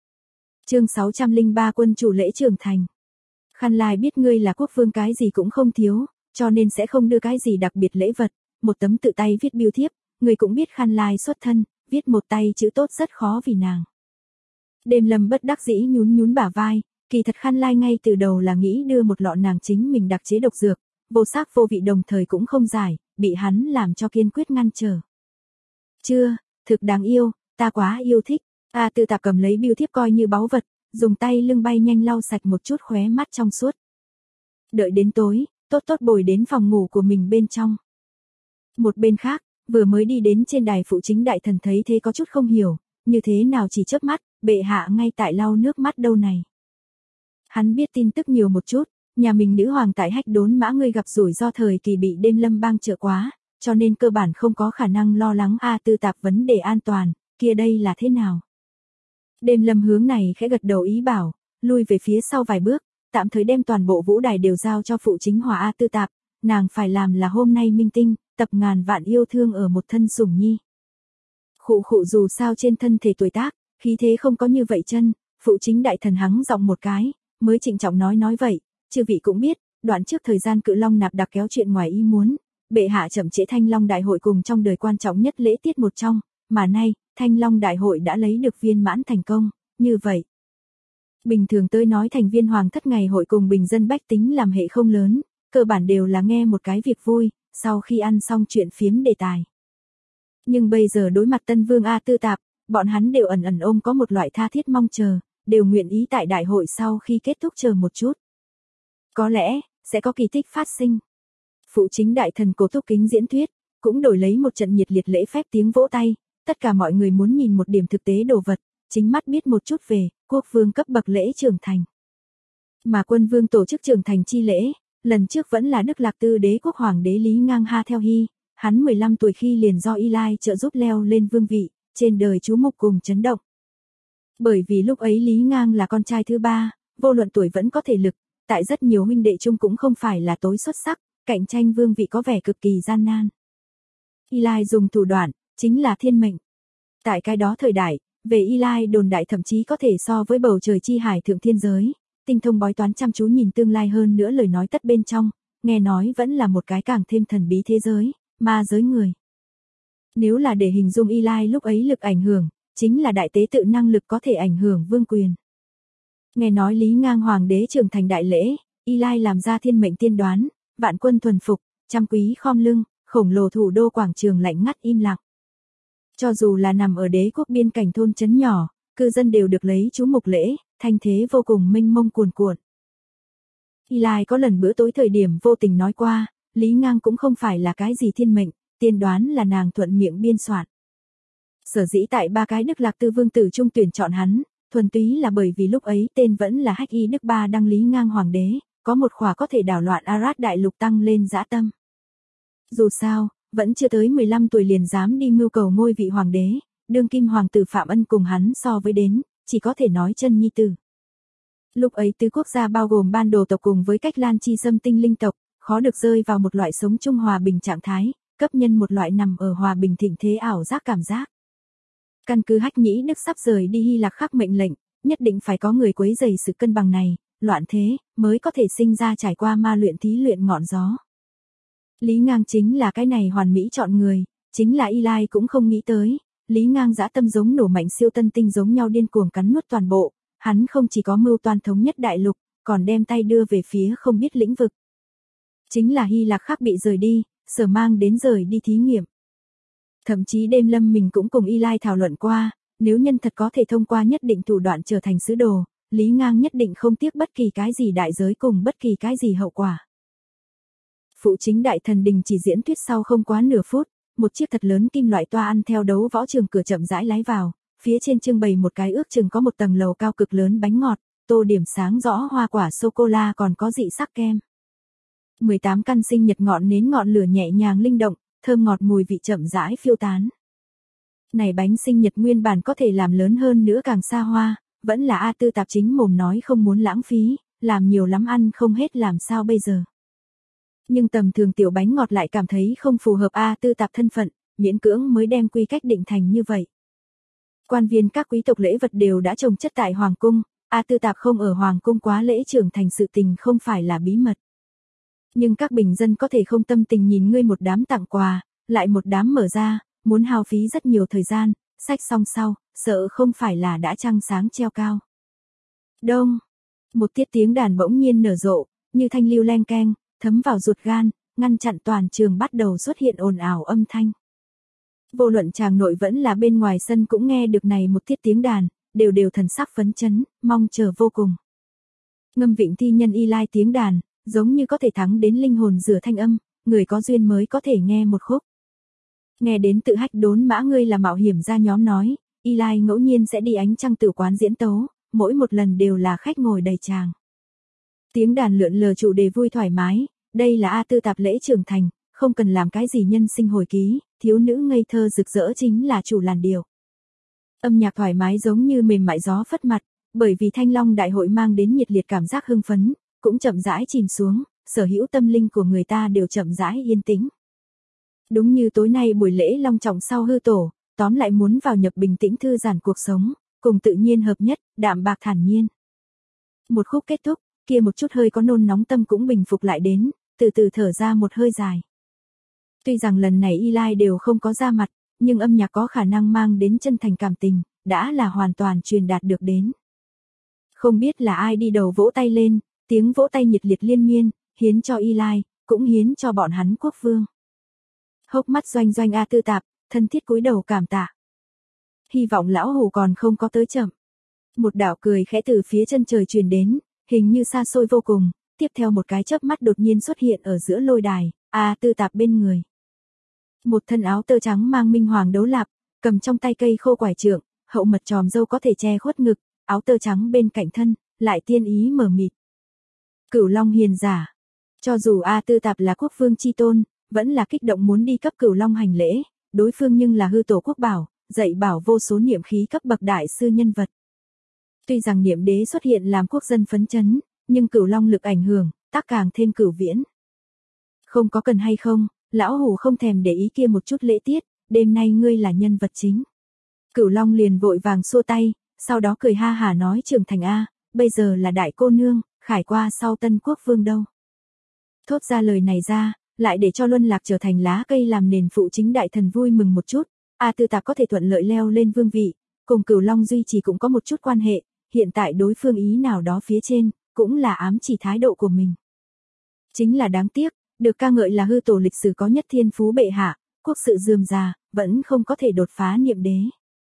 Chương 603 Quân chủ lễ trưởng thành. Khăn lai biết ngươi là quốc vương cái gì cũng không thiếu, cho nên sẽ không đưa cái gì đặc biệt lễ vật, một tấm tự tay viết bưu thiếp, người cũng biết khăn lai xuất thân, viết một tay chữ tốt rất khó vì nàng. Đêm Lâm bất đắc dĩ nhún bả vai, kỳ thật khăn lai ngay từ đầu là nghĩ đưa một lọ nàng chính mình đặc chế độc dược, vô sắc vô vị đồng thời cũng không giải, bị hắn làm cho kiên quyết ngăn trở. Chưa, thực đáng yêu, ta quá yêu thích. A Tư Tạp cầm lấy bưu thiếp coi như báu vật, dùng tay lưng bay nhanh lau sạch một chút khóe mắt trong suốt. Đợi đến tối, tốt bồi đến phòng ngủ của mình bên trong. Một bên khác, vừa mới đi đến trên đài phụ chính đại thần thấy thế có chút không hiểu, như thế nào chỉ chớp mắt, bệ hạ ngay tại lau nước mắt đâu này. Hắn biết tin tức nhiều một chút, nhà mình nữ hoàng tại Hách Đốn Mã ngươi gặp rủi ro thời kỳ bị Đêm Lâm bang trợ quá, cho nên cơ bản không có khả năng lo lắng A Tư Tạp vấn đề an toàn, kia đây là thế nào. Đêm Lâm hướng này khẽ gật đầu ý bảo, lui về phía sau vài bước, tạm thời đem toàn bộ vũ đài đều giao cho phụ chính hòa A Tư Tạp, nàng phải làm là hôm nay minh tinh, tập ngàn vạn yêu thương ở một thân sủng nhi. Khụ dù sao trên thân thể tuổi tác, khí thế không có như vậy chân, phụ chính đại thần hắng giọng một cái, mới trịnh trọng nói vậy, chư vị cũng biết, đoạn trước thời gian Cự Long nạp đặc kéo chuyện ngoài ý muốn, bệ hạ chậm trễ Thanh Long đại hội cùng trong đời quan trọng nhất lễ tiết một trong, mà nay, Thanh Long đại hội đã lấy được viên mãn thành công, như vậy. Bình thường tôi nói thành viên hoàng thất ngày hội cùng bình dân bách tính làm hệ không lớn, cơ bản đều là nghe một cái việc vui, sau khi ăn xong chuyện phiếm đề tài. Nhưng bây giờ đối mặt Tân Vương A Tư Tạp, bọn hắn đều ẩn ôm có một loại tha thiết mong chờ, đều nguyện ý tại đại hội sau khi kết thúc chờ một chút. Có lẽ, sẽ có kỳ tích phát sinh. Phụ chính đại thần Cố Túc Kính diễn thuyết, cũng đổi lấy một trận nhiệt liệt lễ phép tiếng vỗ tay, tất cả mọi người muốn nhìn một điểm thực tế đồ vật, chính mắt biết một chút về quốc vương cấp bậc lễ trưởng thành. Mà quân vương tổ chức trưởng thành chi lễ, lần trước vẫn là Đức Lạc Tư đế quốc hoàng đế Lý Ngang Ha theo hy, hắn 15 tuổi khi liền do Y Lai trợ giúp leo lên vương vị, trên đời chú mục cùng chấn động. Bởi vì lúc ấy Lý Ngang là con trai thứ 3, vô luận tuổi vẫn có thể lực, tại rất nhiều huynh đệ chung cũng không phải là tối xuất sắc, cạnh tranh vương vị có vẻ cực kỳ gian nan. Y Lai dùng thủ đoạn, chính là thiên mệnh. Tại cái đó thời đại, về Y Lai đồn đại thậm chí có thể so với bầu trời chi hải thượng thiên giới, tinh thông bói toán chăm chú nhìn tương lai hơn nữa lời nói tất bên trong, nghe nói vẫn là một cái càng thêm thần bí thế giới, ma giới người. Nếu là để hình dung Y Lai lúc ấy lực ảnh hưởng, chính là đại tế tự năng lực có thể ảnh hưởng vương quyền. Nghe nói Lý Ngang hoàng đế trưởng thành đại lễ, Y Lai làm ra thiên mệnh tiên đoán, vạn quân thuần phục, trăm quý khom lưng, khổng lồ thủ đô quảng trường lạnh ngắt im lặng. Cho dù là nằm ở đế quốc biên cảnh thôn trấn nhỏ, cư dân đều được lấy chú mục lễ, thanh thế vô cùng mênh mông cuồn cuộn. Y Lai có lần bữa tối thời điểm vô tình nói qua, Lý Ngang cũng không phải là cái gì thiên mệnh, tiên đoán là nàng thuận miệng biên soạn. Sở dĩ tại 3 cái Đức Lạc Tư vương tử trung tuyển chọn hắn, Thuần túy là bởi vì lúc ấy tên vẫn là Hách Y Đức Ba đăng Lý Ngang hoàng đế, có một khỏa có thể đảo loạn Arad đại lục tăng lên dã tâm. Dù sao, vẫn chưa tới 15 tuổi liền dám đi mưu cầu ngôi vị hoàng đế, đương kim hoàng tử Phạm Ân cùng hắn so với đến, chỉ có thể nói chân nhi tử. Lúc ấy tứ quốc gia bao gồm Ban Đồ tộc cùng với Cách Lan Chi Xâm tinh linh tộc, khó được rơi vào một loại sống chung hòa bình trạng thái, cấp nhân một loại nằm ở hòa bình thịnh thế ảo giác cảm giác. Căn cứ Hách Nhĩ Đức sắp rời đi Hy Lạc khắc mệnh lệnh, nhất định phải có người quấy rầy sự cân bằng này, loạn thế, mới có thể sinh ra trải qua ma luyện thí luyện ngọn gió. Lý Ngang chính là cái này hoàn mỹ chọn người, chính là Eli cũng không nghĩ tới, Lý Ngang dã tâm giống nổ mạnh siêu tân tinh giống nhau điên cuồng cắn nuốt toàn bộ, hắn không chỉ có mưu toan thống nhất đại lục, còn đem tay đưa về phía không biết lĩnh vực. Chính là Hy Lạc khắc bị rời đi, sở mang đến rời đi thí nghiệm. Thậm chí đêm lâm mình cũng cùng Eli thảo luận qua, nếu nhân thật có thể thông qua nhất định thủ đoạn trở thành sứ đồ, Lý Ngang nhất định không tiếc bất kỳ cái gì đại giới cùng bất kỳ cái gì hậu quả. Phụ chính đại thần đình chỉ diễn thuyết sau không quá nửa phút, một chiếc thật lớn kim loại toa ăn theo đấu võ trường cửa chậm rãi lái vào, phía trên trưng bày một cái ước chừng có một tầng lầu cao cực lớn bánh ngọt, tô điểm sáng rõ hoa quả sô-cô-la còn có dị sắc kem. 18 căn sinh nhật ngọn nến ngọn lửa nhẹ nhàng linh động, thơm ngọt mùi vị chậm rãi phiêu tán. Này bánh sinh nhật nguyên bản có thể làm lớn hơn nữa càng xa hoa, vẫn là A Tư Tạp chính mồm nói không muốn lãng phí, làm nhiều lắm ăn không hết làm sao bây giờ. Nhưng tầm thường tiểu bánh ngọt lại cảm thấy không phù hợp A Tư Tạp thân phận, miễn cưỡng mới đem quy cách định thành như vậy. Quan viên các quý tộc lễ vật đều đã trồng chất tại Hoàng cung, A Tư Tạp không ở Hoàng cung quá lễ trưởng thành sự tình không phải là bí mật. Nhưng các bình dân có thể không tâm tình nhìn ngươi một đám tặng quà, lại một đám mở ra, muốn hao phí rất nhiều thời gian, sách xong sau, sợ không phải là đã trăng sáng treo cao. Đông, một tiết tiếng đàn bỗng nhiên nở rộ, như thanh lưu len keng, thấm vào ruột gan, ngăn chặn toàn trường bắt đầu xuất hiện ồn ào âm thanh. Vô luận chàng nội vẫn là bên ngoài sân cũng nghe được này một tiết tiếng đàn, đều thần sắc phấn chấn, mong chờ vô cùng. Ngâm vịnh thi nhân Eli tiếng đàn, giống như có thể thắng đến linh hồn rửa thanh âm, người có duyên mới có thể nghe một khúc. Nghe đến tự Hách Đốn Mã ngươi là mạo hiểm ra nhóm nói, Eli ngẫu nhiên sẽ đi ánh trăng tử quán diễn tấu, mỗi một lần đều là khách ngồi đầy tràng. Tiếng đàn lượn lờ chủ đề vui thoải mái, đây là A Tư Tạp lễ trưởng thành, không cần làm cái gì nhân sinh hồi ký, thiếu nữ ngây thơ rực rỡ chính là chủ làn điệu. Âm nhạc thoải mái giống như mềm mại gió phất mặt, bởi vì Thanh Long đại hội mang đến nhiệt liệt cảm giác hưng phấn, cũng chậm rãi chìm xuống, sở hữu tâm linh của người ta đều chậm rãi yên tĩnh. Đúng như tối nay buổi lễ long trọng sau hư tổ, tóm lại muốn vào nhập bình tĩnh thư giãn cuộc sống, cùng tự nhiên hợp nhất, đạm bạc thản nhiên. Một khúc kết thúc, kia một chút hơi có nôn nóng tâm cũng bình phục lại đến, từ từ thở ra một hơi dài. Tuy rằng lần này Eli đều không có ra mặt, nhưng âm nhạc có khả năng mang đến chân thành cảm tình, đã là hoàn toàn truyền đạt được đến. Không biết là ai đi đầu vỗ tay lên, tiếng vỗ tay nhiệt liệt liên miên, hiến cho Eli, cũng hiến cho bọn hắn quốc vương. Hốc mắt doanh doanh A Tư Tạp, thân thiết cúi đầu cảm tạ. Hy vọng lão hủ còn không có tới chậm. Một đạo cười khẽ từ phía chân trời truyền đến, hình như xa xôi vô cùng, tiếp theo một cái chớp mắt đột nhiên xuất hiện ở giữa lôi đài, A Tư Tạp bên người. Một thân áo tơ trắng mang minh hoàng đấu lạp, cầm trong tay cây khô quải trượng, hậu mật tròm râu có thể che khuất ngực, áo tơ trắng bên cạnh thân, lại tiên ý mờ mịt. Cửu Long hiền giả. Cho dù A Tư Tạp là quốc vương chi tôn, vẫn là kích động muốn đi cấp Cửu Long hành lễ, đối phương nhưng là hư tổ quốc bảo, dạy bảo vô số niệm khí cấp bậc đại sư nhân vật. Tuy rằng niệm đế xuất hiện làm quốc dân phấn chấn, nhưng Cửu Long lực ảnh hưởng, tác càng thêm cửu viễn. Không có cần hay không, lão hủ không thèm để ý kia một chút lễ tiết, đêm nay ngươi là nhân vật chính. Cửu Long liền vội vàng xua tay, sau đó cười ha hả nói trưởng thành A, bây giờ là đại cô nương, khải qua sau tân quốc vương đâu. Thốt ra lời này ra, lại để cho Luân Lạc trở thành lá cây làm nền phụ chính đại thần vui mừng một chút, A Tư Tạp có thể thuận lợi leo lên vương vị, cùng Cửu Long duy trì cũng có một chút quan hệ, hiện tại đối phương ý nào đó phía trên, cũng là ám chỉ thái độ của mình. Chính là đáng tiếc, được ca ngợi là hư tổ lịch sử có nhất thiên phú bệ hạ, quốc sự rườm rà, vẫn không có thể đột phá niệm đế.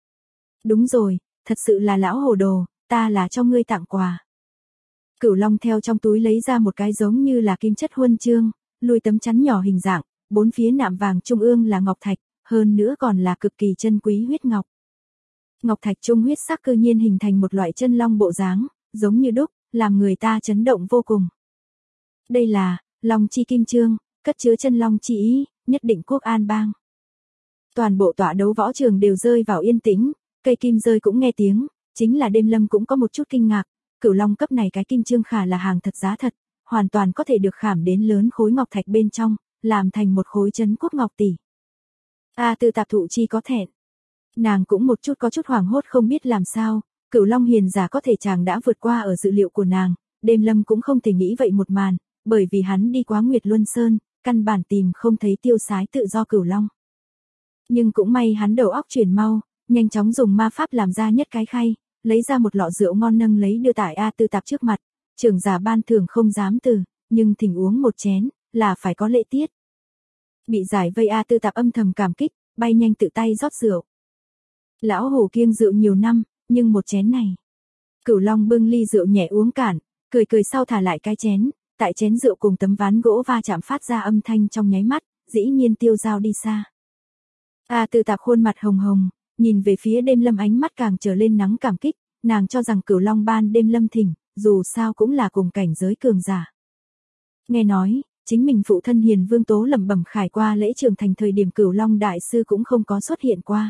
Đúng rồi, thật sự là lão hồ đồ, ta là cho ngươi tặng quà. Cửu Long theo trong túi lấy ra một cái giống như là kim chất huân chương, lùi tấm chắn nhỏ hình dạng, bốn phía nạm vàng trung ương là ngọc thạch, hơn nữa còn là cực kỳ chân quý huyết ngọc. Ngọc thạch trung huyết sắc cư nhiên hình thành một loại chân long bộ dáng, giống như đúc, làm người ta chấn động vô cùng. Đây là Long chi kim chương, cất chứa chân long chi ý, nhất định quốc an bang. Toàn bộ tọa đấu võ trường đều rơi vào yên tĩnh, cây kim rơi cũng nghe tiếng, chính là Đêm Lâm cũng có một chút kinh ngạc, Cửu Long cấp này cái kim chương khả là hàng thật giá thật, hoàn toàn có thể được khảm đến lớn khối ngọc thạch bên trong, làm thành một khối trấn quốc ngọc tỷ. Tư Tạp thụ chi có thẹn. Nàng cũng một chút có chút hoảng hốt không biết làm sao, Cửu Long hiền giả có thể chàng đã vượt qua ở dự liệu của nàng, Đêm Lâm cũng không thể nghĩ vậy một màn, bởi vì hắn đi quá Nguyệt Luân Sơn, căn bản tìm không thấy tiêu sái tự do Cửu Long. Nhưng cũng may hắn đầu óc chuyển mau, nhanh chóng dùng ma pháp làm ra nhất cái khay, lấy ra một lọ rượu ngon nâng lấy đưa tại Tư Tạp trước mặt, trưởng giả ban thưởng không dám từ, nhưng thỉnh uống một chén, là phải có lễ tiết. Bị giải vây Tư Tạp âm thầm cảm kích, bay nhanh tự tay rót rượu. Lão hổ kiêng rượu nhiều năm, nhưng một chén này. Cửu Long bưng ly rượu nhẹ uống cạn, cười cười sau thả lại cái chén, tại chén rượu cùng tấm ván gỗ va chạm phát ra âm thanh trong nháy mắt, dĩ nhiên tiêu dao đi xa. Tư Tạp khuôn mặt hồng hồng, nhìn về phía Đêm Lâm ánh mắt càng trở lên nắng cảm kích, nàng cho rằng Cửu Long ban Đêm Lâm thỉnh, dù sao cũng là cùng cảnh giới cường giả. Nghe nói, chính mình phụ thân Hiền Vương Tố lẩm bẩm khải qua lễ trưởng thành thời điểm Cửu Long đại sư cũng không có xuất hiện qua.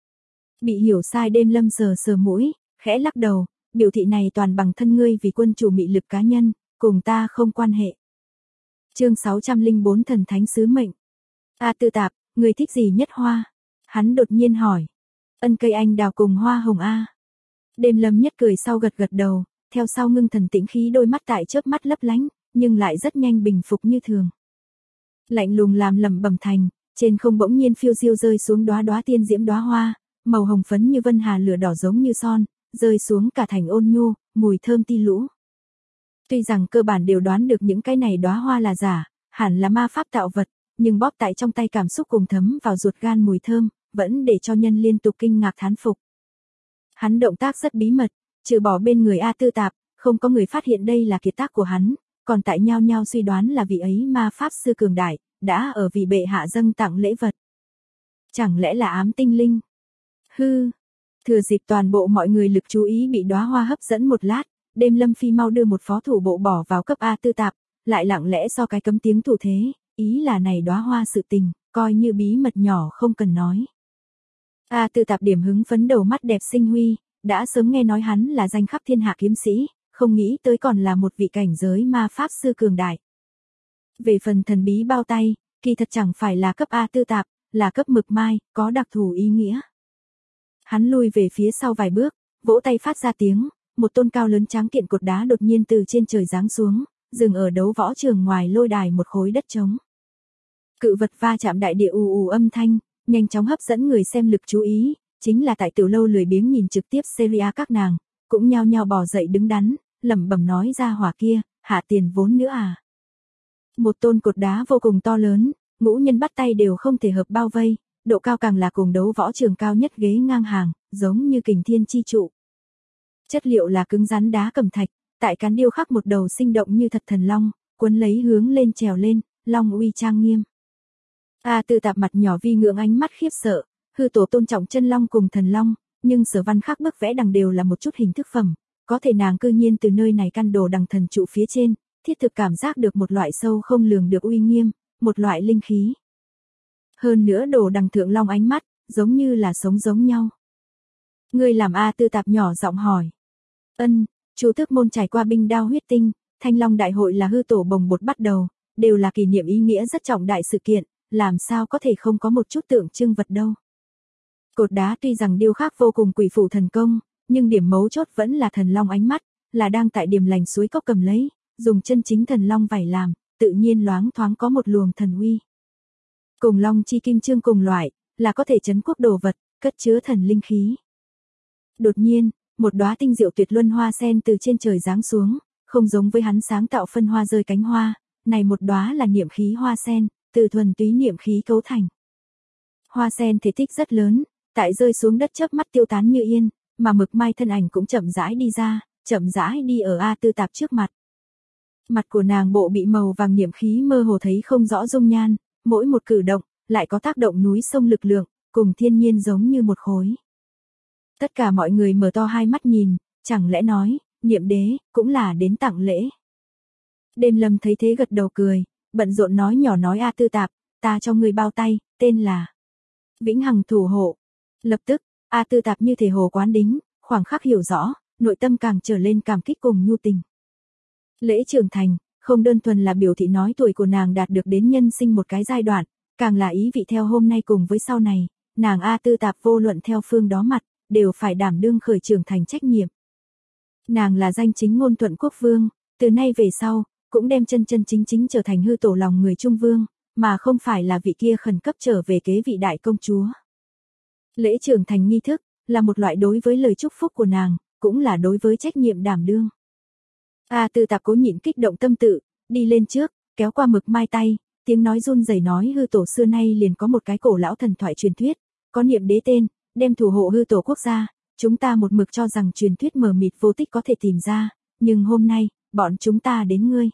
Bị hiểu sai Đêm Lâm sờ sờ mũi, khẽ lắc đầu, biểu thị này toàn bằng thân ngươi vì quân chủ mị lực cá nhân, cùng ta không quan hệ. Chương 604 Thần Thánh Sứ Mệnh. Tư Tạp, người thích gì nhất hoa? Hắn đột nhiên hỏi. Ân cây anh đào cùng hoa hồng a. Đêm Lâm nhất cười sau gật gật đầu, theo sau ngưng thần tĩnh khí đôi mắt tại chớp mắt lấp lánh, nhưng lại rất nhanh bình phục như thường. Lạnh lùng làm lẩm bẩm thành, trên không bỗng nhiên phiêu diêu rơi xuống đóa đóa tiên diễm đóa hoa, màu hồng phấn như vân hà lửa đỏ giống như son, rơi xuống cả thành ôn nhu, mùi thơm ti lũ. Tuy rằng cơ bản đều đoán được những cái này đóa hoa là giả, hẳn là ma pháp tạo vật, nhưng bóp tại trong tay cảm xúc cùng thấm vào ruột gan mùi thơm, vẫn để cho nhân liên tục kinh ngạc thán phục. Hắn động tác rất bí mật, trừ bỏ bên người Tư Tạp, không có người phát hiện đây là kiệt tác của hắn, còn tại nhao nhao suy đoán là vị ấy ma pháp sư cường đại, đã ở vì bệ hạ dâng tặng lễ vật. Chẳng lẽ là ám tinh linh? Thừa dịp toàn bộ mọi người lực chú ý bị đóa hoa hấp dẫn một lát, Đêm Lâm phi mau đưa một phó thủ bộ bỏ vào cấp Tư Tạp, lại lặng lẽ so cái cấm tiếng thủ thế, ý là này đóa hoa sự tình, coi như bí mật nhỏ không cần nói. Tư Tạp điểm hứng phấn đầu mắt đẹp sinh huy, đã sớm nghe nói hắn là danh khắp thiên hạ kiếm sĩ, không nghĩ tới còn là một vị cảnh giới ma pháp sư cường đại. Về phần thần bí bao tay, kỳ thật chẳng phải là cấp Tư Tạp, là cấp mực mai, có đặc thù ý nghĩa. Hắn lui về phía sau vài bước, vỗ tay phát ra tiếng, một tôn cao lớn tráng kiện cột đá đột nhiên từ trên trời giáng xuống, dừng ở đấu võ trường ngoài lôi đài một khối đất trống. Cự vật va chạm đại địa ù ù âm thanh, nhanh chóng hấp dẫn người xem lực chú ý, chính là tại tiểu lâu lười biếng nhìn trực tiếp seria các nàng, cũng nhao nhao bò dậy đứng đắn, lẩm bẩm nói ra hỏa kia, hạ tiền vốn nữa à. Một tôn cột đá vô cùng to lớn, ngũ nhân bắt tay đều không thể hợp bao vây, độ cao càng là cùng đấu võ trường cao nhất ghế ngang hàng, giống như kình thiên chi trụ. Chất liệu là cứng rắn đá cẩm thạch, tại cán điêu khắc một đầu sinh động như thật thần long, cuốn lấy hướng lên trèo lên, long uy trang nghiêm. Tư Tạp mặt nhỏ vi ngưỡng ánh mắt khiếp sợ, hư tổ tôn trọng chân long cùng thần long, nhưng sở văn khắc bức vẽ đằng đều là một chút hình thức phẩm, có thể nàng cư nhiên từ nơi này căn đồ đằng thần trụ phía trên, thiết thực cảm giác được một loại sâu không lường được uy nghiêm, một loại linh khí. Hơn nữa đồ đằng thượng long ánh mắt, giống như là sống giống nhau. Ngươi làm Tư Tạp nhỏ giọng hỏi. Chú thức môn trải qua binh đao huyết tinh, Thanh Long đại hội là hư tổ bồng bột bắt đầu, đều là kỷ niệm ý nghĩa rất trọng đại sự kiện, làm sao có thể không có một chút tượng trưng vật đâu. Cột đá tuy rằng điêu khắc vô cùng quỷ phủ thần công, nhưng điểm mấu chốt vẫn là thần long ánh mắt, là đang tại điểm lành suối cốc cầm lấy, dùng chân chính thần long vảy làm, tự nhiên loáng thoáng có một luồng thần uy. Cùng long chi kim chương cùng loại, là có thể trấn quốc đồ vật, cất chứa thần linh khí. Đột nhiên, một đóa tinh diệu tuyệt luân hoa sen từ trên trời giáng xuống, không giống với hắn sáng tạo phân hoa rơi cánh hoa, này một đóa là niệm khí hoa sen, từ thuần túy niệm khí cấu thành. Hoa sen thể tích rất lớn, tại rơi xuống đất chớp mắt tiêu tán như yên, mà mực mai thân ảnh cũng chậm rãi đi ra, chậm rãi đi ở Tư Tạp trước mặt. Mặt của nàng bộ bị màu vàng niệm khí mơ hồ thấy không rõ dung nhan, mỗi một cử động lại có tác động núi sông lực lượng, cùng thiên nhiên giống như một khối. Tất cả mọi người mở to hai mắt nhìn, chẳng lẽ nói, Niệm Đế, cũng là đến tặng lễ. Đêm Lâm thấy thế gật đầu cười, bận rộn nói nhỏ nói A Tư Tạp, ta cho ngươi bao tay, tên là Vĩnh Hằng Thủ Hộ. Lập tức, A Tư Tạp như thể hồ quán đính, khoảng khắc hiểu rõ, nội tâm càng trở lên cảm kích cùng nhu tình. Lễ trưởng thành, không đơn thuần là biểu thị nói tuổi của nàng đạt được đến nhân sinh một cái giai đoạn, càng là ý vị theo hôm nay cùng với sau này, nàng A Tư Tạp vô luận theo phương đó mặt, đều phải đảm đương khởi trưởng thành trách nhiệm. Nàng là danh chính ngôn thuận quốc vương, từ nay về sau, cũng đem chân chân chính chính trở thành hư tổ lòng người Trung Vương, mà không phải là vị kia khẩn cấp trở về kế vị đại công chúa. Lễ trưởng thành nghi thức, là một loại đối với lời chúc phúc của nàng, cũng là đối với trách nhiệm đảm đương. A Tư Tạp cố nhịn kích động tâm tự, đi lên trước, kéo qua Mực Mai tay, tiếng nói run rẩy nói hư tổ xưa nay liền có một cái cổ lão thần thoại truyền thuyết, có Niệm Đế tên, đem thủ hộ hư tổ quốc gia, chúng ta một mực cho rằng truyền thuyết mờ mịt vô tích có thể tìm ra, nhưng hôm nay, bọn chúng ta đến ngươi.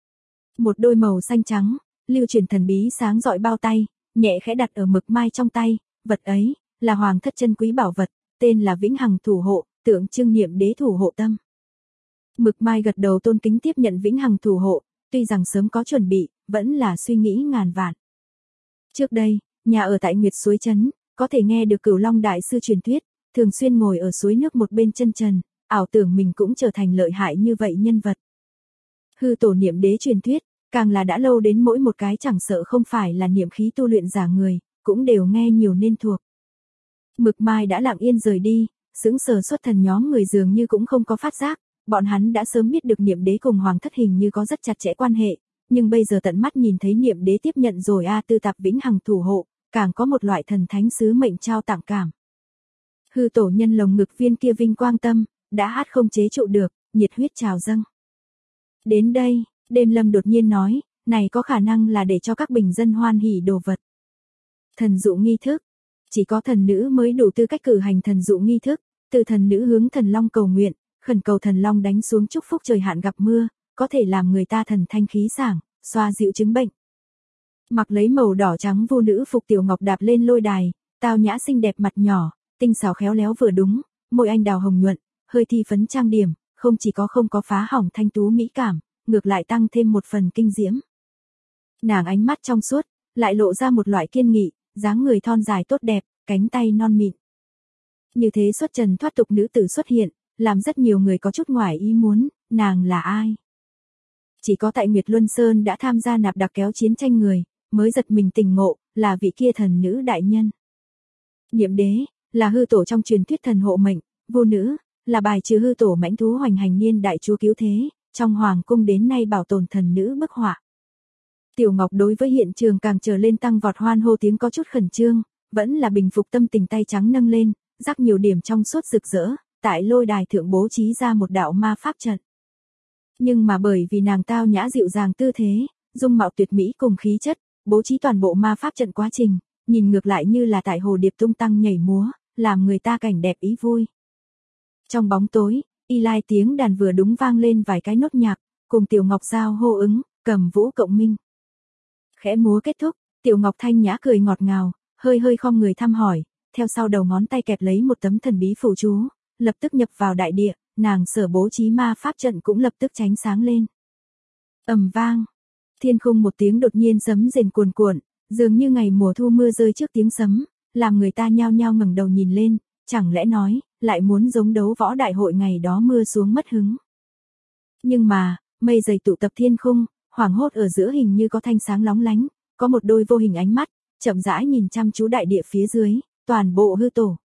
Một đôi màu xanh trắng, lưu truyền thần bí sáng rọi bao tay, nhẹ khẽ đặt ở Mực Mai trong tay, vật ấy, là hoàng thất chân quý bảo vật, tên là Vĩnh Hằng Thủ Hộ, tượng trưng Niệm Đế thủ hộ tâm. Mực Mai gật đầu tôn kính tiếp nhận Vĩnh Hằng Thủ Hộ, tuy rằng sớm có chuẩn bị, vẫn là suy nghĩ ngàn vạn. Trước đây, nhà ở tại Nguyệt Suối Trấn, có thể nghe được Cửu Long Đại Sư truyền thuyết, thường xuyên ngồi ở suối nước một bên chân trần, ảo tưởng mình cũng trở thành lợi hại như vậy nhân vật. Hư tổ Niệm Đế truyền thuyết, càng là đã lâu đến mỗi một cái chẳng sợ không phải là niệm khí tu luyện giả người, cũng đều nghe nhiều nên thuộc. Mực Mai đã lặng yên rời đi, sững sờ xuất thần nhóm người dường như cũng không có phát giác, bọn hắn đã sớm biết được Niệm Đế cùng Hoàng thất hình như có rất chặt chẽ quan hệ, nhưng bây giờ tận mắt nhìn thấy Niệm Đế tiếp nhận rồi A Tư Tạp Vĩnh Hằng Thủ Hộ, càng có một loại thần thánh sứ mệnh trao tặng cảm. Hư tổ nhân lồng ngực viên kia vinh quang tâm, đã hát không chế trụ được, nhiệt huyết trào dâng. Đến đây, Đêm Lâm đột nhiên nói, này có khả năng là để cho các bình dân hoan hỉ đồ vật. Thần dụ nghi thức, chỉ có thần nữ mới đủ tư cách cử hành thần dụ nghi thức, từ thần nữ hướng thần long cầu nguyện, khẩn cầu thần long đánh xuống chúc phúc trời hạn gặp mưa, có thể làm người ta thần thanh khí sảng, xoa dịu chứng bệnh. Mặc lấy màu đỏ trắng vô nữ phục Tiểu Ngọc đạp lên lôi đài, tao nhã xinh đẹp mặt nhỏ, tinh xảo khéo léo vừa đúng, môi anh đào hồng nhuận, hơi thi phấn trang điểm, không chỉ có không có phá hỏng thanh tú mỹ cảm, ngược lại tăng thêm một phần kinh diễm. Nàng ánh mắt trong suốt, lại lộ ra một loại kiên nghị, dáng người thon dài tốt đẹp, cánh tay non mịn. Như thế xuất trần thoát tục nữ tử xuất hiện, làm rất nhiều người có chút ngoài ý muốn, nàng là ai? Chỉ có tại Nguyệt Luân Sơn đã tham gia nạp đặc kéo chiến tranh người, mới giật mình tỉnh ngộ, là vị kia thần nữ đại nhân. Niệm Đế, là hư tổ trong truyền thuyết thần hộ mệnh, vô nữ, là bài trừ hư tổ mãnh thú hoành hành niên đại chúa cứu thế, trong hoàng cung đến nay bảo tồn thần nữ bức họa. Tiểu Ngọc đối với hiện trường càng trở lên tăng vọt hoan hô tiếng có chút khẩn trương, vẫn là bình phục tâm tình tay trắng nâng lên, rắc nhiều điểm trong suốt rực rỡ, tại lôi đài thượng bố trí ra một đạo ma pháp trận. Nhưng mà bởi vì nàng tao nhã dịu dàng tư thế, dung mạo tuyệt mỹ cùng khí chất, bố trí toàn bộ ma pháp trận quá trình, nhìn ngược lại như là tại hồ điệp tung tăng nhảy múa, làm người ta cảnh đẹp ý vui. Trong bóng tối, y lai tiếng đàn vừa đúng vang lên vài cái nốt nhạc, cùng Tiểu Ngọc giao hô ứng, cầm vũ cộng minh. Khẽ múa kết thúc, Tiểu Ngọc thanh nhã cười ngọt ngào, hơi hơi khom người thăm hỏi, theo sau đầu ngón tay kẹp lấy một tấm thần bí phù chú, lập tức nhập vào đại địa, nàng sở bố trí ma pháp trận cũng lập tức tránh sáng lên. Ầm vang, thiên khung một tiếng đột nhiên sấm rền cuồn cuộn, dường như ngày mùa thu mưa rơi trước tiếng sấm, làm người ta nhao nhao ngẩng đầu nhìn lên, chẳng lẽ nói, lại muốn giống đấu võ đại hội ngày đó mưa xuống mất hứng. Nhưng mà, mây dày tụ tập thiên khung, hoảng hốt ở giữa hình như có thanh sáng lóng lánh, có một đôi vô hình ánh mắt, chậm rãi nhìn chăm chú đại địa phía dưới, toàn bộ hư tổ.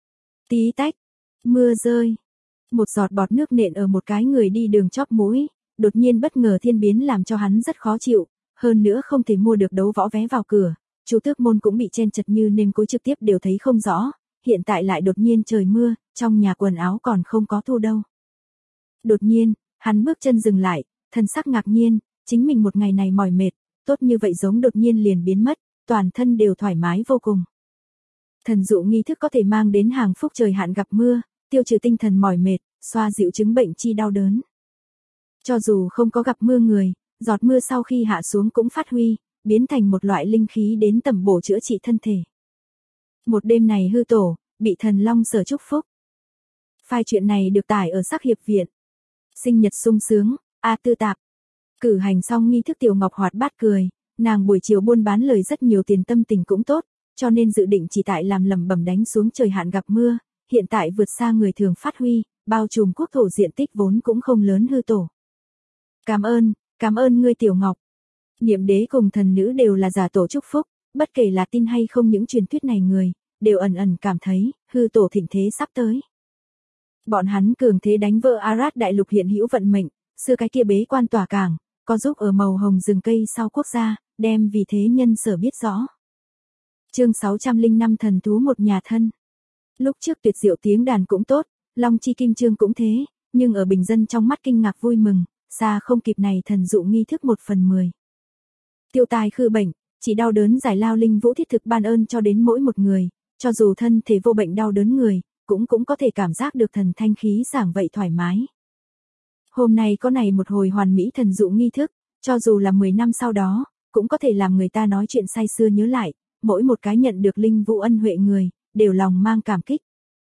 Tí tách, mưa rơi, một giọt bọt nước nện ở một cái người đi đường chóp mũi, đột nhiên bất ngờ thiên biến làm cho hắn rất khó chịu, hơn nữa không thể mua được đấu võ vé vào cửa, Chu Tước môn cũng bị chen chật như nêm cối trực tiếp đều thấy không rõ, hiện tại lại đột nhiên trời mưa, trong nhà quần áo còn không có thu đâu. Đột nhiên, hắn bước chân dừng lại, thân sắc ngạc nhiên, chính mình một ngày này mỏi mệt, tốt như vậy giống đột nhiên liền biến mất, toàn thân đều thoải mái vô cùng. Thần dụ nghi thức có thể mang đến hàng phúc trời hạn gặp mưa, tiêu trừ tinh thần mỏi mệt, xoa dịu chứng bệnh chi đau đớn. Cho dù không có gặp mưa người, giọt mưa sau khi hạ xuống cũng phát huy, biến thành một loại linh khí đến tầm bổ chữa trị thân thể. Một đêm này hư tổ, bị thần long sở chúc phúc, File chuyện này được tải ở Sắc Hiệp Viện. Sinh nhật sung sướng, A Tư Tạp. Cử hành xong nghi thức Tiểu Ngọc hoạt bát cười, nàng buổi chiều buôn bán lời rất nhiều tiền, tâm tình cũng tốt, cho nên dự định chỉ tại làm lẩm bẩm đánh xuống trời hạn gặp mưa, hiện tại vượt xa người thường phát huy, bao trùm quốc thổ diện tích vốn cũng không lớn hư tổ. Cảm ơn ngươi Tiểu Ngọc. Niệm đế cùng thần nữ đều là giả tổ chúc phúc, bất kể là tin hay không những truyền thuyết này người, đều ẩn ẩn cảm thấy, hư tổ thịnh thế sắp tới. Bọn hắn cường thế đánh vỡ Arad đại lục hiện hữu vận mệnh, xưa cái kia bế quan tỏa cảng, có giúp ở màu hồng rừng cây sau quốc gia, đem vì thế nhân sở biết rõ. Chương 605 thần thú một nhà thân. Lúc trước tuyệt diệu tiếng đàn cũng tốt, long chi kim chương cũng thế, nhưng ở bình dân trong mắt kinh ngạc vui mừng, xa không kịp này thần dụ nghi thức 1/10. Tiêu tài khư bệnh, chỉ đau đớn giải lao linh vũ thiết thực ban ơn cho đến mỗi một người, cho dù thân thể vô bệnh đau đớn người, cũng có thể cảm giác được thần thanh khí sảng vậy thoải mái. Hôm nay có này một hồi hoàn mỹ thần dụ nghi thức, cho dù là 10 năm sau đó, cũng có thể làm người ta nói chuyện say xưa nhớ lại, mỗi một cái nhận được linh vũ ân huệ người, đều lòng mang cảm kích.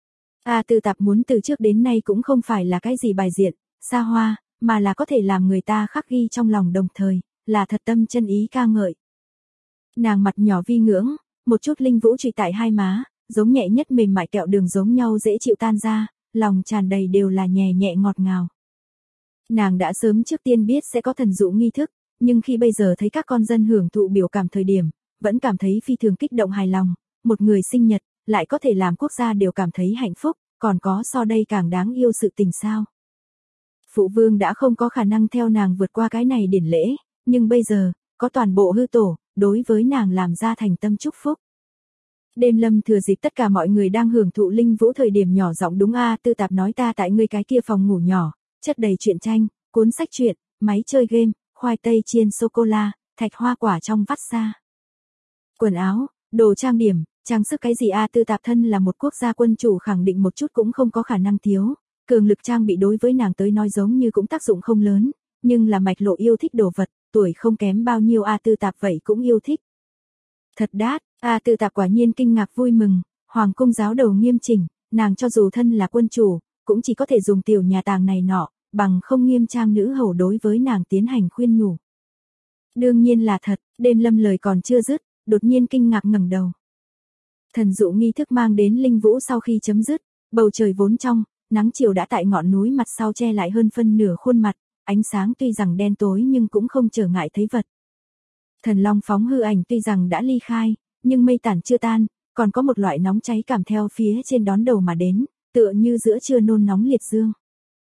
A Tư Tạp muốn từ trước đến nay cũng không phải là cái gì bài diện, xa hoa, mà là có thể làm người ta khắc ghi trong lòng đồng thời, là thật tâm chân ý ca ngợi. Nàng mặt nhỏ vi ngưỡng, một chút linh vũ trụy tại hai má, giống nhẹ nhất mềm mại kẹo đường giống nhau dễ chịu tan ra, lòng tràn đầy đều là nhẹ nhẹ ngọt ngào. Nàng đã sớm trước tiên biết sẽ có thần dụ nghi thức, nhưng khi bây giờ thấy các con dân hưởng thụ biểu cảm thời điểm, vẫn cảm thấy phi thường kích động hài lòng, một người sinh nhật, lại có thể làm quốc gia đều cảm thấy hạnh phúc, còn có so đây càng đáng yêu sự tình sao. Phụ vương đã không có khả năng theo nàng vượt qua cái này điển lễ, nhưng bây giờ, có toàn bộ hư tổ, đối với nàng làm ra thành tâm chúc phúc. Đêm lâm thừa dịp tất cả mọi người đang hưởng thụ linh vũ thời điểm nhỏ giọng đúng A Tư Tạp nói ta tại ngươi cái kia phòng ngủ nhỏ, chất đầy truyện tranh, cuốn sách truyện, máy chơi game, khoai tây chiên sô-cô-la, thạch hoa quả trong vắt xa. Quần áo, đồ trang điểm, trang sức cái gì A Tư Tạp thân là một quốc gia quân chủ khẳng định một chút cũng không có khả năng thiếu, cường lực trang bị đối với nàng tới nói giống như cũng tác dụng không lớn, nhưng là mạch lộ yêu thích đồ vật, tuổi không kém bao nhiêu A Tư Tạp vậy cũng yêu thích. Thật đát, A Tư Tạp quả nhiên kinh ngạc vui mừng, hoàng cung giáo đầu nghiêm chỉnh, nàng cho dù thân là quân chủ, cũng chỉ có thể dùng tiểu nhà tàng này nọ, bằng không nghiêm trang nữ hầu đối với nàng tiến hành khuyên nhủ. Đương nhiên là thật, đêm lâm lời còn chưa dứt, đột nhiên kinh ngạc ngẩng đầu. Thần dụ nghi thức mang đến linh vũ sau khi chấm dứt, bầu trời vốn trong, nắng chiều đã tại ngọn núi mặt sau che lại hơn phân nửa khuôn mặt, ánh sáng tuy rằng đen tối nhưng cũng không trở ngại thấy vật. Thần long phóng hư ảnh tuy rằng đã ly khai, nhưng mây tản chưa tan, còn có một loại nóng cháy cảm theo phía trên đón đầu mà đến, tựa như giữa trưa nôn nóng liệt dương.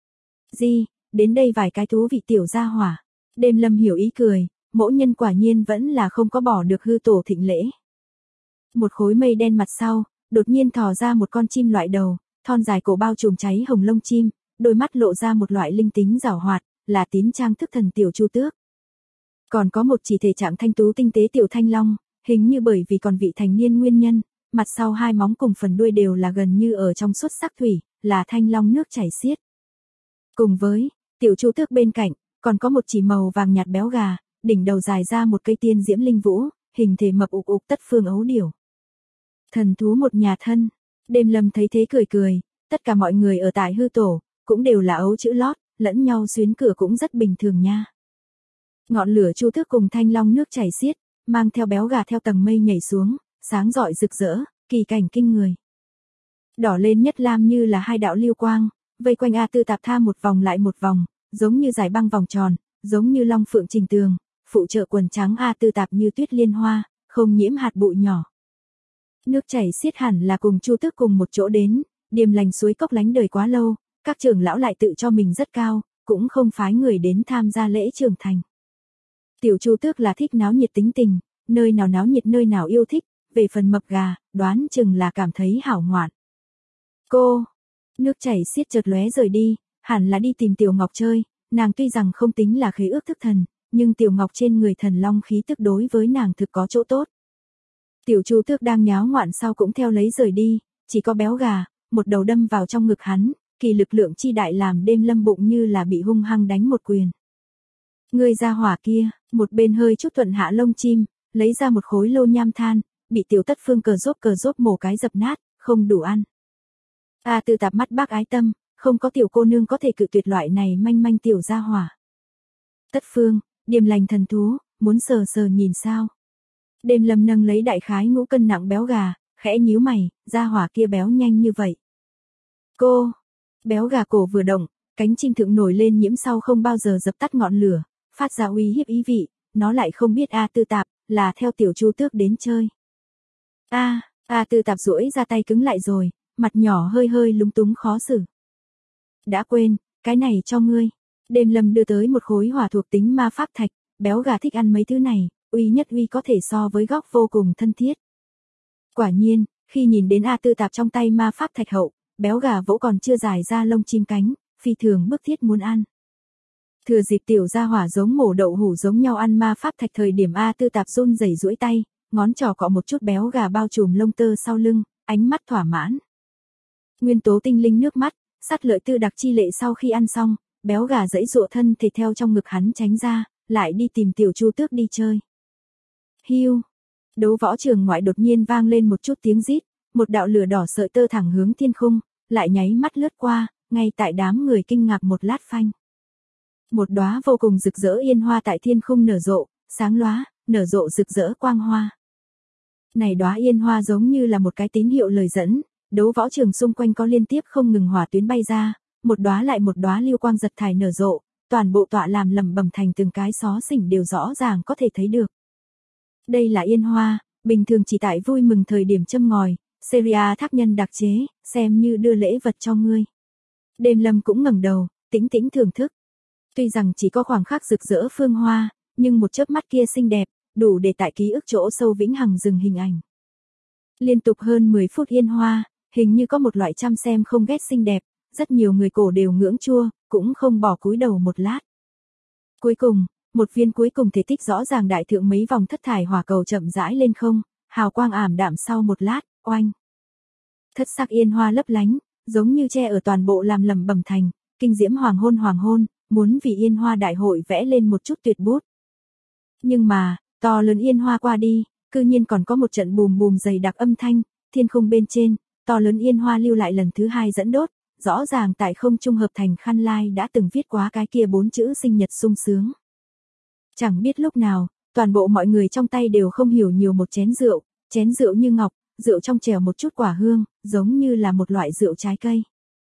Đến đây vài cái thú vị tiểu gia hỏa. Đêm lâm hiểu ý cười, mẫu nhân quả nhiên vẫn là không có bỏ được hư tổ thịnh lễ. Một khối mây đen mặt sau, đột nhiên thò ra một con chim loại đầu, thon dài cổ bao trùm cháy hồng lông chim, đôi mắt lộ ra một loại linh tính giảo hoạt, là tín trang thức thần tiểu chu tước. Còn có một chỉ thể trạng thanh tú tinh tế tiểu thanh long, hình như bởi vì còn vị thành niên nguyên nhân, mặt sau hai móng cùng phần đuôi đều là gần như ở trong xuất sắc thủy, là thanh long nước chảy xiết. Cùng với, tiểu chu tước bên cạnh, còn có một chỉ màu vàng nhạt béo gà, đỉnh đầu dài ra một cây tiên diễm linh vũ, hình thể mập ục ục tất phương ấu điểu. Thần thú một nhà thân, đêm lâm thấy thế cười cười, tất cả mọi người ở tại hư tổ, cũng đều là ấu chữ lót, lẫn nhau xuyến cửa cũng rất bình thường nha. Ngọn lửa chu tước cùng thanh long nước chảy xiết, mang theo béo gà theo tầng mây nhảy xuống, sáng rọi rực rỡ, kỳ cảnh kinh người. Đỏ lên nhất lam như là hai đạo lưu quang, vây quanh A Tư Tạp tha một vòng lại một vòng, giống như giải băng vòng tròn, giống như long phượng trình tường, phụ trợ quần trắng A Tư Tạp như tuyết liên hoa, không nhiễm hạt bụi nhỏ. Nước chảy xiết hẳn là cùng chu tước cùng một chỗ đến, điềm lành suối cốc lánh đời quá lâu, các trưởng lão lại tự cho mình rất cao, cũng không phái người đến tham gia lễ trưởng thành. Tiểu chu tước là thích náo nhiệt tính tình, nơi nào náo nhiệt nơi nào yêu thích, về phần mập gà, đoán chừng là cảm thấy hảo ngoạn. Cô, nước chảy xiết chợt lóe rời đi, hẳn là đi tìm Tiểu Ngọc chơi, nàng tuy rằng không tính là khế ước thức thần, nhưng Tiểu Ngọc trên người thần long khí tức đối với nàng thực có chỗ tốt. Tiểu chu tước đang nháo ngoạn sau cũng theo lấy rời đi, chỉ có béo gà, một đầu đâm vào trong ngực hắn, kỳ lực lượng chi đại làm đêm lâm bụng như là bị hung hăng đánh một quyền. Người ra hỏa kia, một bên hơi chút thuận hạ lông chim, lấy ra một khối lô nham than, bị tiểu tất phương cờ rốt mổ cái dập nát, không đủ ăn. A Tư Tạp mắt bác ái tâm, không có tiểu cô nương có thể cự tuyệt loại này manh manh tiểu gia hỏa. Tất Phương, điềm lành thần thú, muốn sờ sờ nhìn sao? Đêm Lâm nâng lấy đại khái ngũ cân nặng béo gà, khẽ nhíu mày, gia hỏa kia béo nhanh như vậy. Cô, béo gà cổ vừa động, cánh chim thượng nổi lên nhiễm sau không bao giờ dập tắt ngọn lửa, phát ra uy hiếp ý vị, nó lại không biết A Tư Tạp là theo tiểu Chu Tước đến chơi. A Tư Tạp duỗi ra tay cứng lại rồi, mặt nhỏ hơi hơi lúng túng khó xử. Đã quên, cái này cho ngươi. Đêm Lâm đưa tới một khối hỏa thuộc tính ma pháp thạch, béo gà thích ăn mấy thứ này, uy nhất uy có thể so với góc vô cùng thân thiết. Quả nhiên, khi nhìn đến A Tư Tạp trong tay ma pháp thạch hậu, béo gà vỗ còn chưa dài ra lông chim cánh, phi thường bức thiết muốn ăn. Thừa dịp tiểu gia hỏa giống mổ đậu hủ giống nhau ăn ma pháp thạch thời điểm A Tư Tạp run rẩy duỗi tay, ngón trỏ cọ một chút béo gà bao trùm lông tơ sau lưng, ánh mắt thỏa mãn. Nguyên tố tinh linh nước mắt, sắt lợi tư đặc chi lệ sau khi ăn xong, béo gà giãy giụa thân thể theo trong ngực hắn tránh ra, lại đi tìm tiểu Chu Tước đi chơi. Hiu, đấu võ trường ngoại đột nhiên vang lên một chút tiếng rít, một đạo lửa đỏ sợi tơ thẳng hướng thiên khung, lại nháy mắt lướt qua, ngay tại đám người kinh ngạc một lát phanh. Một đóa vô cùng rực rỡ yên hoa tại thiên khung nở rộ, sáng lóa, nở rộ rực rỡ quang hoa. Này đóa yên hoa giống như là một cái tín hiệu lời dẫn, đấu võ trường xung quanh có liên tiếp không ngừng hỏa tuyến bay ra, một đóa lại một đóa lưu quang giật thải nở rộ, toàn bộ tọa làm lầm bầm thành từng cái xó xỉnh đều rõ ràng có thể thấy được. Đây là yên hoa, bình thường chỉ tại vui mừng thời điểm châm ngòi, Seria thác nhân đặc chế, xem như đưa lễ vật cho ngươi. Đêm Lâm cũng ngẩng đầu, tĩnh tĩnh thưởng thức. Tuy rằng chỉ có khoảng khắc rực rỡ phương hoa, nhưng một chớp mắt kia xinh đẹp, đủ để tại ký ức chỗ sâu vĩnh hằng dừng hình ảnh. Liên tục hơn 10 phút yên hoa, hình như có một loại chăm xem không ghét xinh đẹp, rất nhiều người cổ đều ngưỡng chua, cũng không bỏ cúi đầu một lát. Cuối cùng, một viên cuối cùng thể tích rõ ràng đại thượng mấy vòng thất thải hỏa cầu chậm rãi lên không, hào quang ảm đạm sau một lát, oanh. Thất sắc yên hoa lấp lánh, giống như che ở toàn bộ làm lầm bầm thành, kinh diễm hoàng hôn, muốn vì yên hoa đại hội vẽ lên một chút tuyệt bút. Nhưng mà, to lớn yên hoa qua đi, cư nhiên còn có một trận bùm bùm dày đặc âm thanh, thiên khung bên trên, to lớn yên hoa lưu lại lần thứ hai dẫn đốt, rõ ràng tại không trung hợp thành khăn lai đã từng viết quá cái kia 4 chữ sinh nhật sung sướng. Chẳng biết lúc nào, toàn bộ mọi người trong tay đều không hiểu nhiều một chén rượu như ngọc, rượu trong trèo một chút quả hương, giống như là một loại rượu trái cây.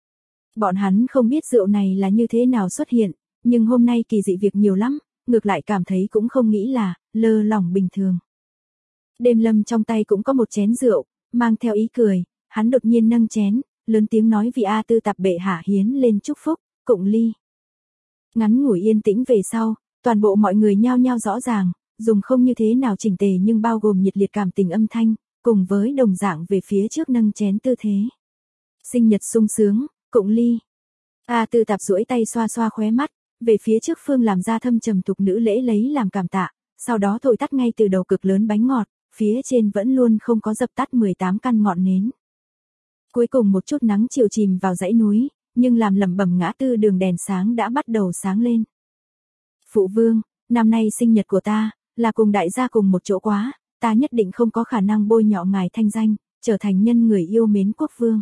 Bọn hắn không biết rượu này là như thế nào xuất hiện, nhưng hôm nay kỳ dị việc nhiều lắm, ngược lại cảm thấy cũng không nghĩ là lơ lỏng bình thường. Đêm Lâm trong tay cũng có một chén rượu, mang theo ý cười, hắn đột nhiên nâng chén, lớn tiếng nói vì A Tư Tạp bệ hạ hiến lên chúc phúc, cụng ly. Ngắn ngủi yên tĩnh về sau, toàn bộ mọi người nhao nhao rõ ràng, dùng không như thế nào chỉnh tề nhưng bao gồm nhiệt liệt cảm tình âm thanh, cùng với đồng dạng về phía trước nâng chén tư thế. Sinh nhật sung sướng, cụng ly. A Tư Tạp duỗi tay xoa xoa khóe mắt, về phía trước phương làm ra thâm trầm tục nữ lễ lấy làm cảm tạ, sau đó thổi tắt ngay từ đầu cực lớn bánh ngọt, phía trên vẫn luôn không có dập tắt 18 căn ngọn nến. Cuối cùng một chút nắng chiều chìm vào dãy núi, nhưng làm lẩm bẩm ngã tư đường đèn sáng đã bắt đầu sáng lên. Phụ vương, năm nay sinh nhật của ta, là cùng đại gia cùng một chỗ quá, ta nhất định không có khả năng bôi nhọ ngài thanh danh, trở thành nhân người yêu mến quốc vương.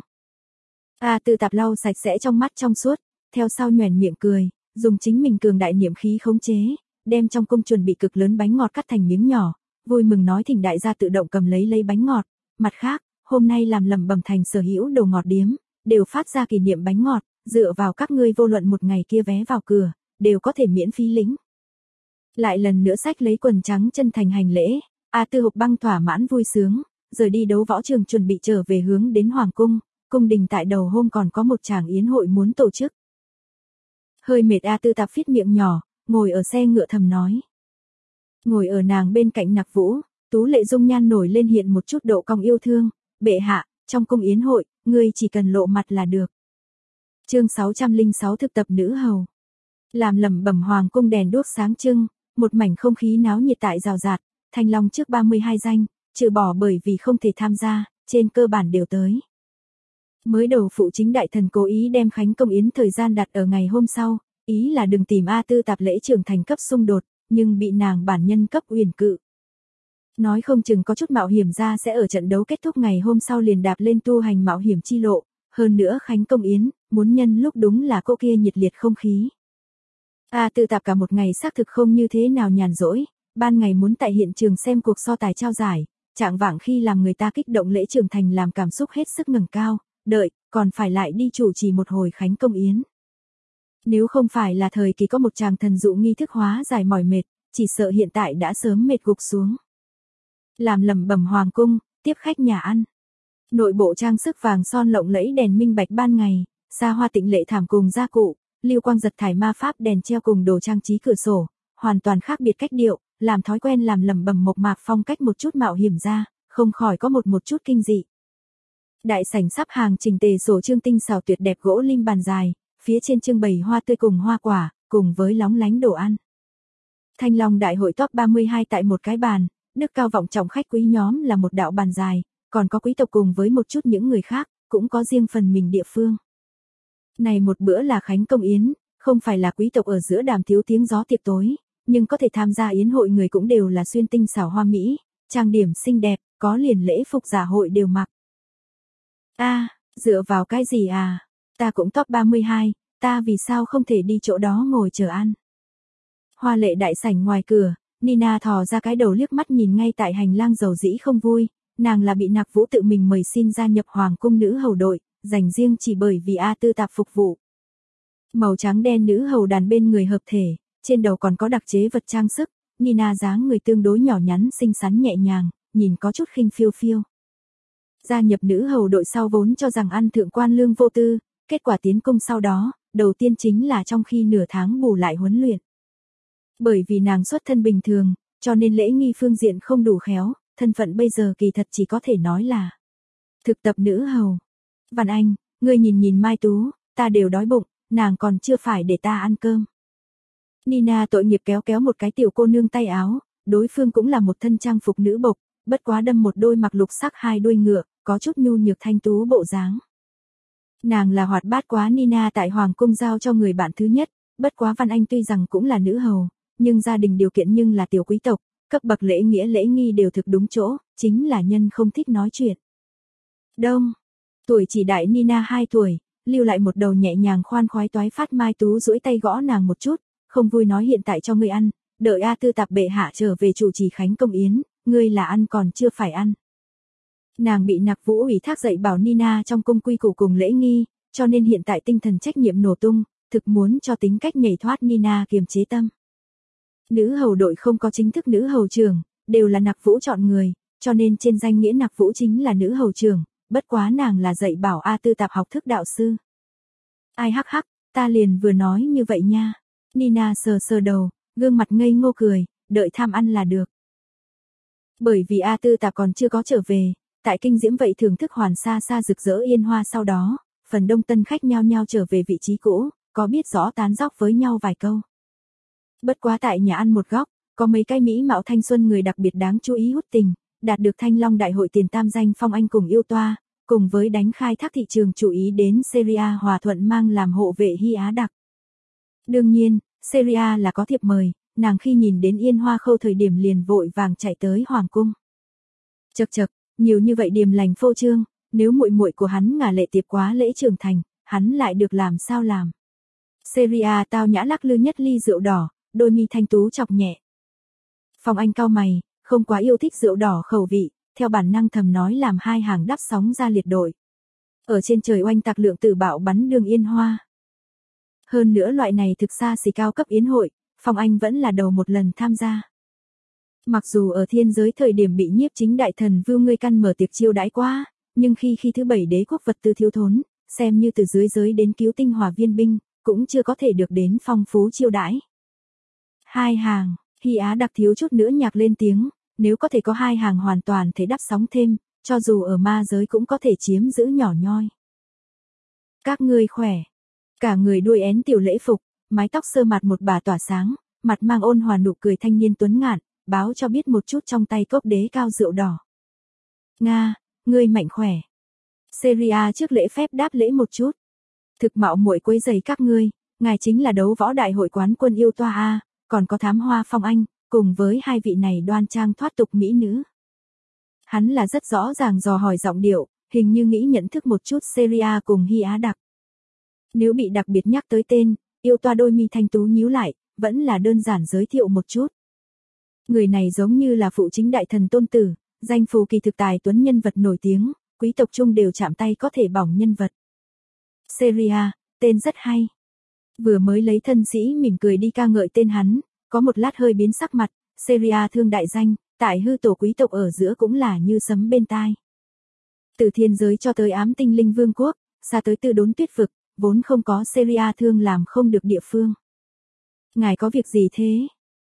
A Tư Tạp lau sạch sẽ trong mắt trong suốt, theo sau nhoẻn miệng cười, dùng chính mình cường đại niệm khí khống chế, đem trong cung chuẩn bị cực lớn bánh ngọt cắt thành miếng nhỏ, vui mừng nói thỉnh đại gia tự động cầm lấy bánh ngọt. Mặt khác, hôm nay làm lẩm bẩm thành sở hữu đồ ngọt điếm, đều phát ra kỷ niệm bánh ngọt, dựa vào các ngươi vô luận một ngày kia vé vào cửa, đều có thể miễn phí lĩnh. Lại lần nữa xách lấy quần trắng chân thành hành lễ, A Tư Hục Băng thỏa mãn vui sướng, rời đi đấu võ trường chuẩn bị trở về hướng đến hoàng cung, cung đình tại đầu hôm còn có một tràng yến hội muốn tổ chức. Hơi mệt A Tư Tạp phít miệng nhỏ, ngồi ở xe ngựa thầm nói. Ngồi ở nàng bên cạnh Nặc Vũ, tú lệ dung nhan nổi lên hiện một chút độ cong yêu thương, bệ hạ, trong cung yến hội, ngươi chỉ cần lộ mặt là được. Chương 606 thực tập nữ hầu. Làm lẩm bẩm hoàng cung đèn đuốc sáng trưng, một mảnh không khí náo nhiệt tại rào rạt, Thanh Long trước 32 danh, trừ bỏ bởi vì không thể tham gia, trên cơ bản đều tới. Mới đầu phụ chính đại thần cố ý đem khánh công yến thời gian đặt ở ngày hôm sau, ý là đừng tìm A Tư Tạp lễ trưởng thành cấp xung đột, nhưng bị nàng bản nhân cấp uyển cự. Nói không chừng có chút mạo hiểm ra sẽ ở trận đấu kết thúc ngày hôm sau liền đạp lên tu hành mạo hiểm chi lộ, hơn nữa khánh công yến, muốn nhân lúc đúng là cô kia nhiệt liệt không khí. A Tư Tạp cả một ngày xác thực không như thế nào nhàn rỗi, ban ngày muốn tại hiện trường xem cuộc so tài trao giải, trạng vạng khi làm người ta kích động lễ trưởng thành làm cảm xúc hết sức ngẩng cao, đợi, còn phải lại đi chủ trì một hồi khánh công yến. Nếu không phải là thời kỳ có một chàng thần dụ nghi thức hóa giải mỏi mệt, chỉ sợ hiện tại đã sớm mệt gục xuống. Làm lẩm bẩm hoàng cung, tiếp khách nhà ăn. Nội bộ trang sức vàng son lộng lẫy đèn minh bạch ban ngày, xa hoa tịnh lệ thảm cùng gia cụ, lưu quang giật thải ma pháp đèn treo cùng đồ trang trí cửa sổ, hoàn toàn khác biệt cách điệu, làm thói quen làm lẩm bẩm mộc mạc phong cách một chút mạo hiểm ra, không khỏi có một chút kinh dị. Đại sảnh sắp hàng chỉnh tề sổ trương tinh xảo tuyệt đẹp gỗ lim bàn dài, phía trên trưng bày hoa tươi cùng hoa quả, cùng với lóng lánh đồ ăn. Thanh Long đại hội top 32 tại một cái bàn, đức cao vọng trọng khách quý nhóm là một đạo bàn dài, còn có quý tộc cùng với một chút những người khác, cũng có riêng phần mình địa phương. Này một bữa là khánh công yến, không phải là quý tộc ở giữa đàm thiếu tiếng gió tiệc tối, nhưng có thể tham gia yến hội người cũng đều là xuyên tinh xảo hoa mỹ, trang điểm xinh đẹp, có liền lễ phục dạ hội đều mặc. Dựa vào cái gì à? Ta cũng top 32, ta vì sao không thể đi chỗ đó ngồi chờ ăn? Hoa lệ đại sảnh ngoài cửa, Nina thò ra cái đầu liếc mắt nhìn ngay tại hành lang dầu dĩ không vui, nàng là bị Nặc Vũ tự mình mời xin gia nhập hoàng cung nữ hầu đội, dành riêng chỉ bởi vì A Tư Tạp phục vụ. Màu trắng đen nữ hầu đàn bên người hợp thể, trên đầu còn có đặc chế vật trang sức, Nina dáng người tương đối nhỏ nhắn xinh xắn nhẹ nhàng, nhìn có chút khinh phiêu phiêu. Gia nhập nữ hầu đội sau vốn cho rằng ăn thượng quan lương vô tư, kết quả tiến cung sau đó, đầu tiên chính là trong khi nửa tháng bù lại huấn luyện. Bởi vì nàng xuất thân bình thường, cho nên lễ nghi phương diện không đủ khéo, thân phận bây giờ kỳ thật chỉ có thể nói là thực tập nữ hầu. Văn Anh, ngươi nhìn nhìn Mai Tú, ta đều đói bụng, nàng còn chưa phải để ta ăn cơm. Nina tội nghiệp kéo kéo một cái tiểu cô nương tay áo, đối phương cũng là một thân trang phục nữ bộc, bất quá đâm một đôi mặc lục sắc hai đuôi ngựa, có chút nhu nhược thanh tú bộ dáng. Nàng là hoạt bát quá Nina tại hoàng cung giao cho người bạn thứ nhất, bất quá Văn Anh tuy rằng cũng là nữ hầu, nhưng gia đình điều kiện nhưng là tiểu quý tộc, cấp bậc lễ nghĩa lễ nghi đều thực đúng chỗ, chính là nhân không thích nói chuyện. Đông, tuổi chỉ đại Nina 2 tuổi, lưu lại một đầu nhẹ nhàng khoan khoái toái phát Mai Tú duỗi tay gõ nàng một chút, không vui nói hiện tại cho ngươi ăn, đợi A Tư Tạp bệ hạ trở về chủ trì khánh công yến, ngươi là ăn còn chưa phải ăn. Nàng bị Nặc Vũ ủy thác dạy bảo Nina trong cung quy củ cùng lễ nghi, cho nên hiện tại tinh thần trách nhiệm nổ tung, thực muốn cho tính cách nhảy thoát Nina kiềm chế tâm. Nữ hầu đội không có chính thức nữ hầu trưởng, đều là Nặc Vũ chọn người, cho nên trên danh nghĩa Nặc Vũ chính là nữ hầu trưởng, bất quá nàng là dạy bảo A Tư Tạp học thức đạo sư. Ai hắc hắc, ta liền vừa nói như vậy nha. Nina sờ sờ đầu, gương mặt ngây ngô cười, đợi tham ăn là được. Bởi vì A Tư Tạp còn chưa có trở về, tại kinh diễm vậy thưởng thức hoàn xa xa rực rỡ yên hoa sau đó, phần đông tân khách nhao nhao trở về vị trí cũ, có biết rõ tán dóc với nhau vài câu. Bất quá tại nhà ăn một góc, có mấy cái mỹ mạo thanh xuân người đặc biệt đáng chú ý hút tình, đạt được Thanh Long đại hội tiền tam danh Phong Anh cùng yêu toa, cùng với đánh khai thác thị trường chú ý đến Seria hòa thuận mang làm hộ vệ Hy Á Đặc. Đương nhiên, Seria là có thiệp mời, nàng khi nhìn đến Yên Hoa Khâu thời điểm liền vội vàng chạy tới hoàng cung. Chậc chậc, nhiều như vậy điềm lành phô trương, nếu muội muội của hắn ngả lệ tiệp quá lễ trưởng thành, hắn lại được làm sao làm. Seria tao nhã lắc lư nhất ly rượu đỏ, đôi mi thanh tú chọc nhẹ. Phong Anh cau mày, không quá yêu thích rượu đỏ khẩu vị, theo bản năng thầm nói làm hai hàng đắp sóng ra liệt đội. Ở trên trời oanh tạc lượng tử bạo bắn đường Yên Hoa. Hơn nữa loại này thực xa xỉ cao cấp yến hội, Phong Anh vẫn là đầu một lần tham gia. Mặc dù ở thiên giới thời điểm bị nhiếp chính đại thần Vưu Ngươi Căn mở tiệc chiêu đãi qua, nhưng khi thứ 7 đế quốc vật tư thiếu thốn, xem như từ dưới giới đến cứu tinh hỏa viên binh, cũng chưa có thể được đến phong phú chiêu đãi. Hai hàng, Hy Á Đặc thiếu chút nữa nhạc lên tiếng, nếu có thể có hai hàng hoàn toàn thể đắp sóng thêm, cho dù ở ma giới cũng có thể chiếm giữ nhỏ nhoi. Các ngươi khỏe. Cả người đuôi én tiểu lễ phục, mái tóc sơ mặt một bà tỏa sáng, mặt mang ôn hòa nụ cười thanh niên tuấn ngạn, báo cho biết một chút trong tay cốc đế cao rượu đỏ. Nga, ngươi mạnh khỏe. Seria trước lễ phép đáp lễ một chút. Thực mạo muội quấy rầy các ngươi, ngài chính là đấu võ đại hội quán quân yêu toa a, còn có thám hoa Phong Anh, cùng với hai vị này đoan trang thoát tục mỹ nữ. Hắn là rất rõ ràng dò hỏi giọng điệu, hình như nghĩ nhận thức một chút Seria cùng Hy Á Đặc. Nếu bị đặc biệt nhắc tới tên, yêu toa đôi mi thanh tú nhíu lại, vẫn là đơn giản giới thiệu một chút. Người này giống như là phụ chính đại thần tôn tử, danh phù kỳ thực tài tuấn nhân vật nổi tiếng, quý tộc chung đều chạm tay có thể bỏng nhân vật. Seria, tên rất hay. Vừa mới lấy thân sĩ mỉm cười đi ca ngợi tên hắn, có một lát hơi biến sắc mặt, Seria thương đại danh, tại hư tổ quý tộc ở giữa cũng là như sấm bên tai. Từ thiên giới cho tới ám tinh linh vương quốc, xa tới tư đốn tuyết vực, vốn không có Seria thương làm không được địa phương. Ngài có việc gì thế?